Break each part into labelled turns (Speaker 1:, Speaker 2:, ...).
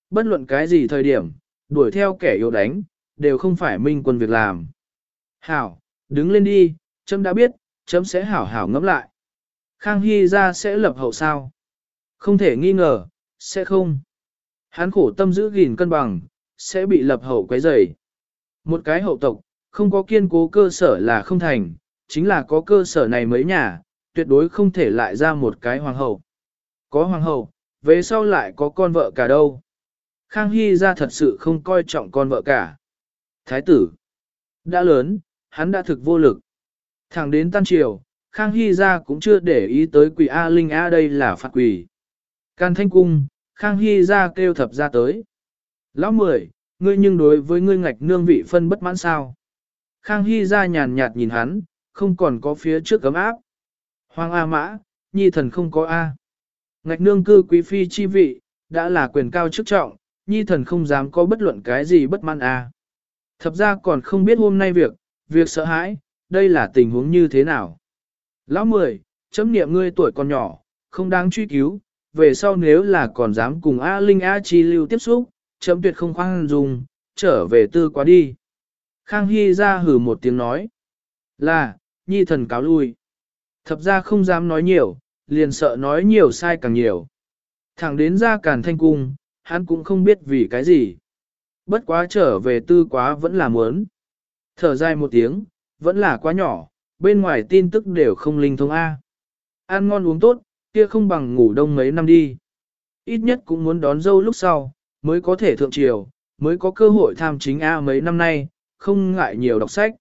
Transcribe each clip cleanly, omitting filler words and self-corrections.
Speaker 1: Bất luận cái gì thời điểm, đuổi theo kẻ yếu đánh, đều không phải minh quân việc làm. Hảo, đứng lên đi, chấm đã biết, chấm sẽ hảo hảo ngẫm lại. Khang Hy ra sẽ lập hậu sao? Không thể nghi ngờ, sẽ không. Hắn khổ tâm giữ gìn cân bằng, sẽ bị lập hậu quấy rầy. Một cái hậu tộc, không có kiên cố cơ sở là không thành, chính là có cơ sở này mấy nhà, tuyệt đối không thể lại ra một cái hoàng hậu. Có hoàng hậu, về sau lại có con vợ cả đâu. Khang Hy ra thật sự không coi trọng con vợ cả. Thái tử đã lớn, hắn đã thực vô lực. Thẳng đến tan triều, Khang Hy ra cũng chưa để ý tới quỷ A Linh A đây là phạt quỷ. Can Thanh Cung, Khang Hy ra kêu thập ra tới. Lão Mười, ngươi nhưng đối với ngươi ngạch nương vị phân bất mãn sao. Khang Hy ra nhàn nhạt nhìn hắn, không còn có phía trước cấm áp. Hoàng A Mã, nhi thần không có A. Ngạch nương cư quý phi chi vị, đã là quyền cao chức trọng, nhi thần không dám có bất luận cái gì bất mãn A. Thập ra còn không biết hôm nay việc sợ hãi, đây là tình huống như thế nào. Lão Mười, chấm niệm ngươi tuổi còn nhỏ, không đáng truy cứu, về sau nếu là còn dám cùng A Linh A Chi lưu tiếp xúc, chấm tuyệt không khoan dung, trở về tư quá đi. Khang Hy ra hử một tiếng nói, là, nhi thần cáo lui. Thập ra không dám nói nhiều, liền sợ nói nhiều sai càng nhiều. Thẳng đến ra Càn Thanh Cung, hắn cũng không biết vì cái gì. Bất quá trở về tư quá vẫn là muốn. Thở dài một tiếng, vẫn là quá nhỏ, bên ngoài tin tức đều không linh thông A. Ăn ngon uống tốt, kia không bằng ngủ đông mấy năm đi. Ít nhất cũng muốn đón dâu lúc sau, mới có thể thượng triều, mới có cơ hội tham chính A mấy năm nay, không ngại nhiều đọc sách.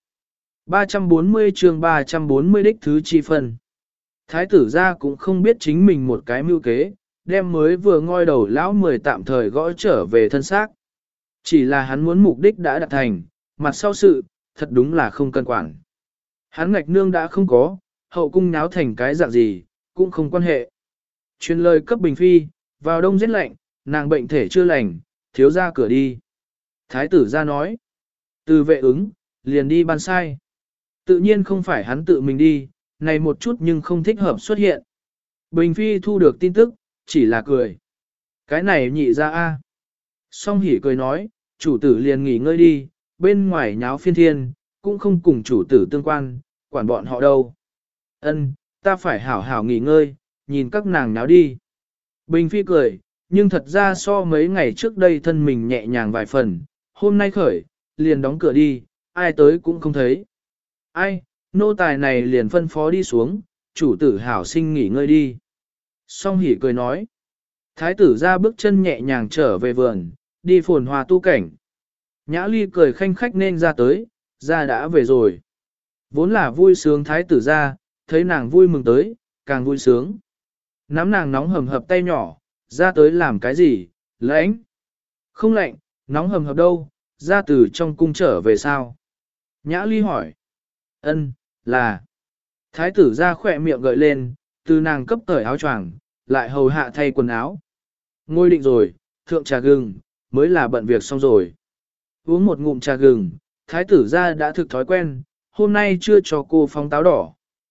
Speaker 1: 340 chương 340 đích thứ chi phân. Thái tử gia cũng không biết chính mình một cái mưu kế, đem mới vừa ngoi đầu lão Mười tạm thời gõ trở về thân xác. Chỉ là hắn muốn mục đích đã đạt thành, mặt sau sự, thật đúng là không cần quản. Hắn ngạch nương đã không có, hậu cung náo thành cái dạng gì, cũng không quan hệ. Truyền lời cấp Bình Phi, vào đông rét lạnh, nàng bệnh thể chưa lành, thiếu ra cửa đi. Thái tử ra nói, từ vệ ứng, liền đi ban sai. Tự nhiên không phải hắn tự mình đi, này một chút nhưng không thích hợp xuất hiện. Bình Phi thu được tin tức, chỉ là cười. Cái này nhị ra a. Song hỉ cười nói, chủ tử liền nghỉ ngơi đi, bên ngoài nháo phiên thiên, cũng không cùng chủ tử tương quan, quản bọn họ đâu. Ân, ta phải hảo hảo nghỉ ngơi, nhìn các nàng nháo đi. Bình Phi cười, nhưng thật ra so mấy ngày trước đây thân mình nhẹ nhàng vài phần, hôm nay khởi, liền đóng cửa đi, ai tới cũng không thấy. Ai, nô tài này liền phân phó đi xuống, chủ tử hảo sinh nghỉ ngơi đi. Song hỉ cười nói. Thái tử ra bước chân nhẹ nhàng trở về vườn, đi phồn hoa tu cảnh. Nhã Ly cười khanh khách nên ra tới, ra đã về rồi. Vốn là vui sướng thái tử ra, thấy nàng vui mừng tới, càng vui sướng. Nắm nàng nóng hầm hập tay nhỏ, ra tới làm cái gì, lạnh. Không lạnh, nóng hầm hập đâu, ra từ trong cung trở về sao? Nhã Ly hỏi. Ân, là. Thái tử ra khỏe miệng gợi lên, từ nàng cấp cởi áo choàng, lại hầu hạ thay quần áo. Ngồi định rồi, thượng trà gừng, mới là bận việc xong rồi. Uống một ngụm trà gừng, thái tử ra đã thực thói quen, hôm nay chưa cho cô phong táo đỏ.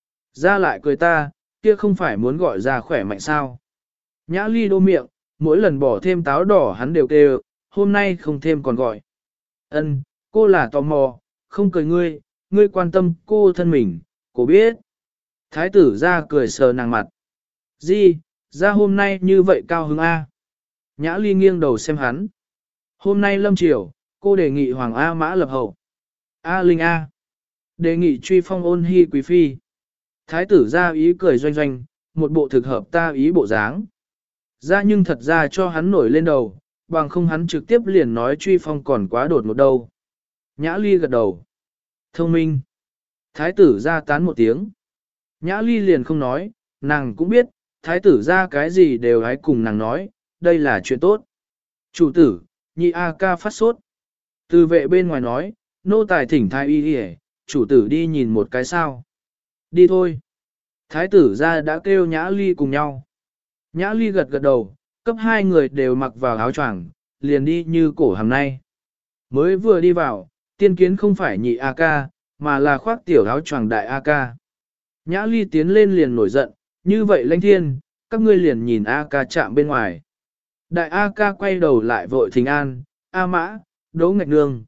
Speaker 1: Ra lại cười ta, kia không phải muốn gọi ra khỏe mạnh sao. Nhã Ly đô miệng, mỗi lần bỏ thêm táo đỏ hắn đều kêu, hôm nay không thêm còn gọi. Ân, cô là tò mò, không cười ngươi, ngươi quan tâm cô thân mình, cô biết. Thái tử ra cười sờ nàng mặt. Di, ra hôm nay như vậy cao hứng A. Nhã Ly nghiêng đầu xem hắn. Hôm nay lâm triều, cô đề nghị Hoàng A Mã lập hậu. A Linh A. Đề nghị truy phong ôn hy quý phi. Thái tử ra ý cười doanh doanh, một bộ thực hợp ta ý bộ dáng. Ra nhưng thật ra cho hắn nổi lên đầu, bằng không hắn trực tiếp liền nói truy phong còn quá đột một đâu. Nhã Ly gật đầu. Thông minh. Thái tử ra tán một tiếng. Nhã Ly liền không nói, nàng cũng biết, thái tử ra cái gì đều hãy cùng nàng nói, đây là chuyện tốt. Chủ tử, nhị A ca phát sốt. Từ vệ bên ngoài nói, nô tài thỉnh thái y đi, chủ tử đi nhìn một cái sao. Đi thôi. Thái tử ra đã kêu Nhã Ly cùng nhau. Nhã Ly gật gật đầu, cấp hai người đều mặc vào áo choàng, liền đi như cổ hàm nay. Mới vừa đi vào, tiên kiến không phải nhị A ca, mà là khoác tiểu áo choàng đại A ca. Nhã Ly tiến lên liền nổi giận, như vậy lãnh thiên, các ngươi liền nhìn A ca chạm bên ngoài. Đại A ca quay đầu lại vội thỉnh an, A mã, Đỗ Ngạch Nương,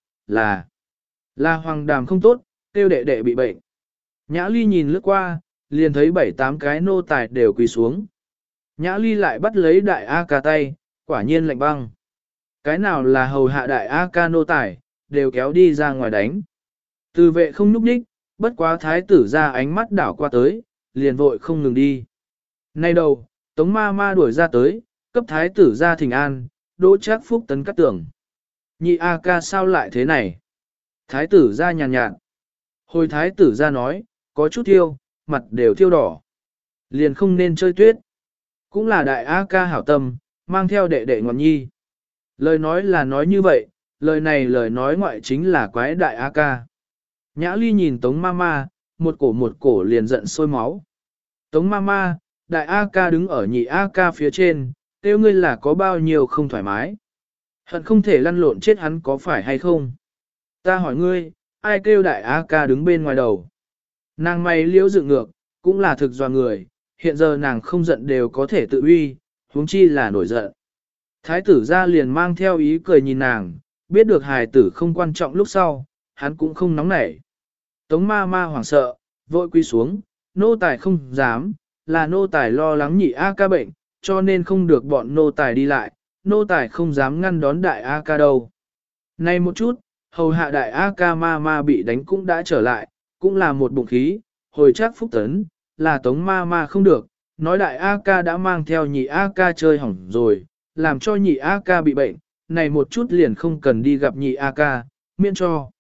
Speaker 1: là Hoàng Đàm không tốt, tiêu đệ đệ bị bệnh. Nhã Ly nhìn lướt qua, liền thấy 7-8 cái nô tài đều quỳ xuống. Nhã Ly lại bắt lấy đại A ca tay, quả nhiên lạnh băng. Cái nào là hầu hạ đại A ca nô tài, đều kéo đi ra ngoài đánh. Từ vệ không núp đích, bất quá thái tử ra ánh mắt đảo qua tới, liền vội không ngừng đi. Nay đầu, Tống ma ma đuổi ra tới, cấp thái tử ra thỉnh an, Đỗ Trác Phúc tấn cắt tưởng. Nhị A ca sao lại thế này? Thái tử ra nhàn nhạt. Hồi thái tử ra nói, có chút thiêu, mặt đều thiêu đỏ. Liền không nên chơi tuyết. Cũng là đại A ca hảo tâm, mang theo đệ đệ ngọn nhi. Lời nói là nói như vậy, lời này lời nói ngoại chính là quái đại A ca. Nhã Ly nhìn Tống Mama, một cổ liền giận sôi máu. Tống Mama, đại A ca đứng ở nhị A ca phía trên, kêu ngươi là có bao nhiêu không thoải mái. Hận không thể lăn lộn chết hắn có phải hay không? Ta hỏi ngươi, ai kêu đại A ca đứng bên ngoài đầu? Nàng mày liễu dựng ngược, cũng là thực dọa người, hiện giờ nàng không giận đều có thể tự uy, huống chi là nổi giận. Thái tử ra liền mang theo ý cười nhìn nàng, biết được hài tử không quan trọng lúc sau, hắn cũng không nóng nảy. Tống ma ma hoảng sợ, vội quy xuống, nô tài không dám, là nô tài lo lắng nhị A ca bệnh, cho nên không được bọn nô tài đi lại, nô tài không dám ngăn đón đại A ca đâu. Này một chút, hầu hạ đại A ca ma ma bị đánh cũng đã trở lại, cũng là một bụng khí, hồi chắc phúc tấn, là tống ma ma không được, nói đại A ca đã mang theo nhị A ca chơi hỏng rồi, làm cho nhị A ca bị bệnh, này một chút liền không cần đi gặp nhị A ca, miễn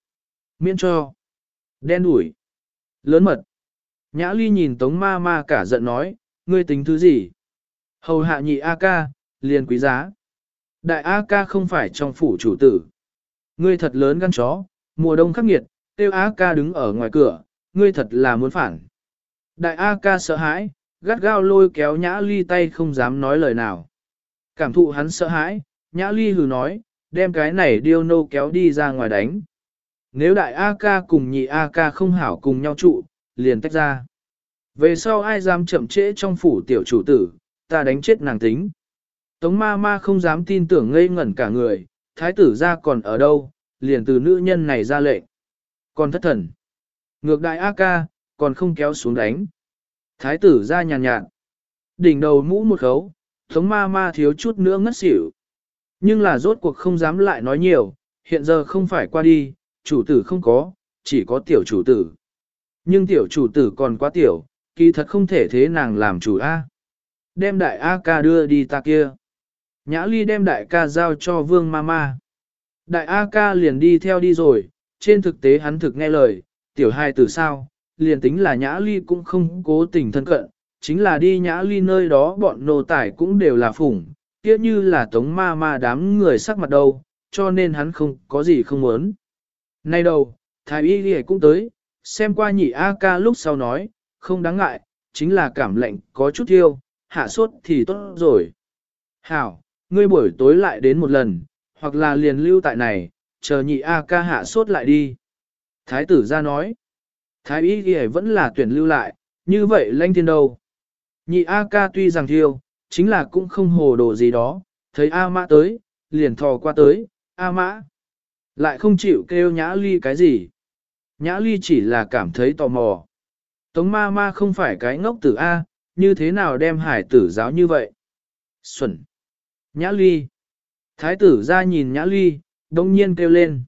Speaker 1: cho, đen đủi, lớn mật. Nhã Ly nhìn tống ma ma cả giận nói, ngươi tính thứ gì? Hầu hạ nhị A ca, liền quý giá. Đại A ca không phải trong phủ chủ tử. Ngươi thật lớn gan chó, mùa đông khắc nghiệt, tiêu A ca đứng ở ngoài cửa, ngươi thật là muốn phản. Đại A ca sợ hãi, gắt gao lôi kéo Nhã Ly tay không dám nói lời nào. Cảm thụ hắn sợ hãi, Nhã Ly hừ nói, đem cái này điêu nô kéo đi ra ngoài đánh. Nếu đại A ca cùng nhị A ca không hảo cùng nhau trụ, liền tách ra. Về sau ai dám chậm trễ trong phủ tiểu chủ tử, ta đánh chết nàng tính. Tống ma ma không dám tin tưởng ngây ngẩn cả người, thái tử ra còn ở đâu, liền từ nữ nhân này ra lệnh. Còn thất thần. Ngược đại A ca, còn không kéo xuống đánh. Thái tử ra nhàn nhạt. Đỉnh đầu mũ một khấu, tống ma ma thiếu chút nữa ngất xỉu. Nhưng là rốt cuộc không dám lại nói nhiều, hiện giờ không phải qua đi, chủ tử không có, chỉ có tiểu chủ tử. Nhưng tiểu chủ tử còn quá tiểu, kỳ thật không thể thế nàng làm chủ A. Đem đại A ca đưa đi ta kia. Nhã Ly đem đại ca giao cho vương mama. Đại A ca liền đi theo đi rồi, trên thực tế hắn thực nghe lời, tiểu hai từ sao, liền tính là Nhã Ly cũng không cố tình thân cận, chính là đi Nhã Ly nơi đó bọn nô tải cũng đều là phủng, kia như là tống ma ma đám người sắc mặt đâu, cho nên hắn không có gì không muốn. Nay đâu, thái y đi cũng tới, xem qua nhị A ca lúc sau nói, không đáng ngại, chính là cảm lạnh có chút thiêu, hạ sốt thì tốt rồi. Hảo, ngươi buổi tối lại đến một lần, hoặc là liền lưu tại này, chờ nhị A ca hạ sốt lại đi. Thái tử ra nói, thái y ghi vẫn là tuyển lưu lại, như vậy lanh thiên đâu. Nhị A ca tuy rằng thiêu, chính là cũng không hồ đồ gì đó, thấy A mã tới, liền thò qua tới, A mã. Lại không chịu kêu Nhã Ly cái gì. Nhã Ly chỉ là cảm thấy tò mò. Tống ma ma không phải cái ngốc tử A, như thế nào đem hải tử giáo như vậy? Xuẩn. Nhã Ly. Thái tử ra nhìn Nhã Ly, đông nhiên kêu lên.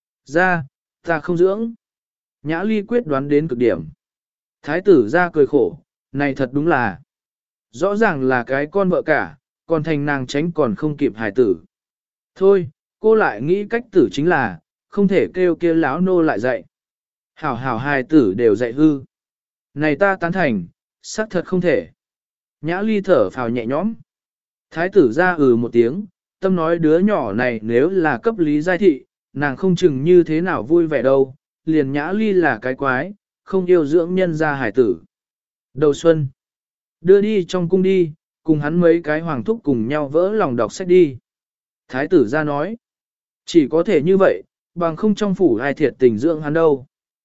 Speaker 1: Ra, ta không dưỡng. Nhã Ly quyết đoán đến cực điểm. Thái tử ra cười khổ, này thật đúng là. Rõ ràng là cái con vợ cả, còn thành nàng tránh còn không kịp hải tử. Thôi, cô lại nghĩ cách tử chính là, không thể kêu kia láo nô lại dạy. Hảo hảo hài tử đều dạy hư. Này ta tán thành, xác thật không thể. Nhã Ly thở phào nhẹ nhõm. Thái tử ra một tiếng, tâm nói đứa nhỏ này nếu là cấp lý giai thị, nàng không chừng như thế nào vui vẻ đâu, liền Nhã Ly là cái quái, không yêu dưỡng nhân gia hải tử. Đầu xuân, đưa đi trong cung đi, cùng hắn mấy cái hoàng thúc cùng nhau vỡ lòng đọc sách đi. Thái tử ra nói, chỉ có thể như vậy, bằng không trong phủ ai thiệt tình dưỡng hắn đâu.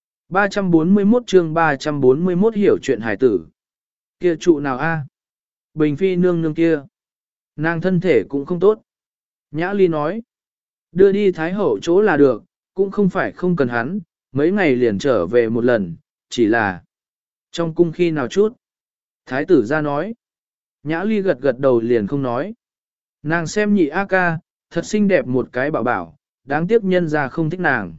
Speaker 1: 341 chương 341 hiểu chuyện hải tử. Kia trụ nào a? Bình phi nương nương kia. Nàng thân thể cũng không tốt. Nhã Ly nói, đưa đi Thái Hậu chỗ là được, cũng không phải không cần hắn, mấy ngày liền trở về một lần, chỉ là trong cung khi nào chút. Thái tử ra nói, Nhã Ly gật gật đầu liền không nói. Nàng xem nhị A ca, thật xinh đẹp một cái bảo bảo, đáng tiếc nhân ra không thích nàng.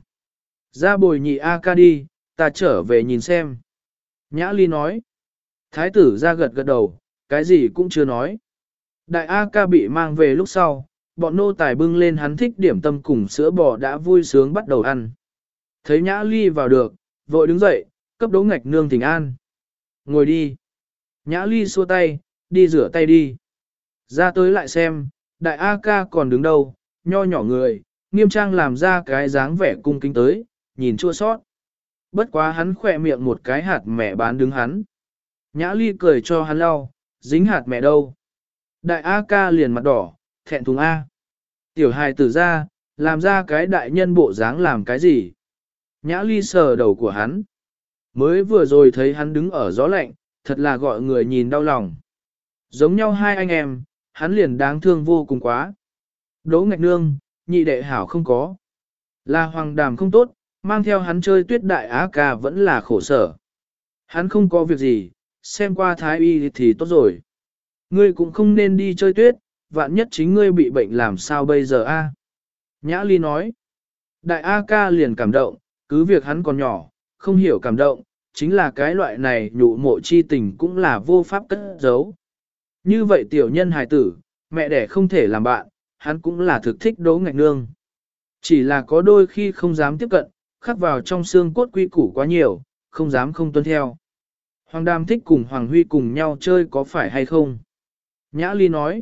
Speaker 1: Ra bồi nhị A ca đi, ta trở về nhìn xem. Nhã Ly nói, thái tử ra gật gật đầu, cái gì cũng chưa nói. Đại A ca bị mang về lúc sau, bọn nô tài bưng lên hắn thích điểm tâm cùng sữa bò đã vui sướng bắt đầu ăn. Thấy Nhã Ly vào được, vội đứng dậy, cấp Đỗ Ngạch Nương thỉnh an. Ngồi đi. Nhã Ly xua tay, đi rửa tay đi. Ra tới lại xem, đại A ca còn đứng đâu, nho nhỏ người, nghiêm trang làm ra cái dáng vẻ cung kính tới, nhìn chua sót. Bất quá hắn khỏe miệng một cái hạt mẹ bán đứng hắn. Nhã Ly cười cho hắn lau, dính hạt mẹ đâu. Đại A ca liền mặt đỏ, thẹn thùng A. Tiểu hài tử ra, làm ra cái đại nhân bộ dáng làm cái gì. Nhã Ly sờ đầu của hắn. Mới vừa rồi thấy hắn đứng ở gió lạnh, thật là gọi người nhìn đau lòng. Giống nhau hai anh em, hắn liền đáng thương vô cùng quá. Đỗ Ngạch Nương, nhị đệ hảo không có. Là Hoàng Đàm không tốt, mang theo hắn chơi tuyết đại á ca vẫn là khổ sở. Hắn không có việc gì, xem qua thái y thì tốt rồi. Ngươi cũng không nên đi chơi tuyết, vạn nhất chính ngươi bị bệnh làm sao bây giờ a? Nhã Ly nói. Đại A ca liền cảm động, cứ việc hắn còn nhỏ, không hiểu cảm động, chính là cái loại này nhụ mộ chi tình cũng là vô pháp cất giấu. Như vậy tiểu nhân hài tử, mẹ đẻ không thể làm bạn, hắn cũng là thực thích Đỗ Ngạch Nương. Chỉ là có đôi khi không dám tiếp cận, khắc vào trong xương cốt quy củ quá nhiều, không dám không tuân theo. Hoàng Đàm thích cùng Hoàng Huy cùng nhau chơi có phải hay không? Nhã Ly nói.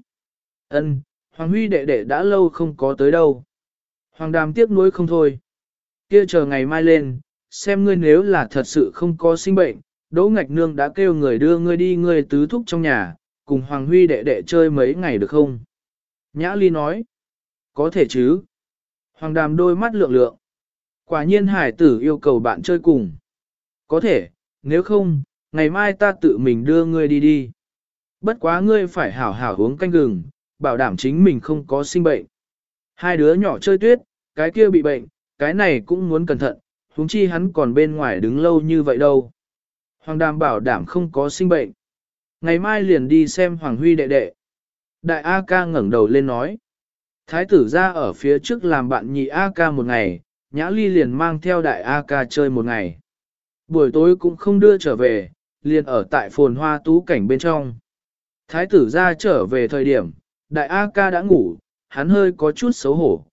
Speaker 1: Ân, Hoàng Huy đệ đệ đã lâu không có tới đâu. Hoàng Đàm tiếc nuối không thôi. Kia chờ ngày mai lên, xem ngươi nếu là thật sự không có sinh bệnh, Đỗ Ngạch Nương đã kêu người đưa ngươi đi ngươi tứ thúc trong nhà, cùng Hoàng Huy đệ đệ chơi mấy ngày được không? Nhã Ly nói. Có thể chứ. Hoàng Đàm đôi mắt lượng lượng. Quả nhiên hải tử yêu cầu bạn chơi cùng. Có thể, nếu không, ngày mai ta tự mình đưa ngươi đi đi. Bất quá ngươi phải hảo hảo uống canh gừng, bảo đảm chính mình không có sinh bệnh. Hai đứa nhỏ chơi tuyết, cái kia bị bệnh, cái này cũng muốn cẩn thận, huống chi hắn còn bên ngoài đứng lâu như vậy đâu. Hoàng Đàm bảo đảm không có sinh bệnh. Ngày mai liền đi xem Hoàng Huy đệ đệ. Đại A ca ngẩng đầu lên nói. Thái tử ra ở phía trước làm bạn nhị A ca một ngày, Nhã Ly liền mang theo đại A ca chơi một ngày. Buổi tối cũng không đưa trở về, liền ở tại phồn hoa tú cảnh bên trong. Thái tử ra trở về thời điểm, đại A ca đã ngủ, hắn hơi có chút xấu hổ,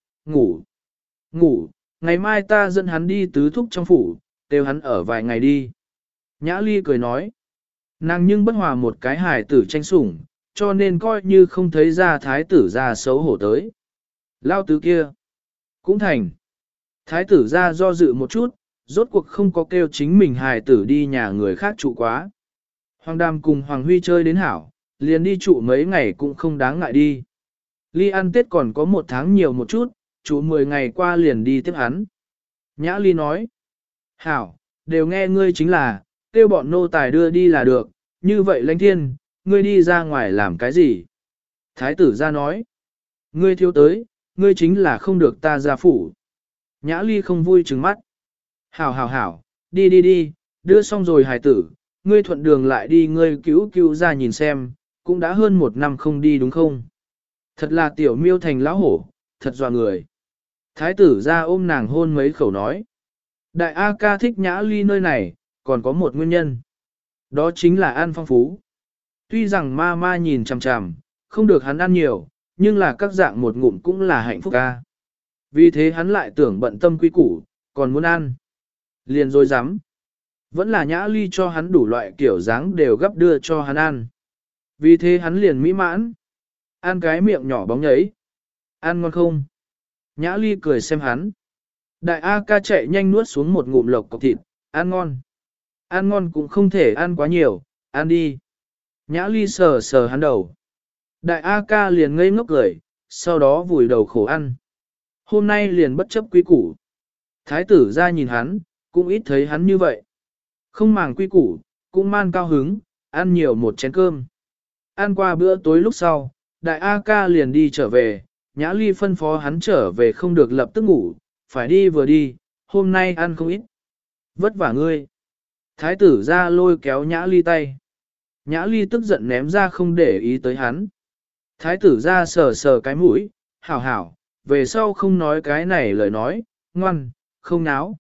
Speaker 1: ngủ, ngày mai ta dẫn hắn đi tứ thúc trong phủ, kêu hắn ở vài ngày đi. Nhã Ly cười nói, nàng nhưng bất hòa một cái hài tử tranh sủng, cho nên coi như không thấy ra thái tử ra xấu hổ tới. Lao tứ kia, cũng thành. Thái tử ra do dự một chút, rốt cuộc không có kêu chính mình hài tử đi nhà người khác trụ quá. Hoàng Đàm cùng Hoàng Huy chơi đến hảo, liền đi trụ mấy ngày cũng không đáng ngại đi. Ly ăn Tết còn có 1 tháng nhiều một chút, trụ 10 ngày qua liền đi tiếp hắn. Nhã Ly nói, hảo, đều nghe ngươi chính là, kêu bọn nô tài đưa đi là được, như vậy Lãnh Thiên, ngươi đi ra ngoài làm cái gì? Thái tử ra nói, ngươi thiếu tới, ngươi chính là không được ta ra phủ. Nhã Ly không vui trừng mắt. Hảo, đi, đưa xong rồi hài tử, ngươi thuận đường lại đi ngươi cứu ra nhìn xem, cũng đã hơn 1 năm không đi đúng không? Thật là tiểu miêu thành lão hổ, thật dọa người. Thái tử ra ôm nàng hôn mấy khẩu nói. Đại A ca thích Nhã Ly nơi này, còn có một nguyên nhân. Đó chính là ăn phong phú. Tuy rằng ma nhìn chằm chằm, không được hắn ăn nhiều, nhưng là các dạng một ngụm cũng là hạnh phúc ca. Vì thế hắn lại tưởng bận tâm quý củ, còn muốn ăn. Liền rồi dám. Vẫn là Nhã Ly cho hắn đủ loại kiểu dáng đều gấp đưa cho hắn ăn. Vì thế hắn liền mỹ mãn. Ăn cái miệng nhỏ bóng nhấy. Ăn ngon không? Nhã Ly cười xem hắn. Đại A ca chạy nhanh nuốt xuống một ngụm lộc cọc thịt. Ăn ngon. Ăn ngon cũng không thể ăn quá nhiều. Ăn đi. Nhã Ly sờ hắn đầu. Đại A ca liền ngây ngốc cười. Sau đó vùi đầu khổ ăn. Hôm nay liền bất chấp quy củ. Thái tử ra nhìn hắn, cũng ít thấy hắn như vậy. Không màng quy củ, cũng man cao hứng, ăn nhiều một chén cơm. Ăn qua bữa tối lúc sau, đại A ca liền đi trở về, Nhã Ly phân phó hắn trở về không được lập tức ngủ, phải đi vừa đi, hôm nay ăn không ít. Vất vả ngươi. Thái tử ra lôi kéo Nhã Ly tay. Nhã Ly tức giận ném ra không để ý tới hắn. Thái tử ra sờ sờ cái mũi, hảo hảo, về sau không nói cái này lời nói, ngoan, không náo.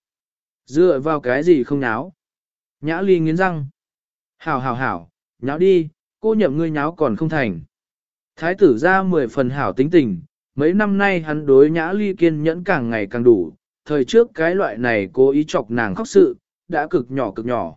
Speaker 1: Dựa vào cái gì không náo? Nhã Ly nghiến răng. Hảo hảo hảo, nháo đi, cô nhậm ngươi nháo còn không thành. Thái tử ra 10 phần hảo tính tình, mấy năm nay hắn đối Nhã Ly kiên nhẫn càng ngày càng đủ, thời trước cái loại này cố ý chọc nàng khóc sự, đã cực nhỏ cực nhỏ.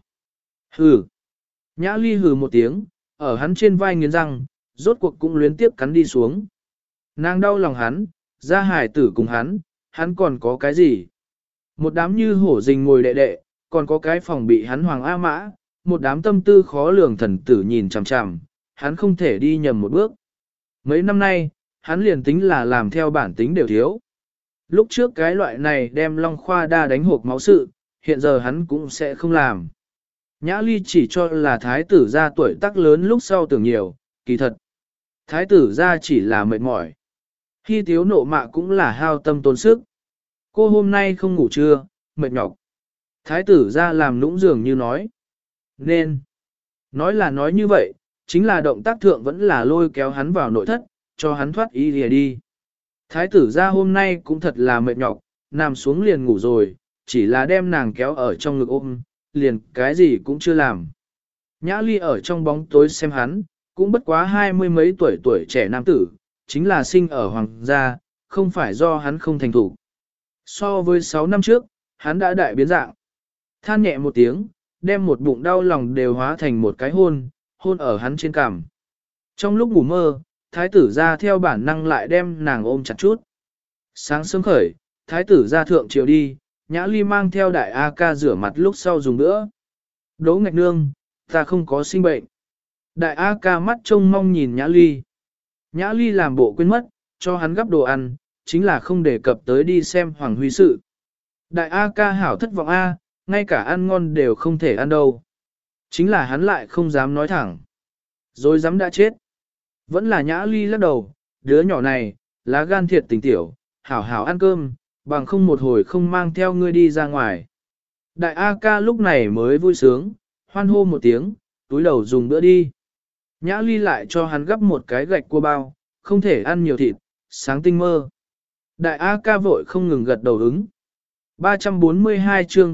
Speaker 1: Hừ. Nhã Ly hừ một tiếng, ở hắn trên vai nghiến răng, rốt cuộc cũng luyến tiếp cắn đi xuống. Nàng đau lòng hắn, ra hải tử cùng hắn còn có cái gì? Một đám như hổ rình ngồi đệ đệ, còn có cái phòng bị hắn hoàng A mã, một đám tâm tư khó lường thần tử nhìn chằm chằm, hắn không thể đi nhầm một bước. Mấy năm nay, hắn liền tính là làm theo bản tính đều thiếu. Lúc trước cái loại này đem Long Khoa đa đánh hộp máu sự, hiện giờ hắn cũng sẽ không làm. Nhã Ly chỉ cho là thái tử ra tuổi tác lớn lúc sau tưởng nhiều, kỳ thật. Thái tử ra chỉ là mệt mỏi. Khi thiếu nộ mạ cũng là hao tâm tốn sức. Cô hôm nay không ngủ trưa, mệt nhọc. Thái tử ra làm nũng dường như nói. Nên. Nói là nói như vậy, chính là động tác thượng vẫn là lôi kéo hắn vào nội thất, cho hắn thoát ý lìa đi. Thái tử ra hôm nay cũng thật là mệt nhọc, nằm xuống liền ngủ rồi, chỉ là đem nàng kéo ở trong ngực ôm, liền cái gì cũng chưa làm. Nhã Ly ở trong bóng tối xem hắn, cũng bất quá 20 mấy tuổi trẻ nam tử, chính là sinh ở hoàng gia, không phải do hắn không thành thủ. So với 6 năm trước, hắn đã đại biến dạng. Than nhẹ một tiếng, đem một bụng đau lòng đều hóa thành một cái hôn, hôn ở hắn trên cằm. Trong lúc ngủ mơ, thái tử ra theo bản năng lại đem nàng ôm chặt chút. Sáng sớm khởi, thái tử ra thượng triều đi, Nhã Ly mang theo đại A ca rửa mặt lúc sau dùng nữa. Đỗ Ngạch Nương, ta không có sinh bệnh. Đại A ca mắt trông mong nhìn Nhã Ly. Nhã Ly làm bộ quên mất, cho hắn gắp đồ ăn, chính là không đề cập tới đi xem Hoàng Huy sự. Đại A ca hảo thất vọng A, ngay cả ăn ngon đều không thể ăn đâu. Chính là hắn lại không dám nói thẳng. Rồi dám đã chết. Vẫn là Nhã Ly lắc đầu, đứa nhỏ này, lá gan thiệt tình tiểu, hảo hảo ăn cơm, bằng không một hồi không mang theo ngươi đi ra ngoài. Đại A ca lúc này mới vui sướng, hoan hô một tiếng, túi đầu dùng bữa đi. Nhã Ly lại cho hắn gấp một cái gạch cua bao, không thể ăn nhiều thịt, sáng tinh mơ. Đại A ca vội không ngừng gật đầu ứng. 342 chương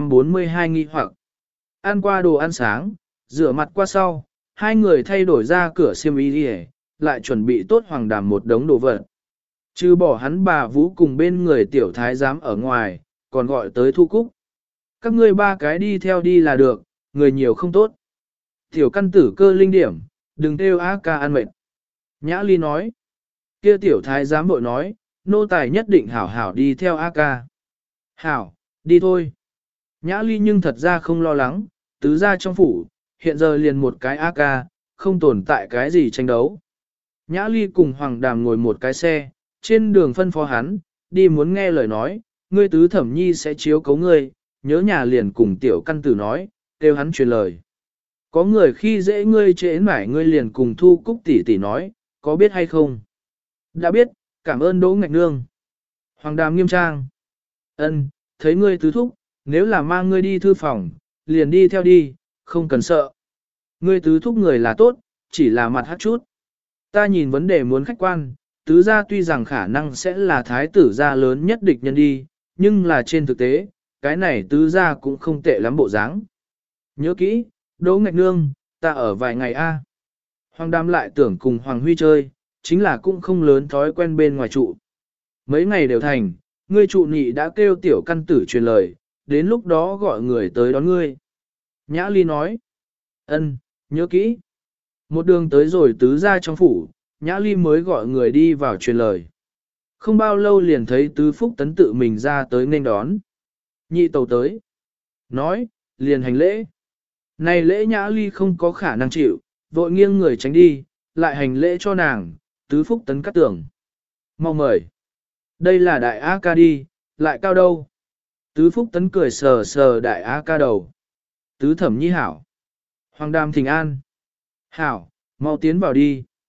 Speaker 1: 342 nghi hoặc. Ăn qua đồ ăn sáng, rửa mặt qua sau, hai người thay đổi ra cửa xiêm y đi, lại chuẩn bị tốt hoàng đàm một đống đồ vật. Chứ bỏ hắn bà Vũ cùng bên người tiểu thái giám ở ngoài, còn gọi tới Thu Cúc. Các ngươi ba cái đi theo đi là được, người nhiều không tốt. Tiểu căn tử cơ linh điểm, đừng kêu A ca ăn mệt. Nhã Ly nói. Kia tiểu thái giám bội nói, nô tài nhất định hảo hảo đi theo A ca. Hảo, đi thôi. Nhã Ly nhưng thật ra không lo lắng, tứ ra trong phủ, hiện giờ liền một cái A ca, không tồn tại cái gì tranh đấu. Nhã Ly cùng Hoàng Đàm ngồi một cái xe, trên đường phân phó hắn, đi muốn nghe lời nói, ngươi tứ thẩm nhi sẽ chiếu cấu ngươi, nhớ nhà liền cùng tiểu căn tử nói, kêu hắn truyền lời. Có người khi dễ ngươi trễ mải ngươi liền cùng Thu Cúc tỷ tỷ nói, có biết hay không? Đã biết, cảm ơn Đỗ Ngạch Nương. Hoàng Đàm nghiêm trang. Ân, thấy ngươi tứ thúc, nếu là mang ngươi đi thư phòng, liền đi theo đi, không cần sợ. Ngươi tứ thúc người là tốt, chỉ là mặt hát chút. Ta nhìn vấn đề muốn khách quan, tứ gia tuy rằng khả năng sẽ là thái tử gia lớn nhất địch nhân đi, nhưng là trên thực tế, cái này tứ gia cũng không tệ lắm bộ dáng. Nhớ kỹ, Đỗ Ngạch Nương, ta ở vài ngày a. Hoàng Đàm lại tưởng cùng Hoàng Huy chơi, chính là cũng không lớn thói quen bên ngoài trụ. Mấy ngày đều thành, ngươi trụ nhị đã kêu tiểu căn tử truyền lời, đến lúc đó gọi người tới đón ngươi. Nhã Ly nói, ân, nhớ kỹ. Một đường tới rồi tứ gia trong phủ, Nhã Ly mới gọi người đi vào truyền lời. Không bao lâu liền thấy tứ phúc tấn tự mình ra tới nên đón. Nhị tàu tới. Nói, liền hành lễ. Này lễ Nhã Ly không có khả năng chịu, vội nghiêng người tránh đi, lại hành lễ cho nàng, tứ phúc tấn cắt tưởng. Mau mời. Đây là đại A ca đi, lại cao đâu. Tứ phúc tấn cười sờ sờ đại A ca đầu. Tứ thẩm nhi hảo. Hoàng Đàm thỉnh an. Hảo, mau tiến vào đi.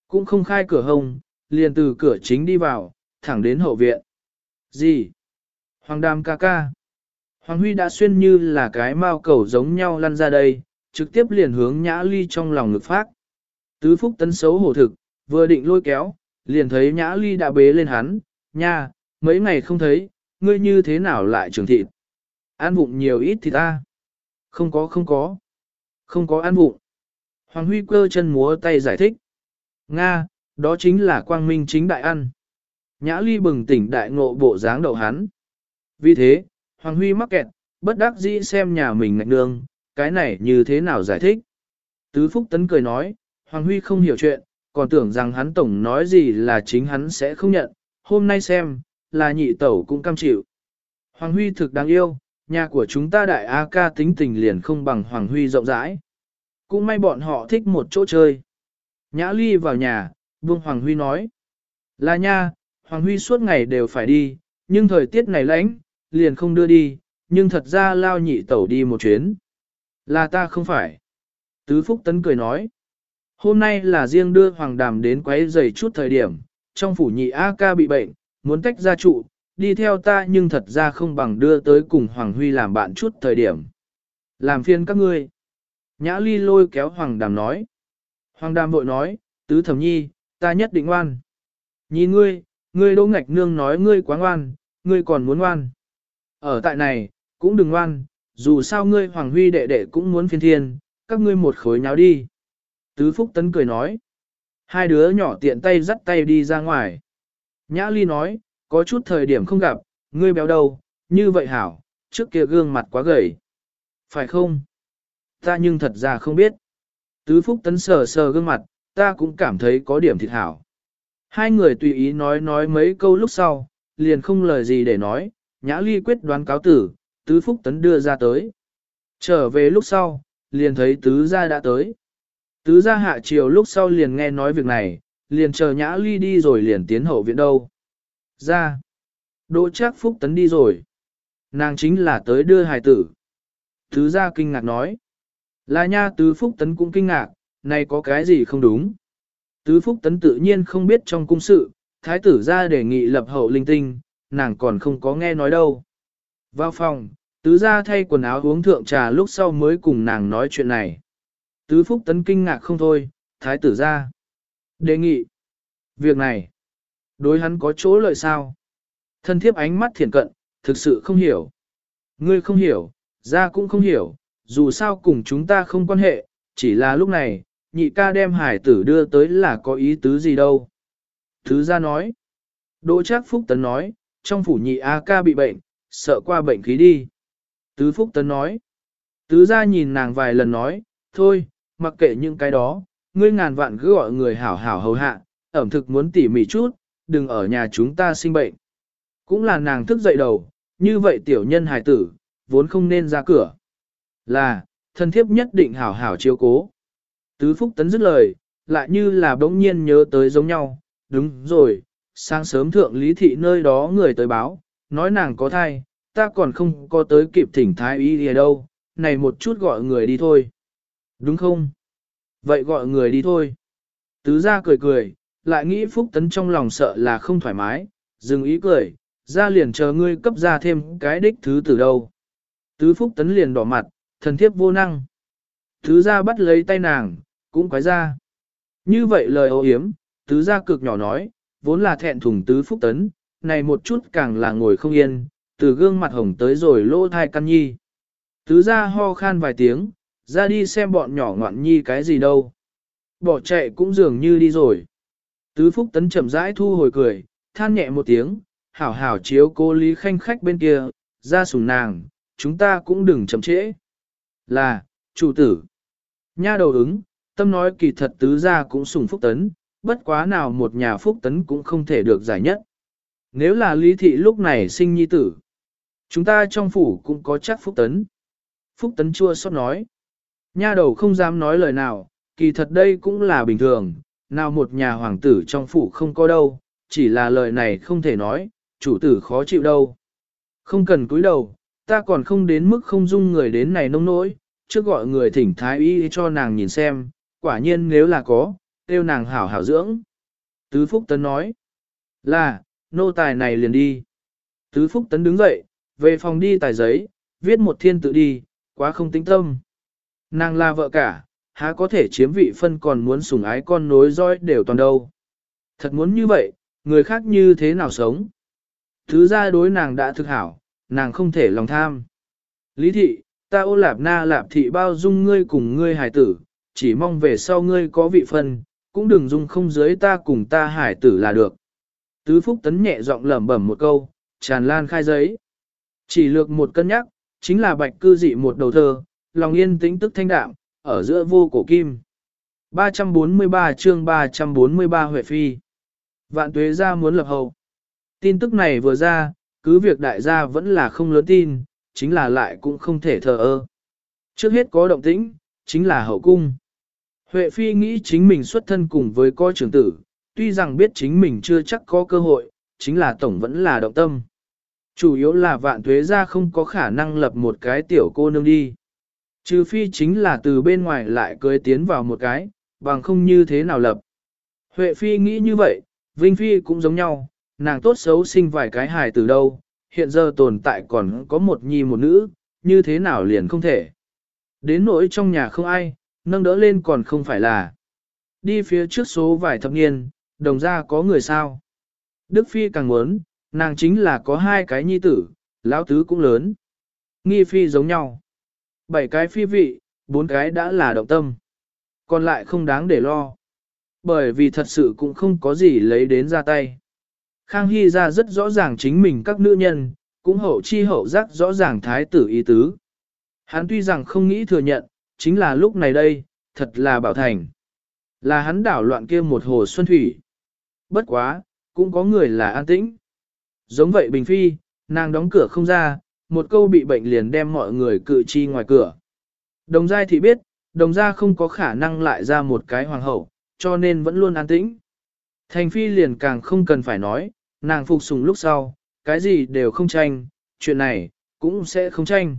Speaker 1: cũng không khai cửa hông, liền từ cửa chính đi vào, thẳng đến hậu viện. Gì? Hoàng Đàm ca ca. Hoàng Huy đã xuyên như là cái mao cầu giống nhau lăn ra đây, trực tiếp liền hướng Nhã Ly trong lòng ngực phát. Tứ Phúc Tấn xấu hổ thực, vừa định lôi kéo, liền thấy Nhã Ly đã bế lên hắn, nha, mấy ngày không thấy, ngươi như thế nào lại trưởng thịt? Ăn vụng nhiều ít thì ta. Không có không có ăn vụng. Hoàng Huy cơ chân múa tay giải thích. Nga, đó chính là quang minh chính đại ăn. Nhã Ly bừng tỉnh đại ngộ bộ dáng đậu hắn. Vì thế, Hoàng Huy mắc kẹt, bất đắc dĩ xem nhà mình ngạch nương, cái này như thế nào giải thích. Tứ Phúc Tấn cười nói, Hoàng Huy không hiểu chuyện, còn tưởng rằng hắn tổng nói gì là chính hắn sẽ không nhận, hôm nay xem, là nhị tẩu cũng cam chịu. Hoàng Huy thực đáng yêu, nhà của chúng ta đại A ca tính tình liền không bằng Hoàng Huy rộng rãi. Cũng may bọn họ thích một chỗ chơi. Nhã Ly vào nhà, Vương Hoàng Huy nói. Là nha, Hoàng Huy suốt ngày đều phải đi, nhưng thời tiết này lạnh, liền không đưa đi, nhưng thật ra lao nhị tẩu đi một chuyến. Là ta không phải. Tứ Phúc Tấn cười nói. Hôm nay là riêng đưa Hoàng Đàm đến quấy rầy chút thời điểm, trong phủ nhị A ca bị bệnh, muốn tách ra trụ, đi theo ta nhưng thật ra không bằng đưa tới cùng Hoàng Huy làm bạn chút thời điểm. Làm phiền các ngươi. Nhã Ly lôi kéo Hoàng Đàm nói. Hoàng Đàm vội nói, Tứ Thẩm Nhi, ta nhất định ngoan. Nhìn ngươi Đỗ Ngạch Nương nói ngươi quá ngoan, ngươi còn muốn ngoan. Ở tại này, cũng đừng ngoan, dù sao ngươi Hoàng Huy đệ đệ cũng muốn phiên thiên, các ngươi một khối nháo đi. Tứ Phúc Tấn cười nói. Hai đứa nhỏ tiện tay dắt tay đi ra ngoài. Nhã Ly nói, có chút thời điểm không gặp, ngươi béo đâu, như vậy hảo, trước kia gương mặt quá gầy. Phải không? Ta nhưng thật ra không biết. Tứ Phúc Tấn sờ sờ gương mặt, ta cũng cảm thấy có điểm thịt hảo. Hai người tùy ý nói mấy câu lúc sau, liền không lời gì để nói, Nhã Ly quyết đoán cáo tử, Tứ Phúc Tấn đưa ra tới. Trở về lúc sau, liền thấy Tứ gia đã tới. Tứ gia hạ chiều lúc sau liền nghe nói việc này, liền chờ Nhã Ly đi rồi liền tiến hậu viện đâu. Ra. Đỗ Trác Phúc Tấn đi rồi. Nàng chính là tới đưa hài tử. Tứ gia kinh ngạc nói. Là nha, Tứ Phúc Tấn cũng kinh ngạc, này có cái gì không đúng. Tứ Phúc Tấn tự nhiên không biết trong cung sự, thái tử ra đề nghị lập hậu linh tinh, nàng còn không có nghe nói đâu. Vào phòng, tứ gia thay quần áo uống thượng trà lúc sau mới cùng nàng nói chuyện này. Tứ Phúc Tấn kinh ngạc không thôi, thái tử ra. Đề nghị. Việc này, đối hắn có chỗ lợi sao? Thân thiếp ánh mắt thiện cận, thực sự không hiểu. Ngươi không hiểu, gia cũng không hiểu, dù sao cùng chúng ta không quan hệ, chỉ là lúc này, nhị ca đem hải tử đưa tới là có ý tứ gì đâu. Thứ gia nói. Đỗ Trác Phúc Tấn nói, trong phủ nhị A ca bị bệnh, sợ qua bệnh khí đi. Tứ Phúc Tấn nói. Tứ gia nhìn nàng vài lần nói, thôi, mặc kệ những cái đó, ngươi ngàn vạn cứ gọi người hảo hảo hầu hạ, ẩm thực muốn tỉ mỉ chút, đừng ở nhà chúng ta sinh bệnh. Cũng là nàng thức dậy đầu, như vậy tiểu nhân hài tử, vốn không nên ra cửa. Là, thân thiếp nhất định hảo hảo chiếu cố. Tứ Phúc Tấn dứt lời, lại như là bỗng nhiên nhớ tới giống nhau, đúng rồi, sáng sớm thượng lý thị nơi đó người tới báo, nói nàng có thai, ta còn không có tới kịp thỉnh thái y gì đâu, này một chút gọi người đi thôi. Đúng không? Vậy gọi người đi thôi. Tứ gia cười cười, lại nghĩ Phúc Tấn trong lòng sợ là không thoải mái, dừng ý cười, ra liền chờ ngươi cấp ra thêm cái đích thứ từ đâu. Tứ Phúc Tấn liền đỏ mặt, thần thiếp vô năng. Tứ gia bắt lấy tay nàng, cũng quái ra. Như vậy lời ô hiếm, tứ gia cực nhỏ nói, vốn là thẹn thùng Tứ Phúc Tấn, này một chút càng là ngồi không yên, từ gương mặt hồng tới rồi lỗ thai căn nhi. Tứ gia ho khan vài tiếng, ra đi xem bọn nhỏ ngoạn nhi cái gì đâu. Bỏ chạy cũng dường như đi rồi. Tứ Phúc Tấn chậm rãi thu hồi cười, than nhẹ một tiếng, hảo hảo chiếu cô Lý Khanh khách bên kia, ra sủng nàng, chúng ta cũng đừng chậm trễ. Là, chủ tử. Nha đầu ứng, tâm nói kỳ thật tứ gia cũng sủng Phúc Tấn, bất quá nào một nhà Phúc Tấn cũng không thể được giải nhất. Nếu là Lý Thị lúc này sinh nhi tử, chúng ta trong phủ cũng có chắc Phúc Tấn. Phúc Tấn chua xót nói. Nha đầu không dám nói lời nào, kỳ thật đây cũng là bình thường, nào một nhà hoàng tử trong phủ không có đâu, chỉ là lời này không thể nói, chủ tử khó chịu đâu. Không cần cúi đầu, ta còn không đến mức không dung người đến này nông nỗi, trước gọi người thỉnh thái y cho nàng nhìn xem, quả nhiên nếu là có, kêu nàng hảo hảo dưỡng. Tứ Phúc Tấn nói, là, nô tài này liền đi. Tứ Phúc Tấn đứng dậy, về phòng đi tài giấy, viết một thiên tự đi, quá không tính tâm. Nàng là vợ cả, há có thể chiếm vị phân còn muốn sủng ái con nối dõi đều toàn đâu. Thật muốn như vậy, người khác như thế nào sống? Thứ ra đối nàng đã thực hảo, nàng không thể lòng tham. Lý thị, ta Ô Lạp Na Lạp thị bao dung ngươi cùng ngươi hải tử, chỉ mong về sau ngươi có vị phân, cũng đừng dung không dưới ta cùng ta hải tử là được. Tứ Phúc Tấn nhẹ giọng lẩm bẩm một câu, tràn lan khai giấy. Chỉ lược một cân nhắc, chính là bạch cư dị một đầu thơ, lòng yên tĩnh tức thanh đạm, ở giữa vô cổ kim. 343 chương 343 Huệ Phi. Vạn Tuế gia muốn lập hậu. Tin tức này vừa ra, cứ việc đại gia vẫn là không lớn tin, chính là lại cũng không thể thờ ơ. Trước hết có động tĩnh, chính là hậu cung. Huệ Phi nghĩ chính mình xuất thân cùng với coi trưởng tử, tuy rằng biết chính mình chưa chắc có cơ hội, chính là tổng vẫn là động tâm. Chủ yếu là Vạn Tuế gia không có khả năng lập một cái tiểu cô nương đi. Trừ phi chính là từ bên ngoài lại cưới tiến vào một cái, bằng không như thế nào lập. Huệ Phi nghĩ như vậy, Vinh Phi cũng giống nhau, nàng tốt xấu sinh vài cái hài từ đâu, hiện giờ tồn tại còn có một nhi một nữ, như thế nào liền không thể. Đến nỗi trong nhà không ai, nâng đỡ lên còn không phải là. Đi phía trước số vài thập niên, đồng ra có người sao. Đức Phi càng muốn, nàng chính là có hai cái nhi tử, lão tứ cũng lớn. Nghi Phi giống nhau. 7 cái phi vị, 4 cái đã là động tâm. Còn lại không đáng để lo. Bởi vì thật sự cũng không có gì lấy đến ra tay. Khang Hy ra rất rõ ràng chính mình các nữ nhân, cũng hậu chi hậu giác rõ ràng thái tử ý tứ. Hắn tuy rằng không nghĩ thừa nhận, chính là lúc này đây, thật là bảo thành. Là hắn đảo loạn kia một hồ xuân thủy. Bất quá, cũng có người là an tĩnh. Giống vậy Bình Phi, nàng đóng cửa không ra, một câu bị bệnh liền đem mọi người cự chi ngoài cửa. Đồng giai thì biết, đồng gia không có khả năng lại ra một cái hoàng hậu, cho nên vẫn luôn an tĩnh. Thành Phi liền càng không cần phải nói, nàng phục sùng lúc sau, cái gì đều không tranh, chuyện này, cũng sẽ không tranh.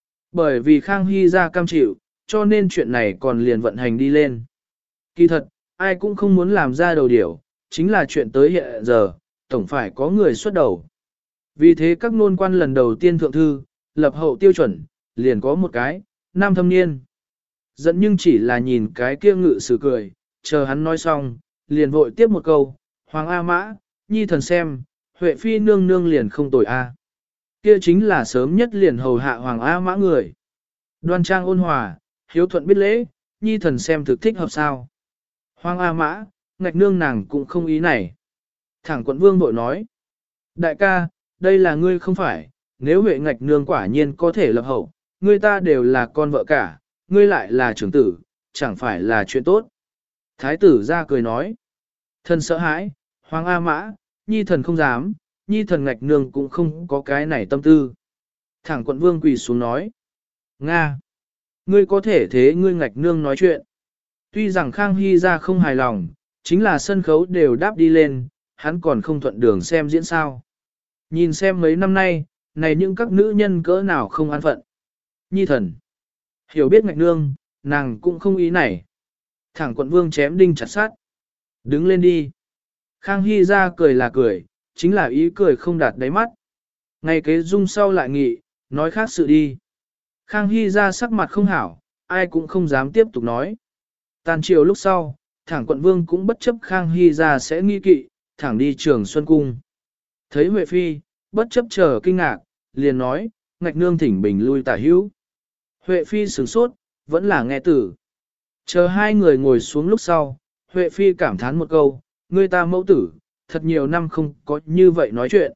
Speaker 1: Bởi vì Khang Hy ra cam chịu, cho nên chuyện này còn liền vận hành đi lên. Kỳ thật, ai cũng không muốn làm ra đầu điểu, chính là chuyện tới hiện giờ, tổng phải có người xuất đầu. Vì thế các nôn quan lần đầu tiên thượng thư, lập hậu tiêu chuẩn, liền có một cái, nam thâm niên. Giận nhưng chỉ là nhìn cái kia ngự sử cười, chờ hắn nói xong, liền vội tiếp một câu, Hoàng A Mã, nhi thần xem, Huệ Phi nương nương liền không tồi A. Kia chính là sớm nhất liền hầu hạ Hoàng A Mã người. Đoan trang ôn hòa, hiếu thuận biết lễ, nhi thần xem thực thích hợp sao. Hoàng A Mã, ngạch nương nàng cũng không ý này. Thẳng quận vương bội nói, đại ca, đây là ngươi không phải, nếu Huệ ngạch nương quả nhiên có thể lập hậu, ngươi ta đều là con vợ cả, ngươi lại là trưởng tử, chẳng phải là chuyện tốt. Thái tử ra cười nói, thần sợ hãi, Hoàng A Mã, nhi thần không dám, nhi thần ngạch nương cũng không có cái này tâm tư. Thẳng quận vương quỳ xuống nói, Nga, ngươi có thể thế ngươi ngạch nương nói chuyện. Tuy rằng Khang Hy ra không hài lòng, chính là sân khấu đều đáp đi lên, hắn còn không thuận đường xem diễn sao. Nhìn xem mấy năm nay, này những các nữ nhân cỡ nào không an phận. Nhi thần, hiểu biết ngạch nương, nàng cũng không ý này. Thẳng quận vương chém đinh chặt sát. Đứng lên đi. Khang Hy ra cười là cười, chính là ý cười không đạt đáy mắt. Ngày kế dung sau lại nghị, nói khác sự đi. Khang Hy ra sắc mặt không hảo, ai cũng không dám tiếp tục nói. Tàn chiều lúc sau, thẳng quận vương cũng bất chấp Khang Hy ra sẽ nghi kỵ, thẳng đi Trường Xuân Cung. Thấy Huệ Phi, bất chấp chờ kinh ngạc, liền nói, ngạch nương thỉnh bình lui tả hữu. Huệ Phi sửng sốt, vẫn là nghe tử. Chờ hai người ngồi xuống lúc sau, Huệ Phi cảm thán một câu, người ta mẫu tử, thật nhiều năm không có như vậy nói chuyện.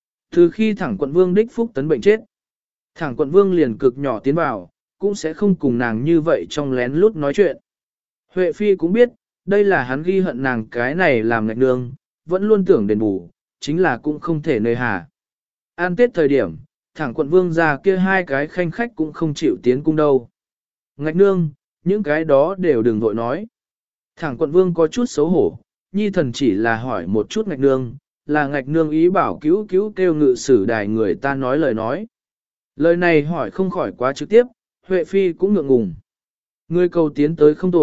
Speaker 1: Từ khi thẳng quận vương đích phúc tấn bệnh chết, thẳng quận vương liền cực nhỏ tiến vào, cũng sẽ không cùng nàng như vậy trong lén lút nói chuyện. Huệ Phi cũng biết, đây là hắn ghi hận nàng cái này làm ngạch nương, vẫn luôn tưởng đền bù, chính là cũng không thể nơi hà. An tết thời điểm, thẳng quận vương ra kia hai cái khanh khách cũng không chịu tiến cung đâu. Ngạch nương, những cái đó đều đừng vội nói. Thẳng quận vương có chút xấu hổ, nhi thần chỉ là hỏi một chút ngạch nương, là ngạch nương ý bảo cứu cứu kêu ngự sử đài người ta nói lời nói. Lời này hỏi không khỏi quá trực tiếp, Huệ Phi cũng ngượng ngùng. Người cầu tiến tới không tồi,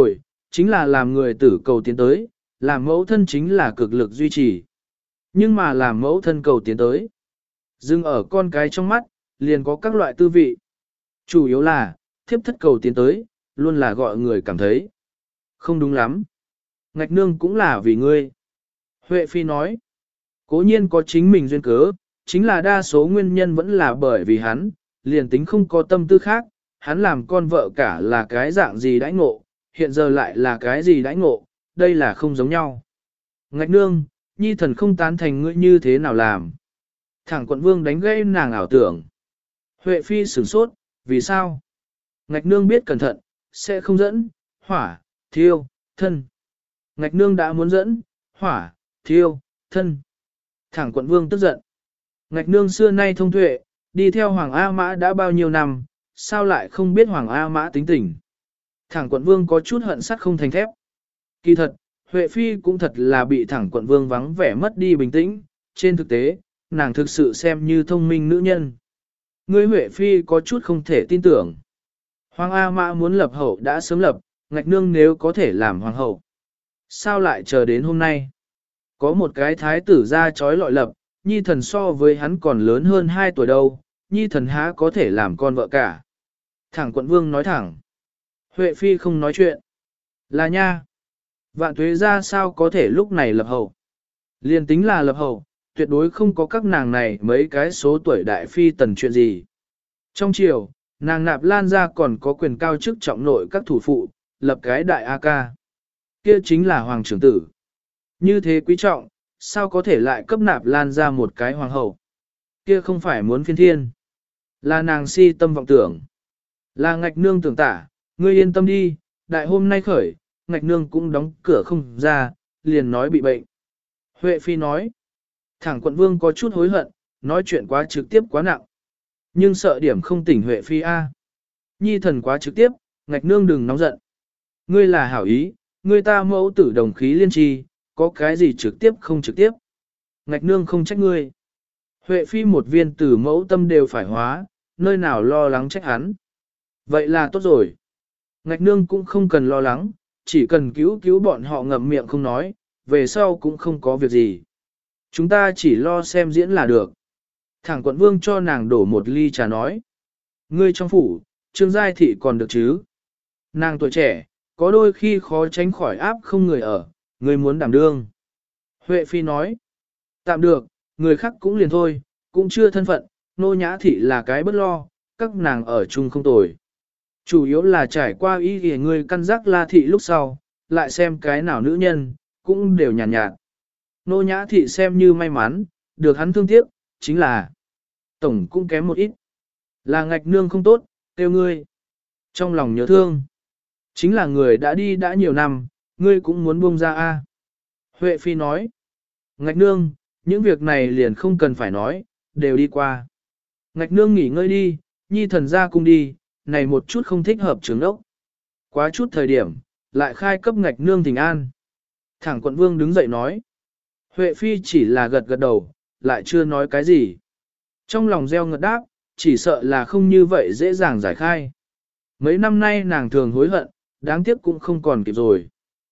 Speaker 1: chính là làm người tử cầu tiến tới, làm mẫu thân chính là cực lực duy trì. Nhưng mà làm mẫu thân cầu tiến tới, dừng ở con cái trong mắt, liền có các loại tư vị. Chủ yếu là, thiếp thất cầu tiến tới, luôn là gọi người cảm thấy. Không đúng lắm. Ngạch nương cũng là vì ngươi. Huệ Phi nói, cố nhiên có chính mình duyên cớ, chính là đa số nguyên nhân vẫn là bởi vì hắn, liền tính không có tâm tư khác, hắn làm con vợ cả là cái dạng gì đãi ngộ, hiện giờ lại là cái gì đãi ngộ, đây là không giống nhau. Ngạch nương, nhi thần không tán thành ngươi như thế nào làm. Thẳng quận vương đánh gây nàng ảo tưởng. Huệ Phi sửng sốt, vì sao? Ngạch nương biết cẩn thận, sẽ không dẫn, hỏa, thiêu, thân. Ngạch nương đã muốn dẫn, hỏa, thiêu, thân. Thẳng quận vương tức giận. Ngạch nương xưa nay thông tuệ, đi theo Hoàng A Mã đã bao nhiêu năm, sao lại không biết Hoàng A Mã tính tình. Thẳng quận vương có chút hận sắt không thành thép. Kỳ thật, Huệ Phi cũng thật là bị thẳng quận vương vắng vẻ mất đi bình tĩnh, trên thực tế, nàng thực sự xem như thông minh nữ nhân. Ngươi Huệ Phi có chút không thể tin tưởng. Hoàng A Mã muốn lập hậu đã sớm lập, ngạch nương nếu có thể làm hoàng hậu. Sao lại chờ đến hôm nay? Có một cái thái tử ra trói lọi lập, nhi thần so với hắn còn lớn hơn 2 tuổi đâu, nhi thần há có thể làm con vợ cả. Thẳng quận vương nói thẳng. Huệ Phi không nói chuyện. Là nha. Vạn tuế ra sao có thể lúc này lập hậu. Liên tính là lập hậu, tuyệt đối không có các nàng này mấy cái số tuổi đại phi tần chuyện gì. Trong chiều, nàng Nạp Lan ra còn có quyền cao chức trọng nội các thủ phụ, lập cái đại A ca. Kia chính là hoàng trưởng tử. Như thế quý trọng, sao có thể lại cấp Nạp Lan ra một cái hoàng hậu. Kia không phải muốn phiên thiên. Là nàng si tâm vọng tưởng. Là ngạch nương tưởng tả, ngươi yên tâm đi, đại hôm nay khởi, ngạch nương cũng đóng cửa không ra, liền nói bị bệnh. Huệ Phi nói, thẳng quận vương có chút hối hận, nói chuyện quá trực tiếp quá nặng. Nhưng sợ điểm không tỉnh Huệ Phi A. Nhi thần quá trực tiếp, ngạch nương đừng nóng giận. Ngươi là hảo ý, ngươi ta mẫu tử đồng khí liên tri, có cái gì trực tiếp không trực tiếp. Ngạch nương không trách ngươi. Huệ Phi một viên tử mẫu tâm đều phải hóa, nơi nào lo lắng trách hắn. Vậy là tốt rồi. Ngạch nương cũng không cần lo lắng, chỉ cần cứu bọn họ ngậm miệng không nói, về sau cũng không có việc gì. Chúng ta chỉ lo xem diễn là được. Thẳng quận vương cho nàng đổ một ly trà nói. Ngươi trong phủ, Trương Giai Thị còn được chứ. Nàng tuổi trẻ, có đôi khi khó tránh khỏi áp không người ở, ngươi muốn đảm đương. Huệ Phi nói. Tạm được, người khác cũng liền thôi, cũng chưa thân phận, nô nhã thị là cái bất lo, các nàng ở chung không tồi. Chủ yếu là trải qua ý kìa người căn giác La Thị lúc sau, lại xem cái nào nữ nhân, cũng đều nhàn nhạt. Nô nhã thị xem như may mắn, được hắn thương tiếc, chính là tổng cũng kém một ít. Là ngạch nương không tốt, tiêu ngươi. Trong lòng nhớ thương, chính là người đã đi đã nhiều năm, ngươi cũng muốn buông ra a. Huệ Phi nói, ngạch nương, những việc này liền không cần phải nói, đều đi qua. Ngạch nương nghỉ ngơi đi, nhi thần ra cung đi, này một chút không thích hợp trưởng đốc. Quá chút thời điểm, lại khai cấp ngạch nương thỉnh an. Thẳng quận vương đứng dậy nói. Huệ Phi chỉ là gật gật đầu, lại chưa nói cái gì. Trong lòng gieo ngật đáp, chỉ sợ là không như vậy dễ dàng giải khai. Mấy năm nay nàng thường hối hận, đáng tiếc cũng không còn kịp rồi.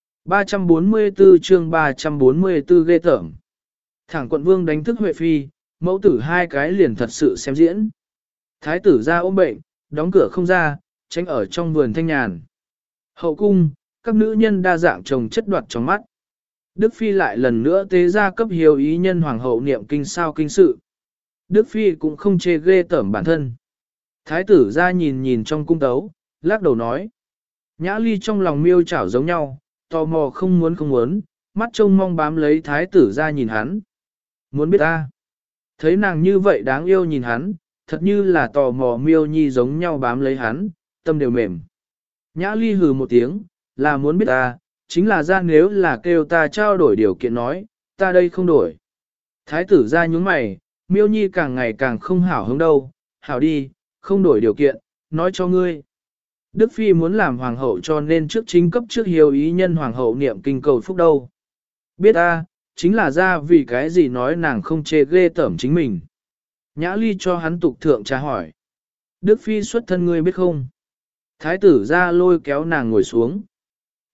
Speaker 1: 344 chương 344 ghê tởm. Thẳng quận vương đánh thức Huệ Phi, mẫu tử hai cái liền thật sự xem diễn. Thái tử ra ôm bệnh, đóng cửa không ra, tránh ở trong vườn thanh nhàn. Hậu cung, các nữ nhân đa dạng trồng chất đoạt trong mắt. Đức Phi lại lần nữa tế ra cấp hiếu ý nhân hoàng hậu niệm kinh sao kinh sự. Đức Phi cũng không chê ghê tởm bản thân. Thái tử ra nhìn nhìn trong cung tấu, lắc đầu nói. Nhã Ly trong lòng miêu chảo giống nhau, tò mò không muốn, mắt trông mong bám lấy thái tử ra nhìn hắn. Muốn biết ta. Thấy nàng như vậy đáng yêu nhìn hắn, thật như là tò mò miêu nhi giống nhau bám lấy hắn, tâm đều mềm. Nhã Ly hừ một tiếng, là muốn biết ta, chính là ra nếu là kêu ta trao đổi điều kiện nói, ta đây không đổi. Thái tử ra nhúng mày, miêu nhi càng ngày càng không hảo hứng đâu, hảo đi, không đổi điều kiện, nói cho ngươi. Đức Phi muốn làm hoàng hậu cho nên trước chính cấp trước hiếu ý nhân hoàng hậu niệm kinh cầu phúc đâu. Biết ta, chính là ra vì cái gì nói nàng không chê ghê tởm chính mình. Nhã Ly cho hắn tục thượng tra hỏi. Đức Phi xuất thân ngươi biết không? Thái tử ra lôi kéo nàng ngồi xuống.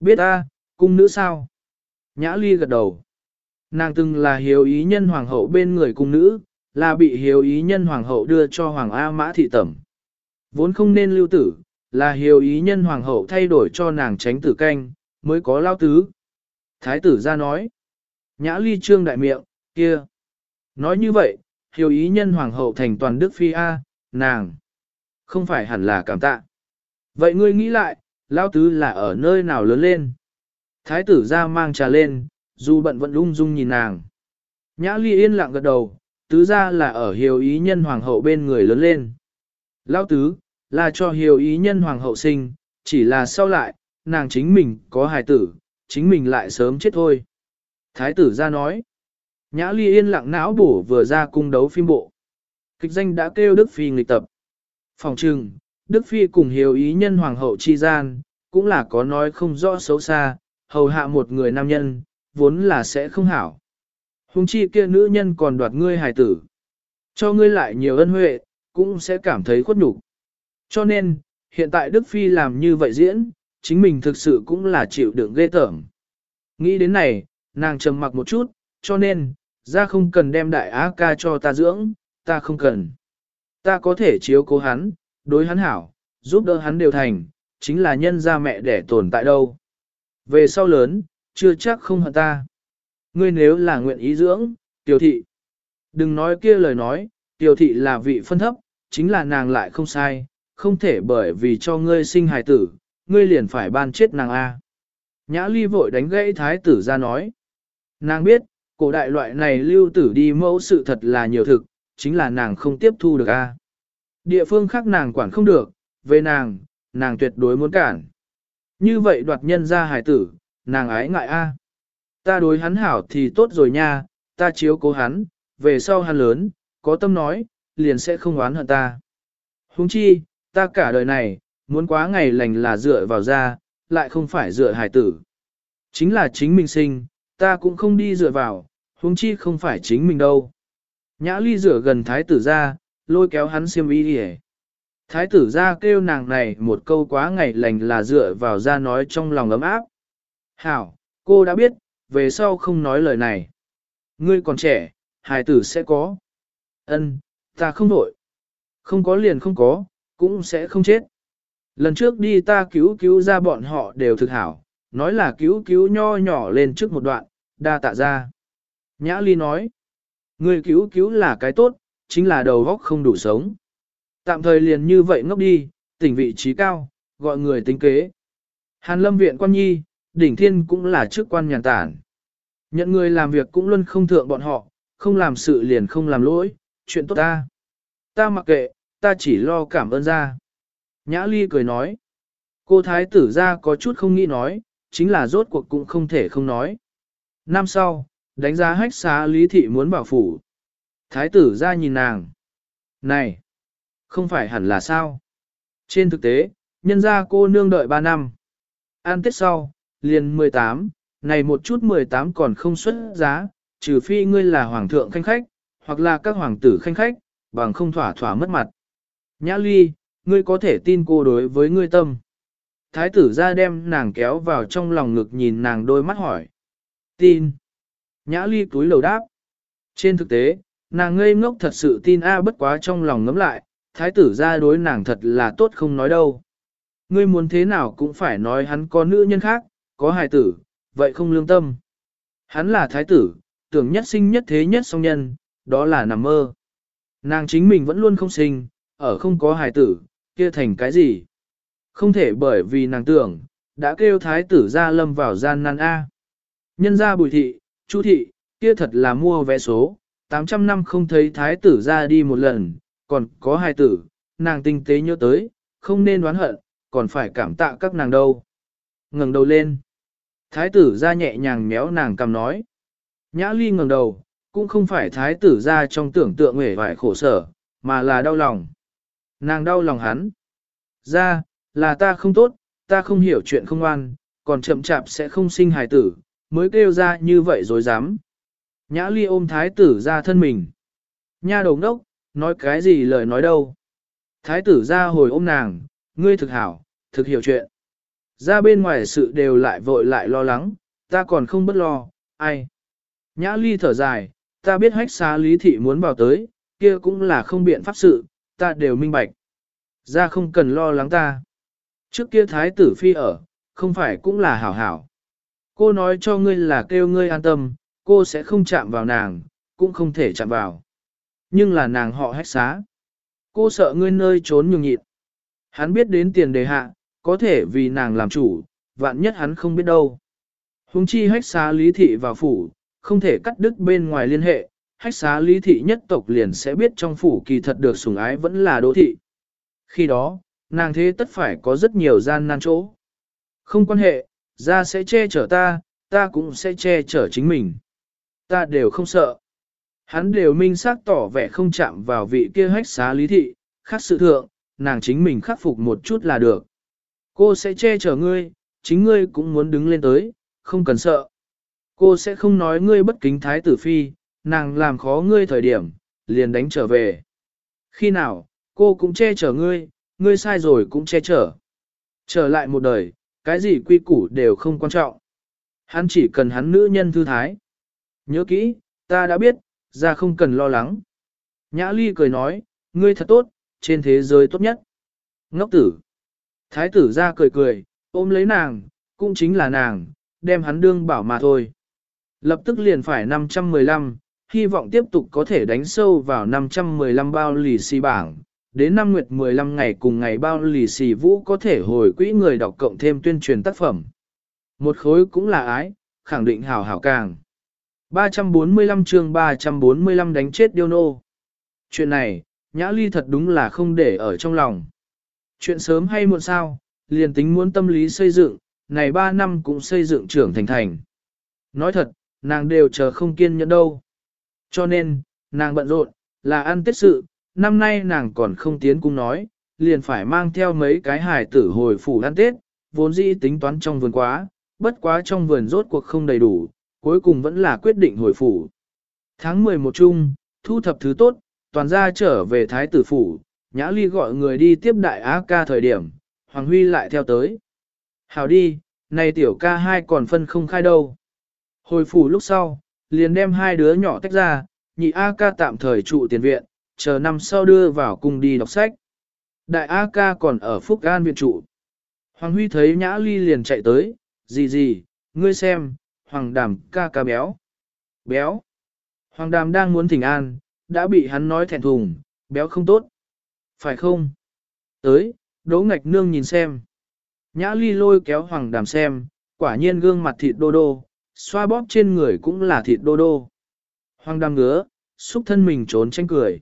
Speaker 1: Biết ta, cung nữ sao? Nhã Ly gật đầu. Nàng từng là hiếu ý nhân hoàng hậu bên người cung nữ, là bị hiếu ý nhân hoàng hậu đưa cho hoàng A Mã thị tẩm. Vốn không nên lưu tử, là hiếu ý nhân hoàng hậu thay đổi cho nàng tránh tử canh, mới có lao tứ. Thái tử ra nói. Nhã Ly trương đại miệng, kia. Nói như vậy, hiếu ý nhân hoàng hậu thành toàn đức phi A, nàng. Không phải hẳn là cảm tạ. Vậy ngươi nghĩ lại, lao tứ là ở nơi nào lớn lên? Thái tử ra mang trà lên, dù bận vẫn ung dung nhìn nàng. Nhã Ly yên lặng gật đầu, tứ ra là ở hiếu ý nhân hoàng hậu bên người lớn lên. Lao tứ, là cho hiếu ý nhân hoàng hậu sinh, chỉ là sau lại, nàng chính mình có hài tử, chính mình lại sớm chết thôi. Thái tử ra nói. Nhã Ly yên lặng não bổ vừa ra cung đấu phim bộ. Kịch danh đã kêu Đức Phi nghịch tập. Phòng trừng, Đức Phi cùng hiếu ý nhân hoàng hậu chi gian, cũng là có nói không rõ xấu xa, hầu hạ một người nam nhân, vốn là sẽ không hảo. Hùng chi kia nữ nhân còn đoạt ngươi hài tử. Cho ngươi lại nhiều ân huệ, cũng sẽ cảm thấy khuất nhục. Cho nên, hiện tại Đức Phi làm như vậy diễn, chính mình thực sự cũng là chịu đựng ghê tởm. Nghĩ đến này, nàng trầm mặc một chút, cho nên, ra không cần đem đại á ca cho ta dưỡng, ta không cần. Ta có thể chiếu cố hắn, đối hắn hảo, giúp đỡ hắn đều thành, chính là nhân gia mẹ để tồn tại đâu. Về sau lớn, chưa chắc không hận ta. Ngươi nếu là nguyện ý dưỡng, Tiểu thị. Đừng nói kia lời nói, Tiểu thị là vị phân thấp, chính là nàng lại không sai, không thể bởi vì cho ngươi sinh hài tử, ngươi liền phải ban chết nàng A. Nhã Ly vội đánh gãy thái tử ra nói. Nàng biết, cổ đại loại này lưu tử đi mẫu sự thật là nhiều thực, chính là nàng không tiếp thu được A. Địa phương khác nàng quản không được, về nàng tuyệt đối muốn cản. Như vậy đoạt nhân ra hài tử, nàng ái ngại A. Ta đối hắn hảo thì tốt rồi nha, ta chiếu cố hắn, về sau hắn lớn, có tâm nói, liền sẽ không oán hận ta. Huống chi, ta cả đời này, muốn quá ngày lành là dựa vào ra, lại không phải dựa hài tử. Chính là chính mình sinh, ta cũng không đi dựa vào, huống chi không phải chính mình đâu. Nhã Ly rửa gần thái tử ra, lôi kéo hắn xiêm y đi. Thái tử ra kêu nàng này một câu quá ngày lành là dựa vào ra nói trong lòng ấm áp. Hảo, cô đã biết, về sau không nói lời này. Ngươi còn trẻ, hài tử sẽ có. Ân, ta không đổi. Không có liền không có, cũng sẽ không chết. Lần trước đi ta cứu ra bọn họ đều thực hảo, nói là cứu nho nhỏ lên trước một đoạn, đa tạ ra. Nhã Ly nói, ngươi cứu là cái tốt, chính là đầu góc không đủ sống. Tạm thời liền như vậy ngốc đi, tỉnh vị trí cao, gọi người tính kế. Hàn Lâm viện quan nhi, đỉnh thiên cũng là chức quan nhàn tản. Nhận người làm việc cũng luôn không thượng bọn họ, không làm sự liền không làm lỗi, chuyện tốt ta. Ta mặc kệ, ta chỉ lo cảm ơn ra. Nhã Ly cười nói. Cô thái tử ra có chút không nghĩ nói, chính là rốt cuộc cũng không thể không nói. Năm sau, đánh giá hách xá Lý Thị muốn bảo phủ. Thái tử ra nhìn nàng. Này, không phải hẳn là sao? Trên thực tế, nhân ra cô nương đợi 3 năm. An tết sau, liền 18, này một chút 18 còn không xuất giá, trừ phi ngươi là hoàng thượng khanh khách, hoặc là các hoàng tử khanh khách, bằng không thỏa mất mặt. Nhã Ly, ngươi có thể tin cô đối với ngươi tâm. Thái tử ra đem nàng kéo vào trong lòng ngực nhìn nàng đôi mắt hỏi. Tin. Nhã Ly túi lầu đáp. Trên thực tế, nàng ngây ngốc thật sự tin bất quá trong lòng ngấm lại, thái tử ra đối nàng thật là tốt không nói đâu. Ngươi muốn thế nào cũng phải nói hắn có nữ nhân khác, có hài tử, vậy không lương tâm. Hắn là thái tử, tưởng nhất sinh nhất thế nhất song nhân, đó là nằm mơ. Nàng chính mình vẫn luôn không sinh, ở không có hài tử, kia thành cái gì? Không thể bởi vì nàng tưởng, đã kêu thái tử ra lâm vào gian nan A. Nhân ra Bùi thị, Chu thị, kia thật là mua vé số, 800 năm không thấy thái tử ra đi một lần, còn có hài tử, nàng tinh tế nhớ tới, không nên đoán hận, còn phải cảm tạ các nàng đâu. Ngẩng đầu lên. Thái tử ra nhẹ nhàng méo nàng cầm nói. Nhã Ly ngẩng đầu, cũng không phải thái tử ra trong tưởng tượng hề vải khổ sở, mà là đau lòng. Nàng đau lòng hắn. Ra, là ta không tốt, ta không hiểu chuyện không ngoan, còn chậm chạp sẽ không sinh hài tử, mới kêu ra như vậy rồi dám. Nhã Ly ôm thái tử ra thân mình. Nha đầu ngốc, nói cái gì lời nói đâu. Thái tử ra hồi ôm nàng, ngươi thực hảo, thực hiểu chuyện. Ra bên ngoài sự đều lại vội lại lo lắng, ta còn không bất lo, ai. Nhã Ly thở dài, ta biết hách xá lý thị muốn vào tới, kia cũng là không biện pháp sự, ta đều minh bạch. Ra không cần lo lắng ta. Trước kia thái tử phi ở, không phải cũng là hảo hảo. Cô nói cho ngươi là kêu ngươi an tâm, cô sẽ không chạm vào nàng, cũng không thể chạm vào. Nhưng là nàng họ hách xá. Cô sợ ngươi nơi trốn nhường nhịn. Hắn biết đến tiền đề hạ, có thể vì nàng làm chủ, vạn nhất hắn không biết đâu. Hùng chi hách xá lý thị vào phủ, không thể cắt đứt bên ngoài liên hệ, hách xá lý thị nhất tộc liền sẽ biết trong phủ kỳ thật được sủng ái vẫn là đô thị. Khi đó, nàng thế tất phải có rất nhiều gian nan chỗ. Không quan hệ, ra sẽ che chở ta, ta cũng sẽ che chở chính mình. Ta đều không sợ. Hắn đều minh xác tỏ vẻ không chạm vào vị kia hách xá lý thị, khác sự thượng, nàng chính mình khắc phục một chút là được. Cô sẽ che chở ngươi, chính ngươi cũng muốn đứng lên tới, không cần sợ. Cô sẽ không nói ngươi bất kính thái tử phi, nàng làm khó ngươi thời điểm, liền đánh trở về. Khi nào, cô cũng che chở ngươi, ngươi sai rồi cũng che chở. Trở lại một đời, cái gì quy củ đều không quan trọng. Hắn chỉ cần hắn nữ nhân thư thái. Nhớ kỹ, ta đã biết, ra không cần lo lắng. Nhã Ly cười nói, ngươi thật tốt, trên thế giới tốt nhất. Ngốc tử. Thái tử ra cười cười, ôm lấy nàng, cũng chính là nàng, đem hắn đương bảo mà thôi. Lập tức liền phải 515, hy vọng tiếp tục có thể đánh sâu vào 515 bao lì xì bảng. Đến năm nguyệt 15 ngày cùng ngày bao lì xì vũ có thể hồi quỹ người đọc cộng thêm tuyên truyền tác phẩm. Một khối cũng là ái, khẳng định hảo hảo càng. 345 chương 345 đánh chết điêu nô. Chuyện này, Nhã Ly thật đúng là không để ở trong lòng. Chuyện sớm hay muộn sao, liền tính muốn tâm lý xây dựng, này 3 năm cũng xây dựng trưởng thành thành. Nói thật, nàng đều chờ không kiên nhẫn đâu. Cho nên, nàng bận rộn, là ăn tết sự, năm nay nàng còn không tiến cung nói, liền phải mang theo mấy cái hài tử hồi phủ ăn tết, vốn dĩ tính toán trong vườn quá, bất quá trong vườn rốt cuộc không đầy đủ, cuối cùng vẫn là quyết định hồi phủ. Tháng 11 chung, thu thập thứ tốt, toàn gia trở về thái tử phủ, Nhã Ly gọi người đi tiếp đại á ca thời điểm, Hoàng Huy lại theo tới. Hảo đi, này tiểu ca hai còn phân không khai đâu. Hồi phủ lúc sau, liền đem hai đứa nhỏ tách ra, nhị A ca tạm thời trụ tiền viện, chờ năm sau đưa vào cung đi đọc sách. Đại A ca còn ở Phúc An viện trụ. Hoàng Huy thấy Nhã Ly liền chạy tới, gì, ngươi xem, Hoàng Đàm ca ca béo. Béo. Hoàng Đàm đang muốn thỉnh an, đã bị hắn nói thẹn thùng, béo không tốt. Phải không? Tới, Đỗ Ngạch Nương nhìn xem. Nhã Ly lôi kéo Hoàng Đàm xem, quả nhiên gương mặt thịt đô đô, xoa bóp trên người cũng là thịt đô đô. Hoàng Đàm ngứa, xúc thân mình trốn tránh cười.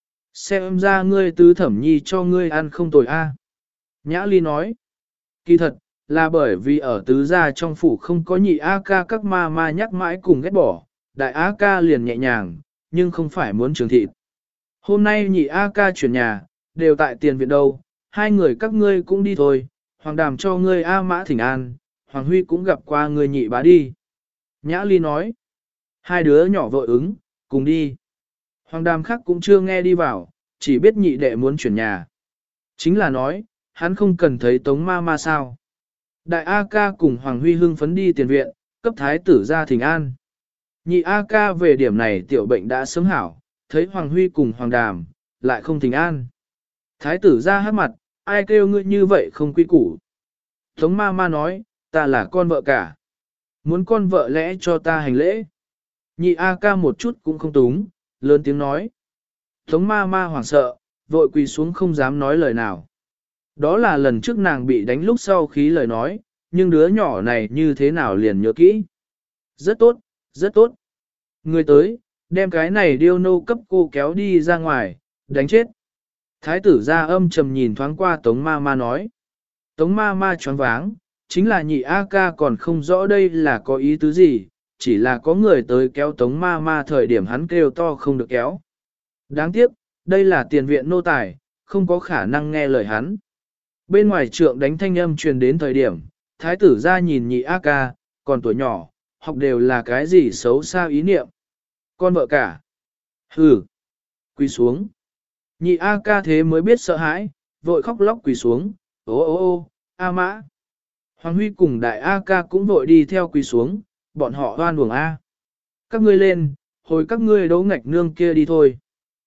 Speaker 1: Xem ra ngươi tứ thẩm nhi cho ngươi ăn không tồi a. Nhã Ly nói, kỳ thật, là bởi vì ở tứ gia trong phủ không có nhị A ca các ma ma nhắc mãi cùng ghét bỏ, đại A ca liền nhẹ nhàng, nhưng không phải muốn trường thịt. Hôm nay nhị A ca chuyển nhà, đều tại tiền viện đâu, hai người các ngươi cũng đi thôi, Hoàng Đàm cho ngươi A mã thỉnh an, Hoàng Huy cũng gặp qua ngươi nhị bá đi. Nhã Ly nói, hai đứa nhỏ vội ứng, cùng đi. Hoàng Đàm khác cũng chưa nghe đi vào, chỉ biết nhị đệ muốn chuyển nhà. Chính là nói, hắn không cần thấy tống ma ma sao. Đại A ca cùng Hoàng Huy hưng phấn đi tiền viện, cấp thái tử ra thỉnh an. Nhị A ca về điểm này tiểu bệnh đã sớm hảo, thấy Hoàng Huy cùng Hoàng Đàm, lại không thỉnh an. Thái tử ra hát mặt, ai kêu ngươi như vậy không quy củ. Tống ma ma nói, ta là con vợ cả. Muốn con vợ lẽ cho ta hành lễ. Nhị A ca một chút cũng không túng, lớn tiếng nói. Tống ma ma hoảng sợ, vội quỳ xuống không dám nói lời nào. Đó là lần trước nàng bị đánh lúc sau khí lời nói, nhưng đứa nhỏ này như thế nào liền nhớ kỹ. Rất tốt, rất tốt. Người tới, đem cái này điêu nô cấp cô kéo đi ra ngoài, đánh chết. Thái tử ra âm trầm nhìn thoáng qua Tống ma ma nói. Tống ma ma choáng váng, chính là nhị A ca còn không rõ đây là có ý tứ gì, chỉ là có người tới kéo Tống ma ma thời điểm hắn kêu to không được kéo. Đáng tiếc, đây là tiền viện nô tài, không có khả năng nghe lời hắn. Bên ngoài trượng đánh thanh âm truyền đến thời điểm, thái tử ra nhìn nhị A ca, còn tuổi nhỏ, học đều là cái gì xấu xa ý niệm. Con vợ cả. Hừ. Quỳ xuống. Nhị A ca thế mới biết sợ hãi, vội khóc lóc quỳ xuống, ô ô ô, A mã. Hoàng Huy cùng đại A ca cũng vội đi theo quỳ xuống, bọn họ hoan uổng A. Các ngươi lên, hồi các ngươi đấu ngạch nương kia đi thôi.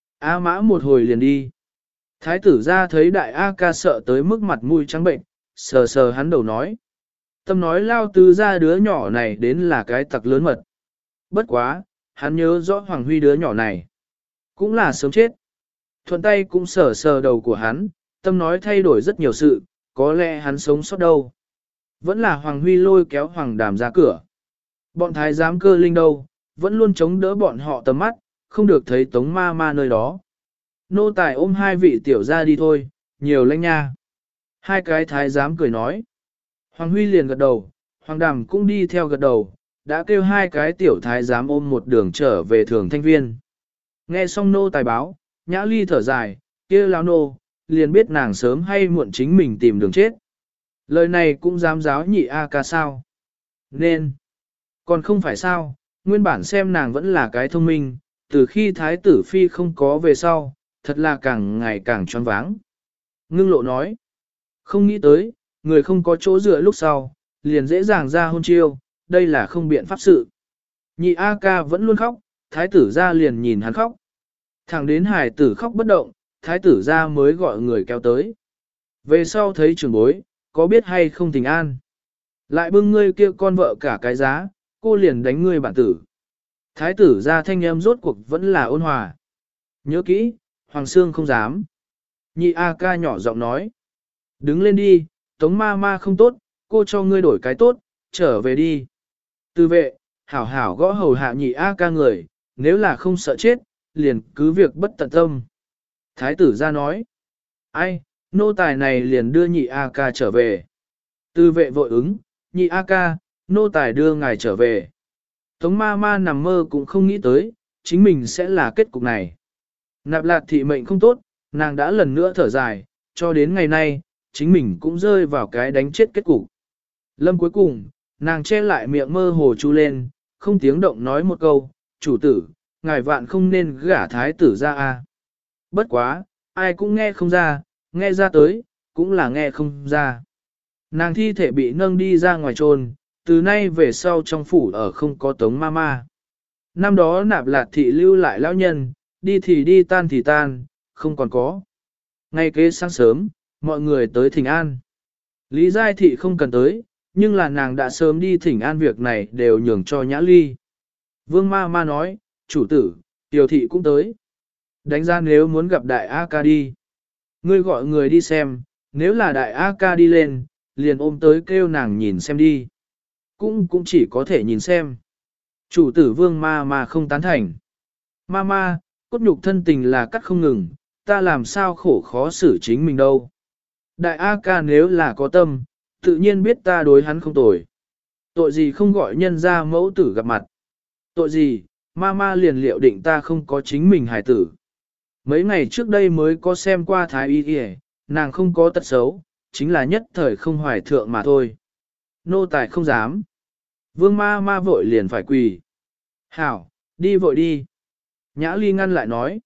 Speaker 1: A mã một hồi liền đi. Thái tử ra thấy đại A ca sợ tới mức mặt mũi trắng bệnh, sờ sờ hắn đầu nói. Tâm nói lao tứ ra đứa nhỏ này đến là cái tặc lớn mật. Bất quá, hắn nhớ rõ Hoàng Huy đứa nhỏ này. Cũng là sớm chết. Thuận tay cũng sờ sờ đầu của hắn, tâm nói thay đổi rất nhiều sự, có lẽ hắn sống sót đâu. Vẫn là Hoàng Huy lôi kéo Hoàng Đàm ra cửa. Bọn thái giám Cơ Linh đâu, vẫn luôn chống đỡ bọn họ tầm mắt, không được thấy Tống ma ma nơi đó. Nô tài ôm hai vị tiểu ra đi thôi, nhiều lanh nha. Hai cái thái giám cười nói. Hoàng Huy liền gật đầu, Hoàng Đàm cũng đi theo gật đầu, đã kêu hai cái tiểu thái giám ôm một đường trở về Thường Thanh Viên. Nghe xong nô tài báo, Nhã Ly thở dài, kia lão nô, liền biết nàng sớm hay muộn chính mình tìm đường chết. Lời này cũng dám giáo nhị A ca sao. Nên, còn không phải sao, nguyên bản xem nàng vẫn là cái thông minh, từ khi thái tử phi không có về sau, thật là càng ngày càng choáng váng. Ngưng lộ nói, không nghĩ tới, người không có chỗ dựa lúc sau, liền dễ dàng ra hôn chiêu, đây là không biện pháp sự. Nhị A ca vẫn luôn khóc, thái tử ra liền nhìn hắn khóc. Thẳng đến hải tử khóc bất động, thái tử ra mới gọi người kéo tới. Về sau thấy trưởng bối, có biết hay không tình an. Lại bưng ngươi kia con vợ cả cái giá, cô liền đánh ngươi bản tử. Thái tử ra thanh âm rốt cuộc vẫn là ôn hòa. Nhớ kỹ, Hoàng Sương không dám. Nhị A ca nhỏ giọng nói. Đứng lên đi, Tống ma ma không tốt, cô cho ngươi đổi cái tốt, trở về đi. Tư vệ, hảo hảo gõ hầu hạ nhị A ca người, nếu là không sợ chết, liền cứ việc bất tận tâm. Thái tử ra nói. Ai, nô tài này liền đưa nhị A ca trở về. Tư vệ vội ứng, nhị A ca, nô tài đưa ngài trở về. Tống ma ma nằm mơ cũng không nghĩ tới, chính mình sẽ là kết cục này. Nạp Lạt thị mệnh không tốt, nàng đã lần nữa thở dài, cho đến ngày nay, chính mình cũng rơi vào cái đánh chết kết cục. Lâm cuối cùng, nàng che lại miệng mơ hồ chú lên, không tiếng động nói một câu, chủ tử, ngài vạn không nên gả thái tử ra a. Bất quá, ai cũng nghe không ra, nghe ra tới, cũng là nghe không ra. Nàng thi thể bị nâng đi ra ngoài chôn, từ nay về sau trong phủ ở không có Tống ma ma. Năm đó Nạp Lạt thị lưu lại lão nhân, đi thì đi tan thì tan, không còn có. Ngay kế sáng sớm, mọi người tới thỉnh an. Lý Giai thị không cần tới, nhưng là nàng đã sớm đi thỉnh an việc này đều nhường cho Nhã Ly. Vương ma ma nói, chủ tử, Tiểu thị cũng tới. Đánh ra nếu muốn gặp đại A ca đi. Ngươi gọi người đi xem, nếu là đại A ca đi lên, liền ôm tới kêu nàng nhìn xem đi. Cũng chỉ có thể nhìn xem. Chủ tử vương ma ma không tán thành. Ma ma, cốt nhục thân tình là cắt không ngừng, ta làm sao khổ khó xử chính mình đâu. Đại A ca nếu là có tâm, tự nhiên biết ta đối hắn không tồi. Tội gì không gọi nhân ra mẫu tử gặp mặt. Tội gì, ma ma liền liệu định ta không có chính mình hài tử. Mấy ngày trước đây mới có xem qua thái y y, nàng không có tật xấu, chính là nhất thời không hoài thượng mà thôi. Nô tài không dám. Vương ma ma vội liền phải quỳ. Hảo, đi vội đi. Nhã Ly ngăn lại nói.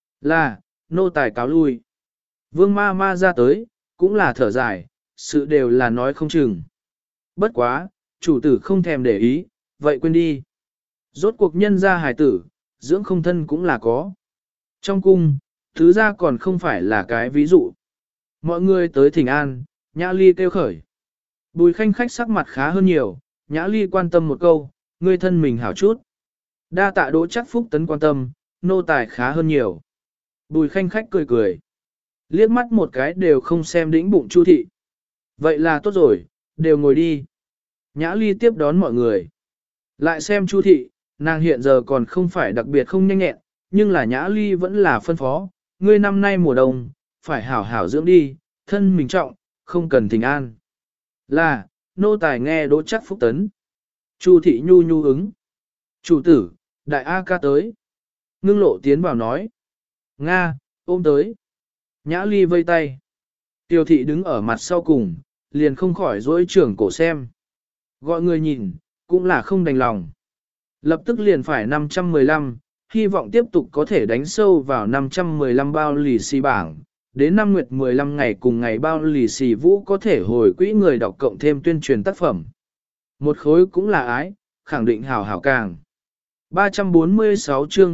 Speaker 1: Là, nô tài cáo lui. Vương ma ma ra tới, cũng là thở dài, sự đều là nói không chừng. Bất quá, chủ tử không thèm để ý, vậy quên đi. Rốt cuộc nhân ra hài tử, dưỡng không thân cũng là có. Trong cung, thứ ra còn không phải là cái ví dụ. Mọi người tới thỉnh an, Nhã Ly kêu khởi. Bùi Khanh khách sắc mặt khá hơn nhiều, Nhã Ly quan tâm một câu, ngươi thân mình hảo chút. Đa tạ Đỗ Chắc Phúc tấn quan tâm, nô tài khá hơn nhiều. Bùi Khanh khách cười cười. Liếc mắt một cái đều không xem đĩnh bụng Chu thị. Vậy là tốt rồi, đều ngồi đi. Nhã Ly tiếp đón mọi người. Lại xem Chu thị, nàng hiện giờ còn không phải đặc biệt không nhanh nhẹn, nhưng là Nhã Ly vẫn là phân phó, ngươi năm nay mùa đông, phải hảo hảo dưỡng đi, thân mình trọng, không cần thỉnh an. Là, nô tài nghe Đỗ Chắc Phúc tấn. Chu thị nhu nhu ứng. Chủ tử, đại A ca tới. Ngưng lộ tiến vào nói. Nga, ôm tới. Nhã Ly vây tay. Tiêu thị đứng ở mặt sau cùng, liền không khỏi dối trưởng cổ xem. Gọi người nhìn, cũng là không đành lòng. Lập tức liền phải 515, hy vọng tiếp tục có thể đánh sâu vào 515 bao lì xì bảng, đến năm nguyệt 15 ngày cùng ngày bao lì xì vũ có thể hồi quỹ người đọc cộng thêm tuyên truyền tác phẩm. Một khối cũng là ái, khẳng định hảo hảo càng. 346 chương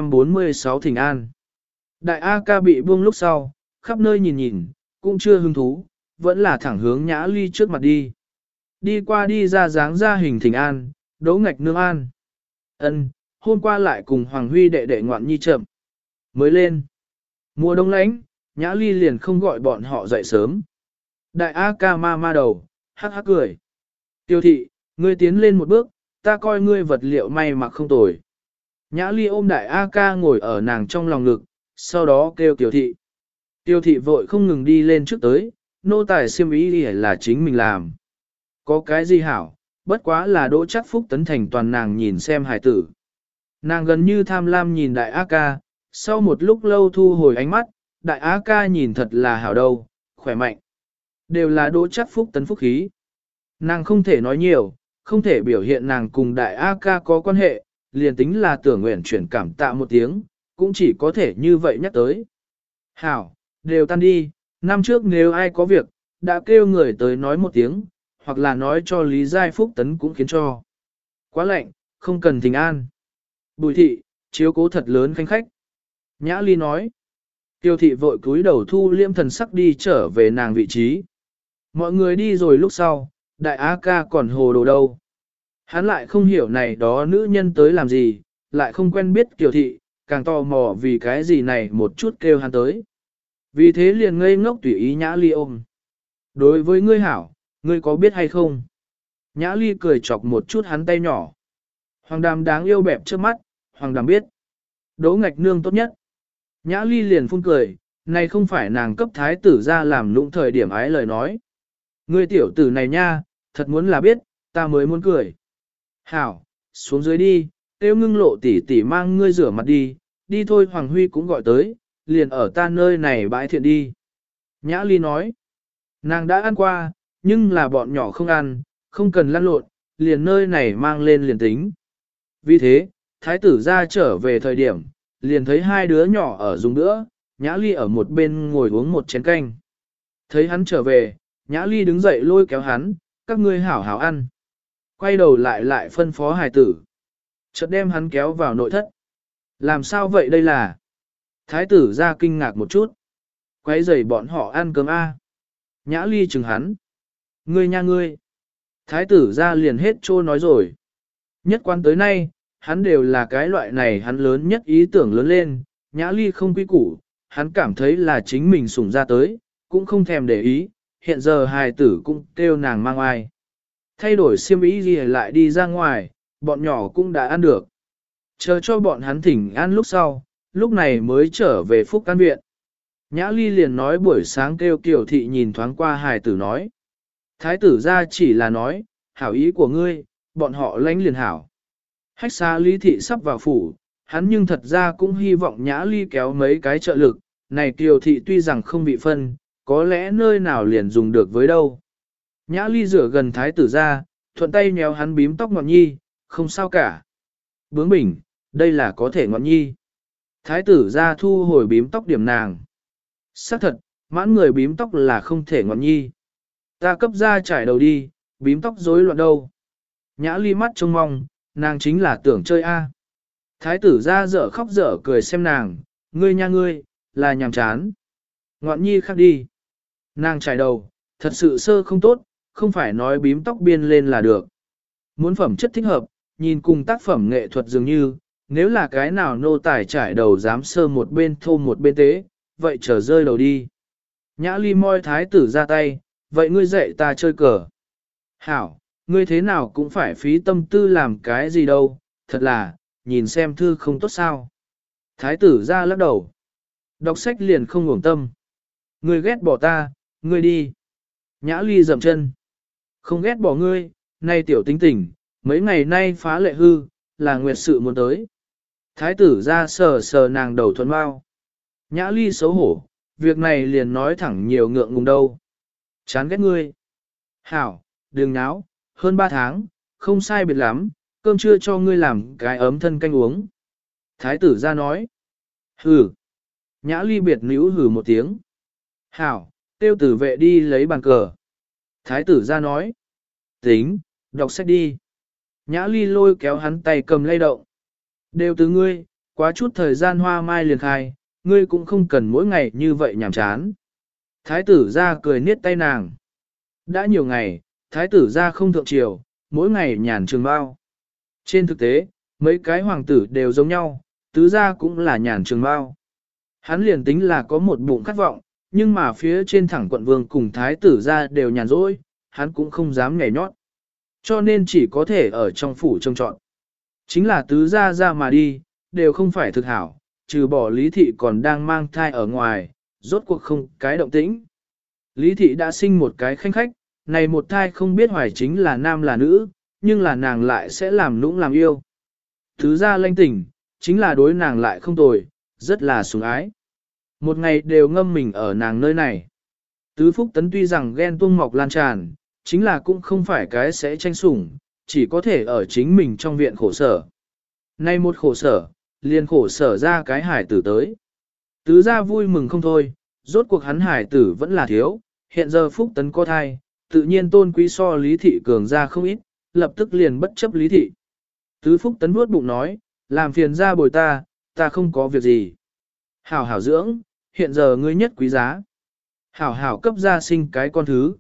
Speaker 1: 346 Thịnh An. Đại A ca bị buông lúc sau, khắp nơi nhìn nhìn, cũng chưa hứng thú, vẫn là thẳng hướng Nhã Ly trước mặt đi. Đi qua đi ra dáng ra hình Thịnh An, Đỗ Ngạch Nương An. Ân, hôm qua lại cùng Hoàng Huy đệ đệ ngoạn nhi chậm. Mới lên. Mùa đông lạnh, Nhã Ly liền không gọi bọn họ dậy sớm. Đại A ca ma đầu, hắc hắc cười. Tiêu thị, ngươi tiến lên một bước, ta coi ngươi vật liệu may mặc không tồi. Nhã Ly ôm đại A ca ngồi ở nàng trong lòng ngực, sau đó kêu Tiêu thị. Tiêu thị vội không ngừng đi lên trước tới, nô tài xiêm ý là chính mình làm. Có cái gì hảo, bất quá là Đỗ Chắc Phúc tấn thành toàn nàng nhìn xem hài tử. Nàng gần như tham lam nhìn đại A ca, sau một lúc lâu thu hồi ánh mắt, đại A ca nhìn thật là hảo đâu, khỏe mạnh. Đều là Đỗ Chắc Phúc tấn phúc khí. Nàng không thể nói nhiều, không thể biểu hiện nàng cùng đại A ca có quan hệ, liền tính là tưởng nguyện chuyển cảm tạ một tiếng, cũng chỉ có thể như vậy nhắc tới. Hảo, đều tan đi, năm trước nếu ai có việc, đã kêu người tới nói một tiếng, hoặc là nói cho Lý Giai Phúc tấn cũng khiến cho. Quá lạnh, không cần Thịnh An. Bùi thị, chiếu cố thật lớn khanh khách. Nhã Ly nói. Tiêu thị vội cúi đầu thu liêm thần sắc đi trở về nàng vị trí. Mọi người đi rồi lúc sau, đại á ca còn hồ đồ đâu. Hắn lại không hiểu này đó nữ nhân tới làm gì, lại không quen biết Kiều thị, càng tò mò vì cái gì này một chút kêu hắn tới. Vì thế liền ngây ngốc tùy ý Nhã Ly ôm. Đối với ngươi hảo, ngươi có biết hay không? Nhã Ly cười chọc một chút hắn tay nhỏ. Hoàng Đàm đáng yêu bẹp trước mắt, Hoàng Đàm biết. Đỗ Ngạch Nương tốt nhất. Nhã Ly liền phun cười, này không phải nàng cấp thái tử ra làm lũng thời điểm ái lời nói. Ngươi tiểu tử này nha, thật muốn là biết, ta mới muốn cười. Hảo, xuống dưới đi, tiêu ngưng lộ tỉ tỉ mang ngươi rửa mặt đi, đi thôi Hoàng Huy cũng gọi tới, liền ở ta nơi này bãi thiện đi. Nhã Ly nói, nàng đã ăn qua, nhưng là bọn nhỏ không ăn, không cần lăn lộn, liền nơi này mang lên liền tính. Vì thế, thái tử ra trở về thời điểm, liền thấy hai đứa nhỏ ở dùng nữa, Nhã Ly ở một bên ngồi uống một chén canh. Thấy hắn trở về, Nhã Ly đứng dậy lôi kéo hắn, các ngươi hảo hảo ăn. Quay đầu lại phân phó hài tử. Chợt đem hắn kéo vào nội thất. Làm sao vậy đây là? Thái tử ra kinh ngạc một chút. Quay rầy bọn họ ăn cơm A. Nhã Ly chừng hắn. Ngươi nha ngươi. Thái tử ra liền hết trô nói rồi. Nhất quan tới nay, hắn đều là cái loại này hắn lớn nhất ý tưởng lớn lên. Nhã Ly không quy củ, hắn cảm thấy là chính mình sủng ra tới, cũng không thèm để ý. Hiện giờ hài tử cũng kêu nàng mang ai. Thay đổi xiêm ý gì lại đi ra ngoài, bọn nhỏ cũng đã ăn được. Chờ cho bọn hắn thỉnh ăn lúc sau, lúc này mới trở về Phúc An Viện. Nhã Ly liền nói buổi sáng kêu Kiều thị nhìn thoáng qua hài tử nói. Thái tử ra chỉ là nói, hảo ý của ngươi, bọn họ lánh liền hảo. Hách xa Lý thị sắp vào phủ, hắn nhưng thật ra cũng hy vọng Nhã Ly kéo mấy cái trợ lực, này Kiều thị tuy rằng không bị phân, có lẽ nơi nào liền dùng được với đâu. Nhã Ly rửa gần thái tử ra, thuận tay nhéo hắn bím tóc ngọn nhi, không sao cả. Bướng bỉnh, đây là có thể ngọn nhi. Thái tử ra thu hồi bím tóc điểm nàng. Xác thật, mãn người bím tóc là không thể ngọn nhi. Ta cấp ra trải đầu đi, bím tóc rối loạn đâu. Nhã Ly mắt trông mong, nàng chính là tưởng chơi a. Thái tử ra dở khóc dở cười xem nàng, ngươi nha ngươi, là nhàm chán. Ngọn nhi khác đi. Nàng trải đầu, thật sự sơ không tốt, không phải nói bím tóc biên lên là được. Muốn phẩm chất thích hợp, nhìn cùng tác phẩm nghệ thuật dường như, nếu là cái nào nô tài trải đầu dám sơ một bên thô một bên tế, vậy trở rơi đầu đi. Nhã Ly moi thái tử ra tay, vậy ngươi dạy ta chơi cờ. Hảo, ngươi thế nào cũng phải phí tâm tư làm cái gì đâu, thật là, nhìn xem thư không tốt sao. Thái tử ra lắc đầu. Đọc sách liền không ngủng tâm. Ngươi ghét bỏ ta, ngươi đi. Nhã Ly dậm chân. Không ghét bỏ ngươi, nay tiểu tính tình, mấy ngày nay phá lệ hư, là nguyệt sự muốn tới. Thái tử ra sờ sờ nàng đầu thuần bao. Nhã Ly xấu hổ, việc này liền nói thẳng nhiều ngượng ngùng đâu. Chán ghét ngươi. Hảo, đừng náo, hơn 3 tháng, không sai biệt lắm, cơm trưa cho ngươi làm cái ấm thân canh uống. Thái tử ra nói. Hừ. Nhã Ly biệt níu hừ một tiếng. Hảo, tiêu tử vệ đi lấy bàn cờ. Thái tử ra nói. Tính, đọc sách đi. Nhã Ly lôi kéo hắn tay cầm lay động. Đều từ ngươi, quá chút thời gian hoa mai liền khai, ngươi cũng không cần mỗi ngày như vậy nhàm chán. Thái tử ra cười niết tay nàng. Đã nhiều ngày, thái tử ra không thượng triều, mỗi ngày nhàn trường bao. Trên thực tế, mấy cái hoàng tử đều giống nhau, tứ gia cũng là nhàn trường bao. Hắn liền tính là có một bụng khát vọng, nhưng mà phía trên thẳng quận vương cùng thái tử ra đều nhàn rỗi, hắn cũng không dám nhảy nhót. Cho nên chỉ có thể ở trong phủ trông trọn. Chính là tứ gia ra mà đi, đều không phải thực hảo, trừ bỏ Lý Thị còn đang mang thai ở ngoài, rốt cuộc không cái động tĩnh. Lý Thị đã sinh một cái khanh khách, này một thai không biết hoài chính là nam là nữ, nhưng là nàng lại sẽ làm nũng làm yêu. Tứ gia lanh tỉnh, chính là đối nàng lại không tồi, rất là sủng ái. Một ngày đều ngâm mình ở nàng nơi này. Tứ Phúc Tấn tuy rằng ghen tuông mọc lan tràn, chính là cũng không phải cái sẽ tranh sủng, chỉ có thể ở chính mình trong viện khổ sở. Nay một khổ sở, liền khổ sở ra cái hải tử tới. Tứ gia vui mừng không thôi, rốt cuộc hắn hải tử vẫn là thiếu, hiện giờ Phúc Tấn có thai, tự nhiên tôn quý so Lý Thị cường ra không ít, lập tức liền bất chấp Lý Thị. Tứ Phúc Tấn vuốt bụng nói, làm phiền ra bồi ta không có việc gì. Hảo hảo dưỡng, hiện giờ ngươi nhất quý giá. Hảo hảo cấp ra sinh cái con thứ.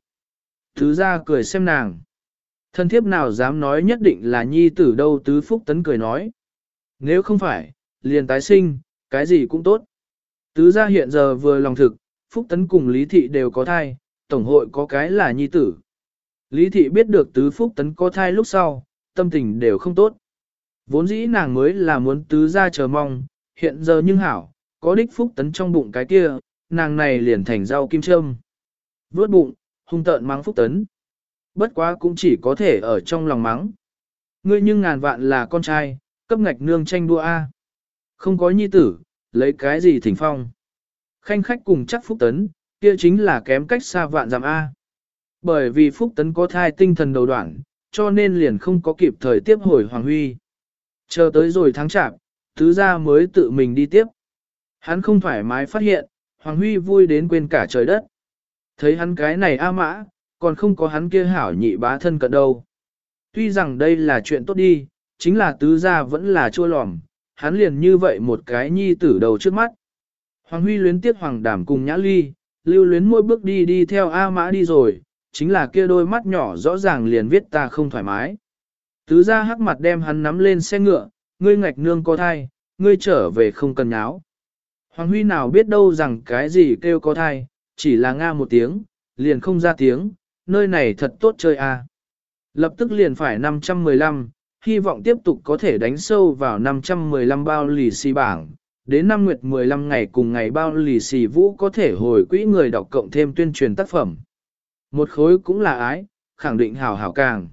Speaker 1: Tứ gia cười xem nàng. Thân thiếp nào dám nói nhất định là nhi tử đâu. Tứ Phúc Tấn cười nói. Nếu không phải, liền tái sinh, cái gì cũng tốt. Tứ gia hiện giờ vừa lòng thực, Phúc Tấn cùng Lý Thị đều có thai, tổng hội có cái là nhi tử. Lý Thị biết được Tứ Phúc Tấn có thai lúc sau, tâm tình đều không tốt. Vốn dĩ nàng mới là muốn tứ gia chờ mong, hiện giờ nhưng hảo, có đích Phúc Tấn trong bụng cái kia, nàng này liền thành rau kim châm. Vớt bụng, hung tợn mắng Phúc Tấn. Bất quá cũng chỉ có thể ở trong lòng mắng. Ngươi nhưng ngàn vạn là con trai, cấp ngạch nương tranh đua A. Không có nhi tử, lấy cái gì thỉnh phong. Khanh khách cùng chắc Phúc Tấn, kia chính là kém cách xa vạn dặm A. Bởi vì Phúc Tấn có thai tinh thần đầu đoạn, cho nên liền không có kịp thời tiếp hồi Hoàng Huy. Chờ tới rồi tháng chạp, tứ gia mới tự mình đi tiếp. Hắn không thoải mái phát hiện, Hoàng Huy vui đến quên cả trời đất. Thấy hắn cái này A Mã, còn không có hắn kia hảo nhị bá thân cận đâu. Tuy rằng đây là chuyện tốt đi, chính là tứ gia vẫn là chua lòm, hắn liền như vậy một cái nhi tử đầu trước mắt. Hoàng Huy luyến tiếc Hoàng Đảm cùng Nhã Ly, lưu luyến mỗi bước đi theo A Mã đi rồi, chính là kia đôi mắt nhỏ rõ ràng liền viết ta không thoải mái. Tứ gia hắc mặt đem hắn nắm lên xe ngựa, ngươi ngạch nương có thai, ngươi trở về không cần nháo. Hoàng Huy nào biết đâu rằng cái gì kêu có thai, chỉ là nga một tiếng, liền không ra tiếng, nơi này thật tốt chơi à. Lập tức liền phải 515, hy vọng tiếp tục có thể đánh sâu vào 515 bao lì xì bảng. Đến năm nguyệt 15 ngày cùng ngày bao lì xì vũ có thể hồi quỹ người đọc cộng thêm tuyên truyền tác phẩm. Một khối cũng là ái, khẳng định hảo hảo càng.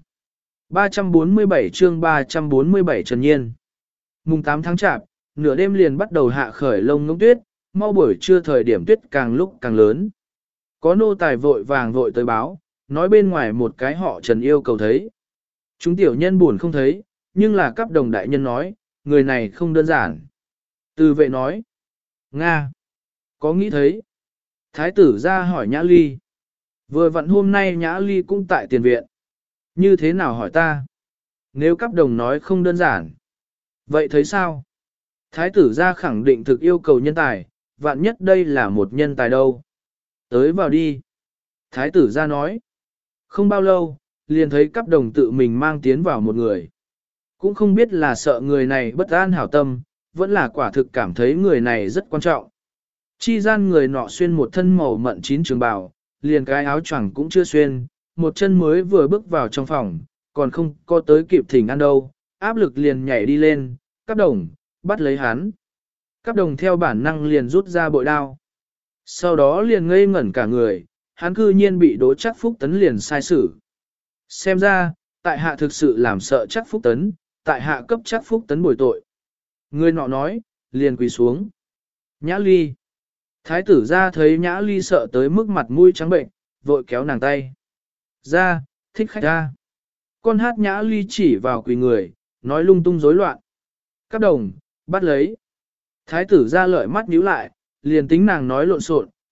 Speaker 1: 347 chương 347 Trần Nhiên. Mùng 8 tháng chạp, nửa đêm liền bắt đầu hạ khởi lông ngỗng tuyết, mau buổi trưa thời điểm tuyết càng lúc càng lớn. Có nô tài vội vàng vội tới báo, nói bên ngoài một cái họ Trần yêu cầu thấy. Chúng tiểu nhân buồn không thấy, nhưng là cấp đồng đại nhân nói, người này không đơn giản. Từ vệ nói, Nga, có nghĩ thấy. Thái tử ra hỏi Nhã Ly. Vừa vặn hôm nay Nhã Ly cũng tại tiền viện. Như thế nào hỏi ta? Nếu cấp đồng nói không đơn giản. Vậy thấy sao? Thái tử ra khẳng định thực yêu cầu nhân tài, vạn nhất đây là một nhân tài đâu. Tới vào đi. Thái tử ra nói. Không bao lâu, liền thấy cấp đồng tự mình mang tiến vào một người. Cũng không biết là sợ người này bất an hảo tâm, vẫn là quả thực cảm thấy người này rất quan trọng. Chi gian người nọ xuyên một thân màu mận chín trường bào, liền cái áo choàng cũng chưa xuyên, một chân mới vừa bước vào trong phòng, còn không có tới kịp thỉnh ăn đâu, áp lực liền nhảy đi lên, cấp đồng, bắt lấy hắn. Cấp đồng theo bản năng liền rút ra bội đao. Sau đó liền ngây ngẩn cả người, hắn cư nhiên bị Đỗ Trác Phúc Tấn liền sai xử. Xem ra, tại hạ thực sự làm sợ Trác Phúc Tấn, tại hạ cấp Trác Phúc Tấn bồi tội. Người nọ nói, liền quỳ xuống. Nhã Ly. Thái tử ra thấy Nhã Ly sợ tới mức mặt mũi trắng bệnh, vội kéo nàng tay. Ra, thích khách ra. Con hát Nhã Ly chỉ vào quỳ người, nói lung tung rối loạn. Các đồng, bắt lấy. Thái tử ra lợi mắt nhíu lại, liền tính nàng nói lộn xộn,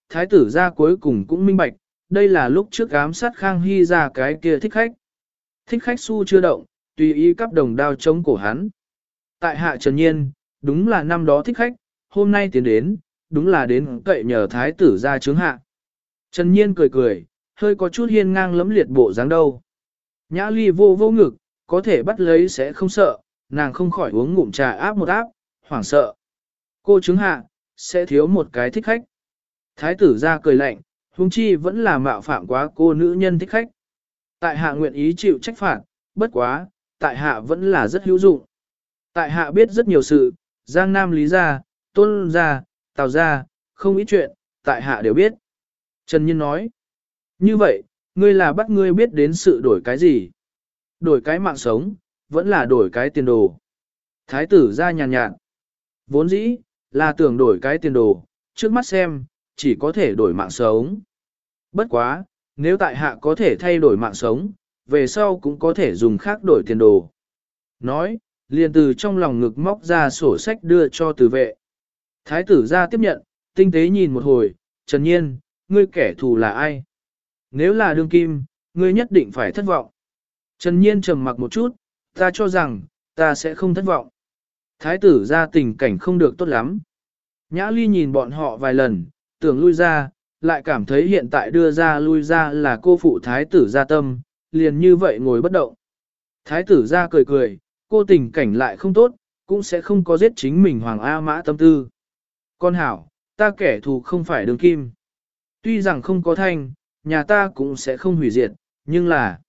Speaker 1: thái tử gia cuối cùng cũng minh bạch, đây là lúc trước ám sát Khang Hy ra cái kia thích khách. Thích khách su chưa động, tùy ý cắp đồng đao chống cổ hắn. Tại hạ Trần Nhiên, đúng là năm đó thích khách, hôm nay tiến đến, đúng là đến cậy nhờ thái tử gia chướng hạ. Trần Nhiên cười cười, hơi có chút hiên ngang lẫm liệt bộ dáng đâu. Nhã Ly vô vô ngực, có thể bắt lấy sẽ không sợ, nàng không khỏi uống ngụm trà áp một áp, hoảng sợ. Cô chứng hạ, sẽ thiếu một cái thích khách. Thái tử ra cười lạnh, huống chi vẫn là mạo phạm quá cô nữ nhân thích khách. Tại hạ nguyện ý chịu trách phạt, bất quá, tại hạ vẫn là rất hữu dụng. Tại hạ biết rất nhiều sự, Giang Nam Lý gia, Tôn gia, Tào gia, không ít chuyện, tại hạ đều biết. Trần Nhiên nói, như vậy, ngươi là bắt ngươi biết đến sự đổi cái gì? Đổi cái mạng sống, vẫn là đổi cái tiền đồ. Thái tử ra nhàn nhạt. Vốn dĩ, là tưởng đổi cái tiền đồ, trước mắt xem, chỉ có thể đổi mạng sống. Bất quá, nếu tại hạ có thể thay đổi mạng sống, về sau cũng có thể dùng khác đổi tiền đồ. Nói, liền từ trong lòng ngực móc ra sổ sách đưa cho từ vệ. Thái tử ra tiếp nhận, tinh tế nhìn một hồi, Trần Nhiên, ngươi kẻ thù là ai? Nếu là đương kim, ngươi nhất định phải thất vọng. Trần Nhiên trầm mặc một chút, ta cho rằng, ta sẽ không thất vọng. Thái tử ra tình cảnh không được tốt lắm. Nhã Ly nhìn bọn họ vài lần, tưởng lui ra, lại cảm thấy hiện tại đưa ra lui ra là cô phụ thái tử ra tâm, liền như vậy ngồi bất động. Thái tử ra cười cười, cô tình cảnh lại không tốt, cũng sẽ không có giết chính mình Hoàng A Mã tâm tư. Con hảo, ta kẻ thù không phải đường kim. Tuy rằng không có thanh, nhà ta cũng sẽ không hủy diệt, nhưng là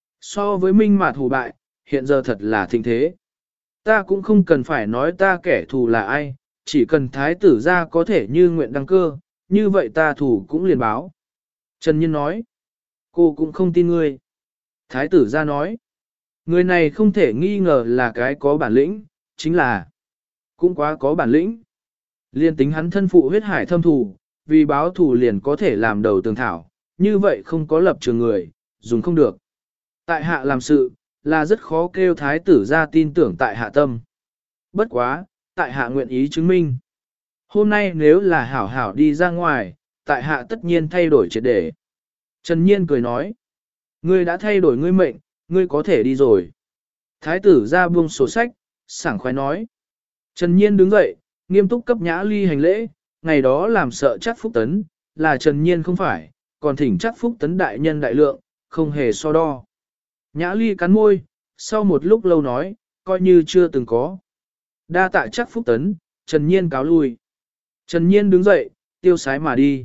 Speaker 1: so với minh mạt hù bại, hiện giờ thật là thịnh thế. Ta cũng không cần phải nói ta kẻ thù là ai, chỉ cần thái tử ra có thể như nguyện đăng cơ, như vậy ta thù cũng liền báo. Trần Nhiên nói, cô cũng không tin ngươi. Thái tử ra nói, người này không thể nghi ngờ là cái có bản lĩnh, chính là cũng quá có bản lĩnh. Liên tính hắn thân phụ huyết hải thâm thù, vì báo thù liền có thể làm đầu tường thảo, như vậy không có lập trường người, dùng không được. Tại hạ làm sự, là rất khó kêu thái tử ra tin tưởng tại hạ tâm. Bất quá, tại hạ nguyện ý chứng minh. Hôm nay nếu là hảo hảo đi ra ngoài, tại hạ tất nhiên thay đổi triệt để. Trần Nhiên cười nói, ngươi đã thay đổi ngươi mệnh, ngươi có thể đi rồi. Thái tử ra buông sổ sách, sảng khoái nói. Trần Nhiên đứng dậy, nghiêm túc cấp Nhã Ly hành lễ, ngày đó làm sợ chắc Phúc Tấn, là Trần Nhiên không phải, còn thỉnh chắc Phúc Tấn đại nhân đại lượng, không hề so đo. Nhã Ly cắn môi, sau một lúc lâu nói, coi như chưa từng có. Đa tạ chắc Phúc Tấn, Trần Nhiên cáo lui. Trần Nhiên đứng dậy, tiêu sái mà đi.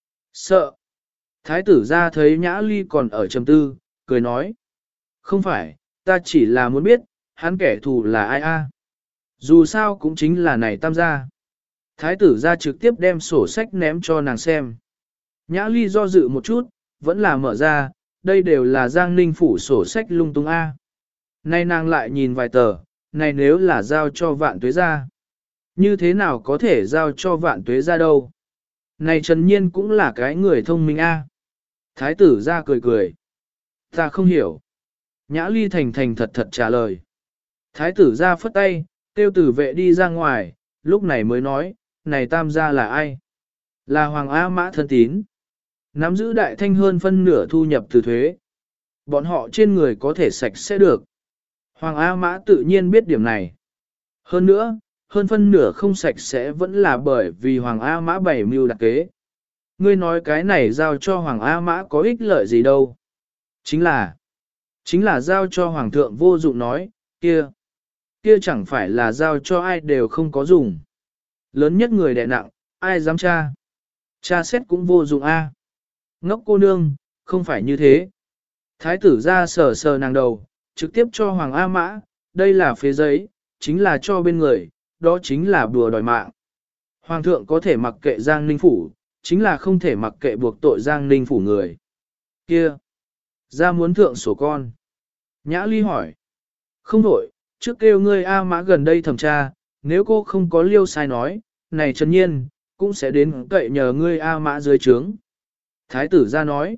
Speaker 1: Sợ. Thái tử ra thấy Nhã Ly còn ở trầm tư, cười nói. Không phải, ta chỉ là muốn biết, hắn kẻ thù là ai a? Dù sao cũng chính là này tam gia. Thái tử ra trực tiếp đem sổ sách ném cho nàng xem. Nhã Ly do dự một chút, vẫn là mở ra, đây đều là Giang Ninh phủ sổ sách lung tung A. Nay nàng lại nhìn vài tờ, này nếu là giao cho vạn tuế ra. Như thế nào có thể giao cho vạn tuế ra đâu? Này Trần Nhiên cũng là cái người thông minh A. Thái tử ra cười cười. Ta không hiểu. Nhã Ly thành thành thật thật trả lời. Thái tử ra phất tay, tiêu tử vệ đi ra ngoài, lúc này mới nói, này tam gia là ai? Là Hoàng A Mã thân tín. Nắm giữ đại thanh hơn phân nửa thu nhập từ thuế. Bọn họ trên người có thể sạch sẽ được. Hoàng A Mã tự nhiên biết điểm này. Hơn nữa, hơn phân nửa không sạch sẽ vẫn là bởi vì Hoàng A Mã bày mưu đặc kế. Ngươi nói cái này giao cho Hoàng A Mã có ích lợi gì đâu. Chính là giao cho Hoàng thượng vô dụng nói, kia chẳng phải là giao cho ai đều không có dùng. Lớn nhất người đè nặng, ai dám tra. Tra xét cũng vô dụng a. Ngốc cô nương, không phải như thế. Thái tử ra sờ sờ nàng đầu, trực tiếp cho Hoàng A Mã, đây là phế giấy, chính là cho bên người, đó chính là bùa đòi mạng. Hoàng thượng có thể mặc kệ Giang Ninh Phủ, chính là không thể mặc kệ buộc tội Giang Ninh Phủ người. Kia, ra muốn thượng sổ con. Nhã Ly hỏi, không đổi, trước kêu ngươi A Mã gần đây thẩm tra, nếu cô không có liêu sai nói, này Trần Nhiên, cũng sẽ đến cậy nhờ ngươi A Mã dưới trướng. Thái tử ra nói,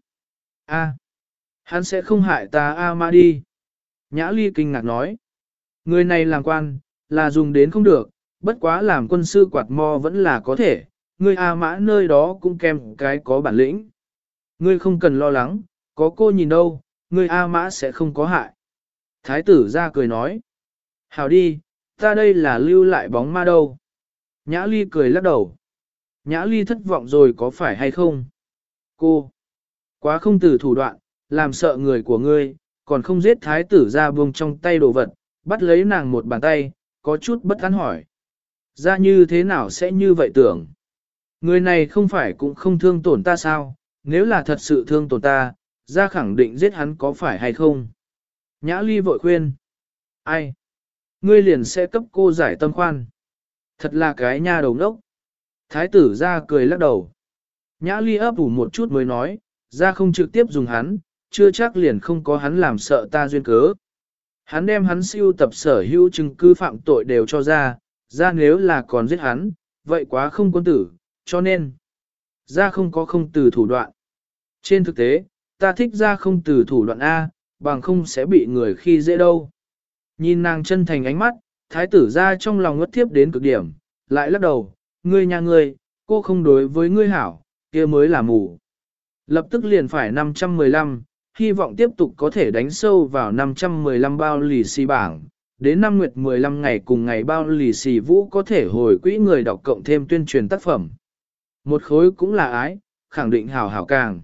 Speaker 1: hắn sẽ không hại ta A Mã đi. Nhã Ly kinh ngạc nói, người này làm quan, là dùng đến không được, bất quá làm quân sư quạt mo vẫn là có thể, ngươi A Mã nơi đó cũng kèm cái có bản lĩnh. Ngươi không cần lo lắng, có cô nhìn đâu, ngươi A Mã sẽ không có hại. Thái tử ra cười nói. Hảo đi, ta đây là lưu lại bóng ma đâu. Nhã Ly cười lắc đầu. Nhã Ly thất vọng rồi có phải hay không? Cô, quá không từ thủ đoạn, làm sợ người của ngươi, còn không giết thái tử ra buông trong tay đồ vật, bắt lấy nàng một bàn tay, có chút bất an hỏi. Ra như thế nào sẽ như vậy tưởng? Người này không phải cũng không thương tổn ta sao? Nếu là thật sự thương tổn ta, ra khẳng định giết hắn có phải hay không? Nhã Ly vội khuyên. Ai? Ngươi liền sẽ cấp cô giải tâm khoan. Thật là cái nha đầu ngốc. Thái tử ra cười lắc đầu. Nhã Ly ấp ủ một chút mới nói, ra không trực tiếp dùng hắn, chưa chắc liền không có hắn làm sợ ta duyên cớ. Hắn đem hắn siêu tập sở hữu chứng cứ phạm tội đều cho ra nếu là còn giết hắn, vậy quá không quân tử, cho nên, ra không có không từ thủ đoạn. Trên thực tế, ta thích ra không từ thủ đoạn A, bằng không sẽ bị người khi dễ đâu. Nhìn nàng chân thành ánh mắt, thái tử ra trong lòng ngất thiếp đến cực điểm, lại lắc đầu, ngươi nhà ngươi, cô không đối với ngươi hảo, kia mới là mù. Lập tức liền phải 515, hy vọng tiếp tục có thể đánh sâu vào 515 bao lì xì bảng. Đến năm nguyệt 15 ngày cùng ngày bao lì xì vũ có thể hồi quỹ người đọc cộng thêm tuyên truyền tác phẩm. Một khối cũng là ái, khẳng định hảo hảo càng.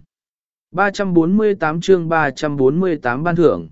Speaker 1: 348 chương 348 ban thưởng.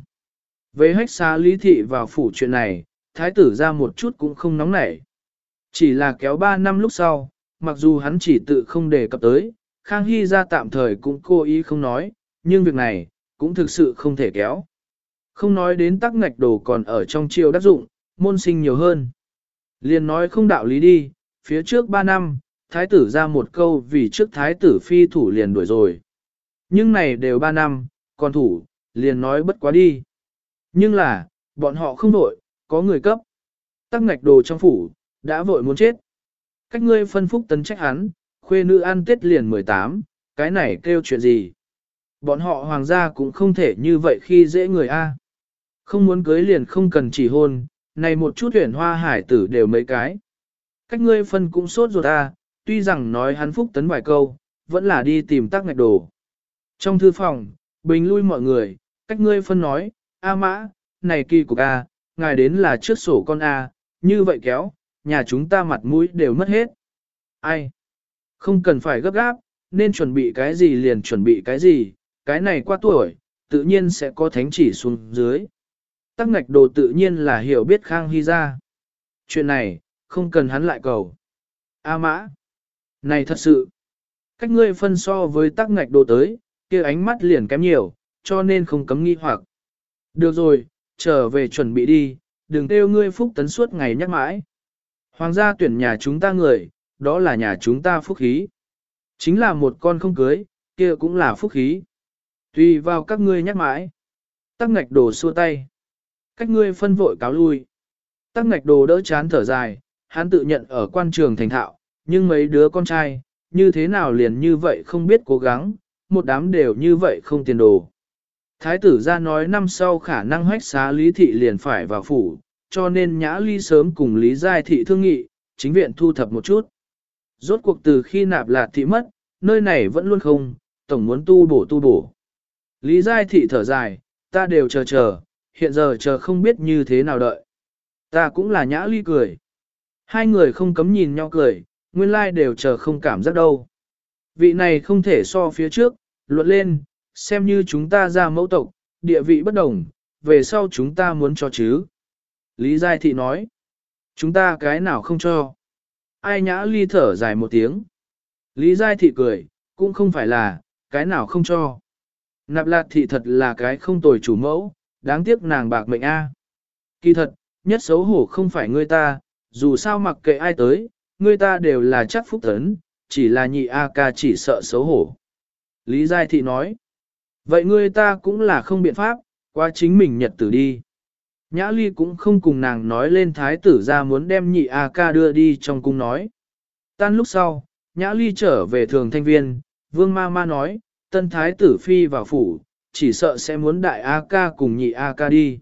Speaker 1: Về hách xá lý thị vào phủ chuyện này, thái tử ra một chút cũng không nóng nảy. Chỉ là kéo 3 năm lúc sau, mặc dù hắn chỉ tự không đề cập tới, Khang Hy ra tạm thời cũng cố ý không nói, nhưng việc này, cũng thực sự không thể kéo. Không nói đến tắc ngạch đồ còn ở trong triều đắc dụng, môn sinh nhiều hơn. Liền nói không đạo lý đi, phía trước 3 năm, thái tử ra một câu vì trước thái tử phi thủ liền đuổi rồi. Nhưng này đều 3 năm, còn thủ, liền nói bất quá đi. Nhưng là, bọn họ không vội, có người cấp. Tắc ngạch đồ trong phủ, đã vội muốn chết. Cách ngươi phân phúc tấn trách hắn, khuê nữ ăn tết liền 18, cái này kêu chuyện gì? Bọn họ hoàng gia cũng không thể như vậy khi dễ người A. Không muốn cưới liền không cần chỉ hôn, này một chút tuyển hoa hải tử đều mấy cái. Cách ngươi phân cũng sốt ruột A, tuy rằng nói hắn phúc tấn vài câu, vẫn là đi tìm tắc ngạch đồ. Trong thư phòng, bình lui mọi người, cách ngươi phân nói, A mã, này kỳ cục A, ngài đến là trước sổ con A, như vậy kéo, nhà chúng ta mặt mũi đều mất hết. Ai? Không cần phải gấp gáp, nên chuẩn bị cái gì liền chuẩn bị cái gì, cái này qua tuổi, tự nhiên sẽ có thánh chỉ xuống dưới. Tắc ngạch đồ tự nhiên là hiểu biết Khang Hy ra. Chuyện này, không cần hắn lại cầu. A mã, này thật sự, cách ngươi phân so với tắc ngạch đồ tới, kia ánh mắt liền kém nhiều, cho nên không cấm nghi hoặc. Được rồi, trở về chuẩn bị đi, đừng kêu ngươi phúc tấn suốt ngày nhắc mãi. Hoàng gia tuyển nhà chúng ta người, đó là nhà chúng ta phúc khí. Chính là một con không cưới, kia cũng là phúc khí. Tùy vào các ngươi nhắc mãi. Tắc ngạch đồ xua tay. Cách ngươi phân vội cáo lui. Tắc ngạch đồ đỡ chán thở dài, hắn tự nhận ở quan trường thành thạo, nhưng mấy đứa con trai, như thế nào liền như vậy không biết cố gắng, một đám đều như vậy không tiền đồ. Thái tử ra nói năm sau khả năng hách xá Lý Thị liền phải vào phủ, cho nên Nhã Ly sớm cùng Lý Giai Thị thương nghị, chính viện thu thập một chút. Rốt cuộc từ khi Nạp Lạt Thị mất, nơi này vẫn luôn không, tổng muốn tu bổ. Lý Giai Thị thở dài, ta đều chờ, hiện giờ chờ không biết như thế nào đợi. Ta cũng là Nhã Ly cười. Hai người không cấm nhìn nhau cười, nguyên lai đều chờ không cảm giác đâu. Vị này không thể so phía trước, luận lên, xem như chúng ta ra mẫu tộc, địa vị bất đồng, về sau chúng ta muốn cho chứ. Lý Giai Thị nói, chúng ta cái nào không cho. Ai Nhã Ly thở dài một tiếng. Lý Giai Thị cười, cũng không phải là, cái nào không cho. Nạp Lạt Thị thật là cái không tồi chủ mẫu, đáng tiếc nàng bạc mệnh A. Kỳ thật, nhất xấu hổ không phải ngươi ta, dù sao mặc kệ ai tới, ngươi ta đều là chắc phúc tấn, chỉ là nhị A ca chỉ sợ xấu hổ. Lý Giai Thị nói, vậy ngươi ta cũng là không biện pháp, qua chính mình nhật tử đi. Nhã Ly cũng không cùng nàng nói lên thái tử ra muốn đem nhị A ca đưa đi trong cung nói. Tan lúc sau, Nhã Ly trở về thường thanh viên, Vương Ma Ma nói, tân thái tử phi vào phủ, chỉ sợ sẽ muốn đại A ca cùng nhị A ca đi.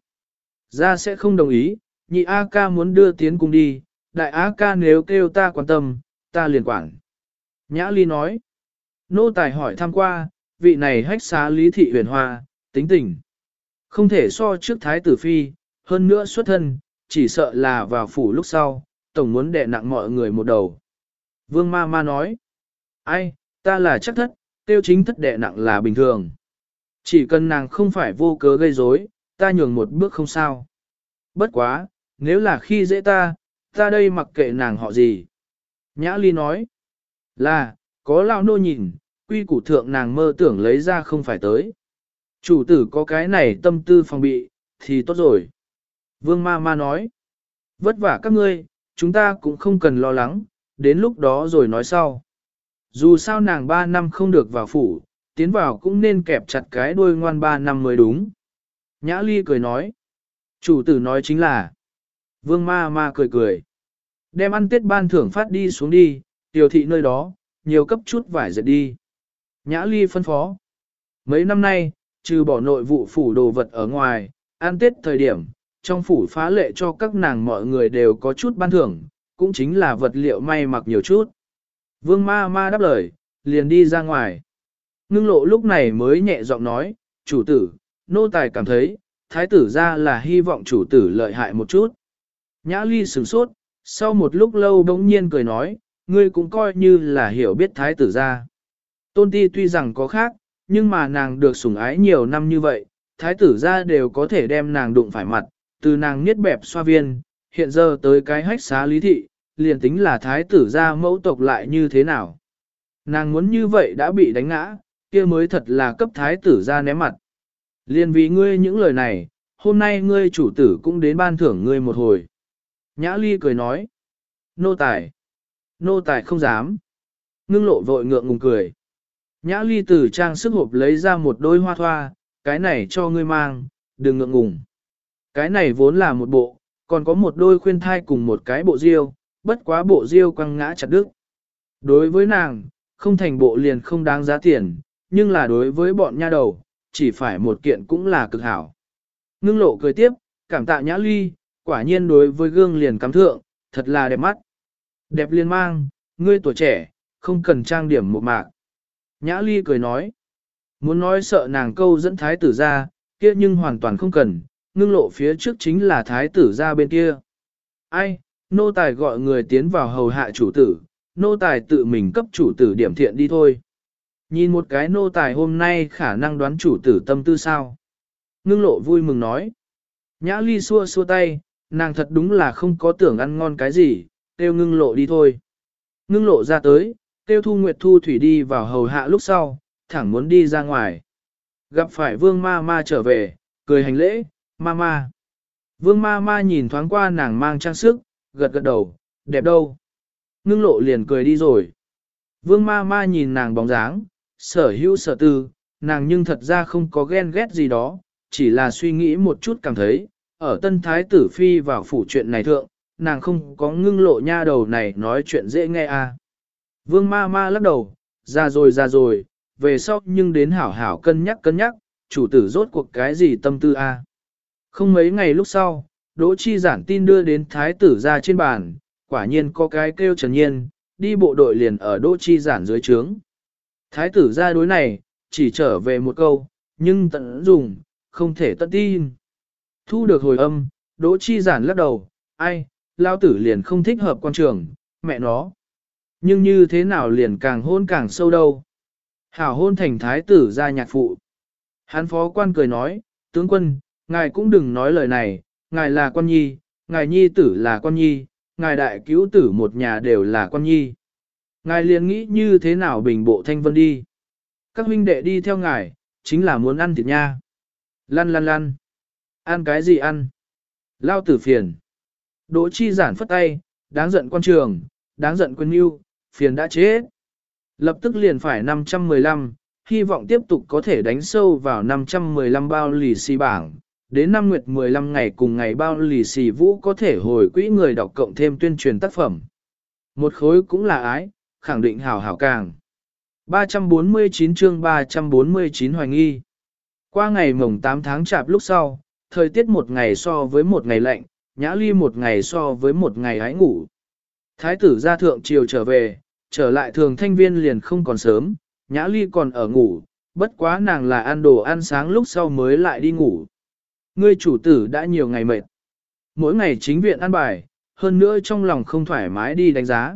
Speaker 1: Ra sẽ không đồng ý, nhị A ca muốn đưa tiến cung đi, đại A ca nếu kêu ta quan tâm, ta liền quản. Nhã Ly nói. Nô tài hỏi thăm qua, vị này hách xá Lý Thị Huyền Hoa, tính tình. Không thể so trước thái tử phi, hơn nữa xuất thân, chỉ sợ là vào phủ lúc sau, tổng muốn đè nặng mọi người một đầu. Vương ma ma nói. Ai, ta là chắc thất, tiêu chính thất đè nặng là bình thường. Chỉ cần nàng không phải vô cớ gây rối, ta nhường một bước không sao. Bất quá, nếu là khi dễ ta đây mặc kệ nàng họ gì. Nhã Ly nói. Là, có lão nô nhìn, quy củ thượng nàng mơ tưởng lấy ra không phải tới. Chủ tử có cái này tâm tư phòng bị, thì tốt rồi. Vương ma ma nói. Vất vả các ngươi, chúng ta cũng không cần lo lắng, đến lúc đó rồi nói sau. Dù sao nàng 3 năm không được vào phủ, tiến vào cũng nên kẹp chặt cái đuôi ngoan 3 năm mới đúng. Nhã Ly cười nói. Chủ tử nói chính là. Vương ma ma cười cười. Đem ăn tết ban thưởng phát đi xuống đi, tiểu thị nơi đó, nhiều cấp chút vải dệt đi. Nhã Ly phân phó. Mấy năm nay, trừ bỏ nội vụ phủ đồ vật ở ngoài, ăn tết thời điểm, trong phủ phá lệ cho các nàng mọi người đều có chút ban thưởng, cũng chính là vật liệu may mặc nhiều chút. Vương ma ma đáp lời, liền đi ra ngoài. Ngưng lộ lúc này mới nhẹ giọng nói, chủ tử, nô tài cảm thấy, thái tử ra là hy vọng chủ tử lợi hại một chút. Nhã Ly sửng sốt, sau một lúc lâu bỗng nhiên cười nói, ngươi cũng coi như là hiểu biết thái tử ra. Tôn ti tuy rằng có khác, nhưng mà nàng được sủng ái nhiều năm như vậy, thái tử ra đều có thể đem nàng đụng phải mặt, từ nàng niết bẹp xoa viên, hiện giờ tới cái hách xá Lý Thị, liền tính là thái tử ra mẫu tộc lại như thế nào. Nàng muốn như vậy đã bị đánh ngã, kia mới thật là cấp thái tử ra ném mặt. Liền vì ngươi những lời này, hôm nay ngươi chủ tử cũng đến ban thưởng ngươi một hồi. Nhã Ly cười nói, nô tài không dám. Ngưng lộ vội ngượng ngùng cười. Nhã Ly từ trang sức hộp lấy ra một đôi hoa thoa, cái này cho ngươi mang, đừng ngượng ngùng. Cái này vốn là một bộ, còn có một đôi khuyên thai cùng một cái bộ diêu, bất quá bộ diêu quăng ngã chặt đứt. Đối với nàng, không thành bộ liền không đáng giá tiền, nhưng là đối với bọn nha đầu, chỉ phải một kiện cũng là cực hảo. Ngưng lộ cười tiếp, cảm tạ Nhã Ly, quả nhiên đối với gương liền cắm thượng, thật là đẹp mắt. Đẹp liền mang, ngươi tuổi trẻ, không cần trang điểm một mạc. Nhã Ly cười nói, muốn nói sợ nàng câu dẫn thái tử ra, kia nhưng hoàn toàn không cần, ngưng lộ phía trước chính là thái tử ra bên kia. Ai, nô tài gọi người tiến vào hầu hạ chủ tử, nô tài tự mình cấp chủ tử điểm thiện đi thôi. Nhìn một cái nô tài hôm nay khả năng đoán chủ tử tâm tư sao. Ngưng lộ vui mừng nói. Nhã Ly xua xua tay, nàng thật đúng là không có tưởng ăn ngon cái gì, kêu ngưng lộ đi thôi. Ngưng lộ ra tới, kêu Thu Nguyệt Thu Thủy đi vào hầu hạ lúc sau, thẳng muốn đi ra ngoài. Gặp phải Vương ma ma trở về, cười hành lễ, ma ma. Vương ma ma nhìn thoáng qua nàng mang trang sức, gật gật đầu, đẹp đâu. Ngưng lộ liền cười đi rồi. Vương ma ma nhìn nàng bóng dáng, sở hữu sở tư, nàng nhưng thật ra không có ghen ghét gì đó, chỉ là suy nghĩ một chút cảm thấy, ở tân thái tử phi vào phủ chuyện này thượng, nàng không có ngưng lộ nha đầu này nói chuyện dễ nghe à. Vương ma ma lắc đầu, ra rồi, về sau nhưng đến hảo hảo cân nhắc, chủ tử rốt cuộc cái gì tâm tư à. Không mấy ngày lúc sau, Đỗ Chi Giản tin đưa đến thái tử ra trên bàn, quả nhiên có cái kêu Trần Nhiên, đi bộ đội liền ở Đỗ Chi Giản dưới trướng. Thái tử ra đối này, chỉ trở về một câu, nhưng tận dùng, không thể tận tin. Thu được hồi âm, Đỗ Chi Giản lắc đầu, ai, lao tử liền không thích hợp quan trường, mẹ nó. Nhưng như thế nào liền càng hôn càng sâu đâu. Hảo hôn thành thái tử ra nhạc phụ. Hắn phó quan cười nói, tướng quân, ngài cũng đừng nói lời này, ngài là quan nhi, ngài nhi tử là quan nhi, ngài đại cứu tử một nhà đều là quan nhi. Ngài liền nghĩ như thế nào bình bộ thanh vân đi. Các huynh đệ đi theo ngài, chính là muốn ăn thịt nha. Lăn. Ăn cái gì ăn? Lao tử phiền. Đỗ Chi Giản phất tay, đáng giận quan trường, đáng giận quân yêu, phiền đã chết. Lập tức liền phải 515, hy vọng tiếp tục có thể đánh sâu vào 515 bao lì xì bảng. Đến năm nguyệt 15 ngày cùng ngày bao lì xì vũ có thể hồi quỹ người đọc cộng thêm tuyên truyền tác phẩm. Một khối cũng là ái, khẳng định hảo hảo càng. 349 chương 349 hoài nghi. Qua ngày mồng 8 tháng chạp lúc sau, thời tiết một ngày so với một ngày lạnh, Nhã Ly một ngày so với một ngày hái ngủ. Thái tử ra thượng triều trở về, Trở lại thường thanh viên liền không còn sớm, Nhã Ly còn ở ngủ, bất quá nàng là ăn đồ ăn sáng lúc sau mới lại đi ngủ. Ngươi chủ tử đã nhiều ngày mệt. Mỗi ngày chính viện ăn bài, hơn nữa trong lòng không thoải mái đi đánh giá.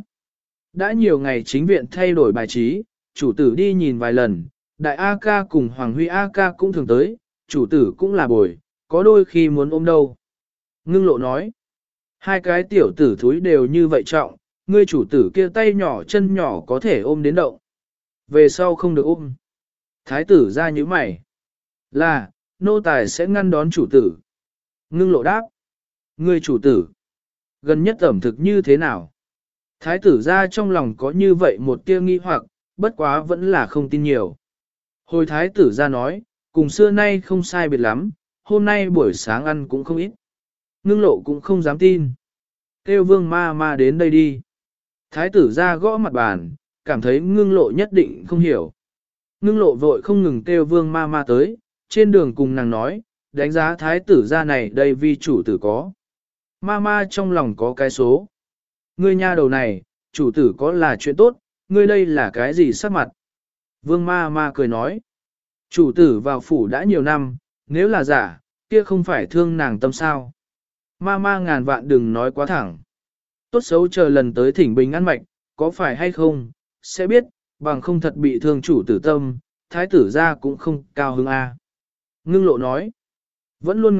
Speaker 1: Đã nhiều ngày chính viện thay đổi bài trí, chủ tử đi nhìn vài lần, đại A ca cùng Hoàng Huy A ca cũng thường tới, chủ tử cũng là bồi, có đôi khi muốn ôm đâu. Ngưng lộ nói, hai cái tiểu tử thúi đều như vậy trọng, ngươi chủ tử kia tay nhỏ chân nhỏ có thể ôm đến động. Về sau không được ôm. Thái tử ra như mày. Là, nô tài sẽ ngăn đón chủ tử. Ngưng lộ đáp. Ngươi chủ tử. Gần nhất ẩm thực như thế nào? Thái tử ra trong lòng có như vậy một tia nghi hoặc, bất quá vẫn là không tin nhiều. Hồi thái tử ra nói, cùng xưa nay không sai biệt lắm, hôm nay buổi sáng ăn cũng không ít. Ngưng lộ cũng không dám tin. Kêu vương ma ma đến đây đi. Thái tử ra gõ mặt bàn, cảm thấy ngưng lộ nhất định không hiểu. Ngưng lộ vội không ngừng kêu vương ma ma tới, trên đường cùng nàng nói, đánh giá thái tử ra này đây vì chủ tử có. Ma ma trong lòng có cái số. Ngươi nha đầu này, chủ tử có là chuyện tốt, ngươi đây là cái gì sắc mặt? Vương ma ma cười nói. Chủ tử vào phủ đã nhiều năm, nếu là giả, kia không phải thương nàng tâm sao. Ma ma ngàn vạn đừng nói quá thẳng. Tốt xấu chờ lần tới thỉnh bình ăn mạch, có phải hay không, sẽ biết, bằng không thật bị thương chủ tử tâm, thái tử ra cũng không cao hứng a. Ngưng lộ nói, vẫn luôn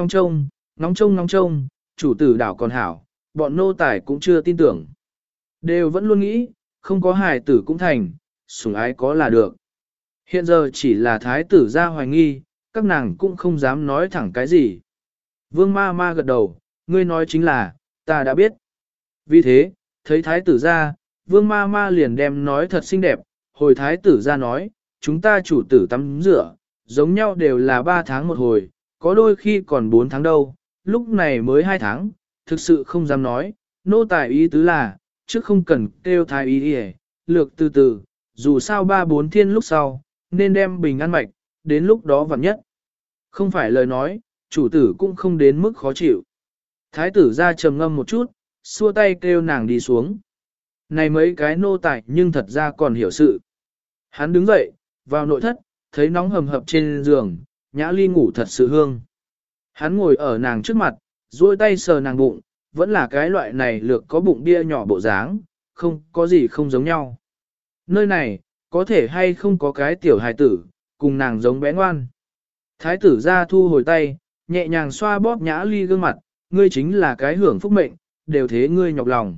Speaker 1: ngóng trông, chủ tử đảo còn hảo, bọn nô tài cũng chưa tin tưởng. Đều vẫn luôn nghĩ, không có hài tử cũng thành, sủng ái có là được. Hiện giờ chỉ là thái tử ra hoài nghi, các nàng cũng không dám nói thẳng cái gì. Vương ma ma gật đầu, ngươi nói chính là, ta đã biết. Vì thế, thấy thái tử ra, vương ma ma liền đem nói thật xinh đẹp, hồi thái tử ra nói, chúng ta chủ tử tắm rửa, giống nhau đều là 3 tháng một hồi, có đôi khi còn 4 tháng đâu, lúc này mới 2 tháng, thực sự không dám nói, nô tài ý tứ là, chứ không cần kêu thái ý đi lược từ từ, dù sao 3-4 thiên lúc sau, nên đem bình ăn mạch, đến lúc đó vặn nhất. Không phải lời nói, chủ tử cũng không đến mức khó chịu. Thái tử ra trầm ngâm một chút, xua tay kêu nàng đi xuống. Này mấy cái nô tài nhưng thật ra còn hiểu sự. Hắn đứng dậy, vào nội thất, thấy nóng hầm hập trên giường, Nhã Ly ngủ thật sự hương. Hắn ngồi ở nàng trước mặt, duỗi tay sờ nàng bụng, vẫn là cái loại này lược có bụng bia nhỏ bộ dáng, không có gì không giống nhau. Nơi này, có thể hay không có cái tiểu hài tử, cùng nàng giống bé ngoan. Thái tử ra thu hồi tay, nhẹ nhàng xoa bóp Nhã Ly gương mặt, ngươi chính là cái hưởng phúc mệnh, đều thế ngươi nhọc lòng.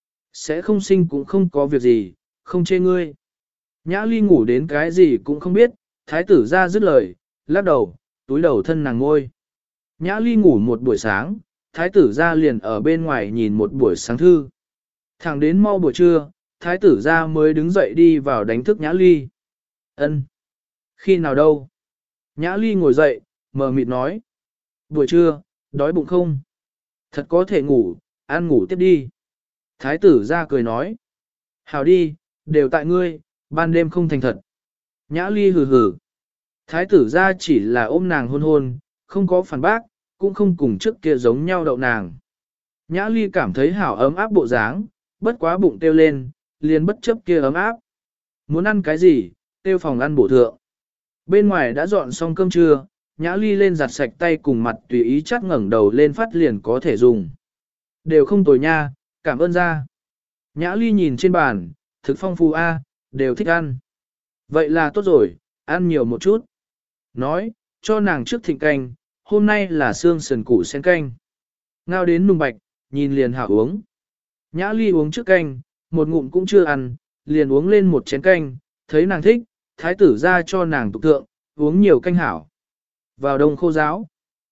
Speaker 1: Sẽ không sinh cũng không có việc gì, không chê ngươi. Nhã Ly ngủ đến cái gì cũng không biết, thái tử ra dứt lời, lắc đầu, túi đầu thân nàng ngôi. Nhã Ly ngủ một buổi sáng, thái tử ra liền ở bên ngoài nhìn một buổi sáng thư. Thẳng đến mau buổi trưa, thái tử ra mới đứng dậy đi vào đánh thức Nhã Ly. Ân, khi nào đâu? Nhã Ly ngồi dậy, mờ mịt nói. Buổi trưa, đói bụng không? Thật có thể ngủ, ăn ngủ tiếp đi. Thái tử ra cười nói. Hảo đi, đều tại ngươi, ban đêm không thành thật. Nhã Ly hừ hừ. Thái tử ra chỉ là ôm nàng hôn hôn, không có phản bác, cũng không cùng trước kia giống nhau đậu nàng. Nhã Ly cảm thấy hảo ấm áp bộ dáng, bất quá bụng tiêu lên, liền bất chấp kia ấm áp. Muốn ăn cái gì, tiêu phòng ăn bổ thượng. Bên ngoài đã dọn xong cơm trưa, Nhã Ly lên giặt sạch tay cùng mặt tùy ý chắt ngẩng đầu lên phát liền có thể dùng. Đều không tồi nha, cảm ơn ra. Nhã Ly nhìn trên bàn, thực phong phú a, đều thích ăn. Vậy là tốt rồi, ăn nhiều một chút. Nói, cho nàng trước thịnh canh, hôm nay là xương sườn củ sen canh. Ngao đến nùng bạch, nhìn liền hảo uống. Nhã Ly uống trước canh, một ngụm cũng chưa ăn, liền uống lên một chén canh, thấy nàng thích, thái tử ra cho nàng tục thượng, uống nhiều canh hảo. Vào đông khô giáo.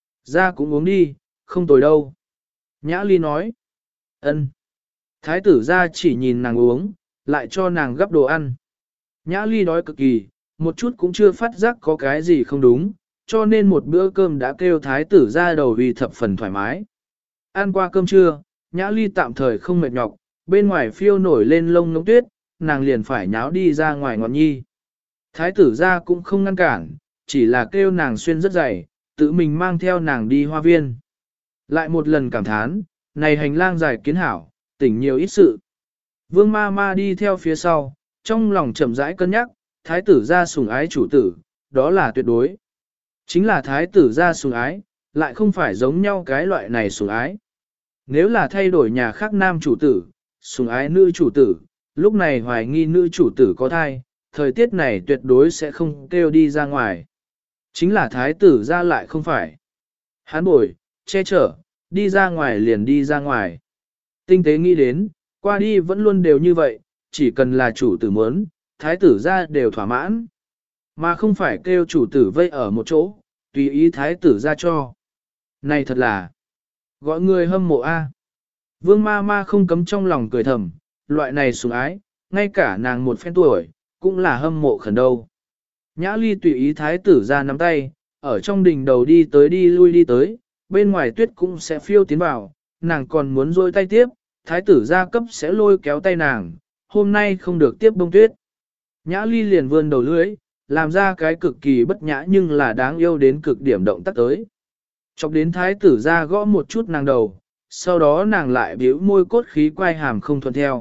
Speaker 1: Ra cũng uống đi, không tồi đâu. Nhã Ly nói. Ân. Thái tử ra chỉ nhìn nàng uống, lại cho nàng gắp đồ ăn. Nhã Ly đói cực kỳ, một chút cũng chưa phát giác có cái gì không đúng, cho nên một bữa cơm đã kêu thái tử ra đầu vì thập phần thoải mái. Ăn qua cơm trưa, Nhã Ly tạm thời không mệt nhọc, bên ngoài phiêu nổi lên lông ngỗng tuyết, nàng liền phải nháo đi ra ngoài ngọn nhi. Thái tử ra cũng không ngăn cản, chỉ là kêu nàng xuyên rất dày, tự mình mang theo nàng đi hoa viên. Lại một lần cảm thán, này hành lang dài kiến hảo, tỉnh nhiều ít sự. Vương ma ma đi theo phía sau, trong lòng chậm rãi cân nhắc, thái tử ra sủng ái chủ tử, đó là tuyệt đối. Chính là thái tử ra sủng ái, lại không phải giống nhau cái loại này sủng ái. Nếu là thay đổi nhà khác nam chủ tử, sủng ái nữ chủ tử, lúc này hoài nghi nữ chủ tử có thai, thời tiết này tuyệt đối sẽ không kêu đi ra ngoài. Chính là thái tử ra lại không phải. Hán bồi, che chở, đi ra ngoài liền đi ra ngoài. Tinh tế nghĩ đến, qua đi vẫn luôn đều như vậy, chỉ cần là chủ tử muốn, thái tử ra đều thỏa mãn. Mà không phải kêu chủ tử vây ở một chỗ, tùy ý thái tử ra cho. Này thật là, gọi người hâm mộ a. Vương ma ma không cấm trong lòng cười thầm, loại này sủng ái, ngay cả nàng một phen tuổi, cũng là hâm mộ khẩn đâu. Nhã ly tùy ý thái tử ra nắm tay, ở trong đình đầu đi tới đi lui đi tới, bên ngoài tuyết cũng sẽ phiêu tiến vào, nàng còn muốn rôi tay tiếp, thái tử ra cấp sẽ lôi kéo tay nàng, hôm nay không được tiếp bông tuyết. Nhã ly liền vươn đầu lưỡi, làm ra cái cực kỳ bất nhã nhưng là đáng yêu đến cực điểm động tác tới. Chọc đến thái tử ra gõ một chút nàng đầu, sau đó nàng lại biểu môi cốt khí quay hàm không thuận theo.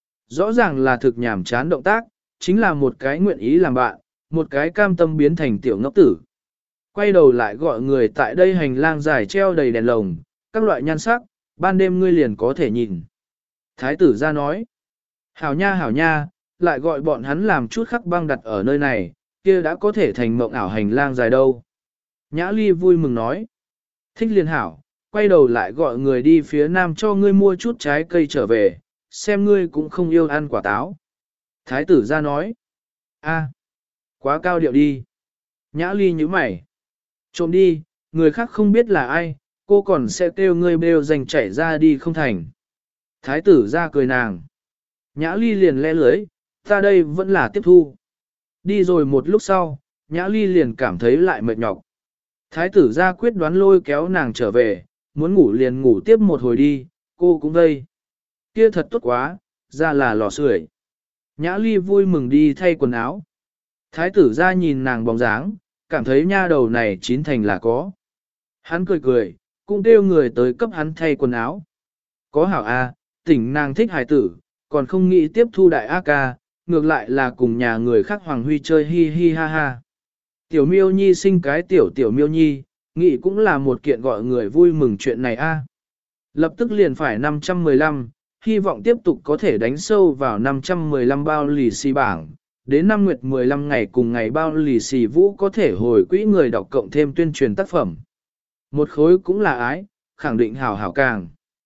Speaker 1: Rõ ràng là thực nhảm chán động tác, chính là một cái nguyện ý làm bạn, một cái cam tâm biến thành tiểu ngốc tử. Quay đầu lại gọi người tại đây hành lang dài treo đầy đèn lồng, các loại nhan sắc, ban đêm ngươi liền có thể nhìn. Thái tử ra nói, hảo nha, lại gọi bọn hắn làm chút khắc băng đặt ở nơi này, kia đã có thể thành mộng ảo hành lang dài đâu. Nhã ly vui mừng nói, thích liền hảo, quay đầu lại gọi người đi phía nam cho ngươi mua chút trái cây trở về, xem ngươi cũng không yêu ăn quả táo. Thái tử ra nói, a, quá cao điệu đi. Nhã ly nhíu mày, trộm đi, người khác không biết là ai, cô còn sẽ kêu ngươi bêu dành chảy ra đi không thành. Thái tử ra cười nàng. Nhã ly liền le lưới, ta đây vẫn là tiếp thu. Đi rồi một lúc sau, Nhã ly liền cảm thấy lại mệt nhọc. Thái tử ra quyết đoán lôi kéo nàng trở về, muốn ngủ liền ngủ tiếp một hồi đi, cô cũng vây. Kia thật tốt quá, ra là lò sưởi. Nhã ly vui mừng đi thay quần áo. Thái tử ra nhìn nàng bóng dáng, cảm thấy nha đầu này chín thành là có. Hắn cười cười, cũng kêu người tới cấp hắn thay quần áo. Có hảo A, tỉnh nàng thích hài tử, còn không nghĩ tiếp thu đại A ca, ngược lại là cùng nhà người khác Hoàng Huy chơi hi hi ha ha. Tiểu miêu nhi sinh cái tiểu miêu nhi, nghĩ cũng là một kiện gọi người vui mừng chuyện này A. Lập tức liền phải 515, hy vọng tiếp tục có thể đánh sâu vào 515 bao lì xì bảng. Đến năm nguyệt 15 ngày cùng ngày bao lì xì vũ có thể hồi quỹ người đọc cộng thêm tuyên truyền tác phẩm. Một khối cũng là ái, khẳng định hảo hảo càng.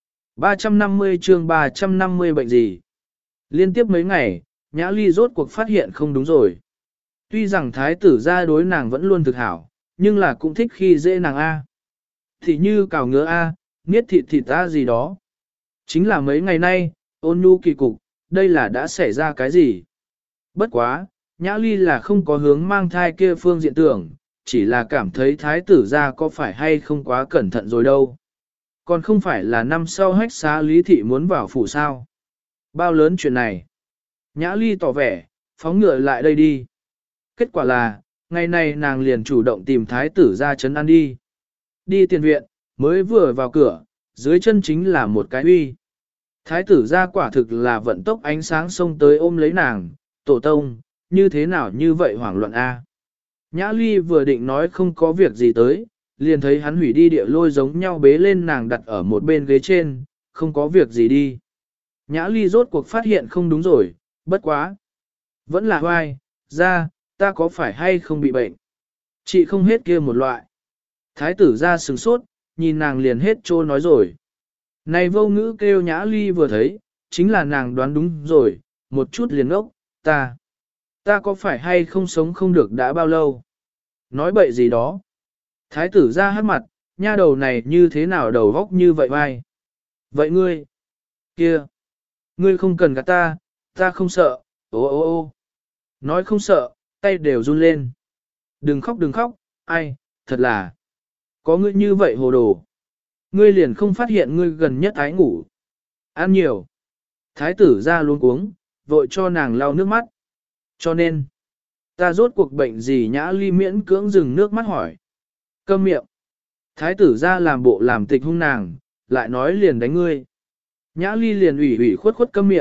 Speaker 1: 350 chương 350 bệnh gì? Liên tiếp mấy ngày, Nhã ly rốt cuộc phát hiện không đúng rồi. Tuy rằng thái tử gia đối nàng vẫn luôn thực hảo, nhưng là cũng thích khi dễ nàng A. Thì như cào ngứa A, niết thịt A gì đó. Chính là mấy ngày nay, ôn nhu kỳ cục, đây là đã xảy ra cái gì? Bất quá, Nhã ly là không có hướng mang thai kia phương diện tưởng, chỉ là cảm thấy thái tử gia có phải hay không quá cẩn thận rồi đâu. Còn không phải là năm sau hách xá lý thị muốn vào phủ sao. Bao lớn chuyện này. Nhã ly tỏ vẻ, phóng ngựa lại đây đi. Kết quả là, ngày này nàng liền chủ động tìm thái tử ra trấn an đi. Đi tiền viện, mới vừa vào cửa, dưới chân chính là một cái uy. Thái tử ra quả thực là vận tốc ánh sáng xông tới ôm lấy nàng, tổ tông, như thế nào như vậy hoảng loạn a. Nhã ly vừa định nói không có việc gì tới, liền thấy hắn hủy đi địa lôi giống nhau bế lên nàng đặt ở một bên ghế trên, không có việc gì đi. Nhã ly rốt cuộc phát hiện không đúng rồi, bất quá. Vẫn là hoai, ra, ta có phải hay không bị bệnh? Chị không hết kia một loại. Thái tử ra sừng sốt, nhìn nàng liền hết trô nói rồi. Này vô ngữ kêu Nhã ly vừa thấy, chính là nàng đoán đúng rồi, một chút liền ốc, ta có phải hay không sống không được đã bao lâu? Nói bậy gì đó. Thái tử ra hát mặt, nha đầu này như thế nào đầu góc như vậy vai? Vậy ngươi, kia, ngươi không cần gạt ta không sợ, ô. Nói không sợ, tay đều run lên. Đừng khóc, ai, thật là, có ngươi như vậy hồ đồ. Ngươi liền không phát hiện ngươi gần nhất ái ngủ. Ăn nhiều. Thái tử ra luống cuống, vội cho nàng lau nước mắt. Cho nên, ta rốt cuộc bệnh gì? Nhã ly miễn cưỡng dừng nước mắt hỏi. Câm miệng. Thái tử ra làm bộ làm tịch hung nàng, lại nói liền đánh ngươi. Nhã ly liền ủy khuất câm miệng,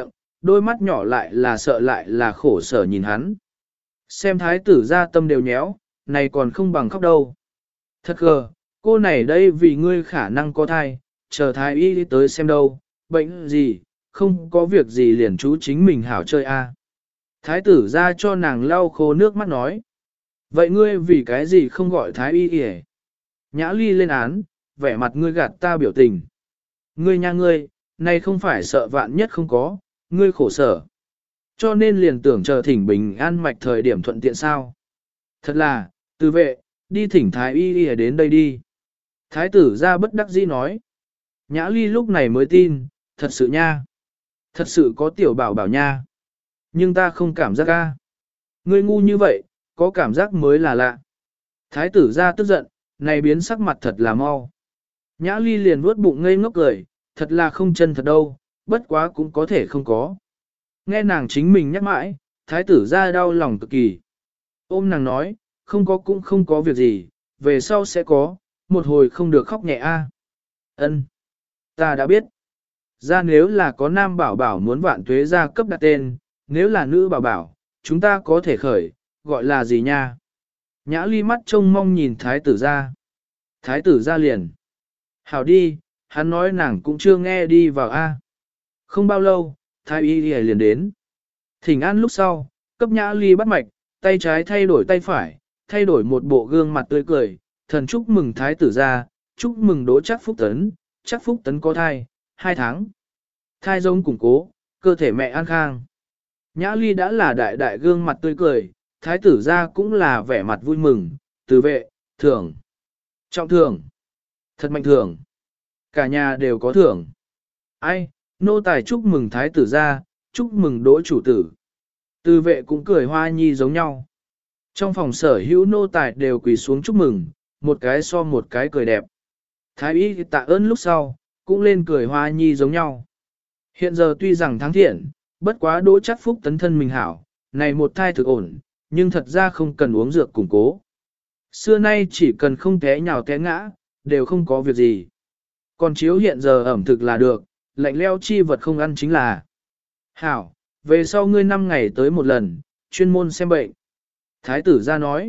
Speaker 1: đôi mắt nhỏ lại là sợ lại là khổ sở nhìn hắn. Xem thái tử ra tâm đều nhéo, này còn không bằng khóc đâu. Thật gờ, cô này đây vì ngươi khả năng có thai, chờ thái y tới xem đâu, bệnh gì, không có việc gì liền chú chính mình hảo chơi a. Thái tử ra cho nàng lau khô nước mắt nói. Vậy ngươi vì cái gì không gọi thái y kìa? Nhã ly lên án, vẻ mặt ngươi gạt ta biểu tình. Ngươi nha ngươi, này không phải sợ vạn nhất không có, ngươi khổ sở. Cho nên liền tưởng chờ thỉnh bình an mạch thời điểm thuận tiện sao. Thật là, từ vệ, đi thỉnh thái y kìa đến đây đi. Thái tử ra bất đắc dĩ nói. Nhã ly lúc này mới tin, thật sự nha. Thật sự có tiểu bảo bảo nha. Nhưng ta không cảm giác ca. Ngươi ngu như vậy, có cảm giác mới là lạ. Thái tử ra tức giận, này biến sắc mặt thật là mau. Nhã ly liền vuốt bụng ngây ngốc cười, thật là không chân thật đâu, bất quá cũng có thể không có. Nghe nàng chính mình nhắc mãi, thái tử ra đau lòng cực kỳ. Ôm nàng nói, không có cũng không có việc gì, về sau sẽ có, một hồi không được khóc nhẹ a. Ân, ta đã biết. Ra nếu là có nam bảo bảo muốn vạn tuế ra cấp đặt tên, nếu là nữ bảo bảo, chúng ta có thể khởi, gọi là gì nha? Nhã ly mắt trông mong nhìn thái tử ra. Thái tử ra liền. Hảo đi, hắn nói nàng cũng chưa nghe đi vào a. Không bao lâu, thái y liền đến. Thỉnh an lúc sau, cấp nhã ly bắt mạch, tay trái thay đổi tay phải, thay đổi một bộ gương mặt tươi cười, thần chúc mừng thái tử ra, chúc mừng đỗ chắc phúc tấn có thai, 2 tháng. Thai giống củng cố, cơ thể mẹ an khang. Nhã ly đã là đại đại gương mặt tươi cười, thái tử ra cũng là vẻ mặt vui mừng, từ vệ, thưởng, trọng thưởng, thật mạnh thưởng. Cả nhà đều có thưởng. Ai, nô tài chúc mừng thái tử ra, chúc mừng đỗ chủ tử. Từ vệ cũng cười hoa nhi giống nhau. Trong phòng sở hữu nô tài đều quỳ xuống chúc mừng, một cái so một cái cười đẹp. Thái y tạ ơn lúc sau, cũng lên cười hoa nhi giống nhau. Hiện giờ tuy rằng thắng thiện, bất quá đỗ chắc phúc tấn thân mình hảo, này một thai thực ổn, nhưng thật ra không cần uống dược củng cố. Xưa nay chỉ cần không té nhào té ngã, đều không có việc gì. Còn chiếu hiện giờ ẩm thực là được, lạnh leo chi vật không ăn chính là. Hảo, về sau ngươi 5 ngày tới một lần, chuyên môn xem bệnh. Thái tử ra nói,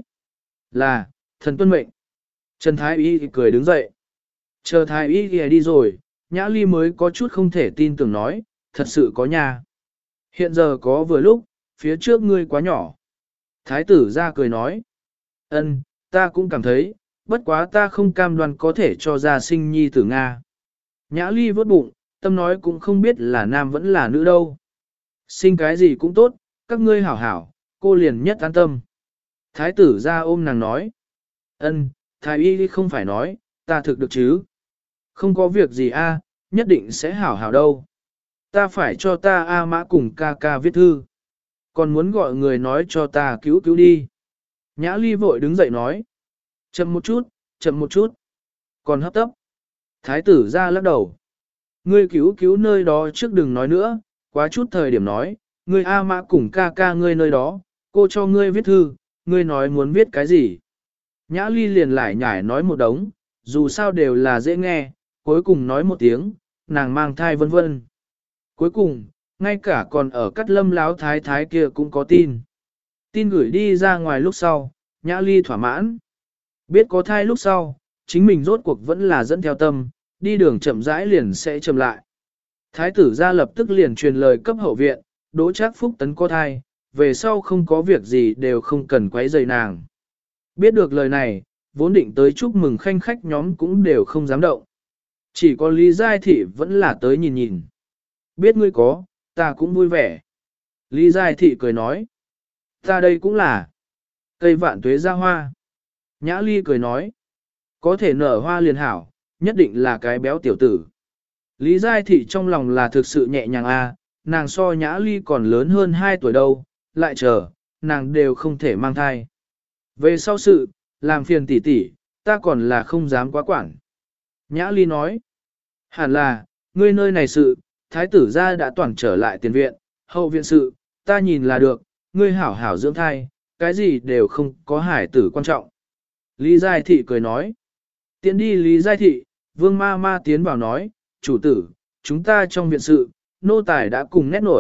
Speaker 1: là, thần tuân mệnh. Trần Thái Y cười đứng dậy. Chờ Thái Y đi rồi, Nhã Ly mới có chút không thể tin tưởng nói, thật sự có nhà. Hiện giờ có vừa lúc, phía trước ngươi quá nhỏ. Thái tử ra cười nói, ân, ta cũng cảm thấy, bất quá ta không cam đoan có thể cho ra sinh nhi tử Nga. Nhã Ly vớt bụng, tâm nói cũng không biết là nam vẫn là nữ đâu. Sinh cái gì cũng tốt, các ngươi hảo hảo, cô liền nhất an tâm. Thái tử ra ôm nàng nói, ân, thái y không phải nói, ta thực được chứ. Không có việc gì a, nhất định sẽ hảo hảo đâu. Ta phải cho ta A Mã cùng ca ca viết thư. Còn muốn gọi người nói cho ta cứu cứu đi. Nhã Ly vội đứng dậy nói. Chậm một chút, chậm một chút. Còn hấp tấp. Thái tử ra lắc đầu. Ngươi cứu cứu nơi đó trước đừng nói nữa, quá chút thời điểm nói, ngươi A Mã cùng ca ca ngươi nơi đó, cô cho ngươi viết thư, ngươi nói muốn viết cái gì. Nhã Ly liền lại nhải nói một đống, dù sao đều là dễ nghe, cuối cùng nói một tiếng, nàng mang thai vân vân. Cuối cùng, ngay cả còn ở cắt lâm láo thái thái kia cũng có tin. Tin gửi đi ra ngoài lúc sau, Nhã Ly thỏa mãn. Biết có thai lúc sau, chính mình rốt cuộc vẫn là dẫn theo tâm, đi đường chậm rãi liền sẽ chậm lại. Thái tử ra lập tức liền truyền lời cấp hậu viện, đỗ trác phúc tấn có thai, về sau không có việc gì đều không cần quấy rầy nàng. Biết được lời này, vốn định tới chúc mừng khanh khách nhóm cũng đều không dám động. Chỉ có Lý Giai Thị vẫn là tới nhìn nhìn. Biết ngươi có, ta cũng vui vẻ. Lý Giai Thị cười nói. Ta đây cũng là. Cây vạn tuế ra hoa. Nhã Ly cười nói. Có thể nở hoa liền hảo, nhất định là cái béo tiểu tử. Lý Giai Thị trong lòng là thực sự nhẹ nhàng nàng so Nhã Ly còn lớn hơn 2 tuổi đâu, lại chờ, nàng đều không thể mang thai. Về sau sự, làm phiền tỷ tỷ, ta còn là không dám quá quản. Nhã Ly nói, hẳn là, ngươi nơi này sự, thái tử gia đã toàn trở lại tiền viện, hậu viện sự, ta nhìn là được, ngươi hảo hảo dưỡng thai, cái gì đều không có hải tử quan trọng. Lý Giai Thị cười nói, tiến đi Lý Giai Thị, Vương ma ma tiến vào nói, chủ tử, chúng ta trong viện sự, nô tài đã cùng nét nổi,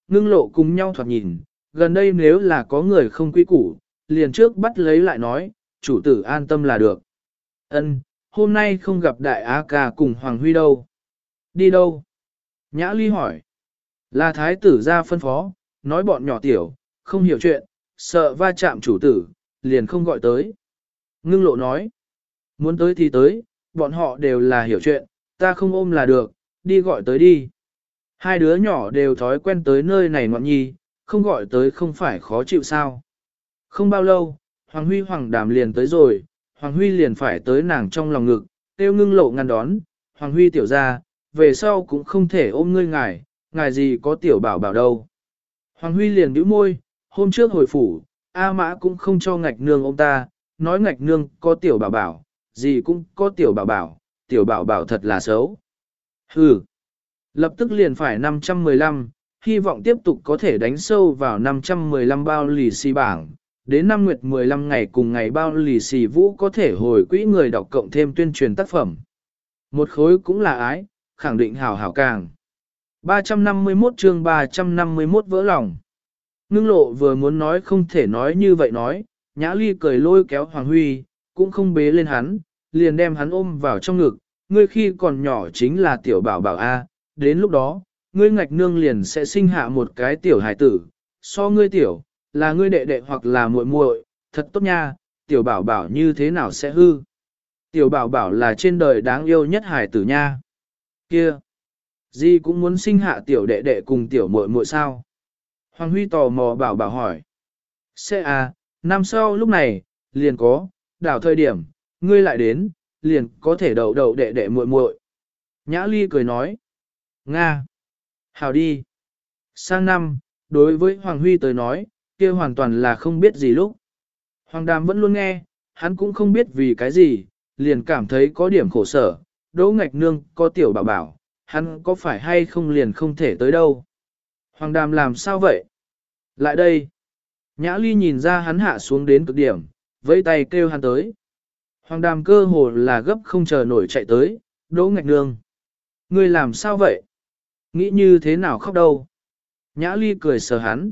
Speaker 1: Ngưng Lộ cùng nhau thoạt nhìn, gần đây nếu là có người không quý củ, liền trước bắt lấy lại nói, chủ tử an tâm là được. Ân, hôm nay không gặp đại á ca cùng Hoàng Huy đâu. Đi đâu? Nhã Ly hỏi. Là thái tử ra phân phó, nói bọn nhỏ tiểu, không hiểu chuyện, sợ va chạm chủ tử, liền không gọi tới. Ngưng Lộ nói. Muốn tới thì tới, bọn họ đều là hiểu chuyện, ta không ôm là được, đi gọi tới đi. Hai đứa nhỏ đều thói quen tới nơi này ngọn nhi, không gọi tới không phải khó chịu sao. Không bao lâu, Hoàng Huy Hoàng Đàm liền tới rồi, Hoàng Huy liền phải tới nàng trong lòng ngực, tiêu Ngưng Lộ ngăn đón, Hoàng Huy tiểu ra, về sau cũng không thể ôm ngươi ngài gì có tiểu bảo bảo đâu. Hoàng Huy liền bĩu môi, hôm trước hồi phủ, A Mã cũng không cho ngạch nương ôm ta, nói ngạch nương có tiểu bảo bảo, gì cũng có tiểu bảo bảo thật là xấu. Hừ, lập tức liền phải 515, hy vọng tiếp tục có thể đánh sâu vào 515 bao lì xì bảng. Đến năm nguyệt 15 ngày cùng ngày bao lì xì vũ có thể hồi quỹ người đọc cộng thêm tuyên truyền tác phẩm. Một khối cũng là ái, khẳng định hảo hảo càng. 351 chương 351 vỡ lòng. Ngưng Lộ vừa muốn nói không thể nói như vậy nói, Nhã Ly cười lôi kéo Hoàng Huy, cũng không bế lên hắn, liền đem hắn ôm vào trong ngực, ngươi khi còn nhỏ chính là tiểu bảo bảo A, đến lúc đó, ngươi ngạch nương liền sẽ sinh hạ một cái tiểu hài tử, so ngươi tiểu, là ngươi đệ đệ hoặc là muội muội, thật tốt nha, tiểu bảo bảo như thế nào sẽ hư. Tiểu bảo bảo là trên đời đáng yêu nhất hài tử nha. Kia, Di cũng muốn sinh hạ tiểu đệ đệ cùng tiểu muội muội sao? Hoàng Huy tò mò bảo hỏi. Sẽ à, năm sau lúc này, liền có, đảo thời điểm, ngươi lại đến, liền có thể đậu đệ đệ muội muội. Nhã Ly cười nói. Nga. Hảo đi. Sang năm, đối với Hoàng Huy tới nói, kia hoàn toàn là không biết gì lúc. Hoàng Đàm vẫn luôn nghe, hắn cũng không biết vì cái gì, liền cảm thấy có điểm khổ sở, Đỗ Ngạch Nương có tiểu bảo bảo, hắn có phải hay không liền không thể tới đâu. Hoàng Đàm làm sao vậy? Lại đây. Nhã Ly nhìn ra hắn hạ xuống đến cực điểm, vẫy tay kêu hắn tới. Hoàng Đàm cơ hồ là gấp không chờ nổi chạy tới, Đỗ Ngạch Nương. Ngươi làm sao vậy? Nghĩ như thế nào khóc đâu? Nhã Ly cười sờ hắn.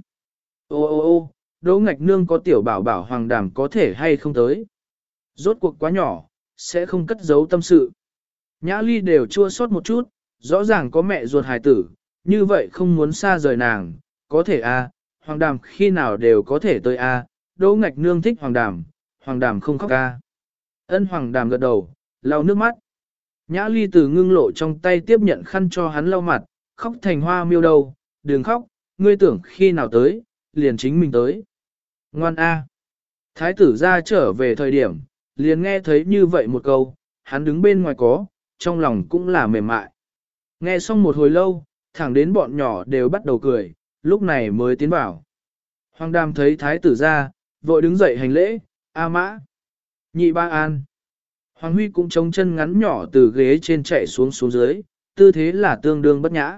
Speaker 1: Ô, Đỗ Ngạch Nương có tiểu bảo bảo Hoàng Đàm có thể hay không tới? Rốt cuộc quá nhỏ, sẽ không cất giấu tâm sự. Nhã Ly đều chua xót một chút, rõ ràng có mẹ ruột hài tử, như vậy không muốn xa rời nàng, có thể a, Hoàng Đàm khi nào đều có thể tới a, Đỗ Ngạch Nương thích Hoàng Đàm không khóc a. Ân Hoàng Đàm gật đầu, lau nước mắt. Nhã Ly từ Ngưng Lộ trong tay tiếp nhận khăn cho hắn lau mặt, khóc thành hoa miêu đầu, đừng khóc, ngươi tưởng khi nào tới, liền chính mình tới. Ngoan a. Thái tử ra trở về thời điểm, liền nghe thấy như vậy một câu, hắn đứng bên ngoài có, trong lòng cũng là mềm mại. Nghe xong một hồi lâu, thẳng đến bọn nhỏ đều bắt đầu cười, lúc này mới tiến vào. Hoàng Đàm thấy thái tử ra, vội đứng dậy hành lễ, A Mã, Nhị Ba An. Hoàng Huy cũng chống chân ngắn nhỏ từ ghế trên chạy xuống dưới, tư thế là tương đương bất nhã.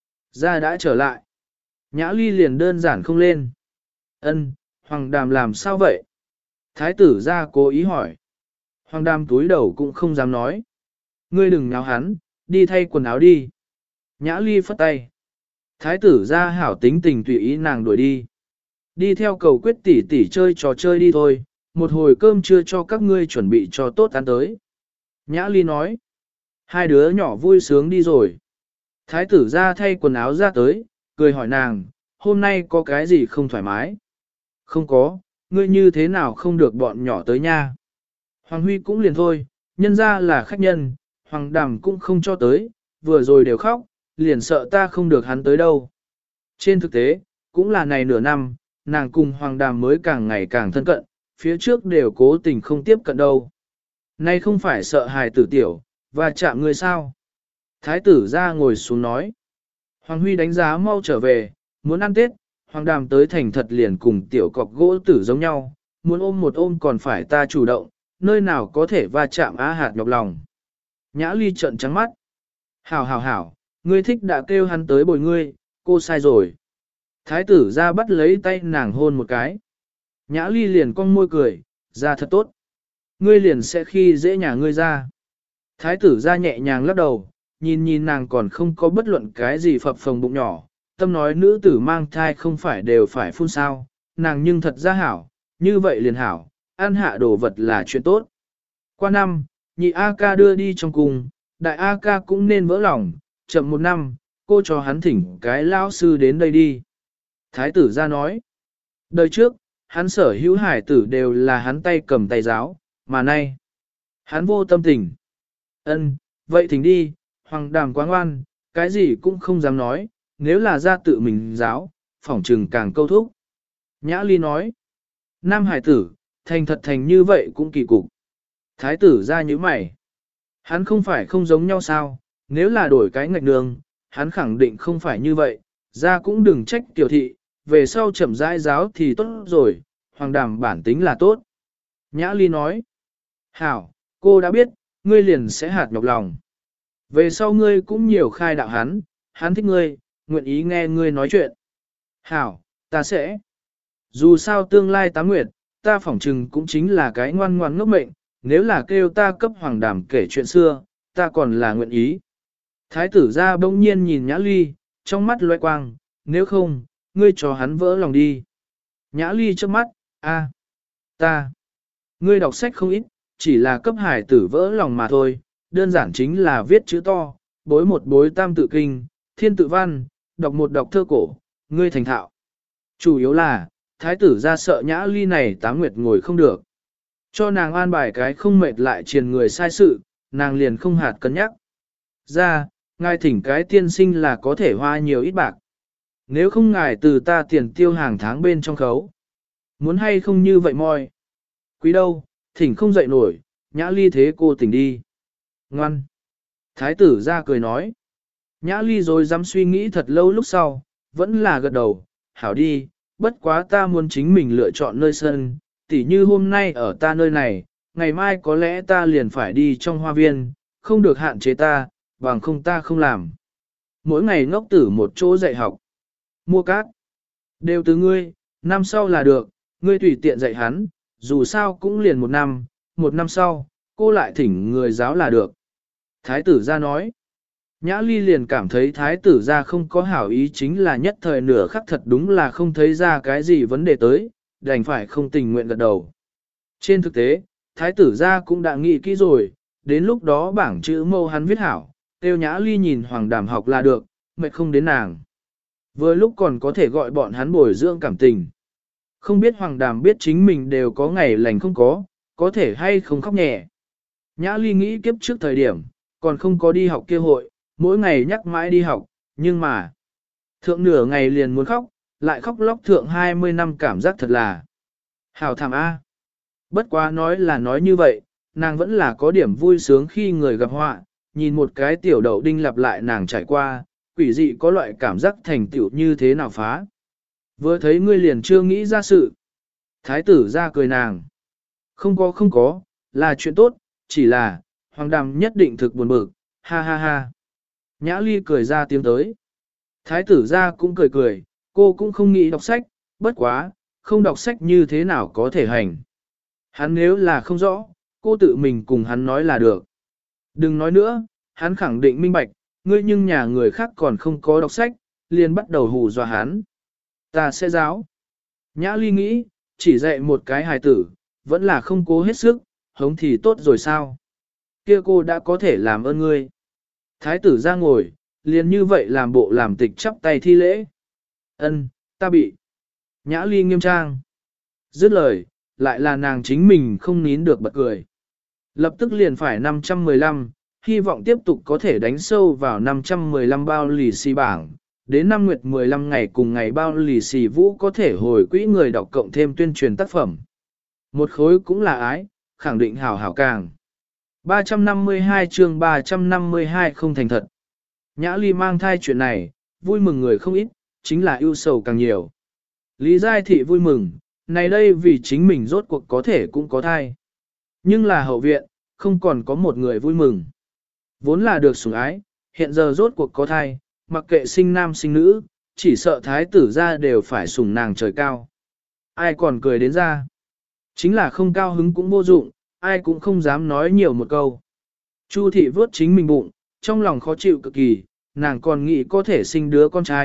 Speaker 1: Ra đã trở lại. Nhã Ly liền đơn giản không lên. Ân, Hoàng Đàm làm sao vậy? Thái tử ra cố ý hỏi. Hoàng Đàm túi đầu cũng không dám nói. Ngươi đừng nháo hắn, đi thay quần áo đi. Nhã Ly phất tay. Thái tử ra hảo tính tình tùy ý nàng đuổi đi. Đi theo cầu quyết tỷ chơi trò chơi đi thôi, một hồi cơm trưa cho các ngươi chuẩn bị cho tốt ăn tới. Nhã Ly nói. Hai đứa nhỏ vui sướng đi rồi. Thái tử ra thay quần áo ra tới, cười hỏi nàng, hôm nay có cái gì không thoải mái? Không có, ngươi như thế nào không được bọn nhỏ tới nha. Hoàng Huy cũng liền thôi, nhân ra là khách nhân, Hoàng Đàm cũng không cho tới, vừa rồi đều khóc, liền sợ ta không được hắn tới đâu. Trên thực tế, cũng là này nửa năm, nàng cùng Hoàng Đàm mới càng ngày càng thân cận, phía trước đều cố tình không tiếp cận đâu. Nay không phải sợ hài tử tiểu, và chạm người sao. Thái tử ra ngồi xuống nói. Hoàng Huy đánh giá mau trở về, muốn ăn Tết, Hoàng Đàm tới thành thật liền cùng tiểu cọc gỗ tử giống nhau, muốn ôm một ôm còn phải ta chủ động, nơi nào có thể va chạm á hạt nhọc lòng. Nhã Ly trợn trắng mắt. Hảo, ngươi thích đã kêu hắn tới bồi ngươi, cô sai rồi. Thái tử ra bắt lấy tay nàng hôn một cái. Nhã Ly liền cong môi cười, ra thật tốt. Ngươi liền sẽ khi dễ nhà ngươi ra. Thái tử ra nhẹ nhàng lắc đầu, nhìn nàng còn không có bất luận cái gì phập phồng bụng nhỏ, tâm nói nữ tử mang thai không phải đều phải phun sao, nàng nhưng thật ra hảo, như vậy liền hảo, ăn hạ đồ vật là chuyện tốt. Qua năm, nhị A ca đưa đi trong cung, đại A ca cũng nên vỡ lòng, chậm một năm, cô cho hắn thỉnh cái lao sư đến đây đi. Thái tử ra nói, đời trước, hắn sở hữu hải tử đều là hắn tay cầm tay giáo, mà nay, hắn vô tâm tình. Ân, vậy thỉnh đi, hoàng đàm quá ngoan, cái gì cũng không dám nói, nếu là ra tự mình giáo, phỏng trừng càng câu thúc. Nhã Ly nói, nam hải tử, thành thật thành như vậy cũng kỳ cục. Thái tử ra như mày. Hắn không phải không giống nhau sao, nếu là đổi cái ngạch đường, hắn khẳng định không phải như vậy, ra cũng đừng trách tiểu thị, về sau chậm rãi giáo thì tốt rồi, hoàng đàm bản tính là tốt. Nhã Ly nói, hảo, cô đã biết, ngươi liền sẽ hạt nhọc lòng. Về sau ngươi cũng nhiều khai đạo hắn thích ngươi, nguyện ý nghe ngươi nói chuyện. Hảo, ta sẽ. Dù sao tương lai tám nguyệt, ta phỏng chừng cũng chính là cái ngoan ngoan ngốc mệnh, nếu là kêu ta cấp hoàng đàm kể chuyện xưa, ta còn là nguyện ý. Thái tử ra bỗng nhiên nhìn Nhã Ly, trong mắt loe quang, nếu không, ngươi cho hắn vỡ lòng đi. Nhã Ly trước mắt, ta, ngươi đọc sách không ít, chỉ là cấp hải tử vỡ lòng mà thôi, đơn giản chính là viết chữ to, bối một bối tam tự kinh, thiên tự văn, đọc một đọc thơ cổ, ngươi thành thạo. Chủ yếu là, thái tử ra sợ Nhã Ly này tám nguyệt ngồi không được. Cho nàng an bài cái không mệt lại triền người sai sự, nàng liền không hạt cân nhắc. Ra, ngài thỉnh cái tiên sinh là có thể hoa nhiều ít bạc. Nếu không ngài từ ta tiền tiêu hàng tháng bên trong khấu. Muốn hay không như vậy moi. Quý đâu, thỉnh không dậy nổi, Nhã Ly thế cô tỉnh đi. Ngoan. Thái tử ra cười nói. Nhã Ly rồi dám suy nghĩ thật lâu lúc sau, vẫn là gật đầu, hảo đi, bất quá ta muốn chính mình lựa chọn nơi sân, tỉ như hôm nay ở ta nơi này, ngày mai có lẽ ta liền phải đi trong hoa viên, không được hạn chế ta, bằng không ta không làm. Mỗi ngày ngốc tử một chỗ dạy học, mua cát, đều từ ngươi, năm sau là được, ngươi tùy tiện dạy hắn, dù sao cũng liền một năm sau, cô lại thỉnh người giáo là được. Thái tử ra nói, Nhã Ly liền cảm thấy thái tử ra không có hảo ý chính là nhất thời nửa khắc thật đúng là không thấy ra cái gì vấn đề tới, đành phải không tình nguyện gật đầu. Trên thực tế, thái tử ra cũng đã nghĩ kỹ rồi, đến lúc đó bảng chữ mâu hắn viết hảo, tiêu Nhã Ly nhìn hoàng đàm học là được, mệt không đến nàng. Vừa lúc còn có thể gọi bọn hắn bồi dưỡng cảm tình. Không biết hoàng đàm biết chính mình đều có ngày lành không có thể hay không khóc nhẹ. Nhã Ly nghĩ kiếp trước thời điểm, còn không có đi học kia hội, mỗi ngày nhắc mãi đi học, nhưng mà, thượng nửa ngày liền muốn khóc, lại khóc lóc thượng 20 năm cảm giác thật là hảo thảm A. Bất quá nói là nói như vậy, nàng vẫn là có điểm vui sướng khi người gặp họa, nhìn một cái tiểu đậu đinh lặp lại nàng trải qua, quỷ dị có loại cảm giác thành tựu như thế nào phá. Vừa thấy ngươi liền chưa nghĩ ra sự. Thái tử ra cười nàng. Không có, là chuyện tốt, chỉ là, hoàng đàm nhất định thực buồn bực, ha ha ha. Nhã Ly cười ra tiếng tới. Thái tử ra cũng cười, cô cũng không nghĩ đọc sách, bất quá, không đọc sách như thế nào có thể hành. Hắn nếu là không rõ, cô tự mình cùng hắn nói là được. Đừng nói nữa, hắn khẳng định minh bạch, ngươi nhưng nhà người khác còn không có đọc sách, liền bắt đầu hù dọa hắn. Ta sẽ giáo. Nhã Ly nghĩ, chỉ dạy một cái hài tử, vẫn là không cố hết sức, hống thì tốt rồi sao. Kia cô đã có thể làm ơn ngươi. Thái tử ra ngồi, liền như vậy làm bộ làm tịch chắp tay thi lễ. Ân, ta bị. Nhã Ly nghiêm trang. Dứt lời, lại là nàng chính mình không nín được bật cười. Lập tức liền phải 515, hy vọng tiếp tục có thể đánh sâu vào 515 bao lì xì bảng. Đến năm nguyệt 15 ngày cùng ngày bao lì xì vũ có thể hồi quỹ người đọc cộng thêm tuyên truyền tác phẩm. Một khối cũng là ái, khẳng định hảo hảo càng. 352 chương 352 không thành thật. Nhã Ly mang thai chuyện này, vui mừng người không ít, chính là ưu sầu càng nhiều. Lý Giai Thị vui mừng, này đây vì chính mình rốt cuộc có thể cũng có thai. Nhưng là hậu viện, không còn có một người vui mừng. Vốn là được sủng ái, hiện giờ rốt cuộc có thai, mặc kệ sinh nam sinh nữ, chỉ sợ thái tử ra đều phải sủng nàng trời cao. Ai còn cười đến ra. Chính là không cao hứng cũng vô dụng, ai cũng không dám nói nhiều một câu. Chu thị vớt chính mình bụng, trong lòng khó chịu cực kỳ, nàng còn nghĩ có thể sinh đứa con trai,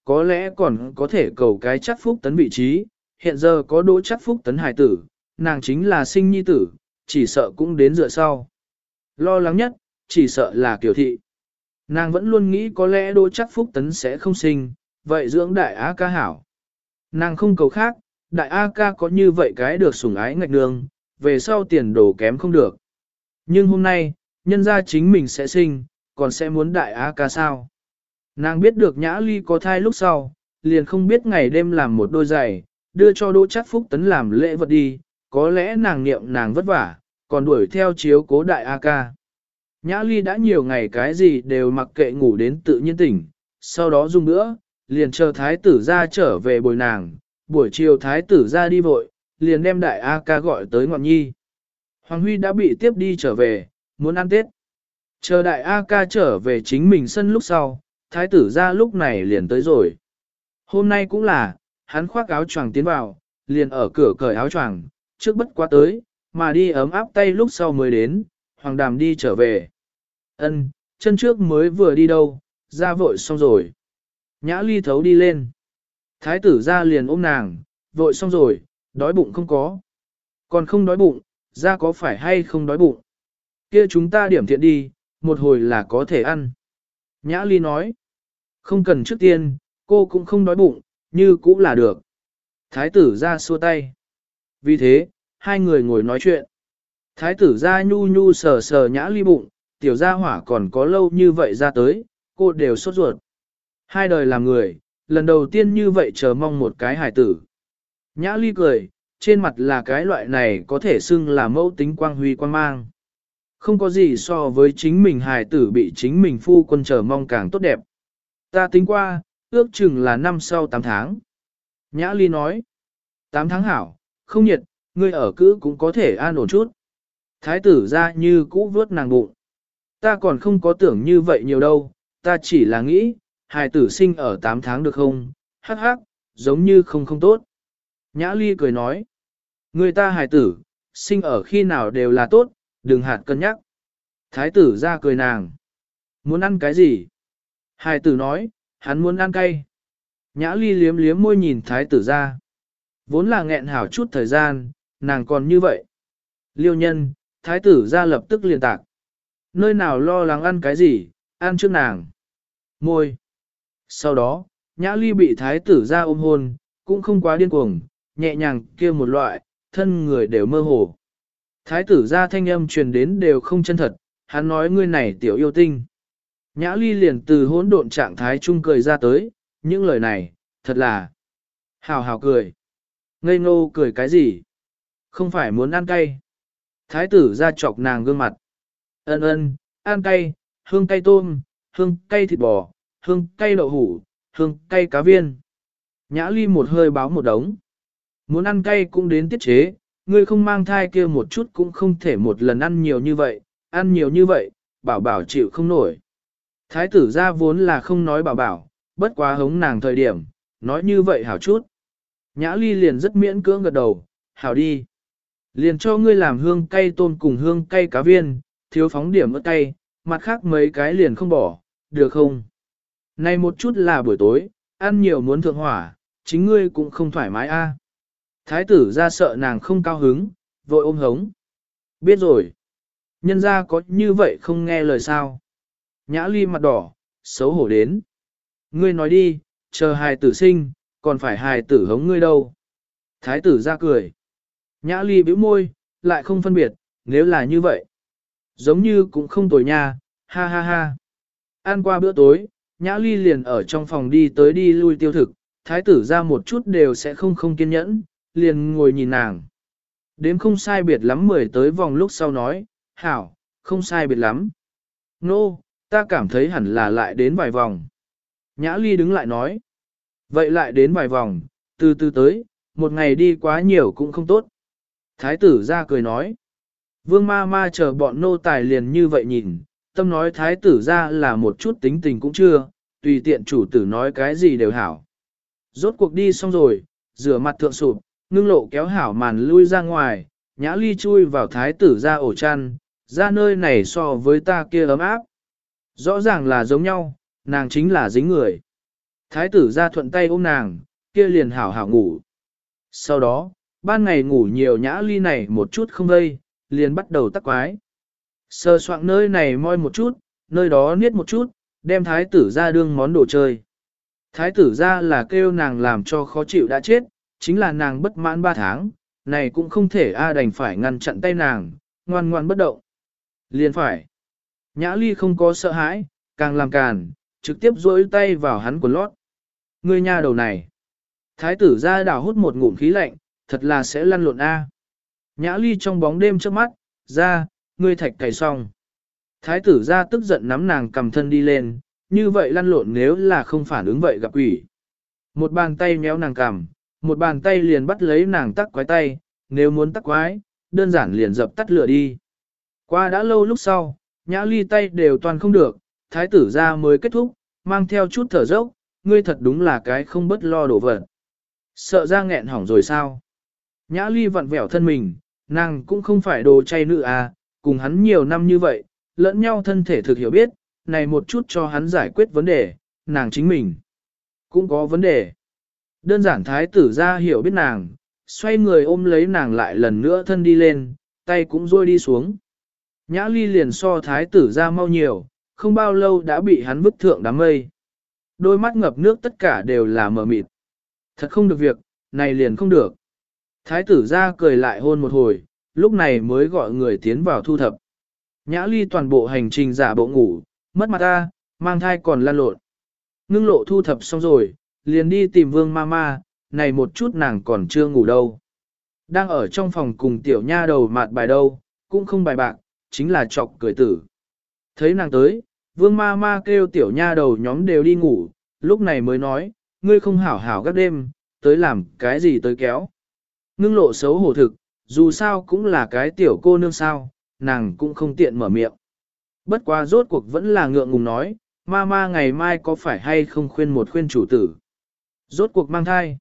Speaker 1: có lẽ còn có thể cầu cái chắc phúc tấn vị trí, hiện giờ có đỗ chắc phúc tấn hài tử, nàng chính là sinh nhi tử, chỉ sợ cũng đến dựa sau. Lo lắng nhất, chỉ sợ là Kiều thị. Nàng vẫn luôn nghĩ có lẽ đỗ chắc phúc tấn sẽ không sinh, vậy dưỡng đại A ca hảo. Nàng không cầu khác, đại A ca có như vậy cái được sủng ái ngạch đường, về sau tiền đồ kém không được. Nhưng hôm nay, nhân ra chính mình sẽ sinh, còn sẽ muốn đại A ca sao? Nàng biết được Nhã Ly có thai lúc sau, liền không biết ngày đêm làm một đôi giày, đưa cho Đỗ Trác Phúc Tấn làm lễ vật đi, có lẽ nàng niệm nàng vất vả, còn đuổi theo chiếu cố đại A ca. Nhã Ly đã nhiều ngày cái gì đều mặc kệ ngủ đến tự nhiên tỉnh, sau đó dùng nữa, liền chờ thái tử ra trở về bồi nàng, buổi chiều thái tử ra đi vội, liền đem đại A ca gọi tới ngọn nhi. Hoàng Huy đã bị tiếp đi trở về, muốn ăn Tết. Chờ đại A ca trở về chính mình sân lúc sau, thái tử ra lúc này liền tới rồi. Hôm nay cũng là, hắn khoác áo choàng tiến vào, liền ở cửa cởi áo choàng, trước bất quá tới, mà đi ấm áp tay lúc sau mới đến, Hoàng Đàm đi trở về. Ân, chân trước mới vừa đi đâu, ra vội xong rồi. Nhã Ly thấu đi lên. Thái tử ra liền ôm nàng, vội xong rồi, đói bụng không có. Còn không đói bụng, ra có phải hay không đói bụng? Kia chúng ta điểm thiện đi, một hồi là có thể ăn. Nhã Ly nói, không cần trước tiên, cô cũng không đói bụng, như cũ là được. Thái tử ra xua tay. Vì thế, hai người ngồi nói chuyện. Thái tử ra nhu nhu sờ sờ Nhã Ly bụng, tiểu gia hỏa còn có lâu như vậy ra tới, cô đều sốt ruột. Hai đời làm người, lần đầu tiên như vậy chờ mong một cái hài tử. Nhã Ly cười, trên mặt là cái loại này có thể xưng là mẫu tính quang huy quang mang. Không có gì so với chính mình hài tử bị chính mình phu quân chờ mong càng tốt đẹp. Ta tính qua, ước chừng là năm sau 8 tháng. Nhã Ly nói, 8 tháng hảo, không nhiệt, ngươi ở cữ cũng có thể an ổn chút. Thái tử ra như cũ vớt nàng bụng. Ta còn không có tưởng như vậy nhiều đâu, ta chỉ là nghĩ, hài tử sinh ở 8 tháng được không, hắc hắc, giống như không tốt. Nhã Ly cười nói, người ta hài tử, sinh ở khi nào đều là tốt, đừng hạt cân nhắc. Thái tử ra cười nàng, muốn ăn cái gì? Hài tử nói, hắn muốn ăn cay. Nhã Ly liếm liếm môi nhìn thái tử ra. Vốn là nghẹn hảo chút thời gian, nàng còn như vậy. Liêu nhân, thái tử ra lập tức liền tạc. Nơi nào lo lắng ăn cái gì, ăn trước nàng. Môi. Sau đó, Nhã Ly bị thái tử ra ôm hôn, cũng không quá điên cuồng, nhẹ nhàng kia một loại, thân người đều mơ hồ. Thái tử ra thanh âm truyền đến đều không chân thật, hắn nói ngươi này tiểu yêu tinh. Nhã Ly liền từ hỗn độn trạng thái trung cười ra tới, những lời này, thật là hào hào cười. Ngây ngô cười cái gì? Không phải muốn ăn cay. Thái tử ra chọc nàng gương mặt. Ân ân, ăn cay, hương cay tôm, hương cay thịt bò, hương cay đậu hủ, hương cay cá viên. Nhã Ly một hơi báo một đống. Muốn ăn cay cũng đến tiết chế, ngươi không mang thai kia một chút cũng không thể một lần ăn nhiều như vậy, bảo bảo chịu không nổi. Thái tử ra vốn là không nói bảo bảo, bất quá hống nàng thời điểm, nói như vậy hảo chút. Nhã Ly liền rất miễn cưỡng gật đầu, hảo đi. Liền cho ngươi làm hương cay tôm cùng hương cay cá viên, thiếu phóng điểm ớt cay, mặt khác mấy cái liền không bỏ, được không? Này một chút là buổi tối, ăn nhiều muốn thượng hỏa, chính ngươi cũng không thoải mái a. Thái tử ra sợ nàng không cao hứng, vội ôm hống. Biết rồi. Nhân ra có như vậy không nghe lời sao. Nhã Ly mặt đỏ, xấu hổ đến. Ngươi nói đi, chờ hài tử sinh, còn phải hài tử hống ngươi đâu. Thái tử ra cười. Nhã Ly bĩu môi, lại không phân biệt, nếu là như vậy. Giống như cũng không tồi nha, ha ha ha. Ăn qua bữa tối, Nhã Ly liền ở trong phòng đi tới đi lui tiêu thực, thái tử ra một chút đều sẽ không kiên nhẫn, liền ngồi nhìn nàng. Đếm không sai biệt lắm 10 tới vòng lúc sau nói, hảo, không sai biệt lắm. Nô, ta cảm thấy hẳn là lại đến vài vòng. Nhã Ly đứng lại nói, vậy lại đến vài vòng, từ từ tới, một ngày đi quá nhiều cũng không tốt. Thái tử ra cười nói, vương ma ma chờ bọn nô tài liền như vậy nhìn, tâm nói thái tử ra là một chút tính tình cũng chưa, tùy tiện chủ tử nói cái gì đều hảo. Rốt cuộc đi xong rồi, rửa mặt thượng sụp, ngưng lộ kéo hảo màn lui ra ngoài, Nhã Ly chui vào thái tử ra ổ chăn, ra nơi này so với ta kia ấm áp. Rõ ràng là giống nhau, nàng chính là dính người. Thái tử ra thuận tay ôm nàng, kia liền hảo hảo ngủ. Sau đó, ban ngày ngủ nhiều Nhã Ly này một chút không vây, liền bắt đầu tắc quái. Sờ soạng nơi này moi một chút, nơi đó niết một chút, đem thái tử ra đương món đồ chơi. Thái tử ra là kêu nàng làm cho khó chịu đã chết, chính là nàng bất mãn 3 tháng, này cũng không thể đành phải ngăn chặn tay nàng, ngoan ngoan bất động. Liền phải. Nhã Ly không có sợ hãi, càng làm càn, trực tiếp duỗi tay vào hắn quần lót. Ngươi nha đầu này. Thái tử ra đảo hút một ngụm khí lạnh, thật là sẽ lăn lộn a. Nhã Ly trong bóng đêm trước mắt, ra, ngươi thạch cày xong. Thái tử ra tức giận nắm nàng cầm thân đi lên, như vậy lăn lộn nếu là không phản ứng vậy gặp quỷ. Một bàn tay méo nàng cằm, một bàn tay liền bắt lấy nàng tắc quái tay, nếu muốn tắc quái, đơn giản liền dập tắt lửa đi. Qua đã lâu lúc sau, Nhã Ly tay đều toàn không được, thái tử ra mới kết thúc, mang theo chút thở dốc, ngươi thật đúng là cái không bất lo đổ vật. Sợ ra nghẹn hỏng rồi sao? Nhã Ly vặn vẹo thân mình, nàng cũng không phải đồ chay nữ à, cùng hắn nhiều năm như vậy, lẫn nhau thân thể thực hiểu biết, này một chút cho hắn giải quyết vấn đề, nàng chính mình cũng có vấn đề. Đơn giản thái tử ra hiểu biết nàng, xoay người ôm lấy nàng lại lần nữa thân đi lên, tay cũng rôi đi xuống. Nhã Ly liền so thái tử ra mau nhiều, không bao lâu đã bị hắn vứt thượng đám mây. Đôi mắt ngập nước tất cả đều là mờ mịt. Thật không được việc, này liền không được. Thái tử ra cười lại hôn một hồi, lúc này mới gọi người tiến vào thu thập. Nhã Ly toàn bộ hành trình giả bộ ngủ, mất mặt ta, mang thai còn lan lộn. Ngưng lộ thu thập xong rồi, liền đi tìm vương mama, này một chút nàng còn chưa ngủ đâu. Đang ở trong phòng cùng tiểu nha đầu mạt bài đâu, cũng không bài bạc, chính là chọc cười tử. Thấy nàng tới, vương mama kêu tiểu nha đầu nhóm đều đi ngủ, lúc này mới nói, ngươi không hảo hảo các đêm, tới làm cái gì tới kéo. Ngưng lộ xấu hổ thực, dù sao cũng là cái tiểu cô nương sao, nàng cũng không tiện mở miệng. Bất quá rốt cuộc vẫn là ngượng ngùng nói, mama ngày mai có phải hay không khuyên một khuyên chủ tử. Rốt cuộc mang thai.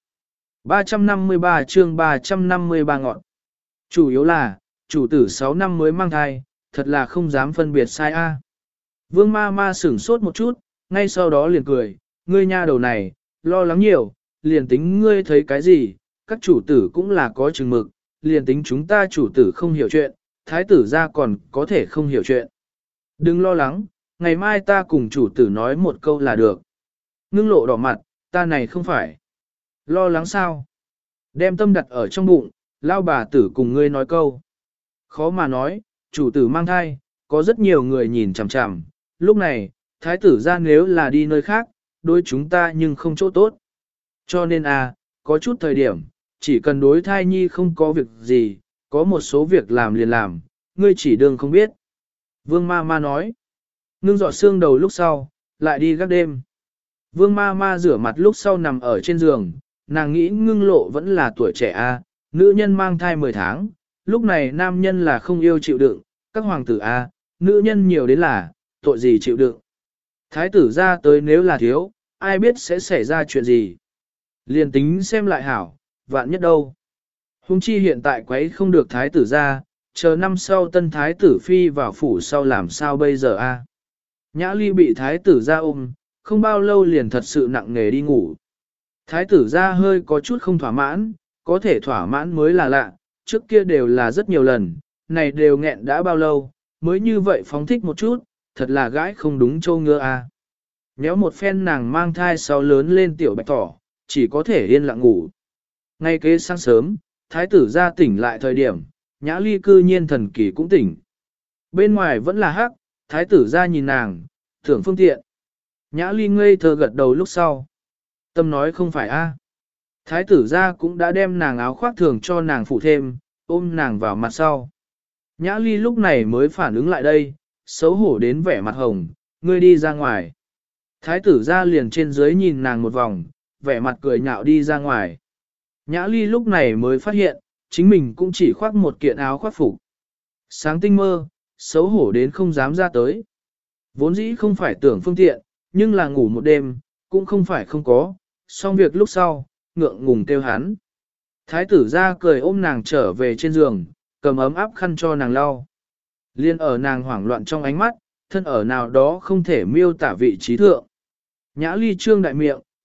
Speaker 1: 353 chương 353 ngọn. Chủ yếu là, chủ tử 6 năm mới mang thai, thật là không dám phân biệt sai a. Vương ma sửng sốt một chút, ngay sau đó liền cười, ngươi nha đầu này, lo lắng nhiều, liền tính ngươi thấy cái gì, các chủ tử cũng là có chừng mực, liền tính chúng ta chủ tử không hiểu chuyện, thái tử ra còn có thể không hiểu chuyện. Đừng lo lắng, ngày mai ta cùng chủ tử nói một câu là được. Ngưng lộ đỏ mặt, ta này không phải. Lo lắng sao? Đem tâm đặt ở trong bụng, lao bà tử cùng ngươi nói câu. Khó mà nói, chủ tử mang thai, có rất nhiều người nhìn chằm chằm. Lúc này, thái tử ra nếu là đi nơi khác, đối chúng ta nhưng không chỗ tốt. Cho nên có chút thời điểm, chỉ cần đối thai nhi không có việc gì, có một số việc làm liền làm, ngươi chỉ đương không biết. Vương ma nói, ngưng giọt xương đầu lúc sau, lại đi gác đêm. Vương ma rửa mặt lúc sau nằm ở trên giường, nàng nghĩ ngưng lộ vẫn là tuổi trẻ nữ nhân mang thai 10 tháng, lúc này nam nhân là không yêu chịu đựng, các hoàng tử nữ nhân nhiều đến là, tội gì chịu đựng. Thái tử ra tới nếu là thiếu, ai biết sẽ xảy ra chuyện gì. Liền tính xem lại hảo, vạn nhất đâu. Hùng chi hiện tại quấy không được thái tử ra, chờ năm sau tân thái tử phi vào phủ sau làm sao bây giờ Nhã Ly bị thái tử ra ôm, không bao lâu liền thật sự nặng nề đi ngủ. Thái tử ra hơi có chút không thỏa mãn, có thể thỏa mãn mới là lạ, trước kia đều là rất nhiều lần, này đều nghẹn đã bao lâu, mới như vậy phóng thích một chút, thật là gãi không đúng châu ngựa Nếu một phen nàng mang thai sau lớn lên tiểu bạch thỏ, chỉ có thể yên lặng ngủ. Ngay kế sáng sớm, thái tử ra tỉnh lại thời điểm, Nhã Ly cư nhiên thần kỳ cũng tỉnh. Bên ngoài vẫn là hắc, thái tử ra nhìn nàng, thưởng phương tiện. Nhã Ly ngây thơ gật đầu lúc sau. Tâm nói không phải Thái tử ra cũng đã đem nàng áo khoác thường cho nàng phủ thêm, ôm nàng vào mặt sau. Nhã Ly lúc này mới phản ứng lại đây, xấu hổ đến vẻ mặt hồng, ngươi đi ra ngoài. Thái tử ra liền trên dưới nhìn nàng một vòng, vẻ mặt cười nhạo đi ra ngoài. Nhã Ly lúc này mới phát hiện, chính mình cũng chỉ khoác một kiện áo khoác phục. Sáng tinh mơ, xấu hổ đến không dám ra tới. Vốn dĩ không phải tưởng phương tiện, nhưng là ngủ một đêm, cũng không phải không có, xong việc lúc sau, ngượng ngùng kêu hắn. Thái tử ra cười ôm nàng trở về trên giường, cầm ấm áp khăn cho nàng lau. Liên ở nàng hoảng loạn trong ánh mắt, thân ở nào đó không thể miêu tả vị trí thượng. Nhã Ly trương đại miệng,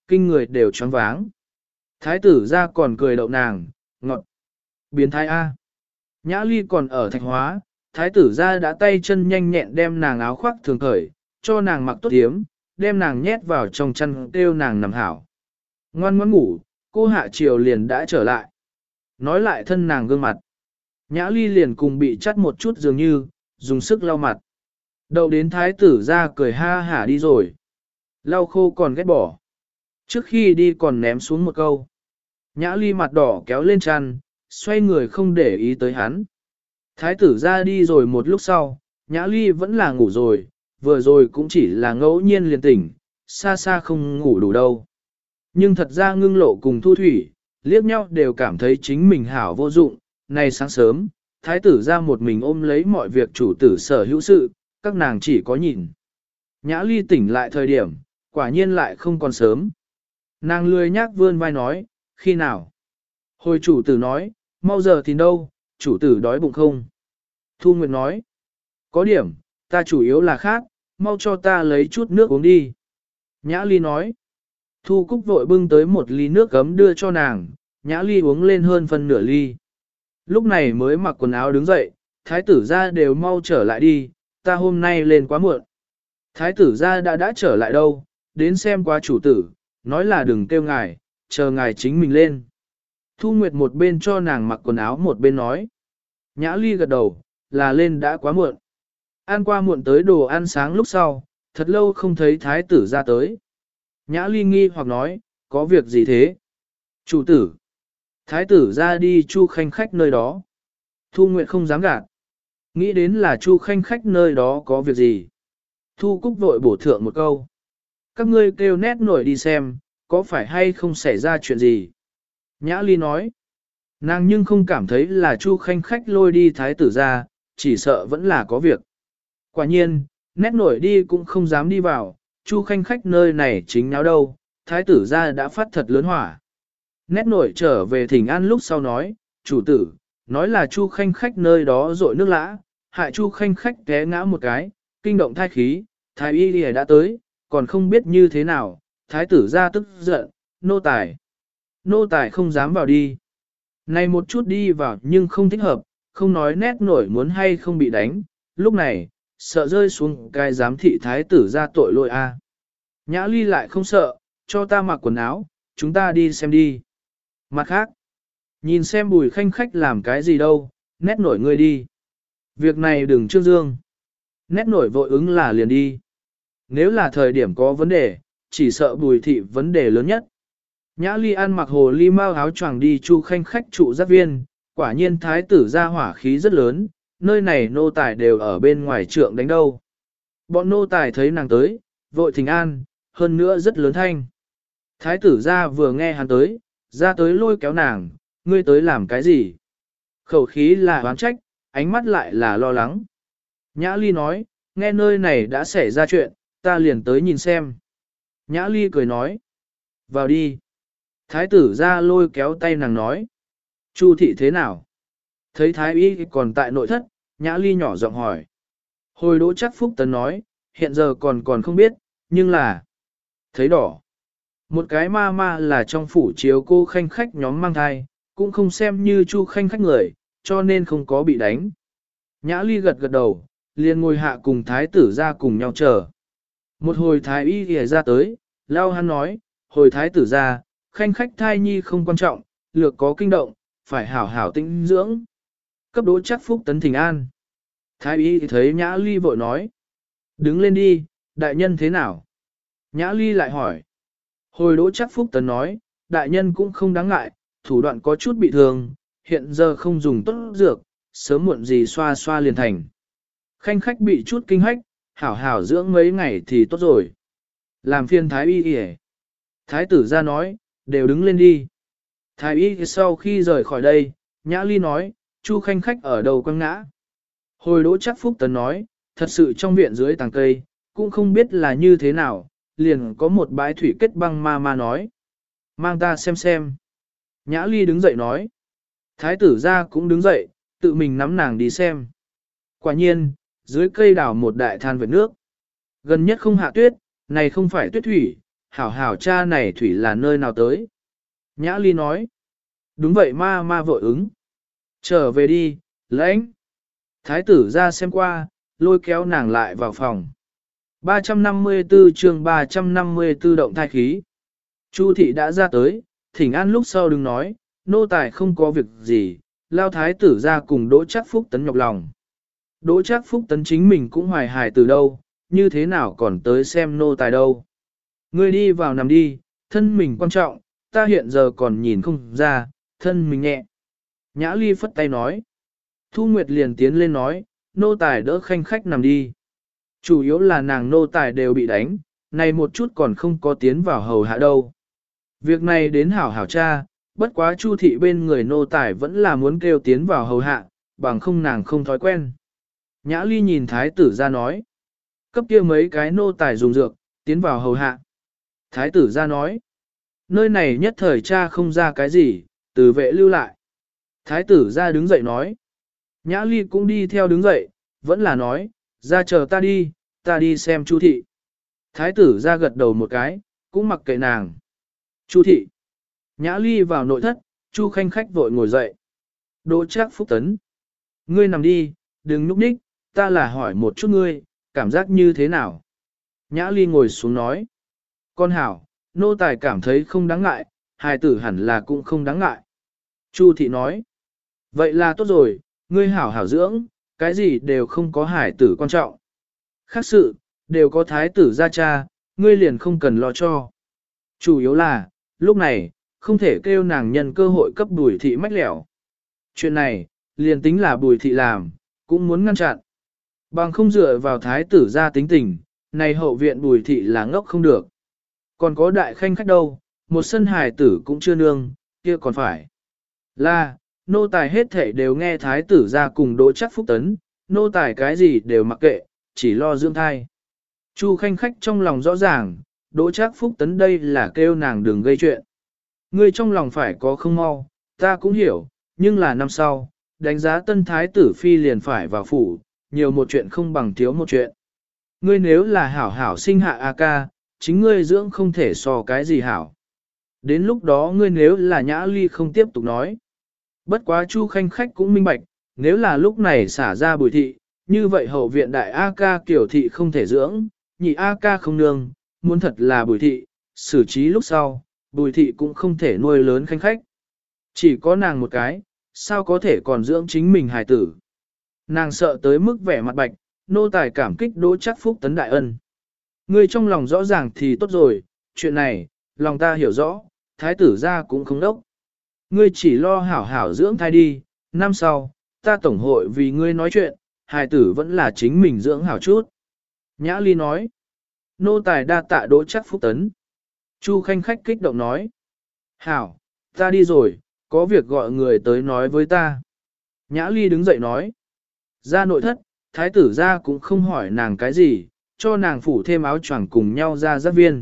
Speaker 1: kinh người đều choáng váng. Thái tử ra còn cười đậu nàng, ngọt. Biến thái A. Nhã Ly còn ở Thạch Hóa, thái tử ra đã tay chân nhanh nhẹn đem nàng áo khoác thường khởi, cho nàng mặc tốt hiếm, đem nàng nhét vào trong chăn kêu nàng nằm hảo. Ngoan ngoãn ngủ, cô hạ chiều liền đã trở lại. Nói lại thân nàng gương mặt. Nhã Ly liền cùng bị chắt một chút dường như, dùng sức lau mặt. Đậu đến thái tử ra cười ha hả đi rồi. Lau khô còn ghét bỏ. Trước khi đi còn ném xuống một câu. Nhã Ly mặt đỏ kéo lên chăn, xoay người không để ý tới hắn. Thái tử ra đi rồi một lúc sau, Nhã Ly vẫn là ngủ rồi, vừa rồi cũng chỉ là ngẫu nhiên liền tỉnh, xa xa không ngủ đủ đâu. Nhưng thật ra Ngưng Lộ cùng Thu Thủy, liếc nhau đều cảm thấy chính mình hảo vô dụng, nay sáng sớm, thái tử ra một mình ôm lấy mọi việc chủ tử sở hữu sự, các nàng chỉ có nhìn. Nhã Ly tỉnh lại thời điểm, quả nhiên lại không còn sớm. Nàng lười nhác vươn vai nói, khi nào? Hồi chủ tử nói, mau giờ thì đâu, chủ tử đói bụng không? Thu Nguyệt nói, có điểm, ta chủ yếu là khát, mau cho ta lấy chút nước uống đi. Nhã Ly nói, Thu Cúc vội bưng tới một ly nước gấm đưa cho nàng, Nhã Ly uống lên hơn phân nửa ly. Lúc này mới mặc quần áo đứng dậy, thái tử ra đều mau trở lại đi, ta hôm nay lên quá muộn. Thái tử ra đã trở lại đâu, đến xem qua chủ tử, nói là đừng kêu ngài, chờ ngài chính mình lên. Thu Nguyệt một bên cho nàng mặc quần áo một bên nói. Nhã Ly gật đầu, là lên đã quá muộn. Ăn qua muộn tới đồ ăn sáng lúc sau, thật lâu không thấy thái tử ra tới. Nhã Ly nghi hoặc nói, có việc gì thế? Chủ tử. Thái tử ra đi Chu Khanh khách nơi đó. Thu Nguyệt không dám gạt. Nghĩ đến là Chu Khanh khách nơi đó có việc gì. Thu Cúc vội bổ thượng một câu. Các ngươi kêu nét nổi đi xem, có phải hay không xảy ra chuyện gì? Nhã Ly nói. Nàng nhưng không cảm thấy là Chu Khanh khách lôi đi thái tử ra, chỉ sợ vẫn là có việc. Quả nhiên, nét nổi đi cũng không dám đi vào, Chu Khanh khách nơi này chính náo đâu, thái tử ra đã phát thật lớn hỏa. Nét nổi trở về thỉnh an lúc sau nói, chủ tử, nói là Chu Khanh khách nơi đó rội nước lã, hại Chu Khanh khách té ngã một cái, kinh động thai khí, thái y lìa đã tới, còn không biết như thế nào, thái tử ra tức giận, nô tài không dám vào đi. Này một chút đi vào nhưng không thích hợp, không nói nét nổi muốn hay không bị đánh, lúc này, sợ rơi xuống cái giám thị thái tử ra tội lỗi a. Nhã Ly lại không sợ, cho ta mặc quần áo, chúng ta đi xem đi. Mặt khác, nhìn xem Bùi Khanh khách làm cái gì đâu, nét nổi ngươi đi. Việc này đừng trương dương. Nét nổi vội ứng là liền đi. Nếu là thời điểm có vấn đề, chỉ sợ Bùi thị vấn đề lớn nhất. Nhã Ly ăn mặc hồ ly mau áo choàng đi Chu Khanh khách trụ giác viên, quả nhiên thái tử ra hỏa khí rất lớn, nơi này nô tài đều ở bên ngoài trượng đánh đâu. Bọn nô tài thấy nàng tới, vội thỉnh an, hơn nữa rất lớn thanh. Thái tử ra vừa nghe hắn tới, ra tới lôi kéo nàng, ngươi tới làm cái gì? Khẩu khí là oán trách, ánh mắt lại là lo lắng. Nhã Ly nói, nghe nơi này đã xảy ra chuyện, ta liền tới nhìn xem. Nhã Ly cười nói, vào đi. Thái tử ra lôi kéo tay nàng nói, Chu thị thế nào? Thấy thái y còn tại nội thất, Nhã Ly nhỏ giọng hỏi. Hồi Đỗ Trác Phúc Tấn nói, hiện giờ còn không biết, nhưng là thấy đỏ. Một cái ma là trong phủ chiếu cô Khanh khách nhóm mang thai, cũng không xem như Chu Khanh khách người, cho nên không có bị đánh. Nhã Ly gật gật đầu, liền ngồi hạ cùng thái tử ra cùng nhau chờ. Một hồi thái y ghề ra tới, lao hắn nói, hồi thái tử ra, Khanh khách thai nhi không quan trọng, lược có kinh động, phải hảo hảo tĩnh dưỡng. Cấp Đỗ Trác Phúc Tấn thỉnh an. Thái y thấy Nhã Ly vội nói, đứng lên đi, đại nhân thế nào? Nhã Ly lại hỏi. Hồi Đỗ Trác Phúc Tấn nói, đại nhân cũng không đáng ngại, thủ đoạn có chút bị thương, hiện giờ không dùng tốt dược, sớm muộn gì xoa xoa liền thành. Khanh khách bị chút kinh hách, hảo hảo dưỡng mấy ngày thì tốt rồi. Làm phiên thái y kìa. Thái tử ra nói, đều đứng lên đi. Thái y sau khi rời khỏi đây, Nhã Ly nói, Chu Khanh khách ở đầu quăng ngã. Hồi Đỗ Trác Phúc Tấn nói, thật sự trong viện dưới tàng cây, cũng không biết là như thế nào, liền có một bãi thủy kết băng ma nói. Mang ta xem. Nhã Ly đứng dậy nói. Thái tử ra cũng đứng dậy, tự mình nắm nàng đi xem. Quả nhiên, dưới cây đảo một đại than vệt nước. Gần nhất không hạ tuyết, này không phải tuyết thủy, hảo hảo cha này thủy là nơi nào tới? Nhã Ly nói. Đúng vậy ma vội ứng. Trở về đi, lãnh. Thái tử ra xem qua, lôi kéo nàng lại vào phòng. 354 chương 354 động thai khí. Chu thị đã ra tới, thỉnh an lúc sau đừng nói, nô tài không có việc gì, lao thái tử ra cùng Đỗ Trác Phúc Tấn nhọc lòng. Đỗ Trác Phúc Tấn chính mình cũng hoài hài từ đâu, như thế nào còn tới xem nô tài đâu. Ngươi đi vào nằm đi, thân mình quan trọng, ta hiện giờ còn nhìn không ra, thân mình nhẹ. Nhã Ly phất tay nói. Thu Nguyệt liền tiến lên nói, nô tài đỡ khanh khách nằm đi. Chủ yếu là nàng nô tài đều bị đánh, này một chút còn không có tiến vào hầu hạ đâu. Việc này đến hảo hảo cha, bất quá Chu thị bên người nô tài vẫn là muốn kêu tiến vào hầu hạ, bằng không nàng không thói quen. Nhã Ly nhìn thái tử ra nói, cấp kia mấy cái nô tài dùng dược, tiến vào hầu hạ. Thái tử ra nói, nơi này nhất thời cha không ra cái gì, từ vệ lưu lại. Thái tử ra đứng dậy nói, Nhã Ly cũng đi theo đứng dậy, vẫn là nói, ra chờ ta đi xem Chu thị. Thái tử ra gật đầu một cái, cũng mặc kệ nàng. Chu thị. Nhã Ly vào nội thất, Chu khanh khách vội ngồi dậy. Đỗ Trác Phúc Tấn. Ngươi nằm đi, đừng núp ních, ta là hỏi một chút ngươi, cảm giác như thế nào? Nhã Ly ngồi xuống nói. Con hảo, nô tài cảm thấy không đáng ngại, hài tử hẳn là cũng không đáng ngại. Chu thị nói. Vậy là tốt rồi, ngươi hảo hảo dưỡng, cái gì đều không có hài tử quan trọng. Khác sự, đều có thái tử gia cha, ngươi liền không cần lo cho. Chủ yếu là, lúc này, không thể kêu nàng nhân cơ hội cấp Bùi thị mách lẻo. Chuyện này, liền tính là Bùi thị làm, cũng muốn ngăn chặn. Bằng không dựa vào thái tử gia tính tình, này hậu viện Bùi thị là ngốc không được. Còn có đại khanh khách đâu, một sân hài tử cũng chưa nương, kia còn phải. Là, nô tài hết thể đều nghe thái tử gia cùng Đỗ Trác Phúc Tấn, nô tài cái gì đều mặc kệ, chỉ lo dưỡng thai. Chu khanh khách trong lòng rõ ràng, Đỗ Trác Phúc Tấn đây là kêu nàng đừng gây chuyện. Ngươi trong lòng phải có không mau, ta cũng hiểu, nhưng là năm sau, đánh giá tân thái tử phi liền phải vào phủ, nhiều một chuyện không bằng thiếu một chuyện. Ngươi nếu là hảo hảo sinh hạ A ca, chính ngươi dưỡng không thể so cái gì hảo. Đến lúc đó ngươi nếu là Nhã Ly không tiếp tục nói. Bất quá Chu khanh khách cũng minh bạch, nếu là lúc này xả ra Bùi thị, như vậy hậu viện đại A ca kiểu thị không thể dưỡng, nhị A ca không nương, muốn thật là Bùi thị, xử trí lúc sau, Bùi thị cũng không thể nuôi lớn khanh khách. Chỉ có nàng một cái, sao có thể còn dưỡng chính mình hài tử. Nàng sợ tới mức vẻ mặt bạch, nô tài cảm kích Đỗ Trác Phúc Tấn đại ân. Ngươi trong lòng rõ ràng thì tốt rồi, chuyện này, lòng ta hiểu rõ, thái tử ra cũng không đốc. Ngươi chỉ lo hảo hảo dưỡng thai đi, năm sau, ta tổng hội vì ngươi nói chuyện, hài tử vẫn là chính mình dưỡng hảo chút. Nhã Ly nói, nô tài đa tạ Đỗ Trác Phúc Tấn. Chu khanh khách kích động nói, hảo, ta đi rồi, có việc gọi người tới nói với ta. Nhã Ly đứng dậy nói, ra nội thất, thái tử ra cũng không hỏi nàng cái gì, cho nàng phủ thêm áo choàng cùng nhau ra giáp viên.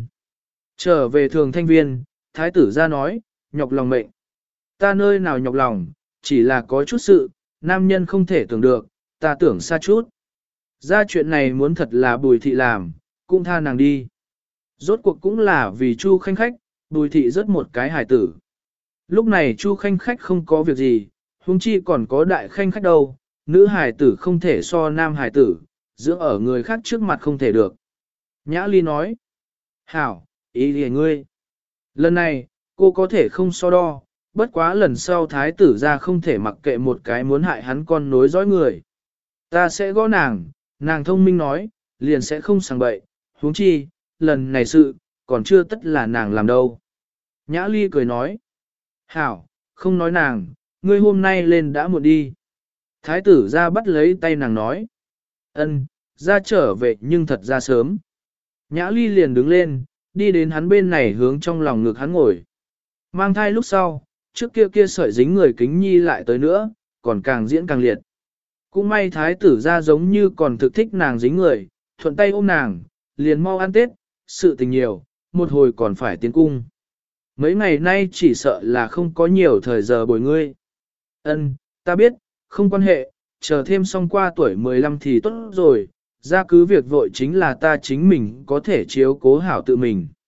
Speaker 1: Trở về thường thanh viên, thái tử ra nói, nhọc lòng mệnh. Ta nơi nào nhọc lòng, chỉ là có chút sự, nam nhân không thể tưởng được, ta tưởng xa chút. Ra chuyện này muốn thật là Bùi thị làm, cũng tha nàng đi. Rốt cuộc cũng là vì Chu khanh khách, Bùi thị rất một cái hài tử. Lúc này Chu khanh khách không có việc gì, huống chi còn có đại khanh khách đâu, nữ hài tử không thể so nam hài tử, dưỡng ở người khác trước mặt không thể được. Nhã Ly nói, hảo, ý lìa ngươi. Lần này, cô có thể không so đo, bất quá lần sau thái tử ra không thể mặc kệ một cái muốn hại hắn con nối dõi người. Ta sẽ gõ nàng, nàng thông minh nói, liền sẽ không sàng bậy, huống chi, lần này sự, còn chưa tất là nàng làm đâu. Nhã Ly cười nói, hảo, không nói nàng, ngươi hôm nay lên đã muộn đi. Thái tử ra bắt lấy tay nàng nói, ân, ra trở về nhưng thật ra sớm. Nhã Ly liền đứng lên, đi đến hắn bên này hướng trong lòng ngực hắn ngồi. Mang thai lúc sau, trước kia sợi dính người kính nhi lại tới nữa, còn càng diễn càng liệt. Cũng may thái tử ra giống như còn thực thích nàng dính người, thuận tay ôm nàng, liền mau ăn Tết, sự tình nhiều, một hồi còn phải tiến cung. Mấy ngày nay chỉ sợ là không có nhiều thời giờ bồi ngươi. Ân, ta biết, không quan hệ, chờ thêm xong qua tuổi 15 thì tốt rồi, ra cứ việc vội chính là ta chính mình có thể chiếu cố hảo tự mình.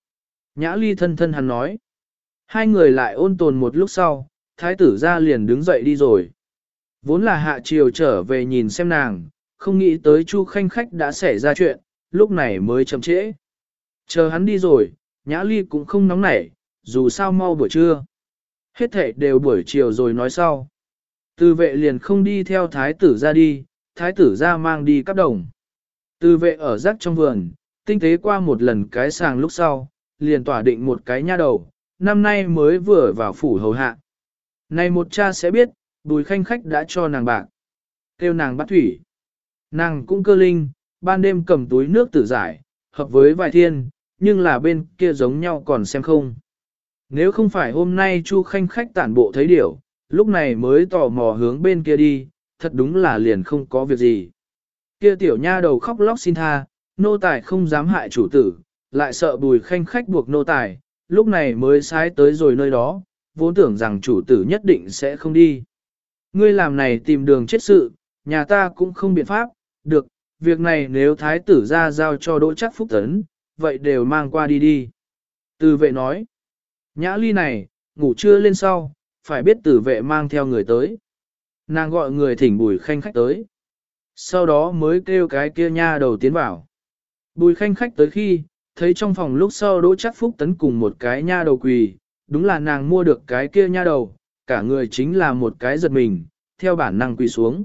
Speaker 1: Nhã Ly thân thân hắn nói. Hai người lại ôn tồn một lúc sau, thái tử ra liền đứng dậy đi rồi. Vốn là hạ triều trở về nhìn xem nàng, không nghĩ tới Chu Khanh Khách đã xảy ra chuyện, lúc này mới chậm trễ. Chờ hắn đi rồi, Nhã Ly cũng không nóng nảy, dù sao mau buổi trưa. Hết thảy đều buổi chiều rồi nói sau. Từ vệ liền không đi theo thái tử ra đi, thái tử ra mang đi cắp đồng. Từ vệ ở rắc trong vườn, tinh tế qua một lần cái sàng lúc sau, liền tỏa định một cái nha đầu, năm nay mới vừa vào phủ hầu hạ. Này một cha sẽ biết, Bùi Khanh Khách đã cho nàng bạc. Kêu nàng bắt thủy. Nàng cũng cơ linh, ban đêm cầm túi nước tử giải, hợp với vài thiên, nhưng là bên kia giống nhau còn xem không. Nếu không phải hôm nay Chu Khanh Khách tản bộ thấy điểu, lúc này mới tò mò hướng bên kia đi, thật đúng là liền không có việc gì. Kia tiểu nha đầu khóc lóc xin tha, nô tài không dám hại chủ tử, lại sợ Bùi Khanh Khách buộc nô tài, lúc này mới sai tới rồi nơi đó, vốn tưởng rằng chủ tử nhất định sẽ không đi. Ngươi làm này tìm đường chết sự, nhà ta cũng không biện pháp, được, việc này nếu thái tử ra giao cho Đỗ Trác Phúc Tấn, vậy đều mang qua đi đi. Từ vệ nói, Nhã Ly này, ngủ trưa lên sau, phải biết tử vệ mang theo người tới. Nàng gọi người thỉnh Bùi Khanh Khách tới. Sau đó mới kêu cái kia nha đầu tiến vào. Bùi Khanh Khách tới khi, thấy trong phòng lúc sau Đỗ Trác Phúc Tấn cùng một cái nha đầu quỳ, đúng là nàng mua được cái kia nha đầu, cả người chính là một cái giật mình, theo bản năng quỳ xuống.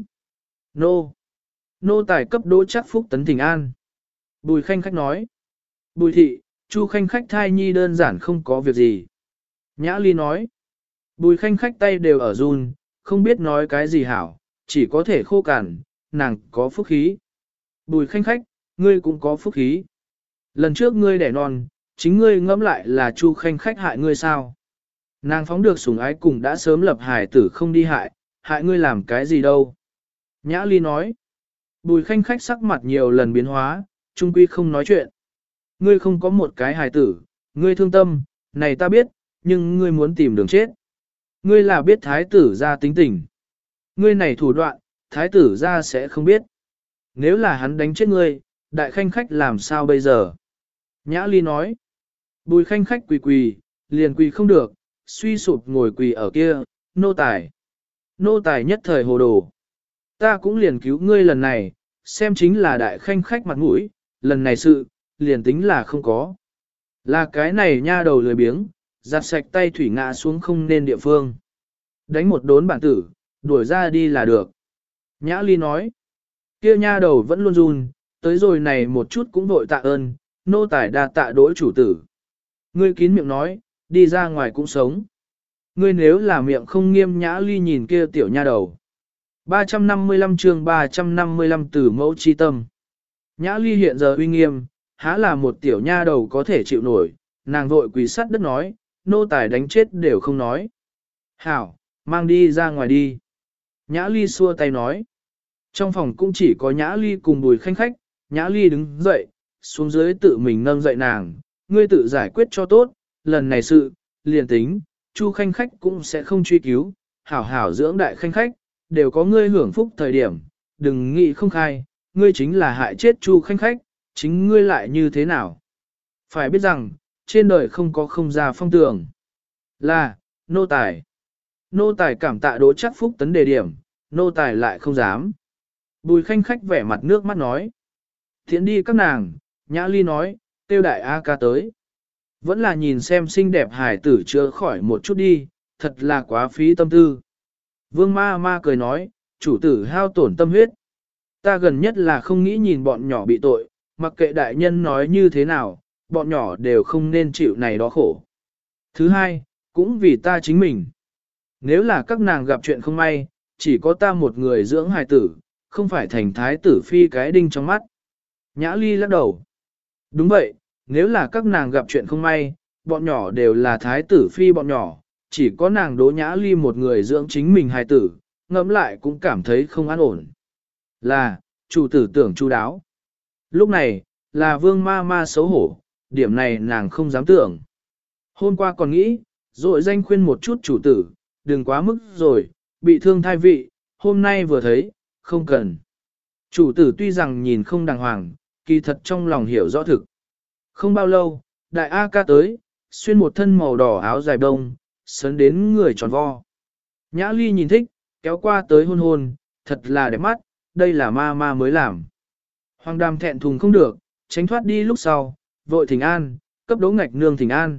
Speaker 1: Nô tài cấp Đỗ Trác Phúc Tấn thỉnh an. Bùi Khanh Khách nói. Bùi thị, Chu Khanh Khách thai nhi đơn giản không có việc gì. Nhã Ly nói. Bùi Khanh Khách tay đều ở run, không biết nói cái gì hảo, chỉ có thể khô cằn, nàng có phúc khí. Bùi Khanh Khách, ngươi cũng có phúc khí. Lần trước ngươi đẻ non, chính ngươi ngẫm lại là Chu Khanh Khách hại ngươi sao? Nàng phóng được sủng ái cùng đã sớm lập hài tử không đi hại ngươi làm cái gì đâu. Nhã Ly nói. Bùi Khanh Khách sắc mặt nhiều lần biến hóa, trung quy không nói chuyện. Ngươi không có một cái hài tử, ngươi thương tâm, này ta biết, nhưng ngươi muốn tìm đường chết. Ngươi là biết thái tử ra tính tình. Ngươi này thủ đoạn, thái tử ra sẽ không biết. Nếu là hắn đánh chết ngươi, đại Khanh Khách làm sao bây giờ? Nhã Ly nói. Bùi Khanh Khách quỳ, liền quỳ không được, suy sụp ngồi quỳ ở kia, nô tài. Nô tài nhất thời hồ đồ. Ta cũng liền cứu ngươi lần này, xem chính là đại Khanh Khách mặt mũi, lần này sự, liền tính là không có. Là cái này nha đầu lười biếng, giặt sạch tay thủy ngã xuống không nên địa phương. Đánh một đốn bản tử, đuổi ra đi là được. Nhã Ly nói, kia nha đầu vẫn luôn run, tới rồi này một chút cũng vội tạ ơn, nô tài đa tạ đối chủ tử. Ngươi kín miệng nói, đi ra ngoài cũng sống. Ngươi nếu là miệng không nghiêm. Nhã Ly nhìn kia tiểu nha đầu. 355 chương 355 từ mẫu chi tâm. Nhã Ly hiện giờ uy nghiêm, há là một tiểu nha đầu có thể chịu nổi, nàng vội quỳ sắt đất nói, nô tài đánh chết đều không nói. Hảo, mang đi ra ngoài đi. Nhã Ly xua tay nói. Trong phòng cũng chỉ có Nhã Ly cùng Bùi Khanh Khách, Nhã Ly đứng dậy, xuống dưới tự mình nâng dậy nàng, ngươi tự giải quyết cho tốt, lần này sự, liền tính, Chu Khanh Khách cũng sẽ không truy cứu, hảo hảo dưỡng đại Khanh Khách, đều có ngươi hưởng phúc thời điểm, đừng nghĩ không khai, ngươi chính là hại chết Chu Khanh Khách, chính ngươi lại như thế nào? Phải biết rằng, trên đời không có không ra phong tường. Là, nô tài. Nô tài cảm tạ Đỗ Trác Phúc Tấn đề điểm, nô tài lại không dám. Bùi Khanh Khách vẻ mặt nước mắt nói. Thiện đi các nàng, Nhã Ly nói, tiêu đại A ca tới. Vẫn là nhìn xem xinh đẹp hài tử chữa khỏi một chút đi, thật là quá phí tâm tư. Vương ma ma cười nói, chủ tử hao tổn tâm huyết. Ta gần nhất là không nghĩ nhìn bọn nhỏ bị tội, mặc kệ đại nhân nói như thế nào, bọn nhỏ đều không nên chịu này đó khổ. Thứ hai, cũng vì ta chính mình. Nếu là các nàng gặp chuyện không may, chỉ có ta một người dưỡng hài tử, không phải thành thái tử phi cái đinh trong mắt. Nhã Ly lắc đầu. Đúng vậy, nếu là các nàng gặp chuyện không may, bọn nhỏ đều là thái tử phi bọn nhỏ, chỉ có nàng Đỗ Nhã Ly một người dưỡng chính mình hài tử, ngẫm lại cũng cảm thấy không an ổn. Là, chủ tử tưởng chu đáo. Lúc này, là vương ma ma xấu hổ, điểm này nàng không dám tưởng. Hôm qua còn nghĩ, rồi danh khuyên một chút chủ tử, đừng quá mức rồi, bị thương thai vị, hôm nay vừa thấy, không cần. Chủ tử tuy rằng nhìn không đàng hoàng, kỳ thật trong lòng hiểu rõ thực. Không bao lâu, đại A ca tới, xuyên một thân màu đỏ áo dài đông, sấn đến người tròn vo. Nhã Ly nhìn thích, kéo qua tới hôn hôn, thật là đẹp mắt, đây là ma ma mới làm. Hoàng Đàm thẹn thùng không được, tránh thoát đi lúc sau, vội thỉnh an, cấp Đỗ Ngạch Nương thỉnh an.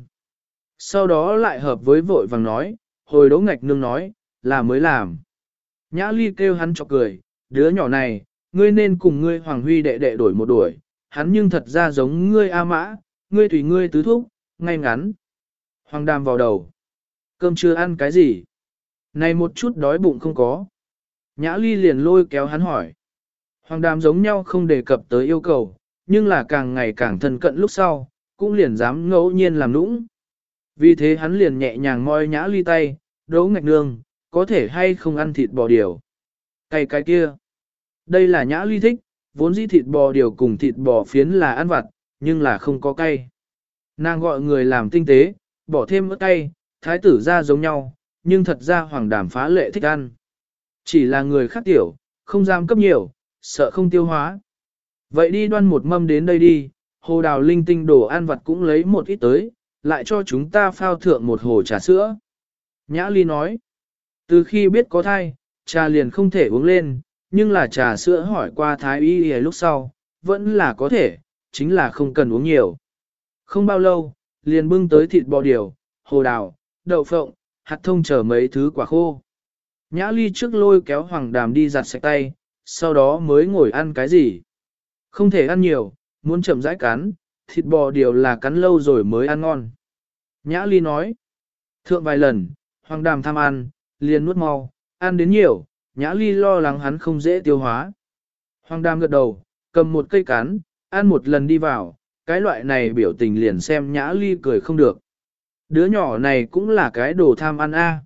Speaker 1: Sau đó lại hợp với vội vàng nói, hồi Đỗ Ngạch Nương nói, là mới làm. Nhã Ly kêu hắn cho cười, đứa nhỏ này, ngươi nên cùng ngươi Hoàng Huy đệ đệ đổi một đuổi, hắn nhưng thật ra giống ngươi A Mã, ngươi tùy ngươi tứ thúc, ngay ngắn. Hoàng Đàm vào đầu. Cơm chưa ăn cái gì? Này một chút đói bụng không có. Nhã Ly liền lôi kéo hắn hỏi. Hoàng Đàm giống nhau không đề cập tới yêu cầu, nhưng là càng ngày càng thân cận lúc sau, cũng liền dám ngẫu nhiên làm nũng. Vì thế hắn liền nhẹ nhàng moi Nhã Ly tay, Đỗ Ngạch Nương, có thể hay không ăn thịt bò điều. Cái kia. Đây là Nhã Ly thích, vốn dĩ thịt bò điều cùng thịt bò phiến là ăn vặt, nhưng là không có cay. Nàng gọi người làm tinh tế, bỏ thêm ớt cay, thái tử ra giống nhau, nhưng thật ra Hoàng Đàm phá lệ thích ăn. Chỉ là người khác tiểu, không dám cấp nhiều, sợ không tiêu hóa. Vậy đi đoan một mâm đến đây đi, hồ đào linh tinh đồ ăn vặt cũng lấy một ít tới, lại cho chúng ta phao thượng một hồ trà sữa. Nhã Ly nói, từ khi biết có thai, trà liền không thể uống lên, nhưng là trà sữa hỏi qua thái y lúc sau, vẫn là có thể, chính là không cần uống nhiều. Không bao lâu, liền bưng tới thịt bò điều, hồ đào, đậu phộng, hạt thông chờ mấy thứ quả khô. Nhã Ly trước lôi kéo Hoàng Đàm đi giặt sạch tay, sau đó mới ngồi ăn cái gì. Không thể ăn nhiều, muốn chậm rãi cắn, thịt bò điều là cắn lâu rồi mới ăn ngon. Nhã Ly nói, thượng vài lần, Hoàng Đàm tham ăn, liền nuốt mau, ăn đến nhiều, Nhã Ly lo lắng hắn không dễ tiêu hóa. Hoàng Đàm gật đầu, cầm một cây cán, ăn một lần đi vào, cái loại này biểu tình liền xem Nhã Ly cười không được. Đứa nhỏ này cũng là cái đồ tham ăn a.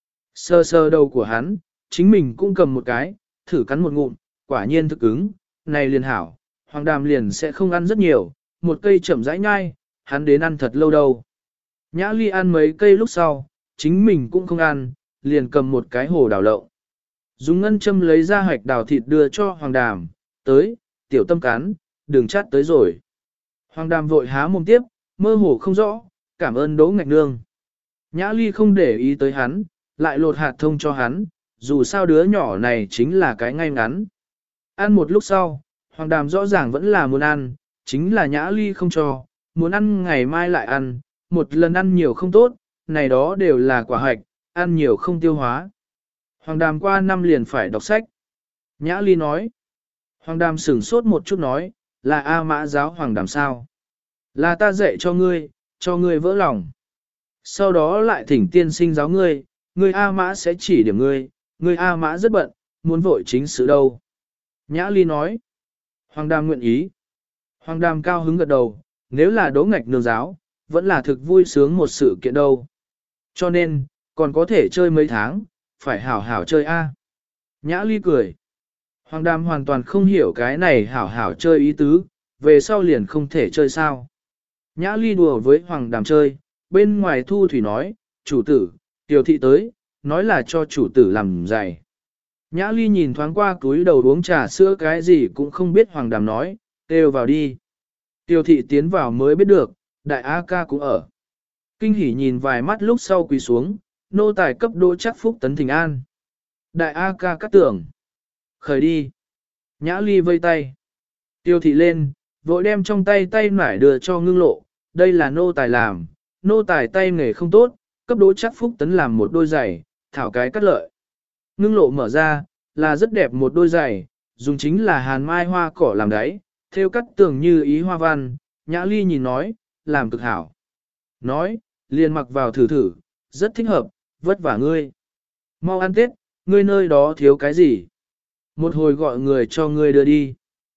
Speaker 1: Sơ sơ đầu của hắn, chính mình cũng cầm một cái, thử cắn một ngụm, quả nhiên thực ứng, này liền hảo, Hoàng Đàm liền sẽ không ăn rất nhiều, một cây chậm rãi nhai, hắn đến ăn thật lâu đâu. Nhã Ly ăn mấy cây lúc sau, chính mình cũng không ăn, liền cầm một cái hồ đào lậu. Dùng ngân châm lấy ra hạch đào thịt đưa cho Hoàng Đàm, tới, tiểu tâm cắn, đừng chát tới rồi. Hoàng Đàm vội há mồm tiếp, mơ hồ không rõ, cảm ơn Đỗ Ngạch Nương. Nhã Ly không để ý tới hắn, lại lột hạt thông cho hắn, dù sao đứa nhỏ này chính là cái ngay ngắn. Ăn một lúc sau, Hoàng Đàm rõ ràng vẫn là muốn ăn, chính là Nhã Ly không cho, muốn ăn ngày mai lại ăn, một lần ăn nhiều không tốt, này đó đều là quả hạch, ăn nhiều không tiêu hóa. Hoàng Đàm qua năm liền phải đọc sách. Nhã Ly nói. Hoàng Đàm sửng sốt một chút nói, là A Mã giáo Hoàng Đàm sao? Là ta dạy cho ngươi vỡ lòng. Sau đó lại thỉnh tiên sinh giáo ngươi A Mã sẽ chỉ điểm ngươi A Mã rất bận, muốn vội chính sự đâu. Nhã Ly nói. Hoàng Đàm nguyện ý. Hoàng Đàm cao hứng gật đầu, nếu là Đỗ Ngạch Nương giáo, vẫn là thực vui sướng một sự kiện đâu. Cho nên, còn có thể chơi mấy tháng, phải hảo hảo chơi a. Nhã Ly cười. Hoàng Đàm hoàn toàn không hiểu cái này hảo hảo chơi ý tứ, về sau liền không thể chơi sao. Nhã Ly đùa với Hoàng Đàm chơi, bên ngoài Thu Thủy nói, chủ tử, Tiểu thị tới, nói là cho chủ tử làm giày. Nhã Ly nhìn thoáng qua túi đầu uống trà sữa cái gì cũng không biết Hoàng Đàm nói, kêu vào đi. Tiểu thị tiến vào mới biết được, đại A ca cũng ở. Kinh hỉ nhìn vài mắt lúc sau quỳ xuống, nô tài cấp Đỗ Trác Phúc tấn thỉnh an. Đại A ca cắt tưởng. Khởi đi. Nhã Ly vây tay. Tiêu thị lên, vội đem trong tay nải đưa cho Ngưng Lộ. Đây là nô tài làm, nô tài tay nghề không tốt, cấp Đỗ Trác Phúc tấn làm một đôi giày, thảo cái cắt lợi. Ngưng Lộ mở ra, là rất đẹp một đôi giày, dùng chính là hàn mai hoa cỏ làm đáy, thêu cắt tường như ý hoa văn. Nhã Ly nhìn nói, làm cực hảo. Nói, liền mặc vào thử thử, rất thích hợp, vất vả ngươi. Mau ăn Tết, ngươi nơi đó thiếu cái gì? Một hồi gọi người cho ngươi đưa đi.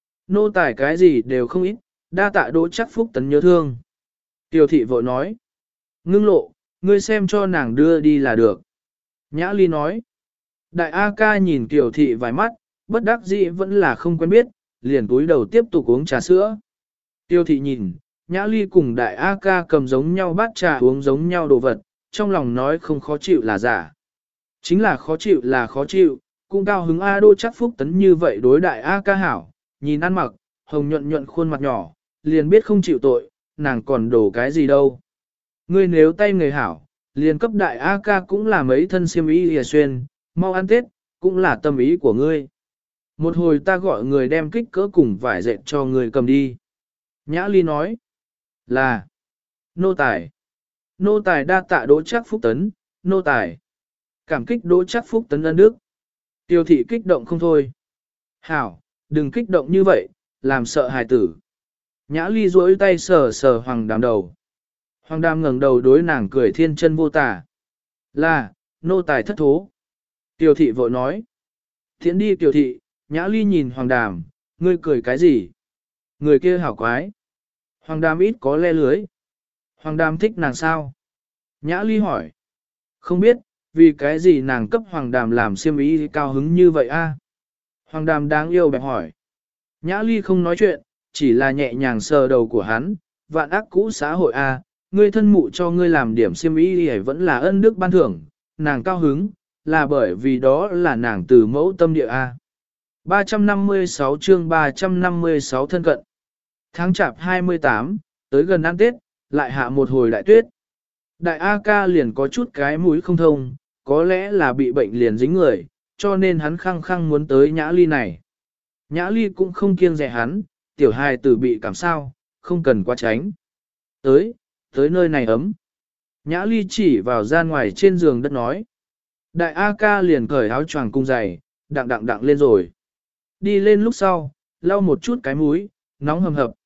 Speaker 1: Nô tài cái gì đều không ít, đa tạ Đỗ Trác Phúc tấn nhớ thương. Tiểu thị vội nói. Ngưng Lộ, ngươi xem cho nàng đưa đi là được. Nhã Ly nói. Đại A ca nhìn Tiểu thị vài mắt, bất đắc dĩ vẫn là không quen biết, liền cúi đầu tiếp tục uống trà sữa. Tiêu thị nhìn, Nhã Ly cùng đại A ca cầm giống nhau bát trà uống giống nhau đồ vật, trong lòng nói không khó chịu là giả. Chính là khó chịu, cũng cao hứng A Đỗ Trác Phúc tấn như vậy đối đại A ca hảo, nhìn ăn mặc, hồng nhuận nhuận khuôn mặt nhỏ, liền biết không chịu tội, nàng còn đổ cái gì đâu. Ngươi nếu tay người hảo, liền cấp đại A ca cũng là mấy thân xiêm y lìa xuyên, mau ăn Tết, cũng là tâm ý của ngươi. Một hồi ta gọi người đem kích cỡ cùng vải dệt cho ngươi cầm đi. Nhã Ly nói là nô tài. Nô tài đa tạ Đỗ Trác Phúc Tấn, nô tài. Cảm kích Đỗ Trác Phúc Tấn ân đức. Tiêu thị kích động không thôi. Hảo, đừng kích động như vậy, làm sợ hài tử. Nhã Ly duỗi tay sờ sờ Hoàng Đàm đầu. Hoàng Đàm ngẩng đầu đối nàng cười thiên chân vô tả. Là, nô tài thất thố. Tiêu thị vội nói. Thiện đi Tiêu thị, Nhã Ly nhìn Hoàng Đàm, ngươi cười cái gì? Người kia hảo quái. Hoàng Đàm ít có le lưới. Hoàng Đàm thích nàng sao? Nhã Ly hỏi. Không biết, vì cái gì nàng cấp Hoàng Đàm làm xiêm y cao hứng như vậy a? Hoàng Đàm đáng yêu bẹp hỏi. Nhã Ly không nói chuyện, chỉ là nhẹ nhàng sờ đầu của hắn. Vạn ác cũ xã hội a, ngươi thân mụ cho ngươi làm điểm xiêm y vẫn là ân đức ban thưởng, nàng cao hứng, là bởi vì đó là nàng từ mẫu tâm địa a. 356 chương 356 thân cận. Tháng chạp 28, tới gần ăn Tết, lại hạ một hồi đại tuyết. Đại A ca liền có chút cái mũi không thông, có lẽ là bị bệnh liền dính người, cho nên hắn khăng khăng muốn tới Nhã Ly này. Nhã Ly cũng không kiêng dè hắn, tiểu hài tử bị cảm sao, không cần quá tránh. Tới nơi này ấm. Nhã Ly chỉ vào gian ngoài trên giường đất nói. Đại A ca liền cởi áo choàng cung giày, đặng lên rồi. Đi lên lúc sau, lau một chút cái mũi, nóng hầm hập.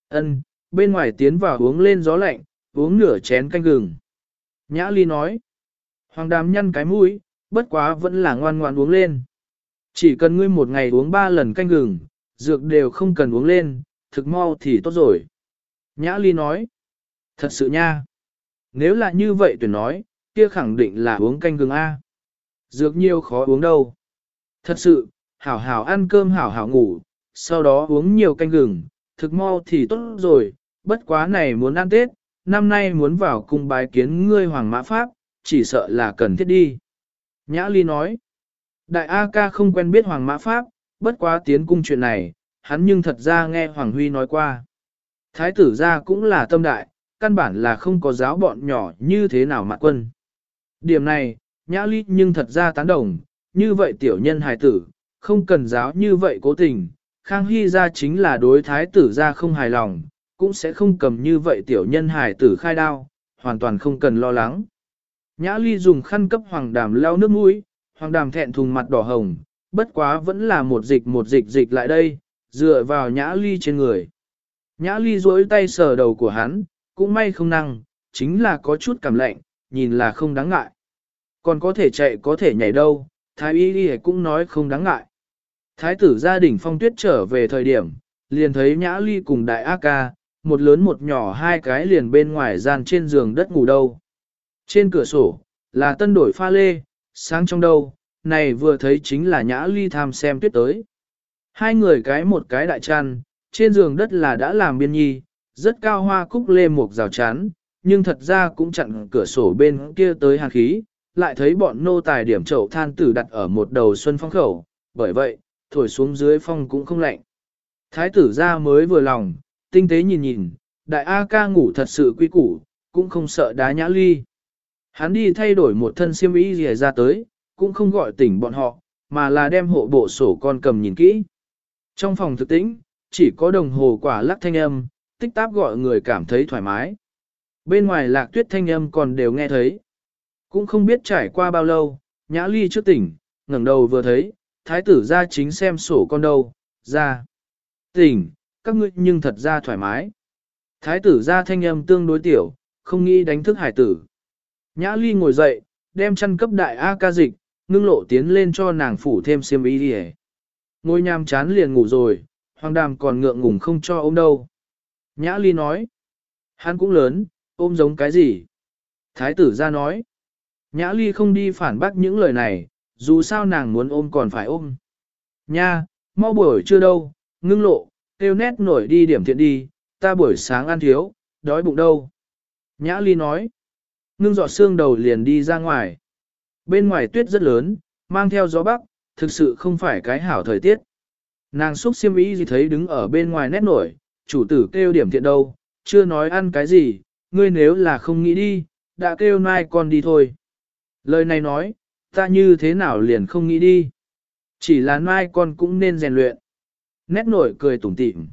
Speaker 1: Bên ngoài tiến vào uống lên gió lạnh, uống nửa chén canh gừng. Nhã Ly nói. Hoàng Đàm nhăn cái mũi, bất quá vẫn là ngoan ngoan uống lên. Chỉ cần ngươi một ngày uống 3 lần canh gừng, dược đều không cần uống lên, thực mau thì tốt rồi. Nhã Ly nói. Thật sự nha. Nếu là như vậy tuyển nói, kia khẳng định là uống canh gừng A. Dược nhiều khó uống đâu. Thật sự, hảo hảo ăn cơm hảo hảo ngủ, sau đó uống nhiều canh gừng, thực mau thì tốt rồi, bất quá này muốn ăn Tết, năm nay muốn vào cung bái kiến ngươi Hoàng Mã Pháp, chỉ sợ là cần thiết đi. Nhã Ly nói, Đại A ca không quen biết Hoàng Mã Pháp, bất quá tiến cung chuyện này, hắn nhưng thật ra nghe Hoàng Huy nói qua. Thái tử gia cũng là tâm đại, căn bản là không có giáo bọn nhỏ như thế nào mạn quân. Điểm này, Nhã Ly nhưng thật ra tán đồng, như vậy tiểu nhân hài tử, không cần giáo như vậy cố tình, Khang Hy gia chính là đối thái tử gia không hài lòng, cũng sẽ không cầm như vậy tiểu nhân hài tử khai đao, hoàn toàn không cần lo lắng. Nhã Ly dùng khăn cấp Hoàng Đàm lau nước mũi, Hoàng Đàm thẹn thùng mặt đỏ hồng, bất quá vẫn là một dịch lại đây, dựa vào Nhã Ly trên người. Nhã Ly duỗi tay sờ đầu của hắn, cũng may không năng, chính là có chút cảm lạnh, nhìn là không đáng ngại. Còn có thể chạy có thể nhảy đâu, Thái Y cũng nói không đáng ngại. Thái tử gia đình Phong Tuyết trở về thời điểm, liền thấy Nhã Ly cùng Đại A ca, một lớn một nhỏ hai cái liền bên ngoài gian trên giường đất ngủ đâu. Trên cửa sổ, là tân đổi pha lê, sáng trong đâu, này vừa thấy chính là Nhã Ly tham xem Tuyết tới. Hai người cái một cái đại chăn, trên giường đất là đã làm biên nhi, rất cao hoa cúc lê một rào chắn, nhưng thật ra cũng chặn cửa sổ bên kia tới hàn khí, lại thấy bọn nô tài điểm chậu than tử đặt ở một đầu xuân phong khẩu, bởi vậy, thổi xuống dưới phong cũng không lạnh. Thái tử ra mới vừa lòng, tinh tế nhìn nhìn, đại A ca ngủ thật sự quy củ, cũng không sợ đá Nhã Ly. Hắn đi thay đổi một thân xiêm y rìa ra tới, cũng không gọi tỉnh bọn họ, mà là đem hộ bộ sổ con cầm nhìn kỹ. Trong phòng thực tĩnh, chỉ có đồng hồ quả lắc thanh âm, tích táp gọi người cảm thấy thoải mái. Bên ngoài Lạc Tuyết thanh âm còn đều nghe thấy. Cũng không biết trải qua bao lâu, Nhã Ly trước tỉnh, ngẩng đầu vừa thấy, thái tử ra chính xem sổ con đâu, ra. Tỉnh, các ngươi nhưng thật ra thoải mái. Thái tử ra thanh âm tương đối tiểu, không nghĩ đánh thức hải tử. Nhã Ly ngồi dậy, đem chăn cấp đại A ca dịch, ngưng lộ tiến lên cho nàng phủ thêm xiêm y đi. Ngồi nhàm chán liền ngủ rồi, Hoàng Đàm còn ngượng ngùng không cho ôm đâu. Nhã Ly nói, hắn cũng lớn, ôm giống cái gì? Thái tử ra nói, Nhã Ly không đi phản bác những lời này, dù sao nàng muốn ôm còn phải ôm. Nha, mau buổi trưa đâu, ngưng lộ, kêu nét nổi đi điểm thiện đi, ta buổi sáng ăn thiếu, đói bụng đâu. Nhã Ly nói, ngưng giọt xương đầu liền đi ra ngoài. Bên ngoài tuyết rất lớn, mang theo gió bắc, thực sự không phải cái hảo thời tiết. Nàng xúc xiêm y gì thấy đứng ở bên ngoài nét nổi, chủ tử kêu điểm thiện đâu, chưa nói ăn cái gì, ngươi nếu là không nghĩ đi, đã kêu nai con đi thôi. Lời này nói, ta như thế nào liền không nghĩ đi. Chỉ là nai con cũng nên rèn luyện. Nét nổi cười tủm tỉm.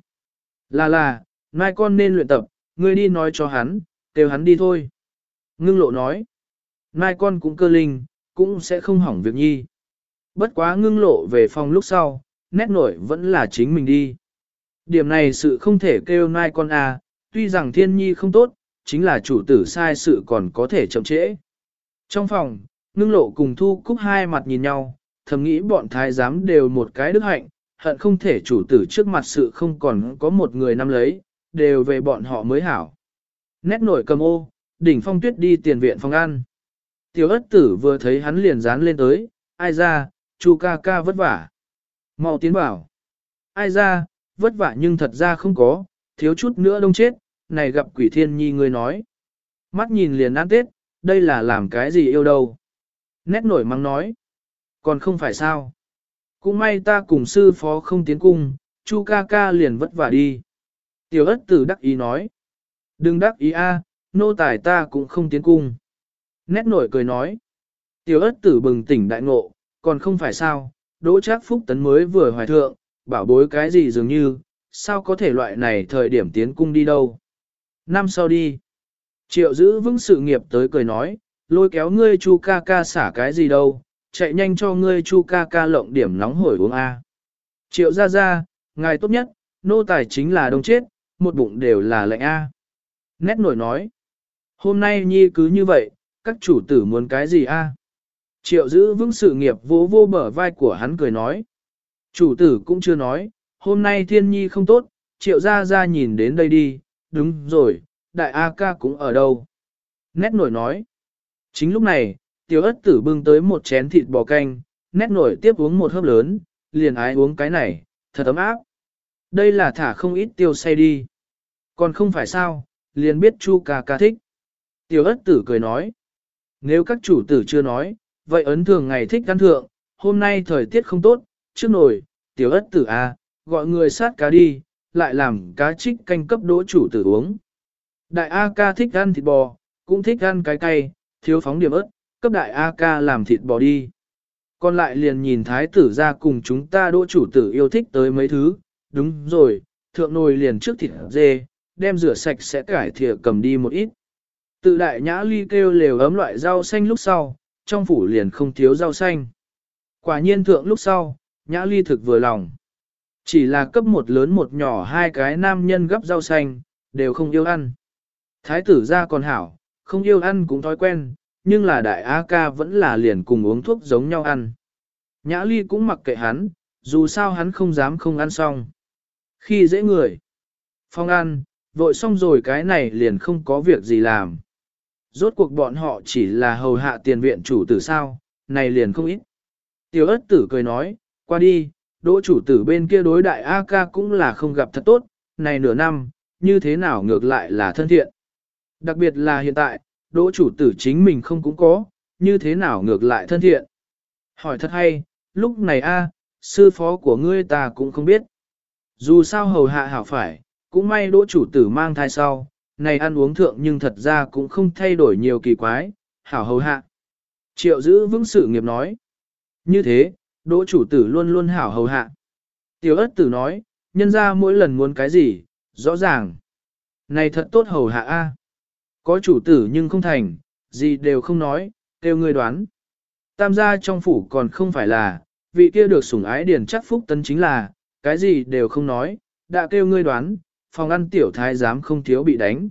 Speaker 1: Là, nai con nên luyện tập, ngươi đi nói cho hắn, kêu hắn đi thôi. Ngưng lộ nói, nai con cũng cơ linh, cũng sẽ không hỏng việc nhi. Bất quá ngưng lộ về phòng lúc sau, nét nổi vẫn là chính mình đi. Điểm này sự không thể kêu nai con à, tuy rằng thiên nhi không tốt, chính là chủ tử sai sự còn có thể chậm trễ. Trong phòng, ngưng lộ cùng Thu Cúc hai mặt nhìn nhau, thầm nghĩ bọn thái giám đều một cái đức hạnh, hận không thể chủ tử trước mặt sự không còn có một người nắm lấy, đều về bọn họ mới hảo. Nét nổi cầm ô, đỉnh phong tuyết đi tiền viện phòng ăn. Tiểu ất tử vừa thấy hắn liền dán lên tới, ai ra, chu ca ca vất vả. Mau tiến bảo. Ai ra, vất vả nhưng thật ra không có, thiếu chút nữa đông chết, này gặp quỷ thiên nhi người nói. Mắt nhìn liền ăn tết, đây là làm cái gì yêu đâu. Nét nổi mắng nói. Còn không phải sao. Cũng may ta cùng sư phó không tiến cung, chu ca ca liền vất vả đi. Tiểu ất tử đắc ý nói. Đừng đắc ý a, nô tài ta cũng không tiến cung. Nét nổi cười nói. Tiểu ất tử bừng tỉnh đại ngộ, còn không phải sao, đỗ trác phúc tấn mới vừa hoài thượng, bảo bối cái gì dường như, sao có thể loại này thời điểm tiến cung đi đâu. Năm sau đi. Triệu giữ vững sự nghiệp tới cười nói, lôi kéo ngươi chu ca ca xả cái gì đâu, chạy nhanh cho ngươi chu ca ca lộng điểm nóng hổi uống a. Triệu ra, ngài tốt nhất, nô tài chính là đông chết, một bụng đều là lạnh a. Nét nổi nói, hôm nay nhi cứ như vậy, các chủ tử muốn cái gì a? Triệu giữ vững sự nghiệp vô vô bờ vai của hắn cười nói. Chủ tử cũng chưa nói, hôm nay thiên nhi không tốt, triệu ra nhìn đến đây đi, đúng rồi, đại A ca cũng ở đâu. Nét nổi nói. Chính lúc này, tiểu ất tử bưng tới một chén thịt bò canh, nét nổi tiếp uống một hớp lớn, liền ái uống cái này, thật ấm áp. Đây là thả không ít tiêu say đi. Còn không phải sao, liền biết chu ca ca thích. Tiểu ất tử cười nói. Nếu các chủ tử chưa nói, vậy ấn thường ngày thích ăn thượng, hôm nay thời tiết không tốt, trước nồi, tiểu ất tử à, gọi người sát cá đi, lại làm cá trích canh cấp đỗ chủ tử uống. Đại A ca thích ăn thịt bò, cũng thích ăn cái cay, thiếu phóng điểm ớt, cấp đại A ca làm thịt bò đi. Còn lại liền nhìn thái tử ra cùng chúng ta đỗ chủ tử yêu thích tới mấy thứ, đúng rồi, thượng nồi liền trước thịt dê, đem rửa sạch sẽ cải thìa cầm đi một ít. Tự đại nhã ly kêu lều ấm loại rau xanh lúc sau, trong phủ liền không thiếu rau xanh. Quả nhiên thượng lúc sau, nhã ly thực vừa lòng. Chỉ là cấp một lớn một nhỏ hai cái nam nhân gấp rau xanh, đều không yêu ăn. Thái tử ra còn hảo, không yêu ăn cũng thói quen, nhưng là đại A ca vẫn là liền cùng uống thuốc giống nhau ăn. Nhã ly cũng mặc kệ hắn, dù sao hắn không dám không ăn xong. Khi dễ người, phong ăn, vội xong rồi cái này liền không có việc gì làm. Rốt cuộc bọn họ chỉ là hầu hạ tiền viện chủ tử sao, này liền không ít. Tiểu ất tử cười nói, qua đi, đỗ chủ tử bên kia đối đại A ca cũng là không gặp thật tốt, này nửa năm, như thế nào ngược lại là thân thiện. Đặc biệt là hiện tại, đỗ chủ tử chính mình không cũng có, như thế nào ngược lại thân thiện. Hỏi thật hay, lúc này a, sư phó của ngươi ta cũng không biết. Dù sao hầu hạ hảo phải, cũng may đỗ chủ tử mang thai sau, này ăn uống thượng nhưng thật ra cũng không thay đổi nhiều kỳ quái, hảo hầu hạ. Triệu giữ vững sự nghiệp nói. Như thế, đỗ chủ tử luôn luôn hảo hầu hạ. Tiểu ất tử nói, nhân ra mỗi lần muốn cái gì, rõ ràng. Này thật tốt hầu hạ a. Có chủ tử nhưng không thành, gì đều không nói, kêu ngươi đoán. Tam gia trong phủ còn không phải là, vị kia được sủng ái điền chắc phúc tấn chính là, cái gì đều không nói, đã kêu ngươi đoán, phòng ăn tiểu thái giám không thiếu bị đánh.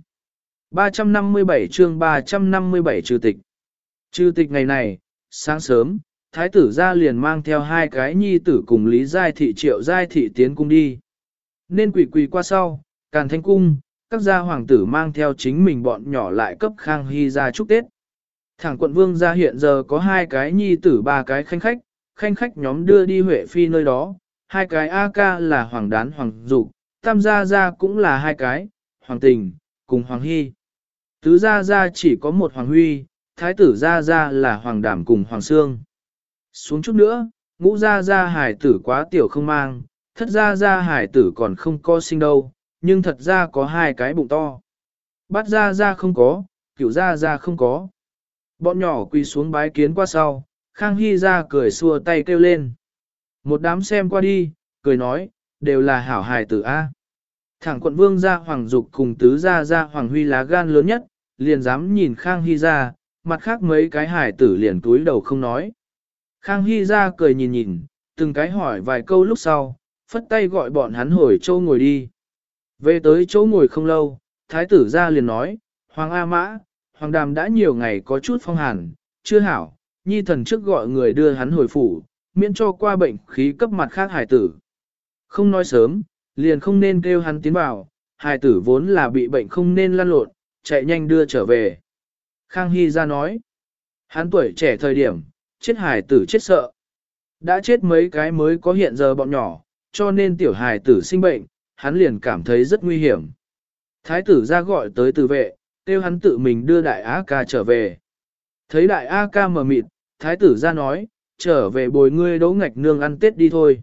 Speaker 1: 357 chương 357 trừ tịch. Trừ tịch ngày này, sáng sớm, thái tử ra liền mang theo hai cái nhi tử cùng Lý Giai Thị Triệu Giai Thị tiến cung đi. Nên quỳ qua sau, Càn Thanh Cung, các gia hoàng tử mang theo chính mình bọn nhỏ lại cấp Khang Hy ra chúc Tết. Thẳng quận vương gia hiện giờ có hai cái nhi tử ba cái khanh khách nhóm đưa đi Huệ Phi nơi đó, hai cái A ca là Hoàng Đán Hoàng Dục, tam gia cũng là hai cái, Hoàng Tình, cùng Hoàng Hy. Tứ gia chỉ có một Hoàng Huy, thái tử gia là Hoàng Đảm cùng Hoàng Sương. Xuống chút nữa, ngũ gia hải tử quá tiểu không mang, thất gia hải tử còn không có sinh đâu, nhưng thật ra có hai cái bụng to. Bắt ra ra không có, cửu ra ra không có. Bọn nhỏ quỳ xuống bái kiến qua sau, Khang Hy ra cười xua tay kêu lên. Một đám xem qua đi, cười nói, đều là hảo hài tử A. Thẳng quận vương gia Hoàng Dục cùng tứ gia gia Hoàng Huy lá gan lớn nhất, liền dám nhìn Khang Hy ra, mặt khác mấy cái hài tử liền túi đầu không nói. Khang Hy ra cười nhìn nhìn, từng cái hỏi vài câu lúc sau, phất tay gọi bọn hắn hồi châu ngồi đi. Về tới chỗ ngồi không lâu, thái tử ra liền nói, Hoàng A Mã, Hoàng Đàm đã nhiều ngày có chút phong hàn, chưa hảo, nhi thần trước gọi người đưa hắn hồi phủ, miễn cho qua bệnh khí cấp mặt khác hài tử. Không nói sớm, liền không nên kêu hắn tiến vào, hài tử vốn là bị bệnh không nên lăn lộn, chạy nhanh đưa trở về. Khang Hy ra nói, hắn tuổi trẻ thời điểm, chết hài tử chết sợ. Đã chết mấy cái mới có hiện giờ bọn nhỏ, cho nên tiểu hài tử sinh bệnh, hắn liền cảm thấy rất nguy hiểm. Thái tử ra gọi tới tử vệ, kêu hắn tự mình đưa đại A ca trở về. Thấy đại A ca mờ mịt, thái tử ra nói, trở về bồi ngươi Đỗ Ngạch Nương ăn Tết đi thôi.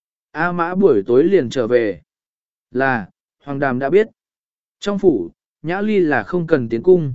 Speaker 1: A Mã buổi tối liền trở về. Là, Hoàng Đàm đã biết. Trong phủ, Nhã Ly là không cần tiến cung.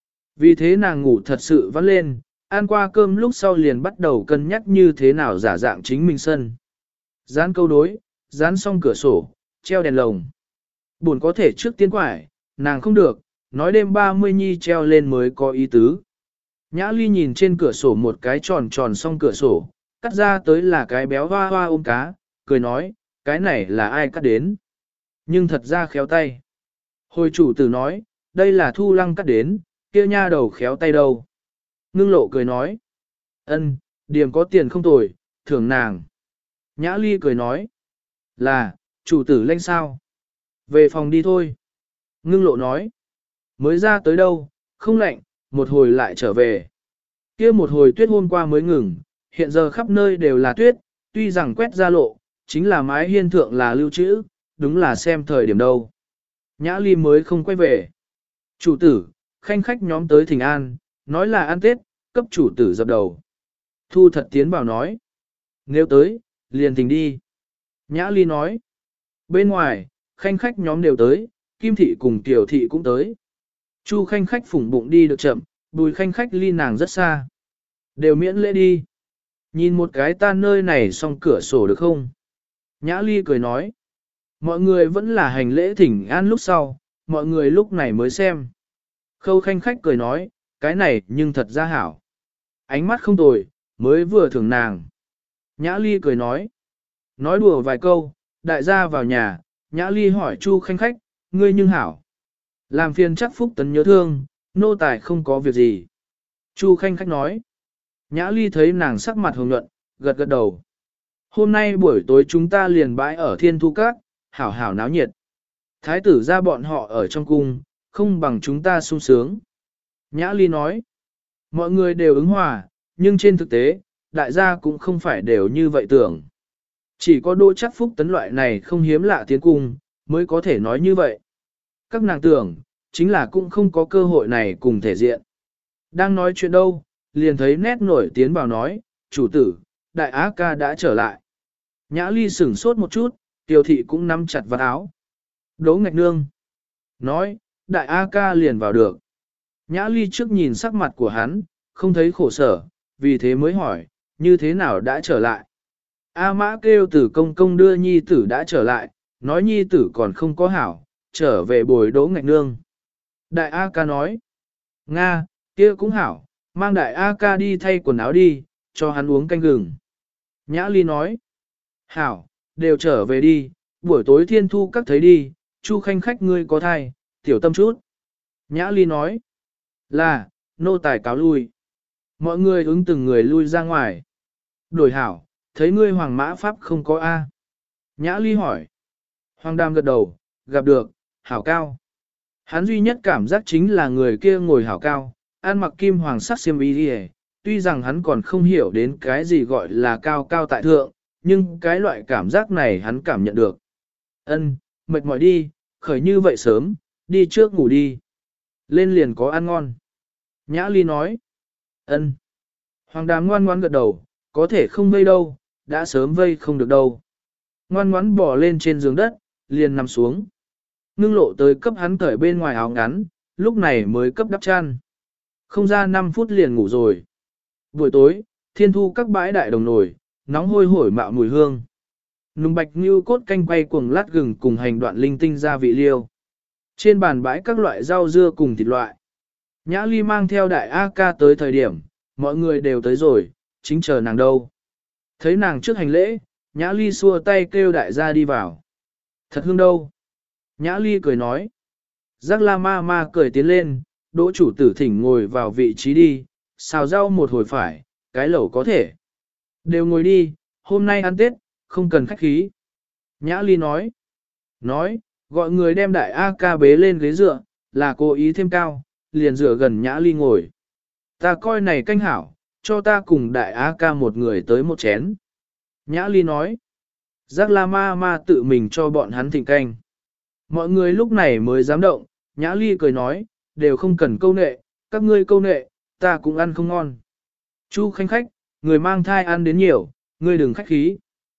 Speaker 1: Vì thế nàng ngủ thật sự vắt lên, ăn qua cơm lúc sau liền bắt đầu cân nhắc như thế nào giả dạng chính mình sân. Dán câu đối, dán xong cửa sổ, treo đèn lồng. Buồn có thể trước tiên quải, nàng không được, nói đêm 30 nhi treo lên mới có ý tứ. Nhã Ly nhìn trên cửa sổ một cái tròn tròn xong cửa sổ, cắt ra tới là cái béo hoa hoa ôm cá, cười nói, cái này là ai cắt đến. Nhưng thật ra khéo tay. Hồi chủ tử nói, đây là Thu Lăng cắt đến, kia nha đầu khéo tay đâu. Ngưng lộ cười nói, ân, điểm có tiền không tồi, thưởng nàng. Nhã Ly cười nói, là, chủ tử lanh sao. Về phòng đi thôi. Ngưng lộ nói, mới ra tới đâu, không lạnh, một hồi lại trở về. Kia một hồi tuyết hôm qua mới ngừng, hiện giờ khắp nơi đều là tuyết, tuy rằng quét ra lộ, chính là mái hiên thượng là lưu trữ, đúng là xem thời điểm đâu. Nhã Ly mới không quay về. Chủ tử, khanh khách nhóm tới thỉnh an, nói là ăn Tết, cấp chủ tử dập đầu. Thu thật tiến vào nói. Nếu tới, liền thỉnh đi. Nhã Ly nói. Bên ngoài, khanh khách nhóm đều tới, Kim Thị cùng Tiểu Thị cũng tới. Chu khanh khách phủng bụng đi được chậm, Bùi khanh khách ly nàng rất xa. Đều miễn lễ đi. Nhìn một cái ta nơi này xong cửa sổ được không? Nhã Ly cười nói. Mọi người vẫn là hành lễ thỉnh an lúc sau, mọi người lúc này mới xem. Khâu khanh khách cười nói, cái này nhưng thật ra hảo. Ánh mắt không tồi, mới vừa thưởng nàng. Nhã Ly cười nói. Nói đùa vài câu, đại gia vào nhà, Nhã Ly hỏi Chu khanh khách, ngươi nhưng hảo. Làm phiền chắc Phúc Tấn nhớ thương, nô tài không có việc gì. Chu khanh khách nói. Nhã Ly thấy nàng sắc mặt hồng nhuận, gật gật đầu. Hôm nay buổi tối chúng ta liền bãi ở Thiên Thu Các, hảo hảo náo nhiệt. Thái tử ra bọn họ ở trong cung, không bằng chúng ta sung sướng. Nhã Ly nói. Mọi người đều ứng hòa, nhưng trên thực tế, đại gia cũng không phải đều như vậy tưởng. Chỉ có Đỗ Trác Phúc Tấn loại này không hiếm lạ tiến cung, mới có thể nói như vậy. Các nàng tưởng, chính là cũng không có cơ hội này cùng thể diện. Đang nói chuyện đâu, liền thấy nét nổi tiến vào nói, chủ tử, đại á ca đã trở lại. Nhã Ly sửng sốt một chút, Tiểu Thị cũng nắm chặt vạt áo. Đỗ Ngạch Nương. Nói, đại á ca liền vào được. Nhã Ly trước nhìn sắc mặt của hắn, không thấy khổ sở, vì thế mới hỏi, như thế nào đã trở lại. A Mã kêu Tử công công đưa nhi tử đã trở lại, nói nhi tử còn không có hảo, trở về bồi Đỗ Ngạch Nương. Đại A ca nói, Nga, kia cũng hảo, mang đại A ca đi thay quần áo đi, cho hắn uống canh gừng. Nhã Ly nói, hảo, đều trở về đi, buổi tối Thiên Thu Các thấy đi, Chu khanh khách ngươi có thai, tiểu tâm chút. Nhã Ly nói, là, nô tài cáo lui. Mọi người ứng từng người lui ra ngoài. Đổi hảo, thấy ngươi Hoàng Mã Pháp không có A. Nhã Ly hỏi. Hoàng Đàm gật đầu, gặp được, hảo cao. Hắn duy nhất cảm giác chính là người kia ngồi hảo cao, ăn mặc kim hoàng sắc xiêm y đi. Tuy rằng hắn còn không hiểu đến cái gì gọi là cao cao tại thượng, nhưng cái loại cảm giác này hắn cảm nhận được. Ân, mệt mỏi đi, khởi như vậy sớm, đi trước ngủ đi. Lên liền có ăn ngon. Nhã Ly nói. Ân. Hoàng Đàm ngoan ngoãn gật đầu, có thể không vây đâu, đã sớm vây không được đâu. Ngoan ngoãn bỏ lên trên giường đất, liền nằm xuống. Ngưng lộ tới cấp hắn cởi bên ngoài áo ngắn, lúc này mới cấp đắp chăn. Không ra 5 phút liền ngủ rồi. Buổi tối, thiên thu các bãi đại đồng nồi, nóng hôi hổi mạo mùi hương. Nùng bạch như cốt canh quay cuồng lát gừng cùng hành đoạn linh tinh gia vị liêu. Trên bàn bãi các loại rau dưa cùng thịt loại. Nhã Ly mang theo đại A ca tới thời điểm, mọi người đều tới rồi, chính chờ nàng đâu. Thấy nàng trước hành lễ, Nhã Ly xua tay kêu đại gia đi vào. Thật hương đâu? Nhã Ly cười nói. Giác la ma ma cười tiến lên, đỗ chủ tử thỉnh ngồi vào vị trí đi, xào rau một hồi phải, cái lẩu có thể. Đều ngồi đi, hôm nay ăn Tết, không cần khách khí. Nhã Ly nói. Nói, gọi người đem đại A ca bế lên ghế dựa, là cố ý thêm cao, liền dựa gần Nhã Ly ngồi. Ta coi này canh hảo, cho ta cùng đại A ca một người tới một chén. Nhã Ly nói. Giác la ma ma tự mình cho bọn hắn thịnh canh. Mọi người lúc này mới dám động, Nhã Ly cười nói, đều không cần câu nệ, các ngươi câu nệ, ta cũng ăn không ngon. Chu khanh khách, người mang thai ăn đến nhiều, ngươi đừng khách khí.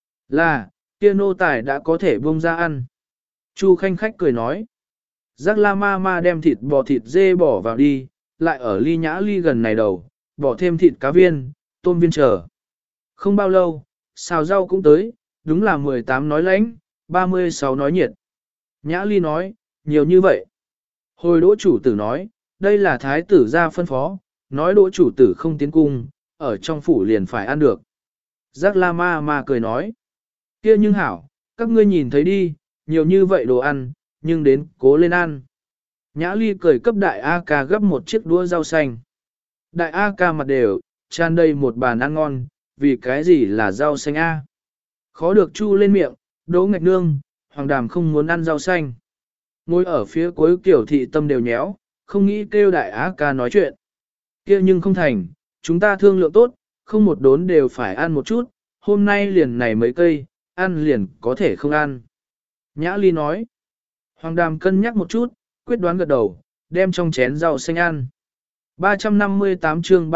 Speaker 1: Là, kia nô tài đã có thể buông ra ăn. Chu khanh khách cười nói. Giác la ma ma đem thịt bò thịt dê bỏ vào đi, lại ở ly Nhã Ly gần này đầu, bỏ thêm thịt cá viên, tôm viên trở. Không bao lâu, xào rau cũng tới, đúng là 18 nói lãnh, 36 nói nhiệt. Nhã Ly nói, nhiều như vậy. Hồi đỗ chủ tử nói, đây là thái tử ra phân phó, nói đỗ chủ tử không tiến cung, ở trong phủ liền phải ăn được. Giác la ma ma cười nói, kia nhưng hảo, các ngươi nhìn thấy đi, nhiều như vậy đồ ăn, nhưng đến cố lên ăn. Nhã Ly cười cấp đại A ca gấp một chiếc đũa rau xanh. Đại A ca mặt đều, tràn đầy một bàn ăn ngon, vì cái gì là rau xanh A. Khó được chu lên miệng, đỗ ngạch nương, hoàng đàm không muốn ăn rau xanh. Ngồi ở phía cuối kiểu thị tâm đều nhéo, không nghĩ kêu đại á ca nói chuyện. Kia nhưng không thành, chúng ta thương lượng tốt, không một đốn đều phải ăn một chút, hôm nay liền này mấy cây, ăn liền có thể không ăn. Nhã Ly nói, hoàng đàm cân nhắc một chút, quyết đoán gật đầu, đem trong chén rau xanh ăn. 358 chương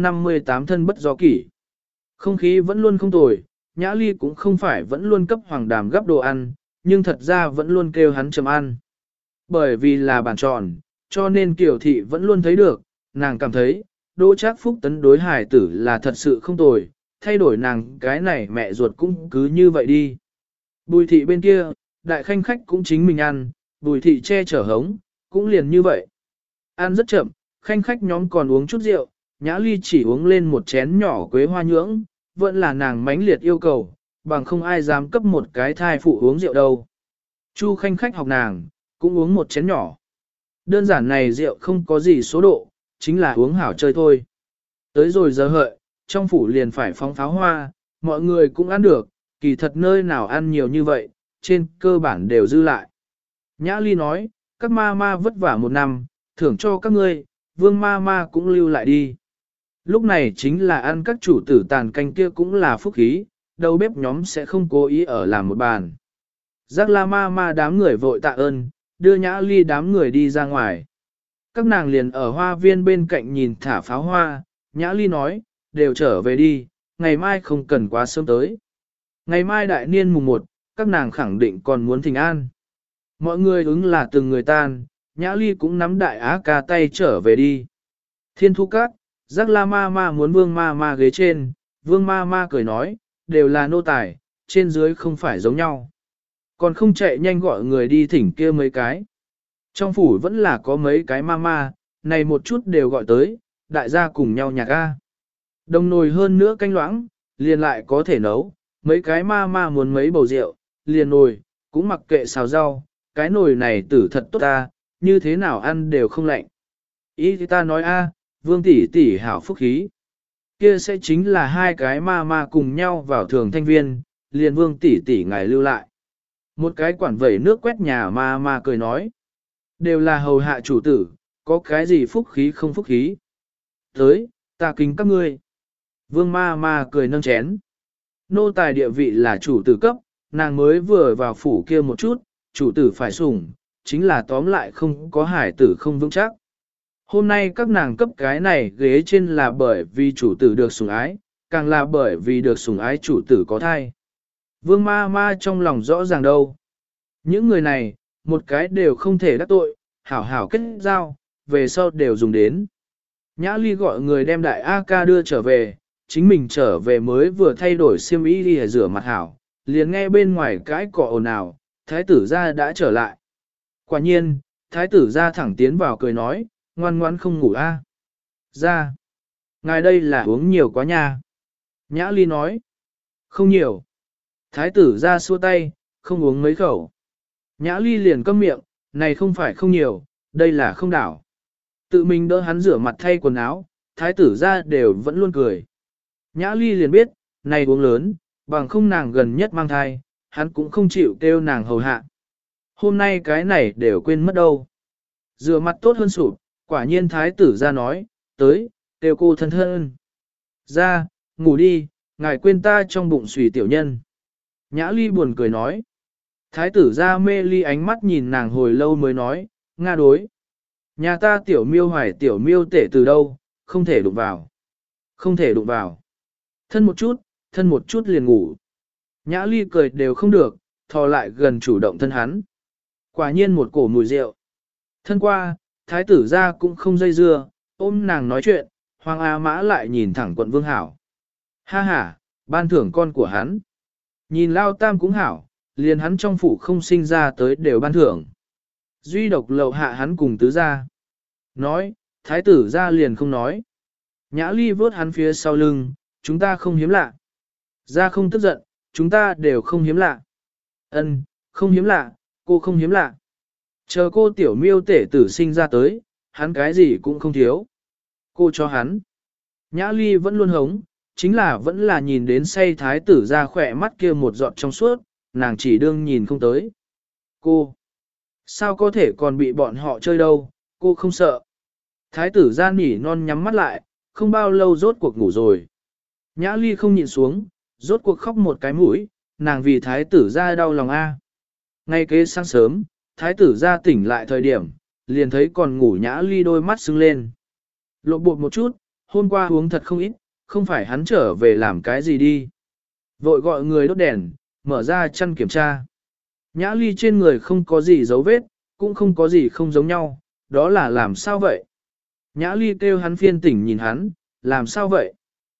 Speaker 1: 358 thân bất do kỷ. Không khí vẫn luôn không tồi, Nhã Ly cũng không phải vẫn luôn cấp hoàng đàm gấp đồ ăn, nhưng thật ra vẫn luôn kêu hắn chầm ăn. Bởi vì là bàn tròn, cho nên Kiều Thị vẫn luôn thấy được, nàng cảm thấy, Đỗ Trác Phúc tấn đối hải tử là thật sự không tồi, thay đổi nàng cái này mẹ ruột cũng cứ như vậy đi. Bùi Thị bên kia, đại khanh khách cũng chính mình ăn, Bùi Thị che chở hống, cũng liền như vậy. Ăn rất chậm, khanh khách nhóm còn uống chút rượu, Nhã Ly chỉ uống lên một chén nhỏ quế hoa nhưỡng, vẫn là nàng mãnh liệt yêu cầu, bằng không ai dám cấp một cái thai phụ uống rượu đâu. Chu khanh khách học nàng, cũng uống một chén nhỏ. Đơn giản này rượu không có gì số độ, chính là uống hảo chơi thôi. Tới rồi giờ hợi, trong phủ liền phải phóng pháo hoa, mọi người cũng ăn được, kỳ thật nơi nào ăn nhiều như vậy, trên cơ bản đều dư lại. Nhã Ly nói, các ma ma vất vả một năm, thưởng cho các ngươi, vương ma ma cũng lưu lại đi. Lúc này chính là ăn các chủ tử tàn canh kia cũng là phúc khí, đầu bếp nhóm sẽ không cố ý ở làm một bàn. Giác la ma ma đám người vội tạ ơn, đưa Nhã Ly đám người đi ra ngoài. Các nàng liền ở hoa viên bên cạnh nhìn thả pháo hoa, Nhã Ly nói, đều trở về đi, ngày mai không cần quá sớm tới. Ngày mai đại niên mùng 1, các nàng khẳng định còn muốn thỉnh an. Mọi người ứng là từng người tan, Nhã Ly cũng nắm đại á ca tay trở về đi. Thiên thu các, Giác la ma ma muốn vương ma ma ghế trên, vương ma ma cười nói, đều là nô tài, trên dưới không phải giống nhau. Còn không chạy nhanh gọi người đi thỉnh kia mấy cái. Trong phủ vẫn là có mấy cái ma ma, này một chút đều gọi tới, đại gia cùng nhau nhạc a. Đồng nồi hơn nữa canh loãng, liền lại có thể nấu, mấy cái ma ma muốn mấy bầu rượu, liền nồi, cũng mặc kệ xào rau, cái nồi này tử thật tốt ta, như thế nào ăn đều không lạnh. Ý thì ta nói a, vương tỷ tỷ hảo phúc khí. Kia sẽ chính là hai cái ma ma cùng nhau vào thường thanh viên, liền vương tỷ tỷ ngài lưu lại. Một cái quản vẩy nước quét nhà ma ma cười nói. Đều là hầu hạ chủ tử, có cái gì phúc khí không phúc khí. Tới, ta kính các ngươi. Vương ma ma cười nâng chén. Nô tài địa vị là chủ tử cấp, nàng mới vừa vào phủ kia một chút, chủ tử phải sủng, chính là tóm lại không có hải tử không vững chắc. Hôm nay các nàng cấp cái này ghế trên là bởi vì chủ tử được sủng ái, càng là bởi vì được sủng ái chủ tử có thai. Vương ma ma trong lòng rõ ràng đâu. Những người này, một cái đều không thể đắc tội, hảo hảo kết giao, về sau đều dùng đến. Nhã Ly gọi người đem đại A ca đưa trở về, chính mình trở về mới vừa thay đổi xiêm y đi rửa mặt hảo, liền nghe bên ngoài cái cọ ồn ào, thái tử gia đã trở lại. Quả nhiên, thái tử gia thẳng tiến vào cười nói, ngoan ngoãn không ngủ a. Ra, ngài đây là uống nhiều quá nha. Nhã Ly nói, không nhiều. Thái tử gia xua tay, không uống mấy khẩu. Nhã Ly liền câm miệng, này không phải không nhiều, đây là không đảo. Tự mình đỡ hắn rửa mặt thay quần áo, thái tử gia đều vẫn luôn cười. Nhã Ly liền biết, này uống lớn, bằng không nàng gần nhất mang thai, hắn cũng không chịu kêu nàng hầu hạ. Hôm nay cái này đều quên mất đâu. Rửa mặt tốt hơn sụp, quả nhiên thái tử ra nói, tới, kêu cô thân thân. Ra, ngủ đi, ngài quên ta trong bụng xùy tiểu nhân. Nhã Ly buồn cười nói. Thái tử ra mê ly ánh mắt nhìn nàng hồi lâu mới nói, Nga đối. Nhà ta tiểu miêu hoài tiểu miêu tể từ đâu, không thể đụng vào. Không thể đụng vào. Thân một chút liền ngủ. Nhã Ly cười đều không được, thò lại gần chủ động thân hắn. Quả nhiên một cổ mùi rượu. Thân qua, thái tử ra cũng không dây dưa, ôm nàng nói chuyện, Hoàng A Mã lại nhìn thẳng quận Vương Hảo. Ha ha, ban thưởng con của hắn. Nhìn Lao Tam cũng hảo, liền hắn trong phủ không sinh ra tới đều ban thưởng. Duy độc lậu hạ hắn cùng tứ gia. Nói, thái tử ra liền không nói. Nhã Ly vớt hắn phía sau lưng, chúng ta không hiếm lạ. Ra không tức giận, chúng ta đều không hiếm lạ. Ân, không hiếm lạ, cô không hiếm lạ. Chờ cô tiểu miêu tể tử sinh ra tới, hắn cái gì cũng không thiếu. Cô cho hắn. Nhã Ly vẫn luôn hống, chính là vẫn là nhìn đến say thái tử ra khỏe mắt kia một giọt trong suốt, nàng chỉ đương nhìn không tới. Cô, sao có thể còn bị bọn họ chơi đâu, cô không sợ. Thái tử ra nỉ non nhắm mắt lại, không bao lâu rốt cuộc ngủ rồi. Nhã Ly không nhịn xuống, rốt cuộc khóc một cái mũi, nàng vì thái tử ra đau lòng a. Ngay kế sáng sớm, thái tử ra tỉnh lại thời điểm, liền thấy còn ngủ Nhã Ly đôi mắt sưng lên. Lộ bột một chút, hôm qua uống thật không ít, không phải hắn trở về làm cái gì đi. Vội gọi người đốt đèn, mở ra chăn kiểm tra. Nhã Ly trên người không có gì dấu vết, cũng không có gì không giống nhau, đó là làm sao vậy? Nhã Ly kêu hắn phiên tỉnh nhìn hắn, làm sao vậy?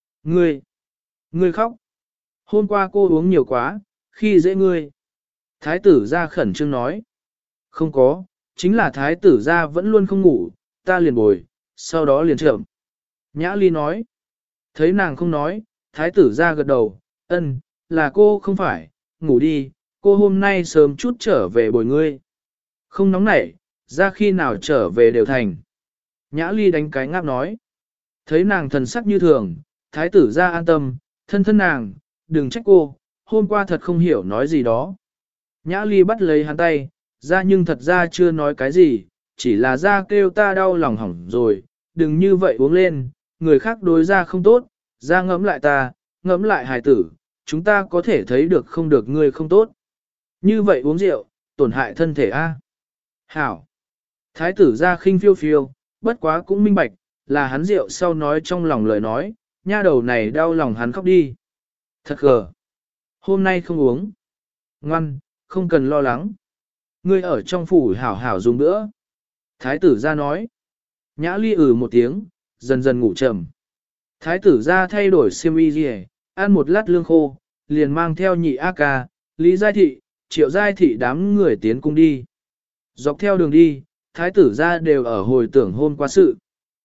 Speaker 1: Ngươi khóc. Hôm qua cô uống nhiều quá, khi dễ ngươi. Thái tử ra khẩn trương nói. Không có, chính là thái tử ra vẫn luôn không ngủ, ta liền bồi, sau đó liền trộm. Nhã Ly nói. Thấy nàng không nói, thái tử ra gật đầu, ân, là cô không phải, ngủ đi, cô hôm nay sớm chút trở về bồi ngươi. Không nóng nảy, ra khi nào trở về đều thành. Nhã Ly đánh cái ngáp nói. Thấy nàng thần sắc như thường, thái tử ra an tâm, thân thân nàng, đừng trách cô, hôm qua thật không hiểu nói gì đó. Nhã Ly bắt lấy hắn tay, ra nhưng thật ra chưa nói cái gì, chỉ là ra kêu ta đau lòng hỏng rồi, đừng như vậy uống lên, người khác đối ra không tốt, ra ngẫm lại ta, ngẫm lại hài tử, chúng ta có thể thấy được không được ngươi không tốt. Như vậy uống rượu, tổn hại thân thể a. Hảo. Thái tử ra khinh phiêu phiêu, bất quá cũng minh bạch, là hắn rượu sau nói trong lòng lời nói, nha đầu này đau lòng hắn khóc đi. Thật gờ. Hôm nay không uống. Ngoan, không cần lo lắng. Ngươi ở trong phủ hảo hảo dùng nữa. Thái tử ra nói. Nhã Ly một tiếng, dần dần ngủ trầm. Thái tử ra thay đổi xiêm y gì, ăn một lát lương khô, liền mang theo nhị A ca, Lý Giai Thị, Triệu Giai Thị đám người tiến cung đi. Dọc theo đường đi, thái tử ra đều ở hồi tưởng hôm qua sự.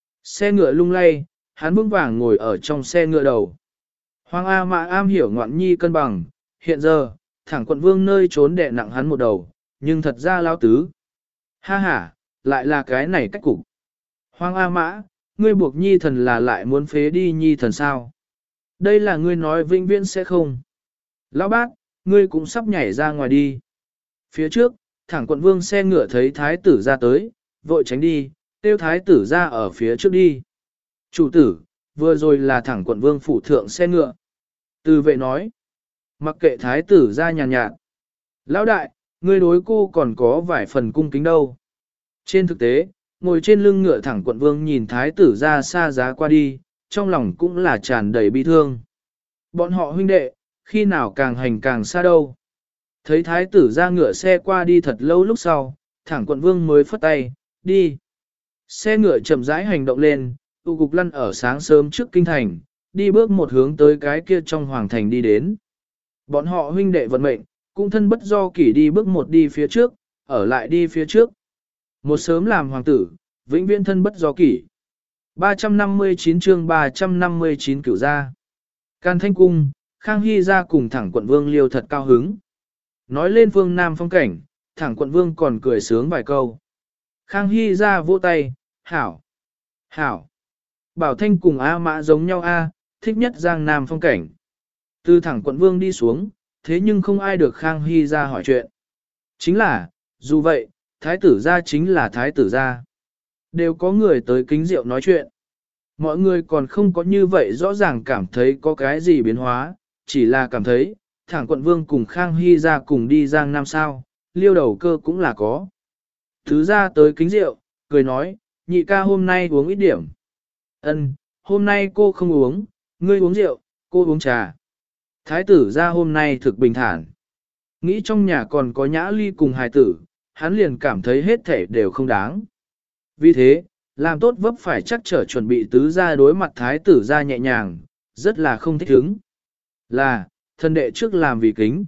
Speaker 1: Xe ngựa lung lay, hắn vững vàng ngồi ở trong xe ngựa đầu. Hoàng A Mã am hiểu ngoạn nhi cân bằng, hiện giờ, thẳng quận vương nơi trốn đè nặng hắn một đầu, nhưng thật ra lao tứ. Ha ha, lại là cái này cách cục. Hoàng A Mã, ngươi buộc nhi thần là lại muốn phế đi nhi thần sao? Đây là ngươi nói vĩnh viễn sẽ không. Lão bác, ngươi cũng sắp nhảy ra ngoài đi. Phía trước, thẳng quận vương xe ngựa thấy thái tử ra tới, vội tránh đi, tiêu thái tử ra ở phía trước đi. Chủ tử, vừa rồi là thẳng quận vương phủ thượng xe ngựa. Từ vệ nói, mặc kệ thái tử ra nhàn nhạt. Lão đại, ngươi đối cô còn có vài phần cung kính đâu. Trên thực tế, ngồi trên lưng ngựa thẳng quận vương nhìn thái tử ra xa giá qua đi, trong lòng cũng là tràn đầy bi thương. Bọn họ huynh đệ, khi nào càng hành càng xa đâu. Thấy thái tử ra ngựa xe qua đi thật lâu lúc sau, thẳng quận vương mới phất tay, đi. Xe ngựa chậm rãi hành động lên, tụ cục lăn ở sáng sớm trước kinh thành, đi bước một hướng tới cái kia trong hoàng thành đi đến. Bọn họ huynh đệ vận mệnh, cũng thân bất do kỷ đi bước một đi phía trước, ở lại đi phía trước. Một sớm làm hoàng tử, vĩnh viễn thân bất do kỷ. 359 chương 359 cửu gia. Can Thanh Cung, Khang Hy ra cùng thẳng quận vương Liêu thật cao hứng. Nói lên phương Nam phong cảnh, thẳng quận vương còn cười sướng vài câu. Khang Hy ra vỗ tay, hảo, hảo. Bảo Thanh cùng A Mã giống nhau A, thích nhất Giang Nam phong cảnh. Từ thẳng quận vương đi xuống, thế nhưng không ai được Khang Hy ra hỏi chuyện. Chính là, dù vậy, thái tử gia chính là thái tử gia. Đều có người tới kính rượu nói chuyện. Mọi người còn không có như vậy rõ ràng cảm thấy có cái gì biến hóa, chỉ là cảm thấy, thẳng quận vương cùng Khang Hy ra cùng đi Giang Nam sao, Liêu đầu cơ cũng là có. Thứ ra tới kính rượu, cười nói, nhị ca hôm nay uống ít điểm. Ân, hôm nay cô không uống, ngươi uống rượu, cô uống trà. Thái tử ra hôm nay thực bình thản. Nghĩ trong nhà còn có nhã ly cùng hài tử, hắn liền cảm thấy hết thể đều không đáng. Vì thế, làm tốt vấp phải chắc trở chuẩn bị tứ ra đối mặt thái tử ra nhẹ nhàng, rất là không thích hứng. Là, thân đệ trước làm vì kính.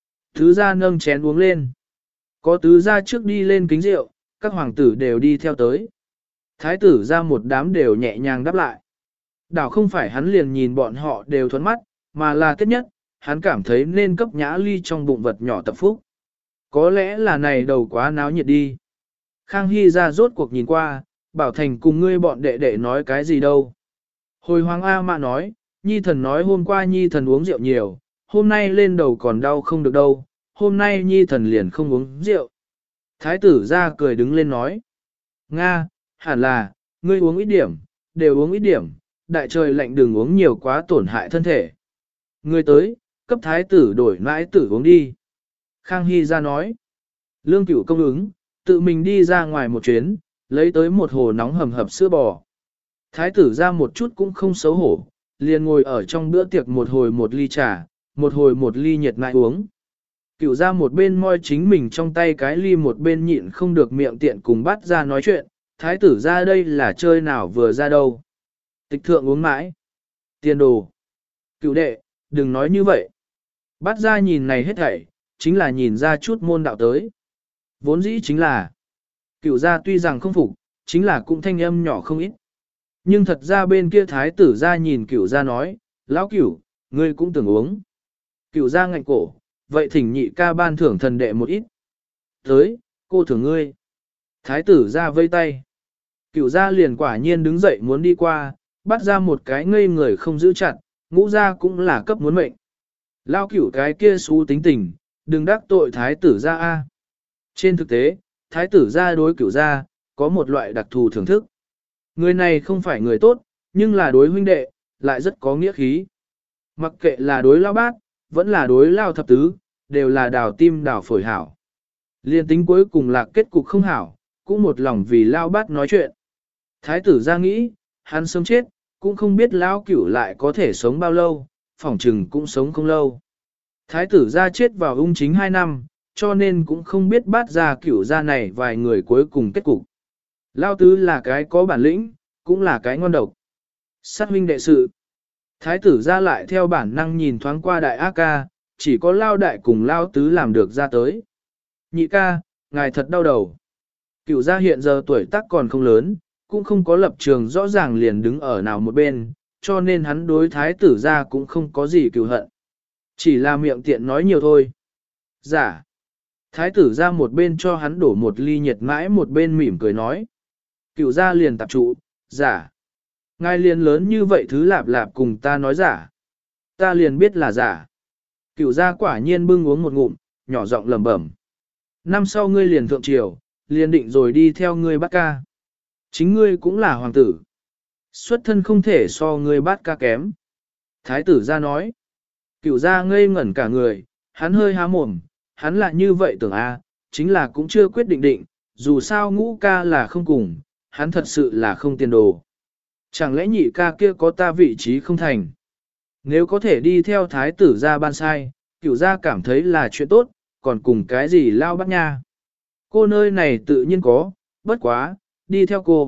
Speaker 1: Tứ ra nâng chén uống lên. Có tứ ra trước đi lên kính rượu, các hoàng tử đều đi theo tới. Thái tử ra một đám đều nhẹ nhàng đáp lại. Đảo không phải hắn liền nhìn bọn họ đều thuẫn mắt, mà là kết nhất, hắn cảm thấy nên cấp nhã ly trong bụng vật nhỏ tập phúc. Có lẽ là này đầu quá náo nhiệt đi. Khang Hy ra rốt cuộc nhìn qua, Bảo Thành cùng ngươi bọn đệ đệ nói cái gì đâu. Hồi Hoàng A Mã nói, Nhi thần nói hôm qua Nhi thần uống rượu nhiều, hôm nay lên đầu còn đau không được đâu, hôm nay Nhi thần liền không uống rượu. Thái tử ra cười đứng lên nói, Nga, hẳn là, ngươi uống ít điểm, đều uống ít điểm, đại trời lạnh đừng uống nhiều quá tổn hại thân thể. Ngươi tới, cấp thái tử đổi mãi tử uống đi. Khang Hy ra nói, Lương Cửu công ứng, tự mình đi ra ngoài một chuyến, lấy tới một hồ nóng hầm hập sữa bò. Thái tử ra một chút cũng không xấu hổ, liền ngồi ở trong bữa tiệc một hồi một ly trà, một hồi một ly nhiệt ngại uống. Cửu ra một bên moi chính mình trong tay cái ly một bên nhịn không được miệng tiện cùng bắt ra nói chuyện, thái tử ra đây là chơi nào vừa ra đâu. Tịch thượng uống mãi. Tiền đồ. Cửu đệ, đừng nói như vậy. Bắt ra nhìn này hết thảy, chính là nhìn ra chút môn đạo tới. Vốn dĩ chính là, cửu gia tuy rằng không phục, chính là cũng thanh âm nhỏ không ít. Nhưng thật ra bên kia thái tử ra nhìn cửu gia nói, lão cửu, ngươi cũng tưởng uống. Cửu gia ngạnh cổ, vậy thỉnh nhị ca ban thưởng thần đệ một ít. Tới, cô thưởng ngươi. Thái tử ra vây tay. Cửu gia liền quả nhiên đứng dậy muốn đi qua, bắt ra một cái ngây người không giữ chặt, ngũ gia cũng là cấp muốn mệnh. Lão cửu cái kia xú tính tình, đừng đắc tội thái tử ra a. Trên thực tế, thái tử gia đối cửu gia, có một loại đặc thù thưởng thức. Người này không phải người tốt, nhưng là đối huynh đệ, lại rất có nghĩa khí. Mặc kệ là đối lao bát, vẫn là đối lao thập tứ, đều là đào tim đào phổi hảo. Liên tính cuối cùng là kết cục không hảo, cũng một lòng vì lao bát nói chuyện. Thái tử gia nghĩ, hắn sớm chết, cũng không biết lao cửu lại có thể sống bao lâu, phỏng chừng cũng sống không lâu. Thái tử gia chết vào ung chính 2 năm, cho nên cũng không biết bắt ra cửu gia này vài người cuối cùng kết cục. Lao tứ là cái có bản lĩnh, cũng là cái ngon độc. Sát huynh đệ sự. Thái tử ra lại theo bản năng nhìn thoáng qua đại ác ca, chỉ có Lao đại cùng Lao tứ làm được ra tới. Nhị ca, ngài thật đau đầu. Cửu gia hiện giờ tuổi tác còn không lớn, cũng không có lập trường rõ ràng liền đứng ở nào một bên, cho nên hắn đối thái tử ra cũng không có gì cừu hận. Chỉ là miệng tiện nói nhiều thôi. Giả. Thái tử ra một bên cho hắn đổ một ly nhiệt mãi một bên mỉm cười nói. Cửu gia liền tạp trụ, giả. Ngài liền lớn như vậy thứ lạp lạp cùng ta nói giả. Ta liền biết là giả. Cửu gia quả nhiên bưng uống một ngụm, nhỏ giọng lẩm bẩm. Năm sau ngươi liền thượng triều, liền định rồi đi theo ngươi bắt ca. Chính ngươi cũng là hoàng tử. Xuất thân không thể so ngươi bắt ca kém. Thái tử gia nói. Cửu gia ngây ngẩn cả người, hắn hơi há mồm, hắn là như vậy tưởng a, chính là cũng chưa quyết định, dù sao ngũ ca là không cùng, hắn thật sự là không tiền đồ. Chẳng lẽ nhị ca kia có ta vị trí không thành? Nếu có thể đi theo thái tử gia ban sai, cửu gia cảm thấy là chuyện tốt, còn cùng cái gì lao bắt nha. Cô nơi này tự nhiên có, bất quá, đi theo cô,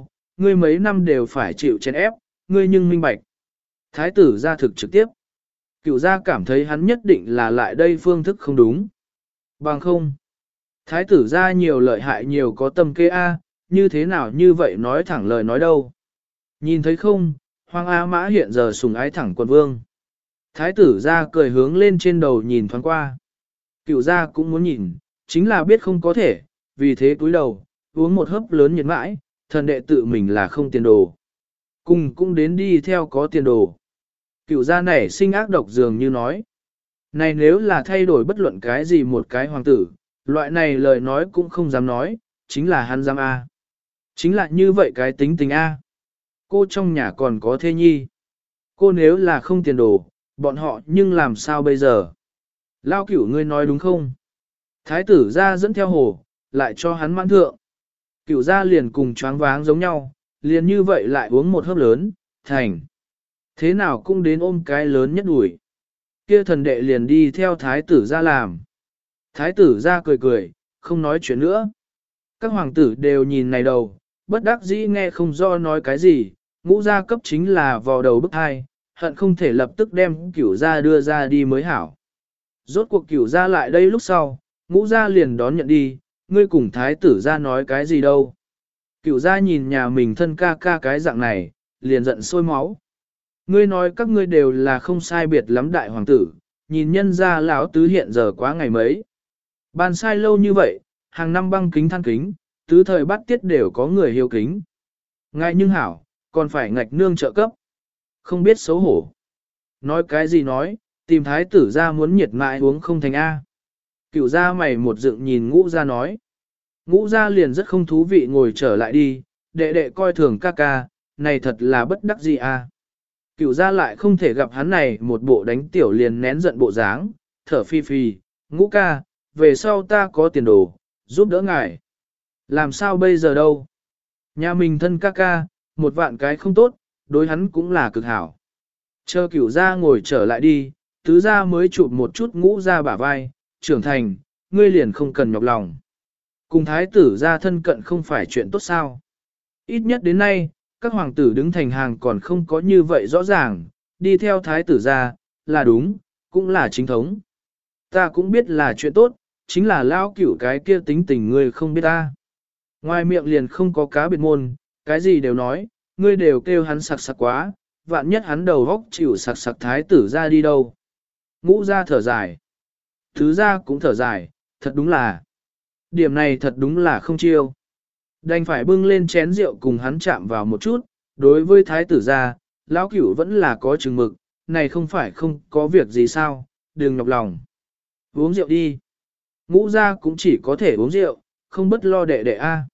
Speaker 1: ngươi mấy năm đều phải chịu chèn ép, ngươi nhưng minh bạch. Thái tử ra thực trực tiếp. Cựu gia cảm thấy hắn nhất định là lại đây phương thức không đúng. Bằng không. Thái tử ra nhiều lợi hại nhiều có tâm kế A, như thế nào như vậy nói thẳng lời nói đâu. Nhìn thấy không, Hoàng A Mã hiện giờ sùng ái thẳng quận vương. Thái tử ra cười hướng lên trên đầu nhìn thoáng qua. Cựu gia cũng muốn nhìn, chính là biết không có thể, vì thế cúi đầu, uống một hớp lớn nhiệt mãi, thần đệ tự mình là không tiền đồ. Cùng cũng đến đi theo có tiền đồ. Cựu gia nảy sinh ác độc dường như nói. Này nếu là thay đổi bất luận cái gì một cái hoàng tử, loại này lời nói cũng không dám nói, chính là hắn dám A. Chính là như vậy cái tính tình A. Cô trong nhà còn có thê nhi. Cô nếu là không tiền đồ, bọn họ nhưng làm sao bây giờ? Lao cửu ngươi nói đúng không? Thái tử ra dẫn theo hồ, lại cho hắn mãn thượng. Cửu ra liền cùng choáng váng giống nhau, liền như vậy lại uống một hớp lớn, thành. Thế nào cũng đến ôm cái lớn nhất đuổi. Kia thần đệ liền đi theo thái tử ra làm. Thái tử ra cười cười, không nói chuyện nữa. Các hoàng tử đều nhìn này đầu, bất đắc dĩ nghe không do nói cái gì, ngũ gia cấp chính là vào đầu bức hai, hận không thể lập tức đem cửu gia đưa ra đi mới hảo. Rốt cuộc cửu gia lại đây lúc sau, ngũ gia liền đón nhận đi, ngươi cùng thái tử gia nói cái gì đâu. Cửu gia nhìn nhà mình thân ca ca cái dạng này, liền giận sôi máu. Ngươi nói các ngươi đều là không sai biệt lắm đại hoàng tử, nhìn nhân gia lão tứ hiện giờ quá ngày mấy. Ban sai lâu như vậy, hàng năm băng kính than kính, tứ thời bắt tiết đều có người hiếu kính. Ngại nhưng hảo, còn phải ngạch nương trợ cấp. Không biết xấu hổ. Nói cái gì nói, tìm thái tử ra muốn nhiệt mại uống không thành A. Cựu ra mày một dựng nhìn ngũ ra nói. Ngũ ra liền rất không thú vị ngồi trở lại đi, đệ đệ coi thường ca ca, này thật là bất đắc gì A. Cựu ra lại không thể gặp hắn này một bộ đánh tiểu liền nén giận bộ dáng, thở phi phi, ngũ ca, về sau ta có tiền đồ, giúp đỡ ngài. Làm sao bây giờ đâu? Nhà mình thân ca ca, một vạn cái không tốt, đối hắn cũng là cực hảo. Chờ cửu ra ngồi trở lại đi, tứ ra mới chụp một chút ngũ ra bả vai, trưởng thành, ngươi liền không cần nhọc lòng. Cùng thái tử ra thân cận không phải chuyện tốt sao. Ít nhất đến nay, các hoàng tử đứng thành hàng còn không có như vậy rõ ràng, đi theo thái tử ra, là đúng, cũng là chính thống. Ta cũng biết là chuyện tốt, chính là lao cửu cái kia tính tình ngươi không biết ta. Ngoài miệng liền không có cá biệt môn, cái gì đều nói, ngươi đều kêu hắn sặc sặc quá, vạn nhất hắn đầu góc chịu sặc sặc thái tử ra đi đâu. Ngũ ra thở dài. Thứ ra cũng thở dài, thật đúng là. Điểm này thật đúng là không chiêu. Đành phải bưng lên chén rượu cùng hắn chạm vào một chút, đối với thái tử ra, lão cửu vẫn là có chừng mực, này không phải không có việc gì sao, đừng nhọc lòng. Uống rượu đi. Ngũ ra cũng chỉ có thể uống rượu, không bất lo đệ đệ A.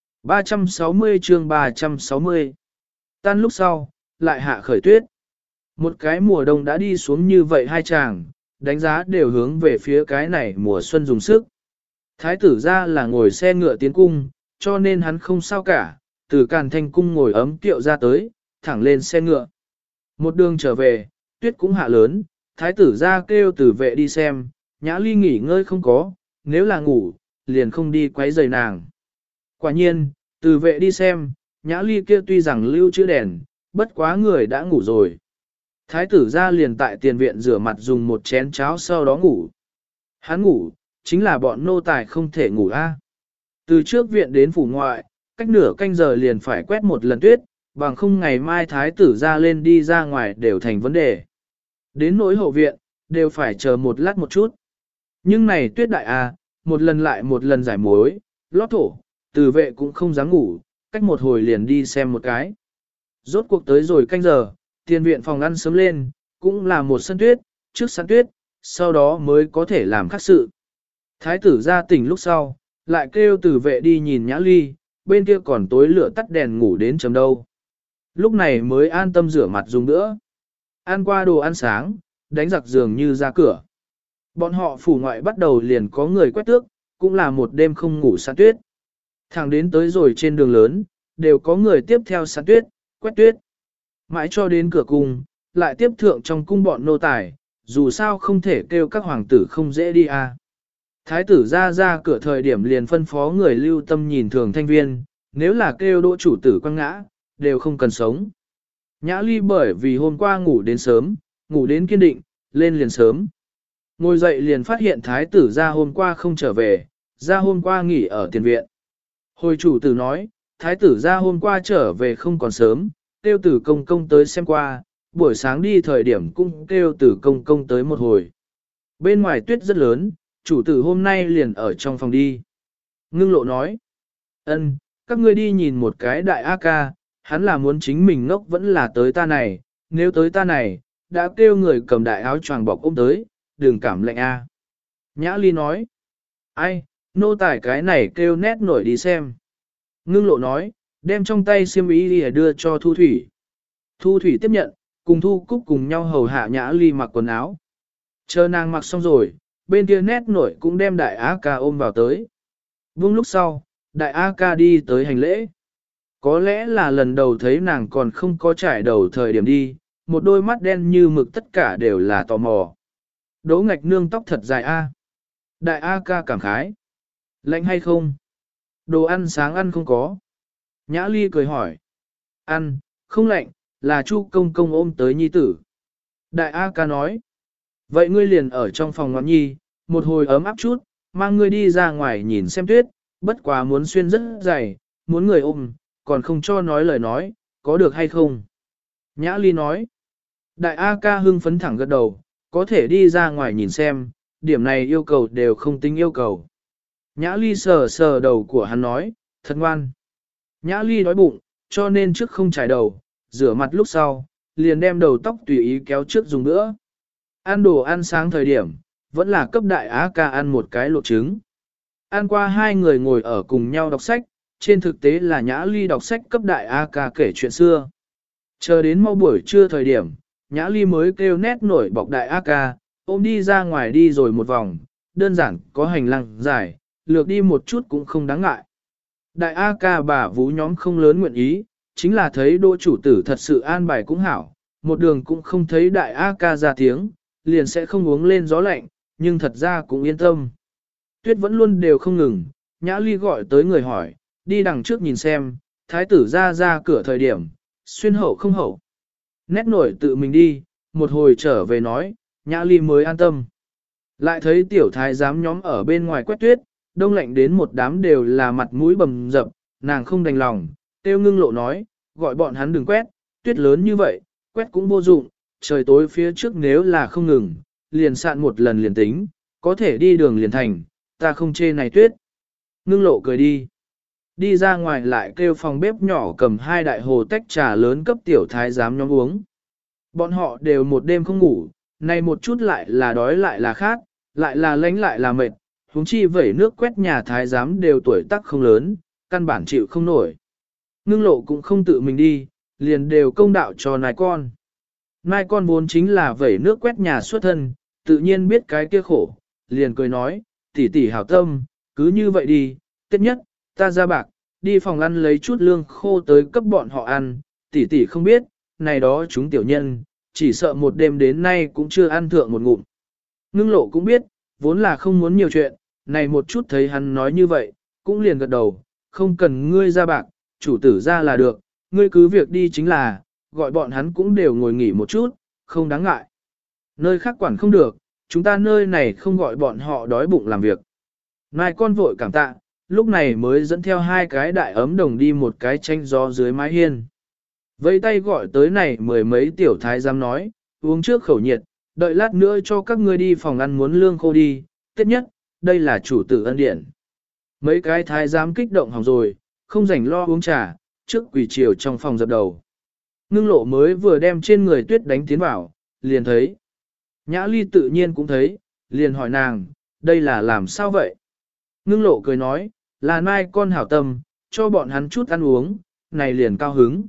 Speaker 1: 360 chương 360. Tan lúc sau, lại hạ khởi tuyết. Một cái mùa đông đã đi xuống như vậy hai chàng, đánh giá đều hướng về phía cái này mùa xuân dùng sức. Thái tử ra là ngồi xe ngựa tiến cung, cho nên hắn không sao cả, từ Càn Thanh cung ngồi ấm kiệu ra tới, thẳng lên xe ngựa. Một đường trở về, tuyết cũng hạ lớn, thái tử ra kêu tử vệ đi xem, Nhã Ly nghỉ ngơi không có, nếu là ngủ, liền không đi quấy rầy nàng. Quả nhiên, tử vệ đi xem, Nhã Ly kia tuy rằng lưu chữ đèn, bất quá người đã ngủ rồi. Thái tử ra liền tại tiền viện rửa mặt dùng một chén cháo sau đó ngủ. Hắn ngủ, chính là bọn nô tài không thể ngủ a. Từ trước viện đến phủ ngoại, cách nửa canh giờ liền phải quét một lần tuyết, bằng không ngày mai thái tử ra lên đi ra ngoài đều thành vấn đề. Đến nỗi hậu viện, đều phải chờ một lát một chút. Nhưng này tuyết đại a, một lần lại một lần giải mối, lót thổ, tử vệ cũng không dám ngủ, cách một hồi liền đi xem một cái. Rốt cuộc tới rồi canh giờ, tiền viện phòng ăn sớm lên, cũng là một sân tuyết, trước sân tuyết, sau đó mới có thể làm khác sự. Thái tử ra tỉnh lúc sau, lại kêu tử vệ đi nhìn Nhã Ly, bên kia còn tối lửa tắt đèn ngủ đến chấm đâu. Lúc này mới an tâm rửa mặt dùng nữa. Ăn qua đồ ăn sáng, đánh giặc giường như ra cửa. Bọn họ phủ ngoại bắt đầu liền có người quét tước, cũng là một đêm không ngủ săn tuyết. Thẳng đến tới rồi trên đường lớn, đều có người tiếp theo săn tuyết, quét tuyết. Mãi cho đến cửa cung, lại tiếp thượng trong cung bọn nô tài, dù sao không thể kêu các hoàng tử không dễ đi à. Thái tử ra cửa thời điểm liền phân phó người lưu tâm nhìn thường thanh viên, nếu là kêu đỗ chủ tử quăng ngã, đều không cần sống. Nhã Ly bởi vì hôm qua ngủ đến sớm, ngủ đến kiên định, lên liền sớm. Ngồi dậy liền phát hiện thái tử ra hôm qua không trở về, ra hôm qua nghỉ ở tiền viện. Hồi chủ tử nói, thái tử ra hôm qua trở về không còn sớm, kêu tử công công tới xem qua, buổi sáng đi thời điểm cũng kêu tử công công tới một hồi. Bên ngoài tuyết rất lớn, chủ tử hôm nay liền ở trong phòng đi. Ngưng lộ nói, ân, các ngươi đi nhìn một cái đại A ca, hắn là muốn chính mình ngốc vẫn là tới ta này, nếu tới ta này, đã kêu người cầm đại áo choàng bọc ôm tới, đừng cảm lạnh A. Nhã Ly nói, ai, nô tài cái này kêu nét nổi đi xem. Ngưng lộ nói, đem trong tay xiêm y đi đưa cho Thu Thủy. Thu Thủy tiếp nhận, cùng Thu Cúc cùng nhau hầu hạ Nhã Ly mặc quần áo. Chờ nàng mặc xong rồi, bên kia nét nổi cũng đem đại A ca ôm vào tới. Vung lúc sau, đại A ca đi tới hành lễ. Có lẽ là lần đầu thấy nàng còn không có trải đầu thời điểm đi, một đôi mắt đen như mực tất cả đều là tò mò. Đỗ Ngạch Nương tóc thật dài A. Đại A ca cảm khái. Lạnh hay không? Đồ ăn sáng ăn không có. Nhã Ly cười hỏi. Ăn, không lạnh, là Chu công công ôm tới nhi tử. Đại A ca nói. Vậy ngươi liền ở trong phòng ngọn nhi, một hồi ấm áp chút, mang ngươi đi ra ngoài nhìn xem tuyết, bất quá muốn xuyên rất dày, muốn người ôm, còn không cho nói lời nói, có được hay không? Nhã Ly nói. Đại A ca hưng phấn thẳng gật đầu, có thể đi ra ngoài nhìn xem, điểm này yêu cầu đều không tính yêu cầu. Nhã Ly sờ sờ đầu của hắn nói, thật ngoan. Nhã Ly đói bụng, cho nên trước không trải đầu, rửa mặt lúc sau, liền đem đầu tóc tùy ý kéo trước dùng nữa. Ăn đồ ăn sáng thời điểm, vẫn là cấp đại Á ca ăn một cái luộc trứng. Ăn qua hai người ngồi ở cùng nhau đọc sách, trên thực tế là Nhã Ly đọc sách cấp đại A ca kể chuyện xưa. Chờ đến mau buổi trưa thời điểm, Nhã Ly mới kêu nét nổi bọc đại A ca, ôm đi ra ngoài đi rồi một vòng, đơn giản có hành lang dài, lược đi một chút cũng không đáng ngại. Đại A ca bà vú nhóm không lớn nguyện ý, chính là thấy đỗ chủ tử thật sự an bài cũng hảo, một đường cũng không thấy đại A ca ra tiếng, liền sẽ không uống lên gió lạnh, nhưng thật ra cũng yên tâm. Tuyết vẫn luôn đều không ngừng, Nhã Ly gọi tới người hỏi, đi đằng trước nhìn xem, thái tử ra cửa thời điểm, xuyên hậu không hậu. Nét nổi tự mình đi, một hồi trở về nói, Nhã Ly mới an tâm. Lại thấy tiểu thái giám nhóm ở bên ngoài quét tuyết, đông lạnh đến một đám đều là mặt mũi bầm dập, nàng không đành lòng, tiêu ngưng lộ nói, gọi bọn hắn đừng quét, tuyết lớn như vậy, quét cũng vô dụng, trời tối phía trước nếu là không ngừng, liền sạn một lần liền tính, có thể đi đường liền thành, ta không chê này tuyết. Ngưng lộ cười đi. Đi ra ngoài lại kêu phòng bếp nhỏ cầm hai đại hồ tách trà lớn cấp tiểu thái giám nhóm uống. Bọn họ đều một đêm không ngủ, nay một chút lại là đói lại là khát, lại là lánh lại là mệt, huống chi vẩy nước quét nhà thái giám đều tuổi tác không lớn, căn bản chịu không nổi. Ngưng lộ cũng không tự mình đi, liền đều công đạo cho nai con. Nai con vốn chính là vẩy nước quét nhà xuất thân, tự nhiên biết cái kia khổ, liền cười nói, tỷ tỷ hảo tâm, cứ như vậy đi, tiết nhất, ta ra bạc, đi phòng ăn lấy chút lương khô tới cấp bọn họ ăn, tỷ tỷ không biết, này đó chúng tiểu nhân, chỉ sợ một đêm đến nay cũng chưa ăn thượng một ngụm. Ngưng lộ cũng biết, vốn là không muốn nhiều chuyện, này một chút thấy hắn nói như vậy, cũng liền gật đầu, không cần ngươi ra bạc, chủ tử ra là được, ngươi cứ việc đi chính là, gọi bọn hắn cũng đều ngồi nghỉ một chút, không đáng ngại. Nơi khác quản không được, chúng ta nơi này không gọi bọn họ đói bụng làm việc. Nai con vội cảm tạ, lúc này mới dẫn theo hai cái đại ấm đồng đi một cái tranh gió dưới mái hiên. Vây tay gọi tới này mười mấy tiểu thái giám nói, uống trước khẩu nhiệt, đợi lát nữa cho các ngươi đi phòng ăn muốn lương khô đi, tiếp nhất, đây là chủ tử ân điển. Mấy cái thái giám kích động hỏng rồi, không rảnh lo uống trà, trước quỷ chiều trong phòng dập đầu. Ngưng lộ mới vừa đem trên người tuyết đánh tiến vào, liền thấy. Nhã Ly tự nhiên cũng thấy, liền hỏi nàng, đây là làm sao vậy? Ngưng lộ cười nói, là nai con hảo tâm, cho bọn hắn chút ăn uống, này liền cao hứng.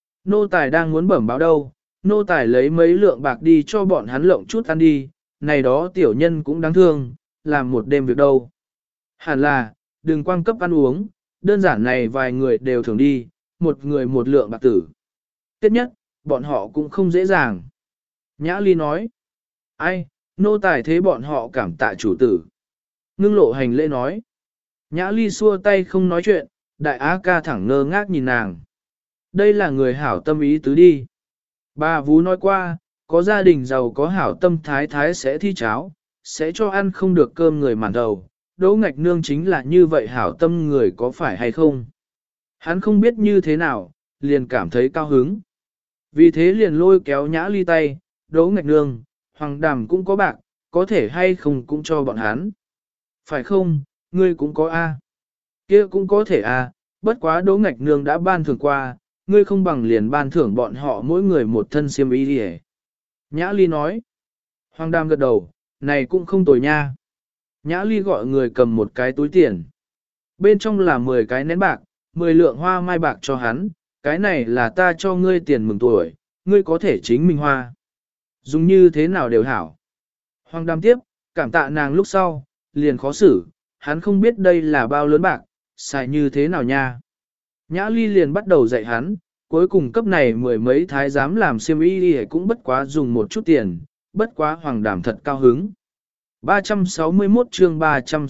Speaker 1: Nô tài đang muốn bẩm báo đâu, nô tài lấy mấy lượng bạc đi cho bọn hắn lộng chút ăn đi, này đó tiểu nhân cũng đáng thương, làm một đêm việc đâu. Hẳn là, đừng quang cấp ăn uống, đơn giản này vài người đều thường đi, một người một lượng bạc tử. Tiếp nhất, bọn họ cũng không dễ dàng. Nhã Ly nói, ai, nô tài thế bọn họ cảm tạ chủ tử. Ngưng lộ hành lễ nói, Nhã Ly xua tay không nói chuyện, đại á ca thẳng ngơ ngác nhìn nàng. Đây là người hảo tâm ý tứ đi. Bà Vú nói qua, có gia đình giàu có hảo tâm thái thái sẽ thi cháo, sẽ cho ăn không được cơm người màn đầu. Đỗ Ngạch Nương chính là như vậy hảo tâm người có phải hay không? Hắn không biết như thế nào, liền cảm thấy cao hứng. Vì thế liền lôi kéo Nhã Ly tay, Đỗ Ngạch Nương, Hoàng Đàm cũng có bạc, có thể hay không cũng cho bọn hắn. Phải không, ngươi cũng có A. Kia cũng có thể A, bất quá Đỗ Ngạch Nương đã ban thưởng qua, ngươi không bằng liền ban thưởng bọn họ mỗi người một thân xiêm y đi. Nhã Ly nói. Hoàng Đàm gật đầu, này cũng không tồi nha. Nhã Ly gọi người cầm một cái túi tiền. Bên trong là 10 cái nén bạc, 10 lượng hoa mai bạc cho hắn, cái này là ta cho ngươi tiền mừng tuổi, ngươi có thể chính mình hoa. Dùng như thế nào đều hảo. Hoàng Đàm tiếp, cảm tạ nàng lúc sau, liền khó xử, hắn không biết đây là bao lớn bạc, xài như thế nào nha. Nhã Ly liền bắt đầu dạy hắn, cuối cùng cấp này mười mấy thái giám làm xiêm y đi cũng bất quá dùng một chút tiền, bất quá Hoàng Đàm thật cao hứng. 361 chương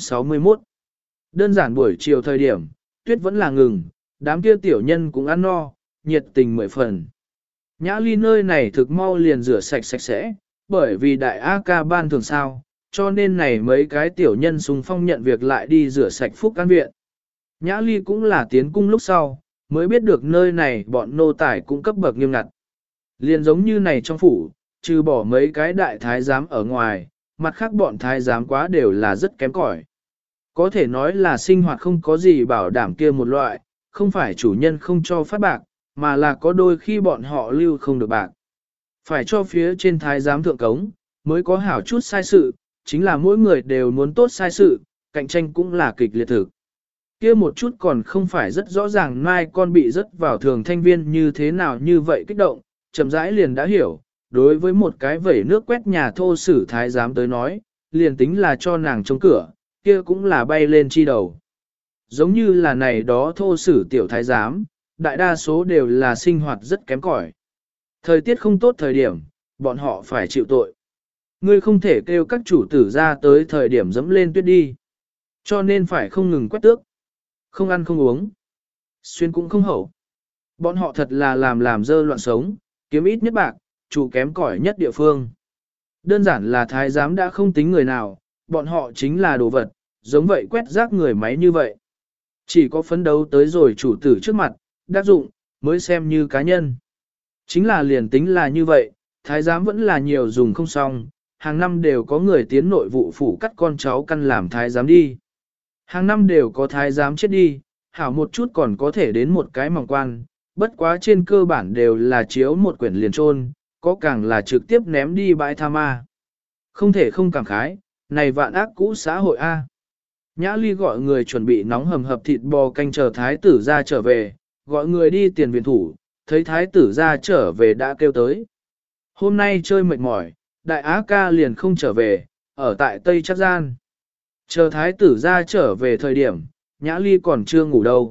Speaker 1: 361 Đơn giản buổi chiều thời điểm, tuyết vẫn là ngừng, đám kia tiểu nhân cũng ăn no, nhiệt tình mười phần. Nhã Ly nơi này thực mau liền rửa sạch sạch sẽ, bởi vì đại A ca ban thường sao, cho nên này mấy cái tiểu nhân xung phong nhận việc lại đi rửa sạch phúc an viện. Nhã Ly cũng là tiến cung lúc sau, mới biết được nơi này bọn nô tài cũng cấp bậc nghiêm ngặt. Liền giống như này trong phủ, trừ bỏ mấy cái đại thái giám ở ngoài, mặt khác bọn thái giám quá đều là rất kém cỏi. Có thể nói là sinh hoạt không có gì bảo đảm kia một loại, không phải chủ nhân không cho phát bạc, mà là có đôi khi bọn họ lưu không được bạc. Phải cho phía trên thái giám thượng cống, mới có hảo chút sai sự, chính là mỗi người đều muốn tốt sai sự, cạnh tranh cũng là kịch liệt thực. Kia một chút còn không phải rất rõ ràng mai con bị rớt vào thường thanh viên như thế nào như vậy kích động, chậm rãi liền đã hiểu, đối với một cái vẩy nước quét nhà thô sử thái giám tới nói, liền tính là cho nàng chống cửa, kia cũng là bay lên chi đầu. Giống như là này đó thô sử tiểu thái giám, đại đa số đều là sinh hoạt rất kém cỏi. Thời tiết không tốt thời điểm, bọn họ phải chịu tội. Ngươi không thể kêu các chủ tử ra tới thời điểm dẫm lên tuyết đi. Cho nên phải không ngừng quét tước. Không ăn không uống. Xuyên cũng không hậu. Bọn họ thật là làm dơ loạn sống, kiếm ít nhất bạc, chủ kém cỏi nhất địa phương. Đơn giản là thái giám đã không tính người nào, bọn họ chính là đồ vật, giống vậy quét rác người máy như vậy. Chỉ có phấn đấu tới rồi chủ tử trước mặt, đáp dụng, mới xem như cá nhân. Chính là liền tính là như vậy, thái giám vẫn là nhiều dùng không xong, hàng năm đều có người tiến nội vụ phủ cắt con cháu căn làm thái giám đi. Hàng năm đều có thái giám chết đi, hảo một chút còn có thể đến một cái mỏng quan, bất quá trên cơ bản đều là chiếu một quyển liền trôn, có càng là trực tiếp ném đi bãi tha ma. Không thể không cảm khái, này vạn ác cũ xã hội A. Nhã Ly gọi người chuẩn bị nóng hầm hập thịt bò canh chờ thái tử ra trở về, gọi người đi tiền viện thủ, thấy thái tử ra trở về đã kêu tới. Hôm nay chơi mệt mỏi, đại á ca liền không trở về, ở tại Tây Chắc Gian. Chờ thái tử ra trở về thời điểm, Nhã Ly còn chưa ngủ đâu.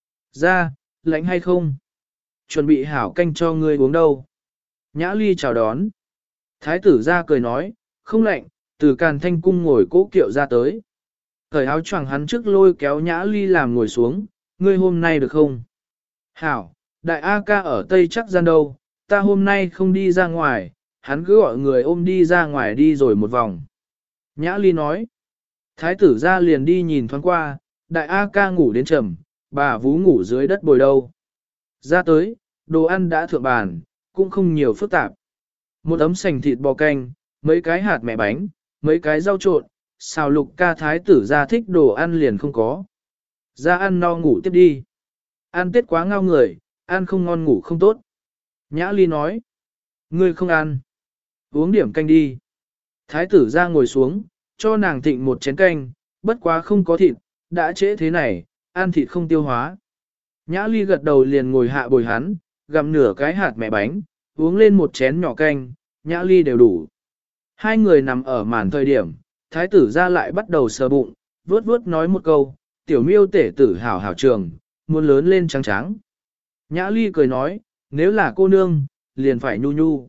Speaker 1: Ra, lạnh hay không? Chuẩn bị hảo canh cho ngươi uống đâu. Nhã Ly chào đón. Thái tử ra cười nói, không lạnh, từ Càn Thanh cung ngồi cố kiệu ra tới. Thời áo choàng hắn trước lôi kéo Nhã Ly làm ngồi xuống, ngươi hôm nay được không? Hảo, đại A ca ở Tây Chắc Gian đâu, ta hôm nay không đi ra ngoài, hắn cứ gọi người ôm đi ra ngoài đi rồi một vòng. Nhã Ly nói, thái tử ra liền đi nhìn thoáng qua, đại A ca ngủ đến trầm, bà Vú ngủ dưới đất bồi đâu. Ra tới, đồ ăn đã thượng bàn, cũng không nhiều phức tạp. Một ấm sành thịt bò canh, mấy cái hạt mẹ bánh, mấy cái rau trộn, xào lục ca thái tử ra thích đồ ăn liền không có. Ra ăn no ngủ tiếp đi. Ăn tết quá ngao người, ăn không ngon ngủ không tốt. Nhã Ly nói, ngươi không ăn. Uống điểm canh đi. Thái tử ra ngồi xuống, cho nàng thịnh một chén canh, bất quá không có thịt, đã trễ thế này, ăn thịt không tiêu hóa. Nhã Ly gật đầu liền ngồi hạ bồi hắn, gặm nửa cái hạt mẹ bánh, uống lên một chén nhỏ canh, Nhã Ly đều đủ. Hai người nằm ở màn thời điểm, thái tử ra lại bắt đầu sờ bụng, vuốt vuốt nói một câu, tiểu miêu tể tử hảo hảo trường, muốn lớn lên trắng trắng. Nhã Ly cười nói, nếu là cô nương, liền phải nhu nhu.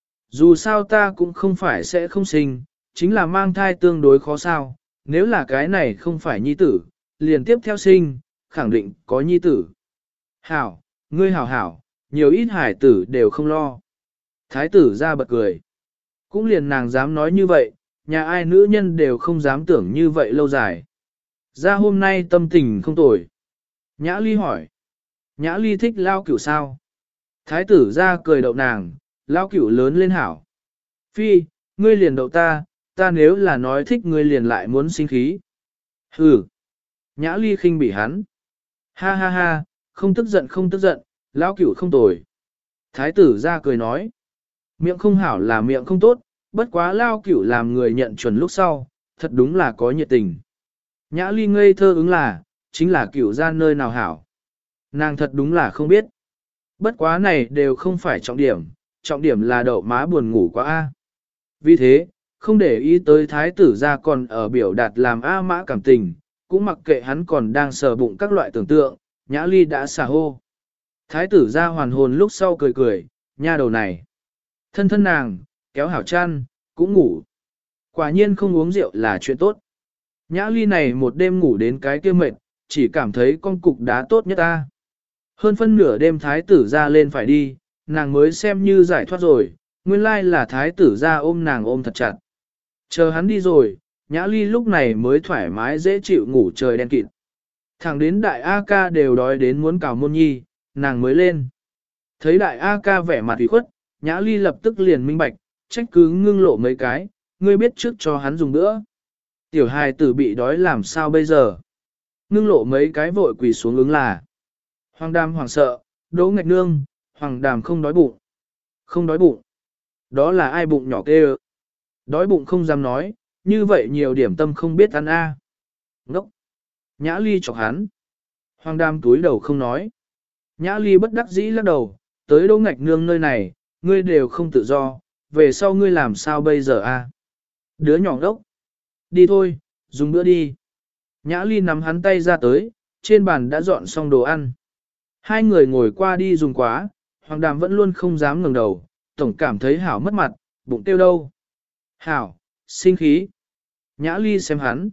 Speaker 1: Dù sao ta cũng không phải sẽ không sinh, chính là mang thai tương đối khó sao, nếu là cái này không phải nhi tử, liền tiếp theo sinh, khẳng định có nhi tử. Hảo, ngươi hảo hảo, nhiều ít hải tử đều không lo. Thái tử ra bật cười. Cũng liền nàng dám nói như vậy, nhà ai nữ nhân đều không dám tưởng như vậy lâu dài. Ra hôm nay tâm tình không tồi. Nhã Ly hỏi. Nhã Ly thích lao cửu sao? Thái tử ra cười đậu nàng, lao cửu lớn lên hảo. Phi, ngươi liền đậu ta, ta nếu là nói thích ngươi liền lại muốn sinh khí. Hừ. Nhã Ly khinh bỉ hắn. Ha ha ha, không tức giận không tức giận, lao cửu không tồi. Thái tử ra cười nói. Miệng không hảo là miệng không tốt, bất quá lao cửu làm người nhận chuẩn lúc sau, thật đúng là có nhiệt tình. Nhã Ly ngây thơ ứng là, chính là cửu ra nơi nào hảo. Nàng thật đúng là không biết. Bất quá này đều không phải trọng điểm là đậu má buồn ngủ quá a. Vì thế, không để ý tới thái tử ra còn ở biểu đạt làm A mã cảm tình, cũng mặc kệ hắn còn đang sờ bụng các loại tưởng tượng, Nhã Ly đã xả hô. Thái tử ra hoàn hồn lúc sau cười cười, nha đầu này. Thân thân nàng, kéo hảo chăn, cũng ngủ. Quả nhiên không uống rượu là chuyện tốt. Nhã Ly này một đêm ngủ đến cái kia mệt, chỉ cảm thấy con cục đá tốt nhất ta. Hơn phân nửa đêm thái tử ra lên phải đi, nàng mới xem như giải thoát rồi, nguyên lai là thái tử ra ôm nàng ôm thật chặt. Chờ hắn đi rồi, Nhã Ly lúc này mới thoải mái dễ chịu ngủ trời đen kịt. Thẳng đến đại A ca đều đói đến muốn cào môn nhi, nàng mới lên. Thấy đại A ca vẻ mặt ủy khuất, Nhã Ly lập tức liền minh bạch, trách cứ ngưng lộ mấy cái, ngươi biết trước cho hắn dùng nữa. Tiểu hài tử bị đói làm sao bây giờ? Ngưng lộ mấy cái vội quỳ xuống ứng là. Hoàng Đàm hoảng sợ, Đỗ Ngạch Nương, Hoàng Đàm không đói bụng. Không đói bụng. Đó là ai bụng nhỏ kêu? Đói bụng không dám nói, như vậy nhiều điểm tâm không biết ăn a. Ngốc. Nhã Ly chọc hắn. Hoàng Đàm túi đầu không nói. Nhã Ly bất đắc dĩ lắc đầu, tới Đỗ Ngạch Nương nơi này, ngươi đều không tự do, về sau ngươi làm sao bây giờ a? Đứa nhỏ đốc. Đi thôi, dùng bữa đi. Nhã Ly nắm hắn tay ra tới, trên bàn đã dọn xong đồ ăn. Hai người ngồi qua đi dùng quá, Hoàng Đàm vẫn luôn không dám ngẩng đầu, tổng cảm thấy Hảo mất mặt, bụng tiêu đâu. Hảo, sinh khí. Nhã Ly xem hắn.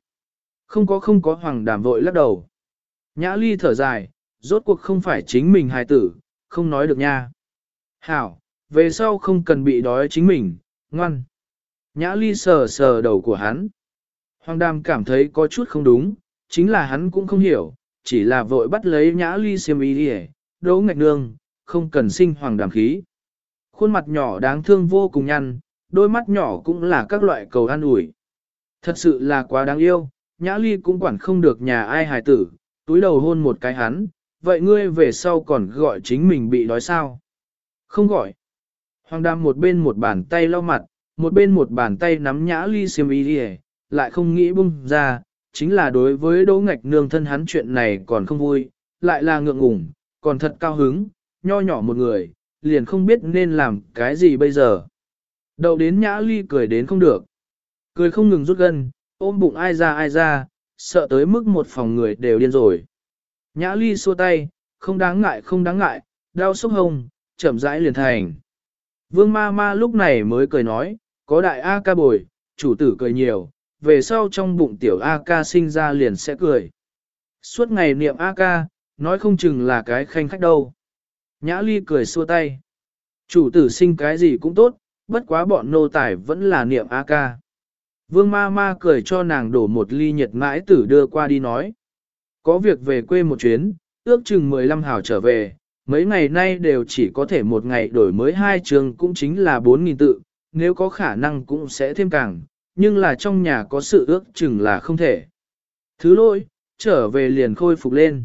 Speaker 1: Không có Hoàng Đàm vội lắc đầu. Nhã Ly thở dài, rốt cuộc không phải chính mình hài tử, không nói được nha. Hảo, về sau không cần bị đói chính mình, ngoan. Nhã Ly sờ sờ đầu của hắn. Hoàng Đàm cảm thấy có chút không đúng, chính là hắn cũng không hiểu, chỉ là vội bắt lấy Nhã Ly xiêm y đi Đỗ Ngạch Nương, không cần sinh Hoàng Đàm khí. Khuôn mặt nhỏ đáng thương vô cùng nhăn, đôi mắt nhỏ cũng là các loại cầu an ủi. Thật sự là quá đáng yêu, Nhã Ly cũng quản không được nhà ai hài tử, túi đầu hôn một cái hắn, vậy ngươi về sau còn gọi chính mình bị đói sao? Không gọi. Hoàng Đàm một bên một bàn tay lau mặt, một bên một bàn tay nắm Nhã Ly xiêm y đi lại không nghĩ bung ra, chính là đối với Đỗ Ngạch Nương thân hắn chuyện này còn không vui, lại là ngượng ngùng, còn thật cao hứng, nho nhỏ một người, liền không biết nên làm cái gì bây giờ. Đậu đến Nhã Ly cười đến không được. Cười không ngừng rút gân, ôm bụng ai ra, sợ tới mức một phòng người đều điên rồi. Nhã Ly xua tay, không đáng ngại, đau xúc hông, chậm rãi liền thành. Vương ma ma lúc này mới cười nói, có đại A ca bồi, chủ tử cười nhiều, về sau trong bụng tiểu A ca sinh ra liền sẽ cười. Suốt ngày niệm A ca, nói không chừng là cái khanh khách đâu. Nhã Ly cười xua tay. Chủ tử sinh cái gì cũng tốt, bất quá bọn nô tài vẫn là niệm A ca. Vương ma ma cười cho nàng đổ một ly nhiệt mãi tử đưa qua đi nói. Có việc về quê một chuyến, ước chừng 15 hào trở về, mấy ngày nay đều chỉ có thể một ngày đổi mới 2 trường cũng chính là 4.000 tự, nếu có khả năng cũng sẽ thêm càng, nhưng là trong nhà có sự ước chừng là không thể. Thứ lỗi, trở về liền khôi phục lên.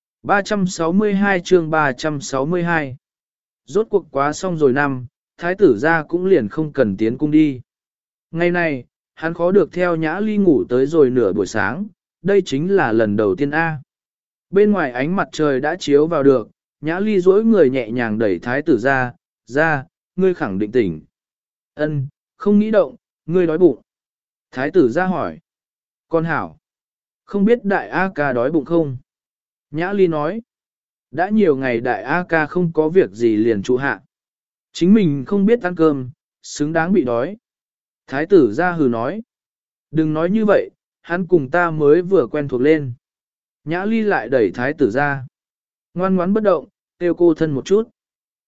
Speaker 1: 362 chương 362 Rốt cuộc quá xong rồi năm, thái tử ra cũng liền không cần tiến cung đi. Ngày này, hắn khó được theo Nhã Ly ngủ tới rồi nửa buổi sáng, đây chính là lần đầu tiên A. Bên ngoài ánh mặt trời đã chiếu vào được, Nhã Ly duỗi người nhẹ nhàng đẩy thái tử ra, ngươi khẳng định tỉnh. Ân, không nghĩ động, ngươi đói bụng. Thái tử ra hỏi. Con hảo, không biết đại A ca đói bụng không? Nhã Ly nói. Đã nhiều ngày đại A ca không có việc gì liền trụ hạ. Chính mình không biết ăn cơm, xứng đáng bị đói. Thái tử ra hừ nói. Đừng nói như vậy, hắn cùng ta mới vừa quen thuộc lên. Nhã Ly lại đẩy thái tử ra. Ngoan ngoãn bất động, kêu cô thân một chút.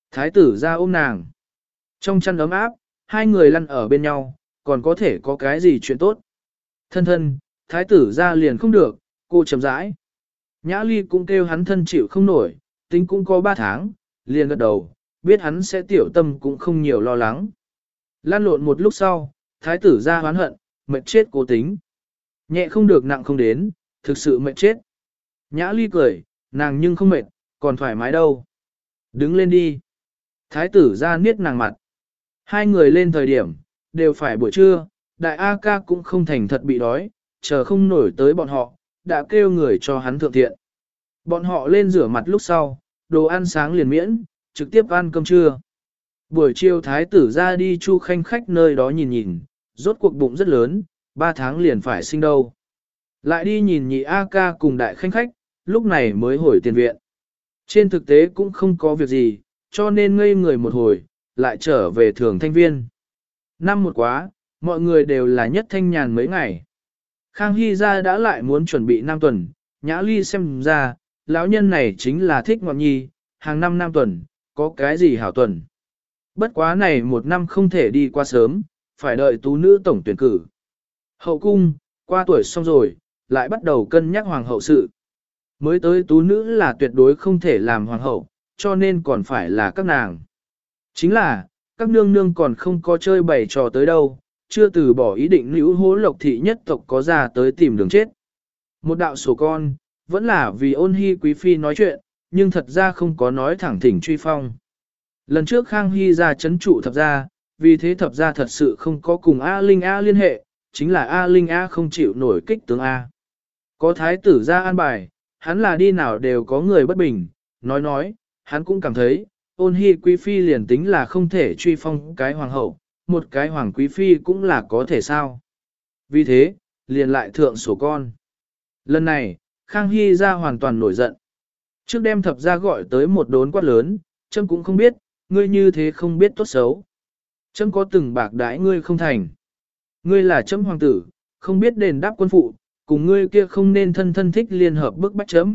Speaker 1: Thái tử ra ôm nàng. Trong chăn ấm áp, hai người lăn ở bên nhau, còn có thể có cái gì chuyện tốt. Thân thân, thái tử ra liền không được, cô chậm rãi. Nhã Ly cũng kêu hắn thân chịu không nổi, tính cũng có 3 tháng, liền gật đầu, biết hắn sẽ tiểu tâm cũng không nhiều lo lắng. Lan lộn một lúc sau, thái tử ra hoán hận, mệt chết cố tính. Nhẹ không được nặng không đến, thực sự mệt chết. Nhã Ly cười, nàng nhưng không mệt, còn thoải mái đâu. Đứng lên đi. Thái tử ra niết nàng mặt. Hai người lên thời điểm, đều phải buổi trưa, đại A ca cũng không thành thật bị đói, chờ không nổi tới bọn họ, đã kêu người cho hắn thượng thiện. Bọn họ lên rửa mặt lúc sau, đồ ăn sáng liền miễn, trực tiếp ăn cơm trưa. Buổi chiều thái tử ra đi chu khanh khách nơi đó nhìn nhìn, rốt cuộc bụng rất lớn, 3 tháng liền phải sinh đâu. Lại đi nhìn nhị A ca cùng đại khanh khách, lúc này mới hồi tiền viện. Trên thực tế cũng không có việc gì, cho nên ngây người một hồi, lại trở về thường thanh viên. Năm một quá, mọi người đều là nhất thanh nhàn mấy ngày. Khang Hy gia đã lại muốn chuẩn bị Nam tuần, Nhã Ly xem ra, lão nhân này chính là thích ngọn nhi, hàng năm Nam tuần, có cái gì hảo tuần. Bất quá này một năm không thể đi qua sớm, phải đợi tú nữ tổng tuyển cử. Hậu cung, qua tuổi xong rồi, lại bắt đầu cân nhắc hoàng hậu sự. Mới tới tú nữ là tuyệt đối không thể làm hoàng hậu, cho nên còn phải là các nàng. Chính là, các nương nương còn không có chơi bày trò tới đâu, chưa từ bỏ ý định nữ hố lộc thị nhất tộc có ra tới tìm đường chết. Một đạo sổ con, vẫn là vì Ôn Hy quý phi nói chuyện, nhưng thật ra không có nói thẳng thỉnh truy phong. Lần trước Khang Hy ra chấn trụ thập gia, vì thế thập gia thật sự không có cùng A Linh A liên hệ, chính là A Linh A không chịu nổi kích tướng A. Có thái tử ra an bài, hắn là đi nào đều có người bất bình, nói, hắn cũng cảm thấy, Ôn Hy quý phi liền tính là không thể truy phong cái hoàng hậu, một cái hoàng quý phi cũng là có thể sao. Vì thế, liền lại thượng sổ con. Lần này, Khang Hy ra hoàn toàn nổi giận. Trước đem thập gia gọi tới một đốn quát lớn, chấm cũng không biết, ngươi như thế không biết tốt xấu. Chấm có từng bạc đãi ngươi không thành. Ngươi là chấm hoàng tử, không biết đền đáp quân phụ, cùng ngươi kia không nên thân thân thích liên hợp bức bách chấm.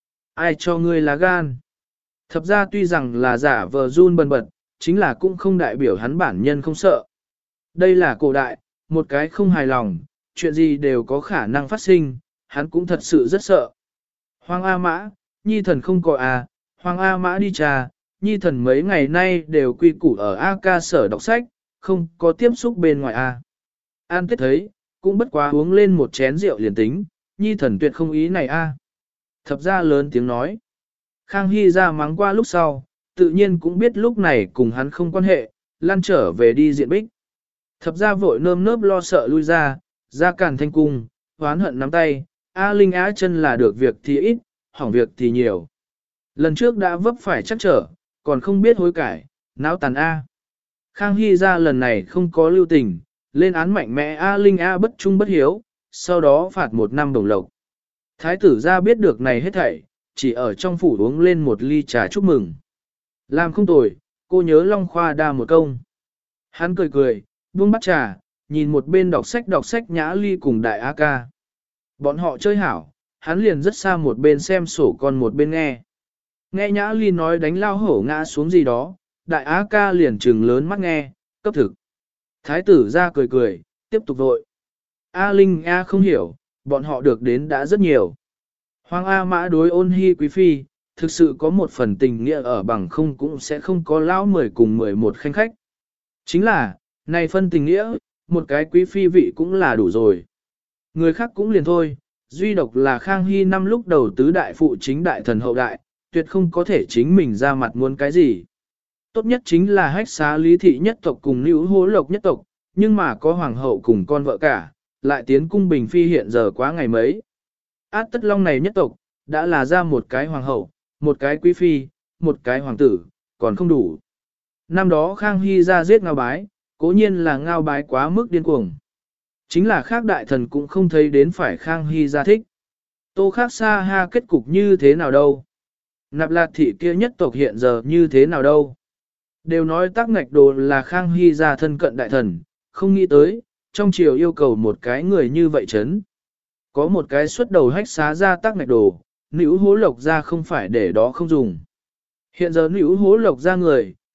Speaker 1: Ai cho ngươi lá gan? Thập ra tuy rằng là giả vờ run bần bật, chính là cũng không đại biểu hắn bản nhân không sợ. Đây là cổ đại, một cái không hài lòng, chuyện gì đều có khả năng phát sinh, hắn cũng thật sự rất sợ. Hoàng A Mã, nhi thần không có à, Hoàng A Mã đi trà, nhi thần mấy ngày nay đều quy củ ở A ca sở đọc sách, không có tiếp xúc bên ngoài A. An Tết thấy, cũng bất quá uống lên một chén rượu liền tính, nhi thần tuyệt không ý này A. Thập ra lớn tiếng nói. Khang Hy ra mắng qua lúc sau, tự nhiên cũng biết lúc này cùng hắn không quan hệ, lăn trở về đi diện bích. Thập ra vội nơm nớp lo sợ lui ra càn thanh cung, hoán hận nắm tay, A Linh Á chân là được việc thì ít, hỏng việc thì nhiều. Lần trước đã vấp phải chắc trở, còn không biết hối cải, náo tàn A. Khang Hy ra lần này không có lưu tình, lên án mạnh mẽ A Linh A bất trung bất hiếu, sau đó phạt 1 năm đồng lộc. Thái tử ra biết được này hết thảy, chỉ ở trong phủ uống lên một ly trà chúc mừng. Làm không tồi, cô nhớ Long Khoa đa một công. Hắn cười, buông bát trà, nhìn một bên đọc sách Nhã Ly cùng đại A ca. Bọn họ chơi hảo, hắn liền rất xa một bên xem sổ con một bên nghe. Nghe Nhã Ly nói đánh lao hổ ngã xuống gì đó, đại A ca liền trừng lớn mắt nghe, cấp thực. Thái tử ra cười, tiếp tục vội. A Linh A không hiểu, bọn họ được đến đã rất nhiều. Hoàng A Mã đối Ôn Hy quý phi, thực sự có một phần tình nghĩa ở bằng không cũng sẽ không có lão 10 cùng 11 khanh khách. Chính là, này phân tình nghĩa, một cái quý phi vị cũng là đủ rồi. Người khác cũng liền thôi, duy độc là Khang Hy năm lúc đầu tứ đại phụ chính đại thần hậu đại, tuyệt không có thể chính mình ra mặt muốn cái gì. Tốt nhất chính là hách xá lý thị nhất tộc cùng nữ hố lộc nhất tộc, nhưng mà có hoàng hậu cùng con vợ cả, lại tiến cung bình phi hiện giờ quá ngày mấy. Át tất long này nhất tộc, đã là ra một cái hoàng hậu, một cái quý phi, một cái hoàng tử, còn không đủ. Năm đó Khang Hy ra giết Ngao Bái, cố nhiên là Ngao Bái quá mức điên cuồng. Chính là khác đại thần cũng không thấy đến phải Khang Hy ra thích. Tô khác xa ha kết cục như thế nào đâu. Nạp Lạt thị kia nhất tộc hiện giờ như thế nào đâu. Đều nói Tắc Ngạch Đồ là Khang Hy ra thân cận đại thần, không nghĩ tới, trong triều yêu cầu một cái người như vậy chấn. Có một cái xuất đầu hách xá ra Tắc Ngạch Đồ, nữ hố lộc ra không phải để đó không dùng. Hiện giờ nữ hố lộc ra người,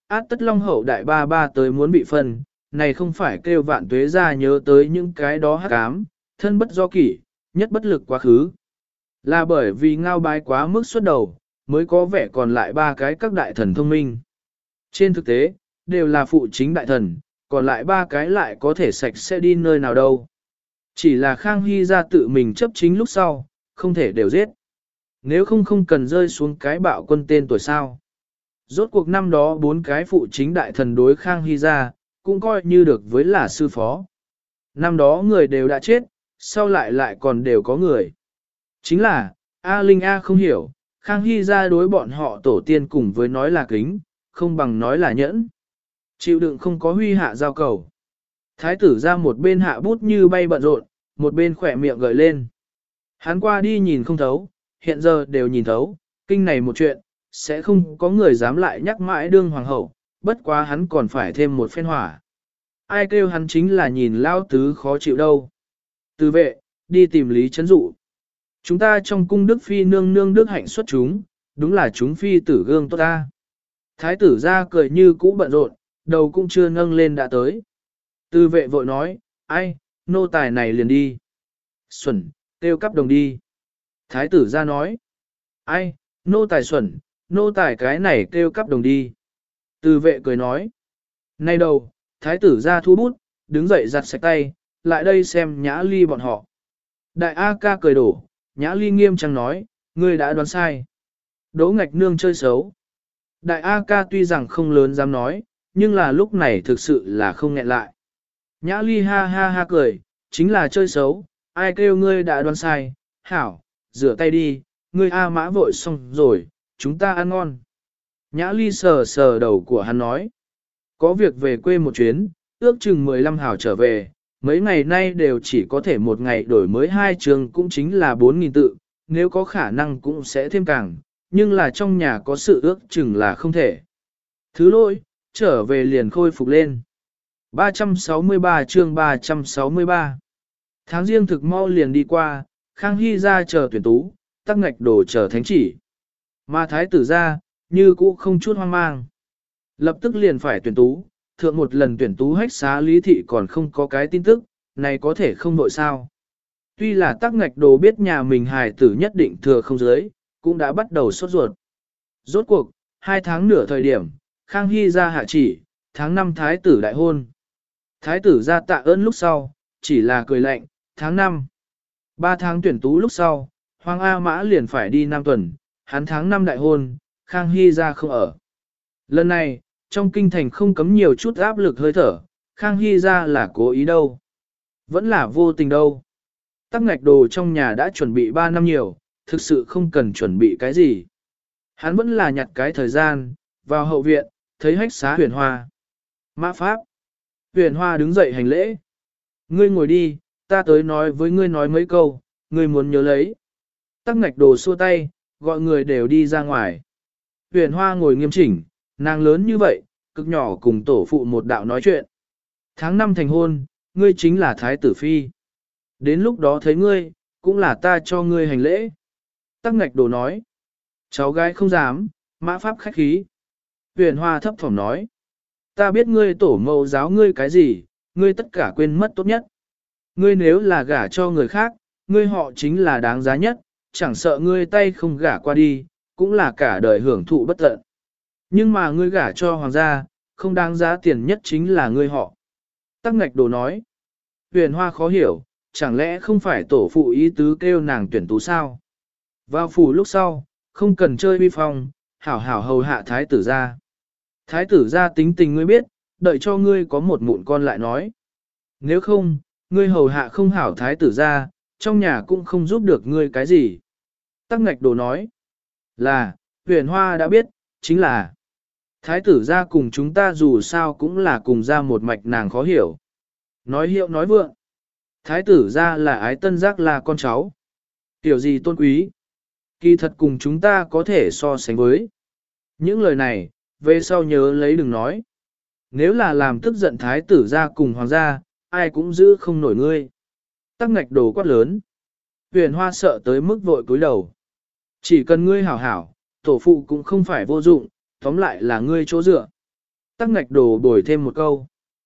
Speaker 1: át tất long hậu đại ba ba tới muốn bị phân, này không phải kêu vạn tuế ra nhớ tới những cái đó hắc ám, thân bất do kỷ, nhất bất lực quá khứ. Là bởi vì ngao bái quá mức xuất đầu, mới có vẻ còn lại ba cái các đại thần thông minh. Trên thực tế, đều là phụ chính đại thần, còn lại ba cái lại có thể sạch sẽ đi nơi nào đâu. Chỉ là Khang Hy ra tự mình chấp chính lúc sau, không thể đều giết. Nếu không cần rơi xuống cái bạo quân tên tuổi sao. Rốt cuộc năm đó bốn cái phụ chính đại thần đối Khang Hy ra, cũng coi như được với là sư phó. Năm đó người đều đã chết, sau lại còn đều có người. Chính là, A Linh A không hiểu, Khang Hy ra đối bọn họ tổ tiên cùng với nói là kính, không bằng nói là nhẫn. Chịu đựng không có huy hạ giao cầu. Thái tử ra một bên hạ bút như bay bận rộn, một bên khỏe miệng gợi lên. Hắn qua đi nhìn không thấu, hiện giờ đều nhìn thấu, kinh này một chuyện, sẽ không có người dám lại nhắc mãi đương hoàng hậu, bất quá hắn còn phải thêm một phen hỏa. Ai kêu hắn chính là nhìn lao tứ khó chịu đâu. Từ vệ, đi tìm Lý Trấn Dụ. Chúng ta trong cung Đức Phi nương nương Đức hạnh xuất chúng, đúng là chúng Phi tử gương tốt ta. Thái tử ra cười như cũ bận rộn, đầu cũng chưa nâng lên đã tới. Từ vệ vội nói, ai, nô tài này liền đi. Xuẩn, tiêu cắp đồng đi. Thái tử ra nói, ai, nô tài xuẩn, nô tài cái này kêu cắp đồng đi. Từ vệ cười nói, nay đầu, thái tử ra thu bút, đứng dậy giặt sạch tay, lại đây xem Nhã Ly bọn họ. Đại A ca cười đổ, Nhã Ly nghiêm trang nói, ngươi đã đoán sai. Đỗ Ngạch Nương chơi xấu. Đại A ca tuy rằng không lớn dám nói, nhưng là lúc này thực sự là không nghẹn lại. Nhã Ly ha ha ha cười, chính là chơi xấu, ai kêu ngươi đã đoán sai, hảo, rửa tay đi, ngươi A mã vội xong rồi, chúng ta ăn ngon. Nhã Ly sờ sờ đầu của hắn nói, có việc về quê một chuyến, ước chừng 15 hảo trở về, mấy ngày nay đều chỉ có thể một ngày đổi mới 2 trường cũng chính là 4.000 tự, nếu có khả năng cũng sẽ thêm càng, nhưng là trong nhà có sự ước chừng là không thể. Thứ lỗi, trở về liền khôi phục lên. 363 chương 363 Tháng riêng thực mau liền đi qua, Khang Hy ra chờ tuyển tú, Tắc Ngạch Đồ chờ thánh chỉ. Mà thái tử ra, như cũ không chút hoang mang. Lập tức liền phải tuyển tú, thượng một lần tuyển tú hách xá lý thị còn không có cái tin tức, này có thể không nội sao. Tuy là Tắc Ngạch Đồ biết nhà mình hài tử nhất định thừa không dưới, cũng đã bắt đầu sốt ruột. Rốt cuộc, 2 tháng nửa thời điểm, Khang Hy ra hạ chỉ, tháng 5 thái tử đại hôn. Thái tử ra tạ ơn lúc sau, chỉ là cười lạnh, tháng 5. 3 tháng tuyển tú lúc sau, Hoàng A Mã liền phải đi Nam tuần, hắn tháng 5 đại hôn, Khang Hy ra không ở. Lần này, trong kinh thành không cấm nhiều chút áp lực hơi thở, Khang Hy ra là cố ý đâu. Vẫn là vô tình đâu. Tắc Ngạch Đồ trong nhà đã chuẩn bị 3 năm nhiều, thực sự không cần chuẩn bị cái gì. Hắn vẫn là nhặt cái thời gian, vào hậu viện, thấy hách xá Huyền Hoa. Mã Pháp. Huyền Hoa đứng dậy hành lễ. Ngươi ngồi đi, ta tới nói với ngươi nói mấy câu, ngươi muốn nhớ lấy. Tắc Ngạch Đồ xua tay, gọi người đều đi ra ngoài. Huyền Hoa ngồi nghiêm chỉnh, nàng lớn như vậy, cực nhỏ cùng tổ phụ một đạo nói chuyện. Tháng 5 thành hôn, ngươi chính là Thái tử Phi. Đến lúc đó thấy ngươi, cũng là ta cho ngươi hành lễ. Tắc Ngạch Đồ nói. Cháu gái không dám, Mã Pháp khách khí. Huyền Hoa thấp thỏm nói. Ta biết ngươi tổ mẫu giáo ngươi cái gì, ngươi tất cả quên mất tốt nhất. Ngươi nếu là gả cho người khác, ngươi họ chính là đáng giá nhất, chẳng sợ ngươi tay không gả qua đi, cũng là cả đời hưởng thụ bất tận. Nhưng mà ngươi gả cho hoàng gia, không đáng giá tiền nhất chính là ngươi họ. Tắc Ngạch Đồ nói. Huyền Hoa khó hiểu, chẳng lẽ không phải tổ phụ ý tứ kêu nàng tuyển tú sao? Vào phủ lúc sau, không cần chơi vi phong, hảo hảo hầu hạ thái tử ra. Thái tử ra tính tình ngươi biết, đợi cho ngươi có một mụn con lại nói. Nếu không, ngươi hầu hạ không hảo thái tử ra, trong nhà cũng không giúp được ngươi cái gì. Tắc Ngạch Đồ nói là, Huyền Hoa đã biết, chính là thái tử ra cùng chúng ta dù sao cũng là cùng ra một mạch nàng khó hiểu. Nói hiệu nói vượng. Thái tử ra là ái tân giác là con cháu. Tiểu gì tôn quý. Kỳ thật cùng chúng ta có thể so sánh với. Những lời này, về sau nhớ lấy đừng nói. Nếu là làm tức giận thái tử ra cùng hoàng gia, ai cũng giữ không nổi ngươi. Tắc Ngạch Đồ quát lớn. Huyền Hoa sợ tới mức vội cúi đầu. Chỉ cần ngươi hảo hảo, tổ phụ cũng không phải vô dụng, tóm lại là ngươi chỗ dựa. Tắc ngạch đồ bồi thêm một câu.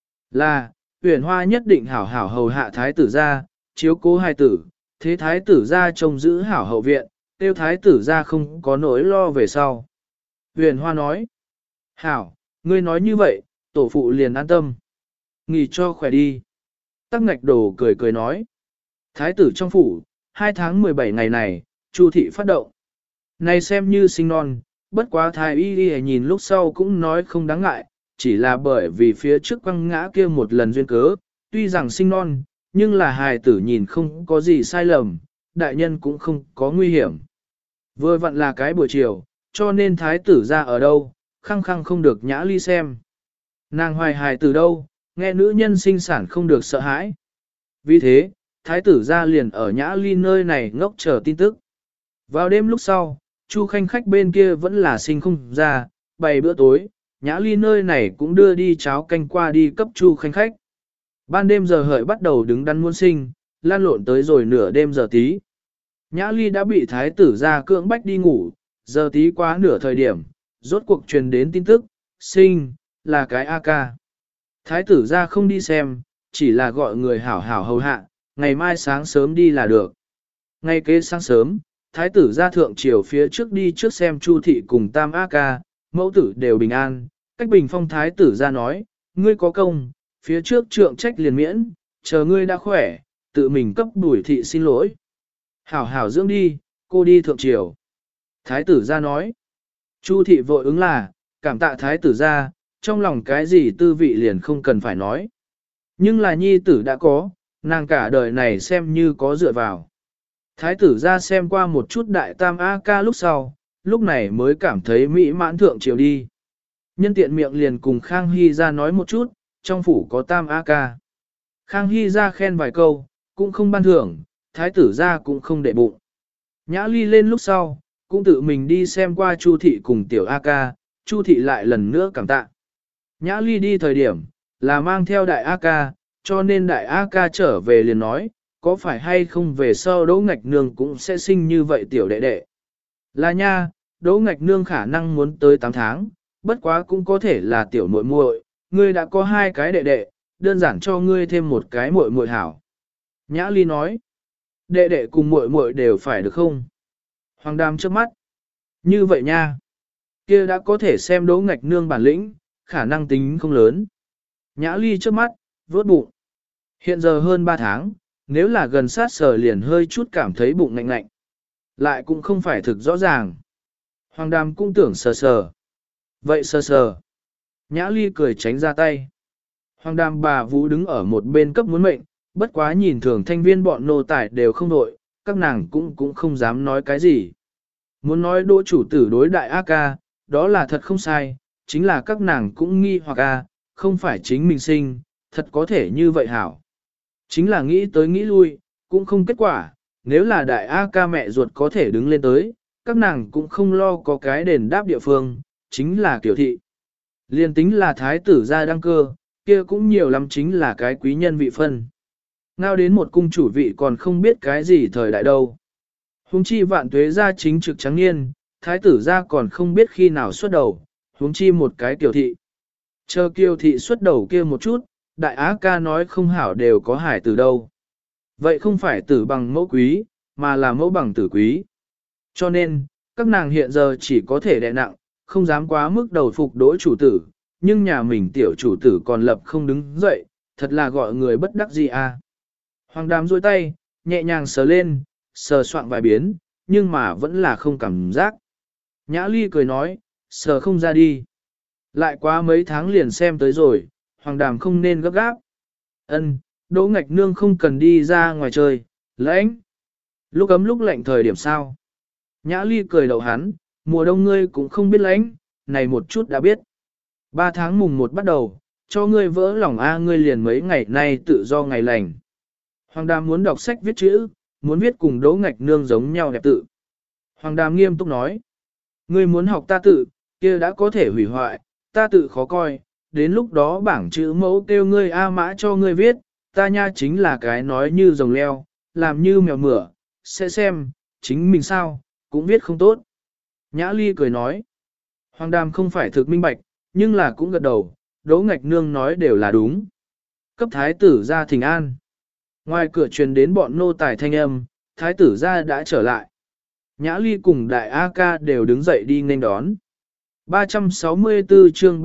Speaker 1: Là, Uyển Hoa nhất định hảo hảo hầu hạ thái tử gia, chiếu cố hai tử, thế thái tử gia trông giữ hảo hậu viện, tiêu thái tử gia không có nỗi lo về sau. Uyển Hoa nói. Hảo, ngươi nói như vậy, tổ phụ liền an tâm. Nghỉ cho khỏe đi. Tắc ngạch đồ cười cười nói. Thái tử trong phủ, 2 tháng 17 ngày này, Chu thị phát động. Này xem như sinh non, bất quá thái y đi nhìn lúc sau cũng nói không đáng ngại, chỉ là bởi vì phía trước quăng ngã kia một lần duyên cớ, tuy rằng sinh non, nhưng là hài tử nhìn không có gì sai lầm, đại nhân cũng không có nguy hiểm. Vừa vặn là cái buổi chiều, cho nên thái tử ra ở đâu, khăng khăng không được Nhã Ly xem. Nàng hoài hài từ đâu, nghe nữ nhân sinh sản không được sợ hãi. Vì thế, thái tử ra liền ở Nhã Ly nơi này ngốc chờ tin tức. Vào đêm lúc sau, Chu Khanh khách bên kia vẫn là sinh không ra, bày bữa tối, Nhã Ly nơi này cũng đưa đi cháo canh qua đi cấp Chu Khanh khách. Ban đêm giờ hợi bắt đầu đứng đắn muôn sinh, lan lộn tới rồi nửa đêm giờ tí. Nhã Ly đã bị thái tử ra cưỡng bách đi ngủ, giờ tí quá nửa thời điểm, rốt cuộc truyền đến tin tức, sinh, là cái A ca. Thái tử ra không đi xem, chỉ là gọi người hảo hảo hầu hạ, ngày mai sáng sớm đi là được. Ngay kế sáng sớm, thái tử ra thượng triều phía trước đi trước xem Chu thị cùng tam A ca, mẫu tử đều bình an, cách bình phong thái tử ra nói, ngươi có công, phía trước trượng trách liền miễn, chờ ngươi đã khỏe, tự mình cấp đuổi thị xin lỗi. Hảo hảo dưỡng đi, cô đi thượng triều. Thái tử ra nói, Chu thị vội ứng là, cảm tạ thái tử ra, trong lòng cái gì tư vị liền không cần phải nói. Nhưng là nhi tử đã có, nàng cả đời này xem như có dựa vào. Thái tử ra xem qua một chút đại tam A ca lúc sau, lúc này mới cảm thấy mỹ mãn thượng triều đi. Nhân tiện miệng liền cùng Khang Hy ra nói một chút, trong phủ có tam A ca. Khang Hy ra khen vài câu, cũng không ban thưởng, thái tử ra cũng không để bụng. Nhã Ly lên lúc sau, cũng tự mình đi xem qua Chu thị cùng tiểu A ca, Chu thị lại lần nữa cảm tạ. Nhã Ly đi thời điểm, là mang theo đại A ca, cho nên đại A ca trở về liền nói, có phải hay không về sau Đỗ Ngạch Nương cũng sẽ sinh như vậy tiểu đệ đệ. Là nha, Đỗ Ngạch Nương khả năng muốn tới 8 tháng, bất quá cũng có thể là tiểu muội muội, ngươi đã có 2 cái đệ đệ, đơn giản cho ngươi thêm một cái muội muội hảo. Nhã Ly nói, đệ đệ cùng muội muội đều phải được không? Hoàng Đàm trước mắt, như vậy nha, kia đã có thể xem Đỗ Ngạch Nương bản lĩnh, khả năng tính không lớn. Nhã Ly trước mắt, vớt bụng. Hiện giờ hơn 3 tháng, nếu là gần sát sờ liền hơi chút cảm thấy bụng ngạnh ngạnh. Lại cũng không phải thực rõ ràng. Hoàng Đàm cũng tưởng sờ sờ. Vậy sờ sờ. Nhã Ly cười tránh ra tay. Hoàng Đàm bà Vũ đứng ở một bên cấp muốn mệnh, bất quá nhìn thường thanh viên bọn nô tài đều không đội, các nàng cũng không dám nói cái gì. Muốn nói đỗ chủ tử đối đại A ca, đó là thật không sai, chính là các nàng cũng nghi hoặc A, không phải chính mình sinh, thật có thể như vậy hảo. Chính là nghĩ tới nghĩ lui, cũng không kết quả, nếu là đại A ca mẹ ruột có thể đứng lên tới, các nàng cũng không lo có cái đền đáp địa phương, chính là kiểu thị. Liên tính là thái tử gia đăng cơ, kia cũng nhiều lắm chính là cái quý nhân vị phân. Ngao đến một cung chủ vị còn không biết cái gì thời đại đâu. Huống chi vạn tuế gia chính trực trắng niên, thái tử gia còn không biết khi nào xuất đầu, huống chi một cái tiểu thị. Chờ kiều thị xuất đầu kia một chút, đại á ca nói không hảo đều có hải từ đâu. Vậy không phải tử bằng mẫu quý, mà là mẫu bằng tử quý. Cho nên, các nàng hiện giờ chỉ có thể đè nặng, không dám quá mức đầu phục đỗ chủ tử, nhưng nhà mình tiểu chủ tử còn lập không đứng dậy, thật là gọi người bất đắc dĩ à. Hoàng Đàm duỗi tay, nhẹ nhàng sờ lên, sờ soạn vài biến, nhưng mà vẫn là không cảm giác. Nhã Ly cười nói, sờ không ra đi. Lại quá mấy tháng liền xem tới rồi, Hoàng Đàm không nên gấp gáp. Ân, Đỗ Ngạch Nương không cần đi ra ngoài chơi, lạnh. Lúc ấm lúc lạnh thời điểm sao? Nhã Ly cười đậu hắn, mùa đông ngươi cũng không biết lạnh, này một chút đã biết. 3 tháng mùng 1 bắt đầu, cho ngươi vỡ lòng a ngươi liền mấy ngày nay tự do ngày lành. Hoàng Đàm muốn đọc sách viết chữ, muốn viết cùng Đỗ Ngạch Nương giống nhau đẹp tự. Hoàng Đàm nghiêm túc nói, ngươi muốn học ta tự, kia đã có thể hủy hoại, ta tự khó coi, đến lúc đó bảng chữ mẫu kêu ngươi A mã cho ngươi viết, ta nha chính là cái nói như rồng leo, làm như mèo mửa, sẽ xem, chính mình sao, cũng viết không tốt. Nhã Ly cười nói, Hoàng Đàm không phải thực minh bạch, nhưng là cũng gật đầu, Đỗ Ngạch Nương nói đều là đúng. Cấp thái tử ra thỉnh an. Ngoài cửa truyền đến bọn nô tài thanh âm, thái tử ra đã trở lại. Nhã Ly cùng đại A ca đều đứng dậy đi nghênh đón. 364 chương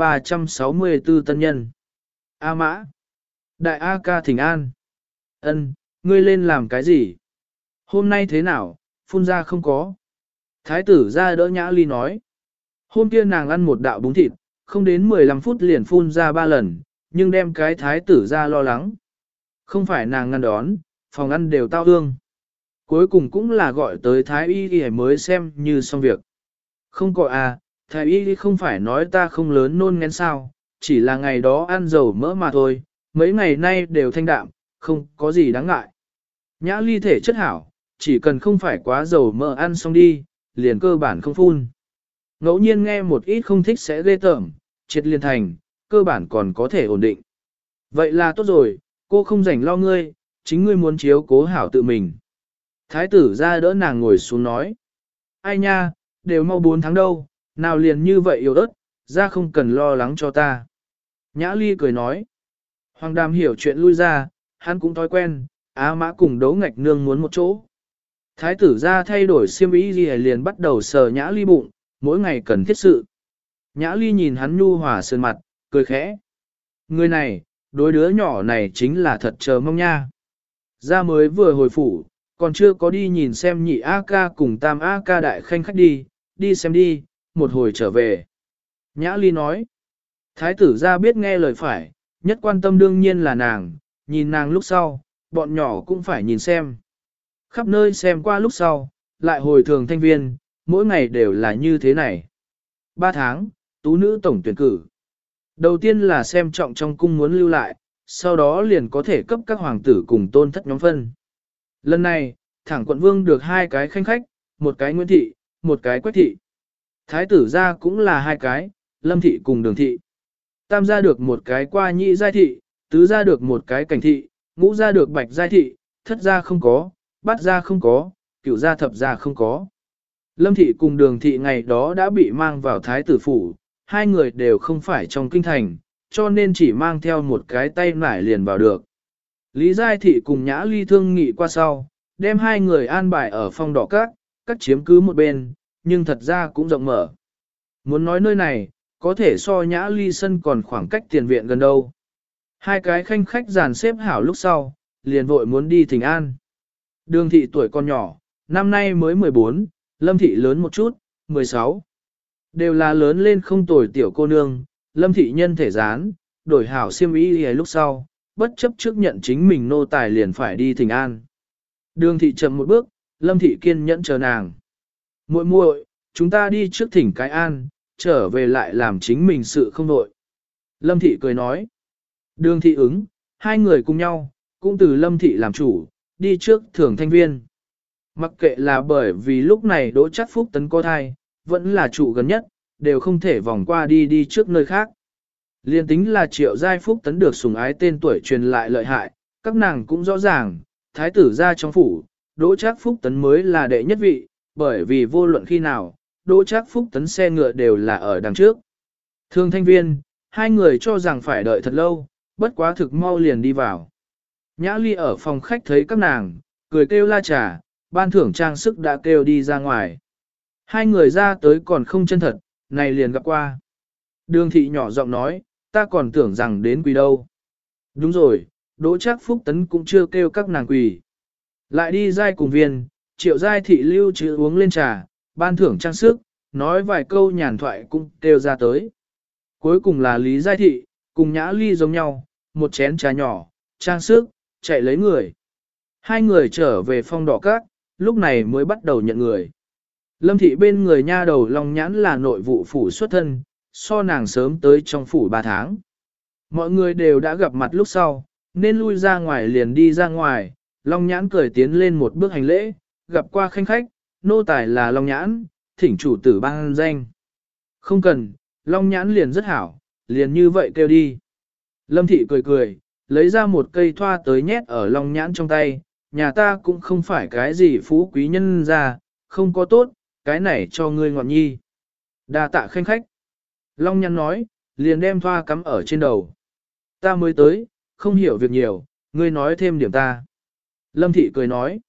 Speaker 1: 364 tân nhân. A Mã. Đại A ca thỉnh an. Ân, ngươi lên làm cái gì? Hôm nay thế nào, phun ra không có. Thái tử ra đỡ Nhã Ly nói. Hôm kia nàng ăn một đạo bún thịt, không đến 15 phút liền phun ra 3 lần, nhưng đem cái thái tử ra lo lắng. Không phải nàng ngăn đón, phòng ăn đều tao hương. Cuối cùng cũng là gọi tới thái y y mới xem như xong việc. Không có à, thái y không phải nói ta không lớn nôn ngén sao, chỉ là ngày đó ăn dầu mỡ mà thôi, mấy ngày nay đều thanh đạm, không có gì đáng ngại. Nhã Ly thể chất hảo, chỉ cần không phải quá dầu mỡ ăn xong đi, liền cơ bản không phun. Ngẫu nhiên nghe một ít không thích sẽ ghê tởm, triệt liền thành, cơ bản còn có thể ổn định. Vậy là tốt rồi, cô không rảnh lo ngươi, chính ngươi muốn chiếu cố hảo tự mình. Thái tử ra đỡ nàng ngồi xuống nói. Ai nha, đều mau 4 tháng đâu, nào liền như vậy yếu ớt, ra không cần lo lắng cho ta. Nhã Ly cười nói. Hoàng Đàm hiểu chuyện lui ra, hắn cũng thói quen, Á Mã cùng Đỗ Ngạch Nương muốn một chỗ. Thái tử ra thay đổi xiêm y liền bắt đầu sờ Nhã Ly bụng, mỗi ngày cần thiết sự. Nhã Ly nhìn hắn nhu hòa sơn mặt, cười khẽ. Người này, đối đứa nhỏ này chính là thật chờ mong nha. Ra mới vừa hồi phủ, còn chưa có đi nhìn xem nhị A ca cùng tam A ca đại khanh khách đi xem đi, một hồi trở về. Nhã Ly nói. Thái tử ra biết nghe lời phải, nhất quan tâm đương nhiên là nàng, nhìn nàng lúc sau, bọn nhỏ cũng phải nhìn xem. Khắp nơi xem qua lúc sau, lại hồi thường thanh viên, mỗi ngày đều là như thế này. 3 tháng, tú nữ tổng tuyển cử. Đầu tiên là xem trọng trong cung muốn lưu lại, sau đó liền có thể cấp các hoàng tử cùng tôn thất nhóm phân. Lần này, thẳng quận vương được 2 cái khanh khách, một cái Nguyễn Thị, một cái Quách Thị. Thái tử gia cũng là 2 cái, Lâm Thị cùng Đường Thị. Tam gia được một cái Qua Nhị Giai Thị, tứ gia được một cái Cảnh Thị, ngũ gia được Bạch Giai Thị, thất gia không có, bát gia không có, cửu gia thập gia không có. Lâm Thị cùng Đường Thị ngày đó đã bị mang vào Thái tử phủ, 2 người đều không phải trong kinh thành, cho nên chỉ mang theo một cái tay nải liền vào được. Lý Giai Thị cùng Nhã Ly thương nghị qua sau, đem 2 người an bài ở phong đỏ các chiếm cứ một bên, nhưng thật ra cũng rộng mở. Muốn nói nơi này, có thể so Nhã Ly sân còn khoảng cách tiền viện gần đâu. 2 cái khanh khách dàn xếp hảo lúc sau, liền vội muốn đi thỉnh an. Đường Thị tuổi còn nhỏ, năm nay mới 14, Lâm Thị lớn một chút, 16. Đều là lớn lên không tồi tiểu cô nương, Lâm Thị nhân thể gián, đổi hảo xiêm y lúc sau, bất chấp trước nhận chính mình nô tài liền phải đi thỉnh an. Đường Thị chậm một bước, Lâm Thị kiên nhẫn chờ nàng. Muội muội, chúng ta đi trước thỉnh cái an, trở về lại làm chính mình sự không nội. Lâm Thị cười nói. Đường Thị ứng, 2 người cùng nhau, cũng từ Lâm Thị làm chủ, đi trước thưởng thanh viên. Mặc kệ là bởi vì lúc này Đỗ Trác Phúc Tấn có thai, vẫn là trụ gần nhất, đều không thể vòng qua đi trước nơi khác. Liên tính là Triệu Giai Phúc Tấn được sủng ái tên tuổi truyền lại lợi hại, các nàng cũng rõ ràng, thái tử ra trong phủ, Đỗ Trác Phúc Tấn mới là đệ nhất vị, bởi vì vô luận khi nào, Đỗ Trác Phúc Tấn xe ngựa đều là ở đằng trước. Thương thanh viên, 2 người cho rằng phải đợi thật lâu, bất quá thực mau liền đi vào. Nhã Ly ở phòng khách thấy các nàng, cười kêu la trà, ban thưởng trang sức đã kêu đi ra ngoài. 2 người ra tới còn không chân thật, này liền gặp qua. Đường Thị nhỏ giọng nói, ta còn tưởng rằng đến quỳ đâu. Đúng rồi, Đỗ Trác Phúc Tấn cũng chưa kêu các nàng quỳ. Lại đi giai cùng viên, Triệu Giai Thị lưu trữ uống lên trà, ban thưởng trang sức, nói vài câu nhàn thoại cũng kêu ra tới. Cuối cùng là Lý Giai Thị, cùng Nhã Ly giống nhau, một chén trà nhỏ, trang sức, chạy lấy người. 2 người trở về phong đỏ các, lúc này mới bắt đầu nhận người. Lâm Thị bên người nha đầu Long Nhãn là nội vụ phủ xuất thân, so nàng sớm tới trong phủ 3 tháng. Mọi người đều đã gặp mặt lúc sau, nên lui ra ngoài liền đi ra ngoài, Long Nhãn cười tiến lên một bước hành lễ, gặp qua khanh khách, nô tài là Long Nhãn, thỉnh chủ tử ban danh. Không cần, Long Nhãn liền rất hảo, liền như vậy kêu đi. Lâm Thị cười cười, lấy ra một cây thoa tới nhét ở Long Nhãn trong tay, nhà ta cũng không phải cái gì phú quý nhân ra, không có tốt, cái này cho ngươi ngọn nhi. Đa tạ khanh khách. Long Nhãn nói, liền đem thoa cắm ở trên đầu. Ta mới tới, không hiểu việc nhiều, ngươi nói thêm điểm ta. Lâm thị cười nói,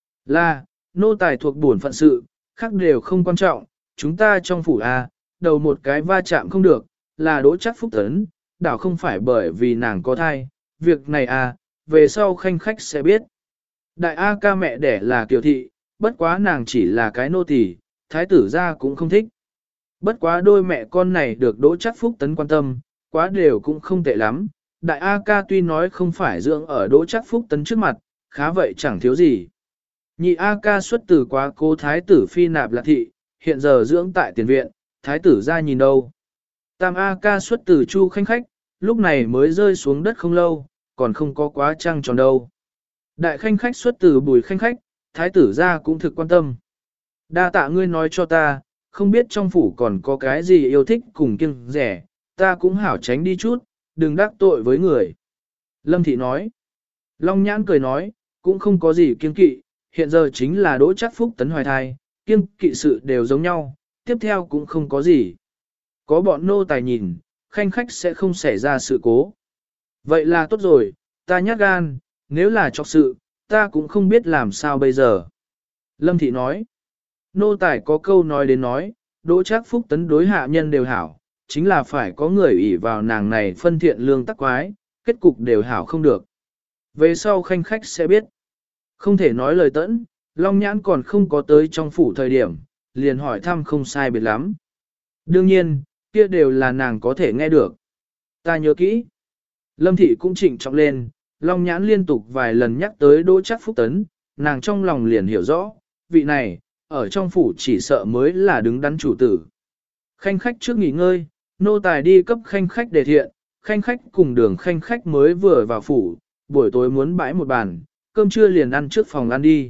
Speaker 1: là, nô tài thuộc bổn phận sự, khác đều không quan trọng, chúng ta trong phủ đầu một cái va chạm không được, là Đỗ Trác Phúc Tấn, đảo không phải bởi vì nàng có thai, việc này về sau khanh khách sẽ biết. Đại A ca mẹ đẻ là Kiều thị, bất quá nàng chỉ là cái nô tỳ, thái tử gia cũng không thích. Bất quá đôi mẹ con này được Đỗ Trác Phúc Tấn quan tâm, quá đều cũng không tệ lắm. Đại A ca tuy nói không phải dưỡng ở Đỗ Trác Phúc Tấn trước mặt, khá vậy chẳng thiếu gì. Nhị A ca xuất từ quá cố thái tử phi nạp lạc thị, hiện giờ dưỡng tại tiền viện, thái tử gia nhìn đâu. Tam A ca xuất từ chu khanh khách, lúc này mới rơi xuống đất không lâu, còn không có quá trăng tròn đâu. Đại khanh khách xuất từ bùi khanh khách, thái tử gia cũng thực quan tâm. Đa tạ ngươi nói cho ta, không biết trong phủ còn có cái gì yêu thích cùng kiêng rẻ, ta cũng hảo tránh đi chút, đừng đắc tội với người. Lâm thị nói. Long nhãn cười nói, cũng không có gì kiêng kỵ, hiện giờ chính là Đỗ Trác Phúc Tấn hoài thai, kiêng kỵ sự đều giống nhau, tiếp theo cũng không có gì. Có bọn nô tài nhìn, khanh khách sẽ không xảy ra sự cố. Vậy là tốt rồi, ta nhát gan, nếu là chọc sự, ta cũng không biết làm sao bây giờ. Lâm thị nói, nô tài có câu nói đến nói, Đỗ Trác Phúc Tấn đối hạ nhân đều hảo, chính là phải có người ỷ vào nàng này phân thiện lương tắc quái, kết cục đều hảo không được. Về sau khanh khách sẽ biết. Không thể nói lời tẫn, Long Nhãn còn không có tới trong phủ thời điểm, liền hỏi thăm không sai biệt lắm. Đương nhiên, kia đều là nàng có thể nghe được. Ta nhớ kỹ. Lâm thị cũng trịnh trọng lên, Long Nhãn liên tục vài lần nhắc tới Đỗ Trác Phúc Tấn, nàng trong lòng liền hiểu rõ, vị này, ở trong phủ chỉ sợ mới là đứng đắn chủ tử. Khanh khách trước nghỉ ngơi, nô tài đi cấp khanh khách đề thiện, khanh khách cùng đường khanh khách mới vừa vào phủ, buổi tối muốn bãi một bàn, cơm trưa liền ăn trước phòng ăn đi.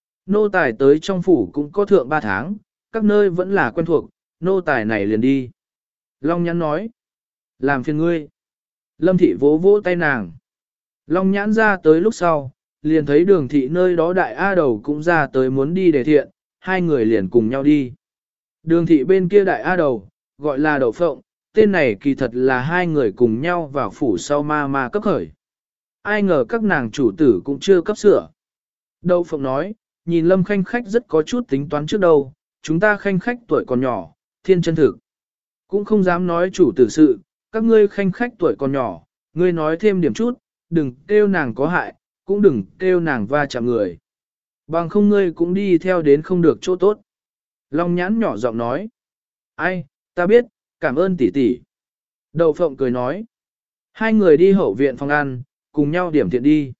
Speaker 1: Nô tài tới trong phủ cũng có thượng 3 tháng, các nơi vẫn là quen thuộc, nô tài này liền đi. Long Nhãn nói, làm phiền ngươi. Lâm thị vỗ vỗ tay nàng. Long Nhãn ra tới lúc sau, liền thấy đường thị nơi đó đại A đầu cũng ra tới muốn đi đề thiện, hai người liền cùng nhau đi. Đường thị bên kia đại A đầu, gọi là Đậu Phộng, tên này kỳ thật là hai người cùng nhau vào phủ sau ma cấp khởi. Ai ngờ các nàng chủ tử cũng chưa cấp sửa. Đậu Phộng nói, nhìn Lâm khanh khách rất có chút tính toán trước đâu, chúng ta khanh khách tuổi còn nhỏ, thiên chân thực. Cũng không dám nói chủ tử sự, các ngươi khanh khách tuổi còn nhỏ, ngươi nói thêm điểm chút, đừng kêu nàng có hại, cũng đừng kêu nàng va chạm người. Bằng không ngươi cũng đi theo đến không được chỗ tốt. Long Nhãn nhỏ giọng nói. Ai, ta biết, cảm ơn tỷ tỷ. Đậu Phộng cười nói. Hai người đi hậu viện phòng ăn, cùng nhau điểm thiện đi.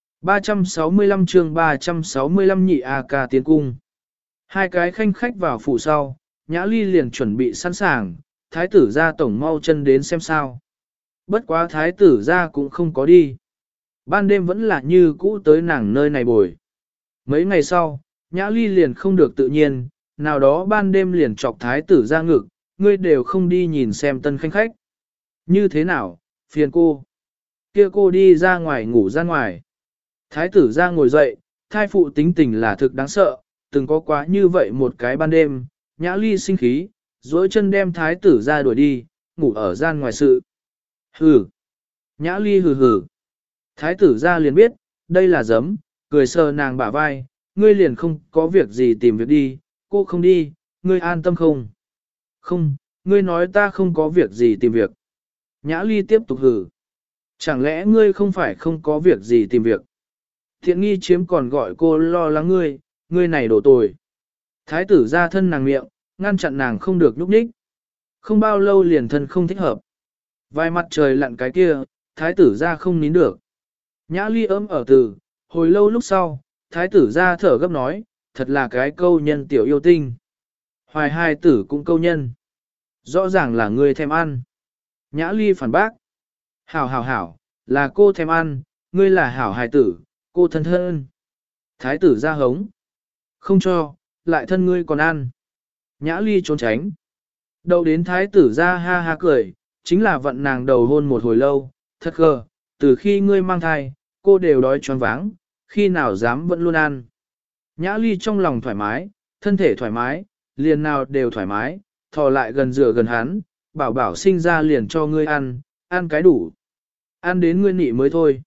Speaker 1: 365 chương 365 nhị A ca tiến cung. Hai cái khanh khách vào phủ sau, Nhã Ly liền chuẩn bị sẵn sàng, thái tử gia tổng mau chân đến xem sao. Bất quá thái tử gia cũng không có đi. Ban đêm vẫn là như cũ tới nàng nơi này bồi. Mấy ngày sau, Nhã Ly liền không được tự nhiên, nào đó ban đêm liền chọc thái tử gia ngực, ngươi đều không đi nhìn xem tân khanh khách. Như thế nào, phiền cô. Kia cô đi ra ngoài ngủ ra ngoài. Thái tử gia ngồi dậy, thai phụ tính tình là thực đáng sợ, từng có quá như vậy một cái ban đêm, Nhã Ly sinh khí, dối chân đem thái tử gia đuổi đi, ngủ ở gian ngoài sự. Hừ. Nhã Ly hừ hừ. Thái tử gia liền biết, đây là giấm, cười sờ nàng bả vai, ngươi liền không có việc gì tìm việc đi, cô không đi, ngươi an tâm không? Không, ngươi nói ta không có việc gì tìm việc. Nhã Ly tiếp tục hừ. Chẳng lẽ ngươi không phải không có việc gì tìm việc? Thiện nghi chiếm còn gọi cô lo lắng ngươi, ngươi này đổ tồi. Thái tử ra thân nàng miệng, ngăn chặn nàng không được nhúc nhích. Không bao lâu liền thân không thích hợp. Vài mặt trời lặn cái kia, thái tử ra không nín được. Nhã Ly ấm ở từ, hồi lâu lúc sau, thái tử ra thở gấp nói, thật là cái câu nhân tiểu yêu tinh. Hoài hai tử cũng câu nhân. Rõ ràng là ngươi thèm ăn. Nhã Ly phản bác. Hảo hảo hảo, là cô thèm ăn, ngươi là hảo hài tử, cô thân thân. Thái tử ra hống. Không cho, lại thân ngươi còn ăn. Nhã Ly trốn tránh. Đậu đến thái tử ra ha ha cười, chính là vận nàng đầu hôn một hồi lâu, thật gờ, từ khi ngươi mang thai, cô đều đói choáng váng, khi nào dám vẫn luôn ăn. Nhã Ly trong lòng thoải mái, thân thể thoải mái, liền nào đều thoải mái, thò lại gần rửa gần hắn, bảo bảo sinh ra liền cho ngươi ăn, ăn cái đủ. Ăn đến ngươi nị mới thôi.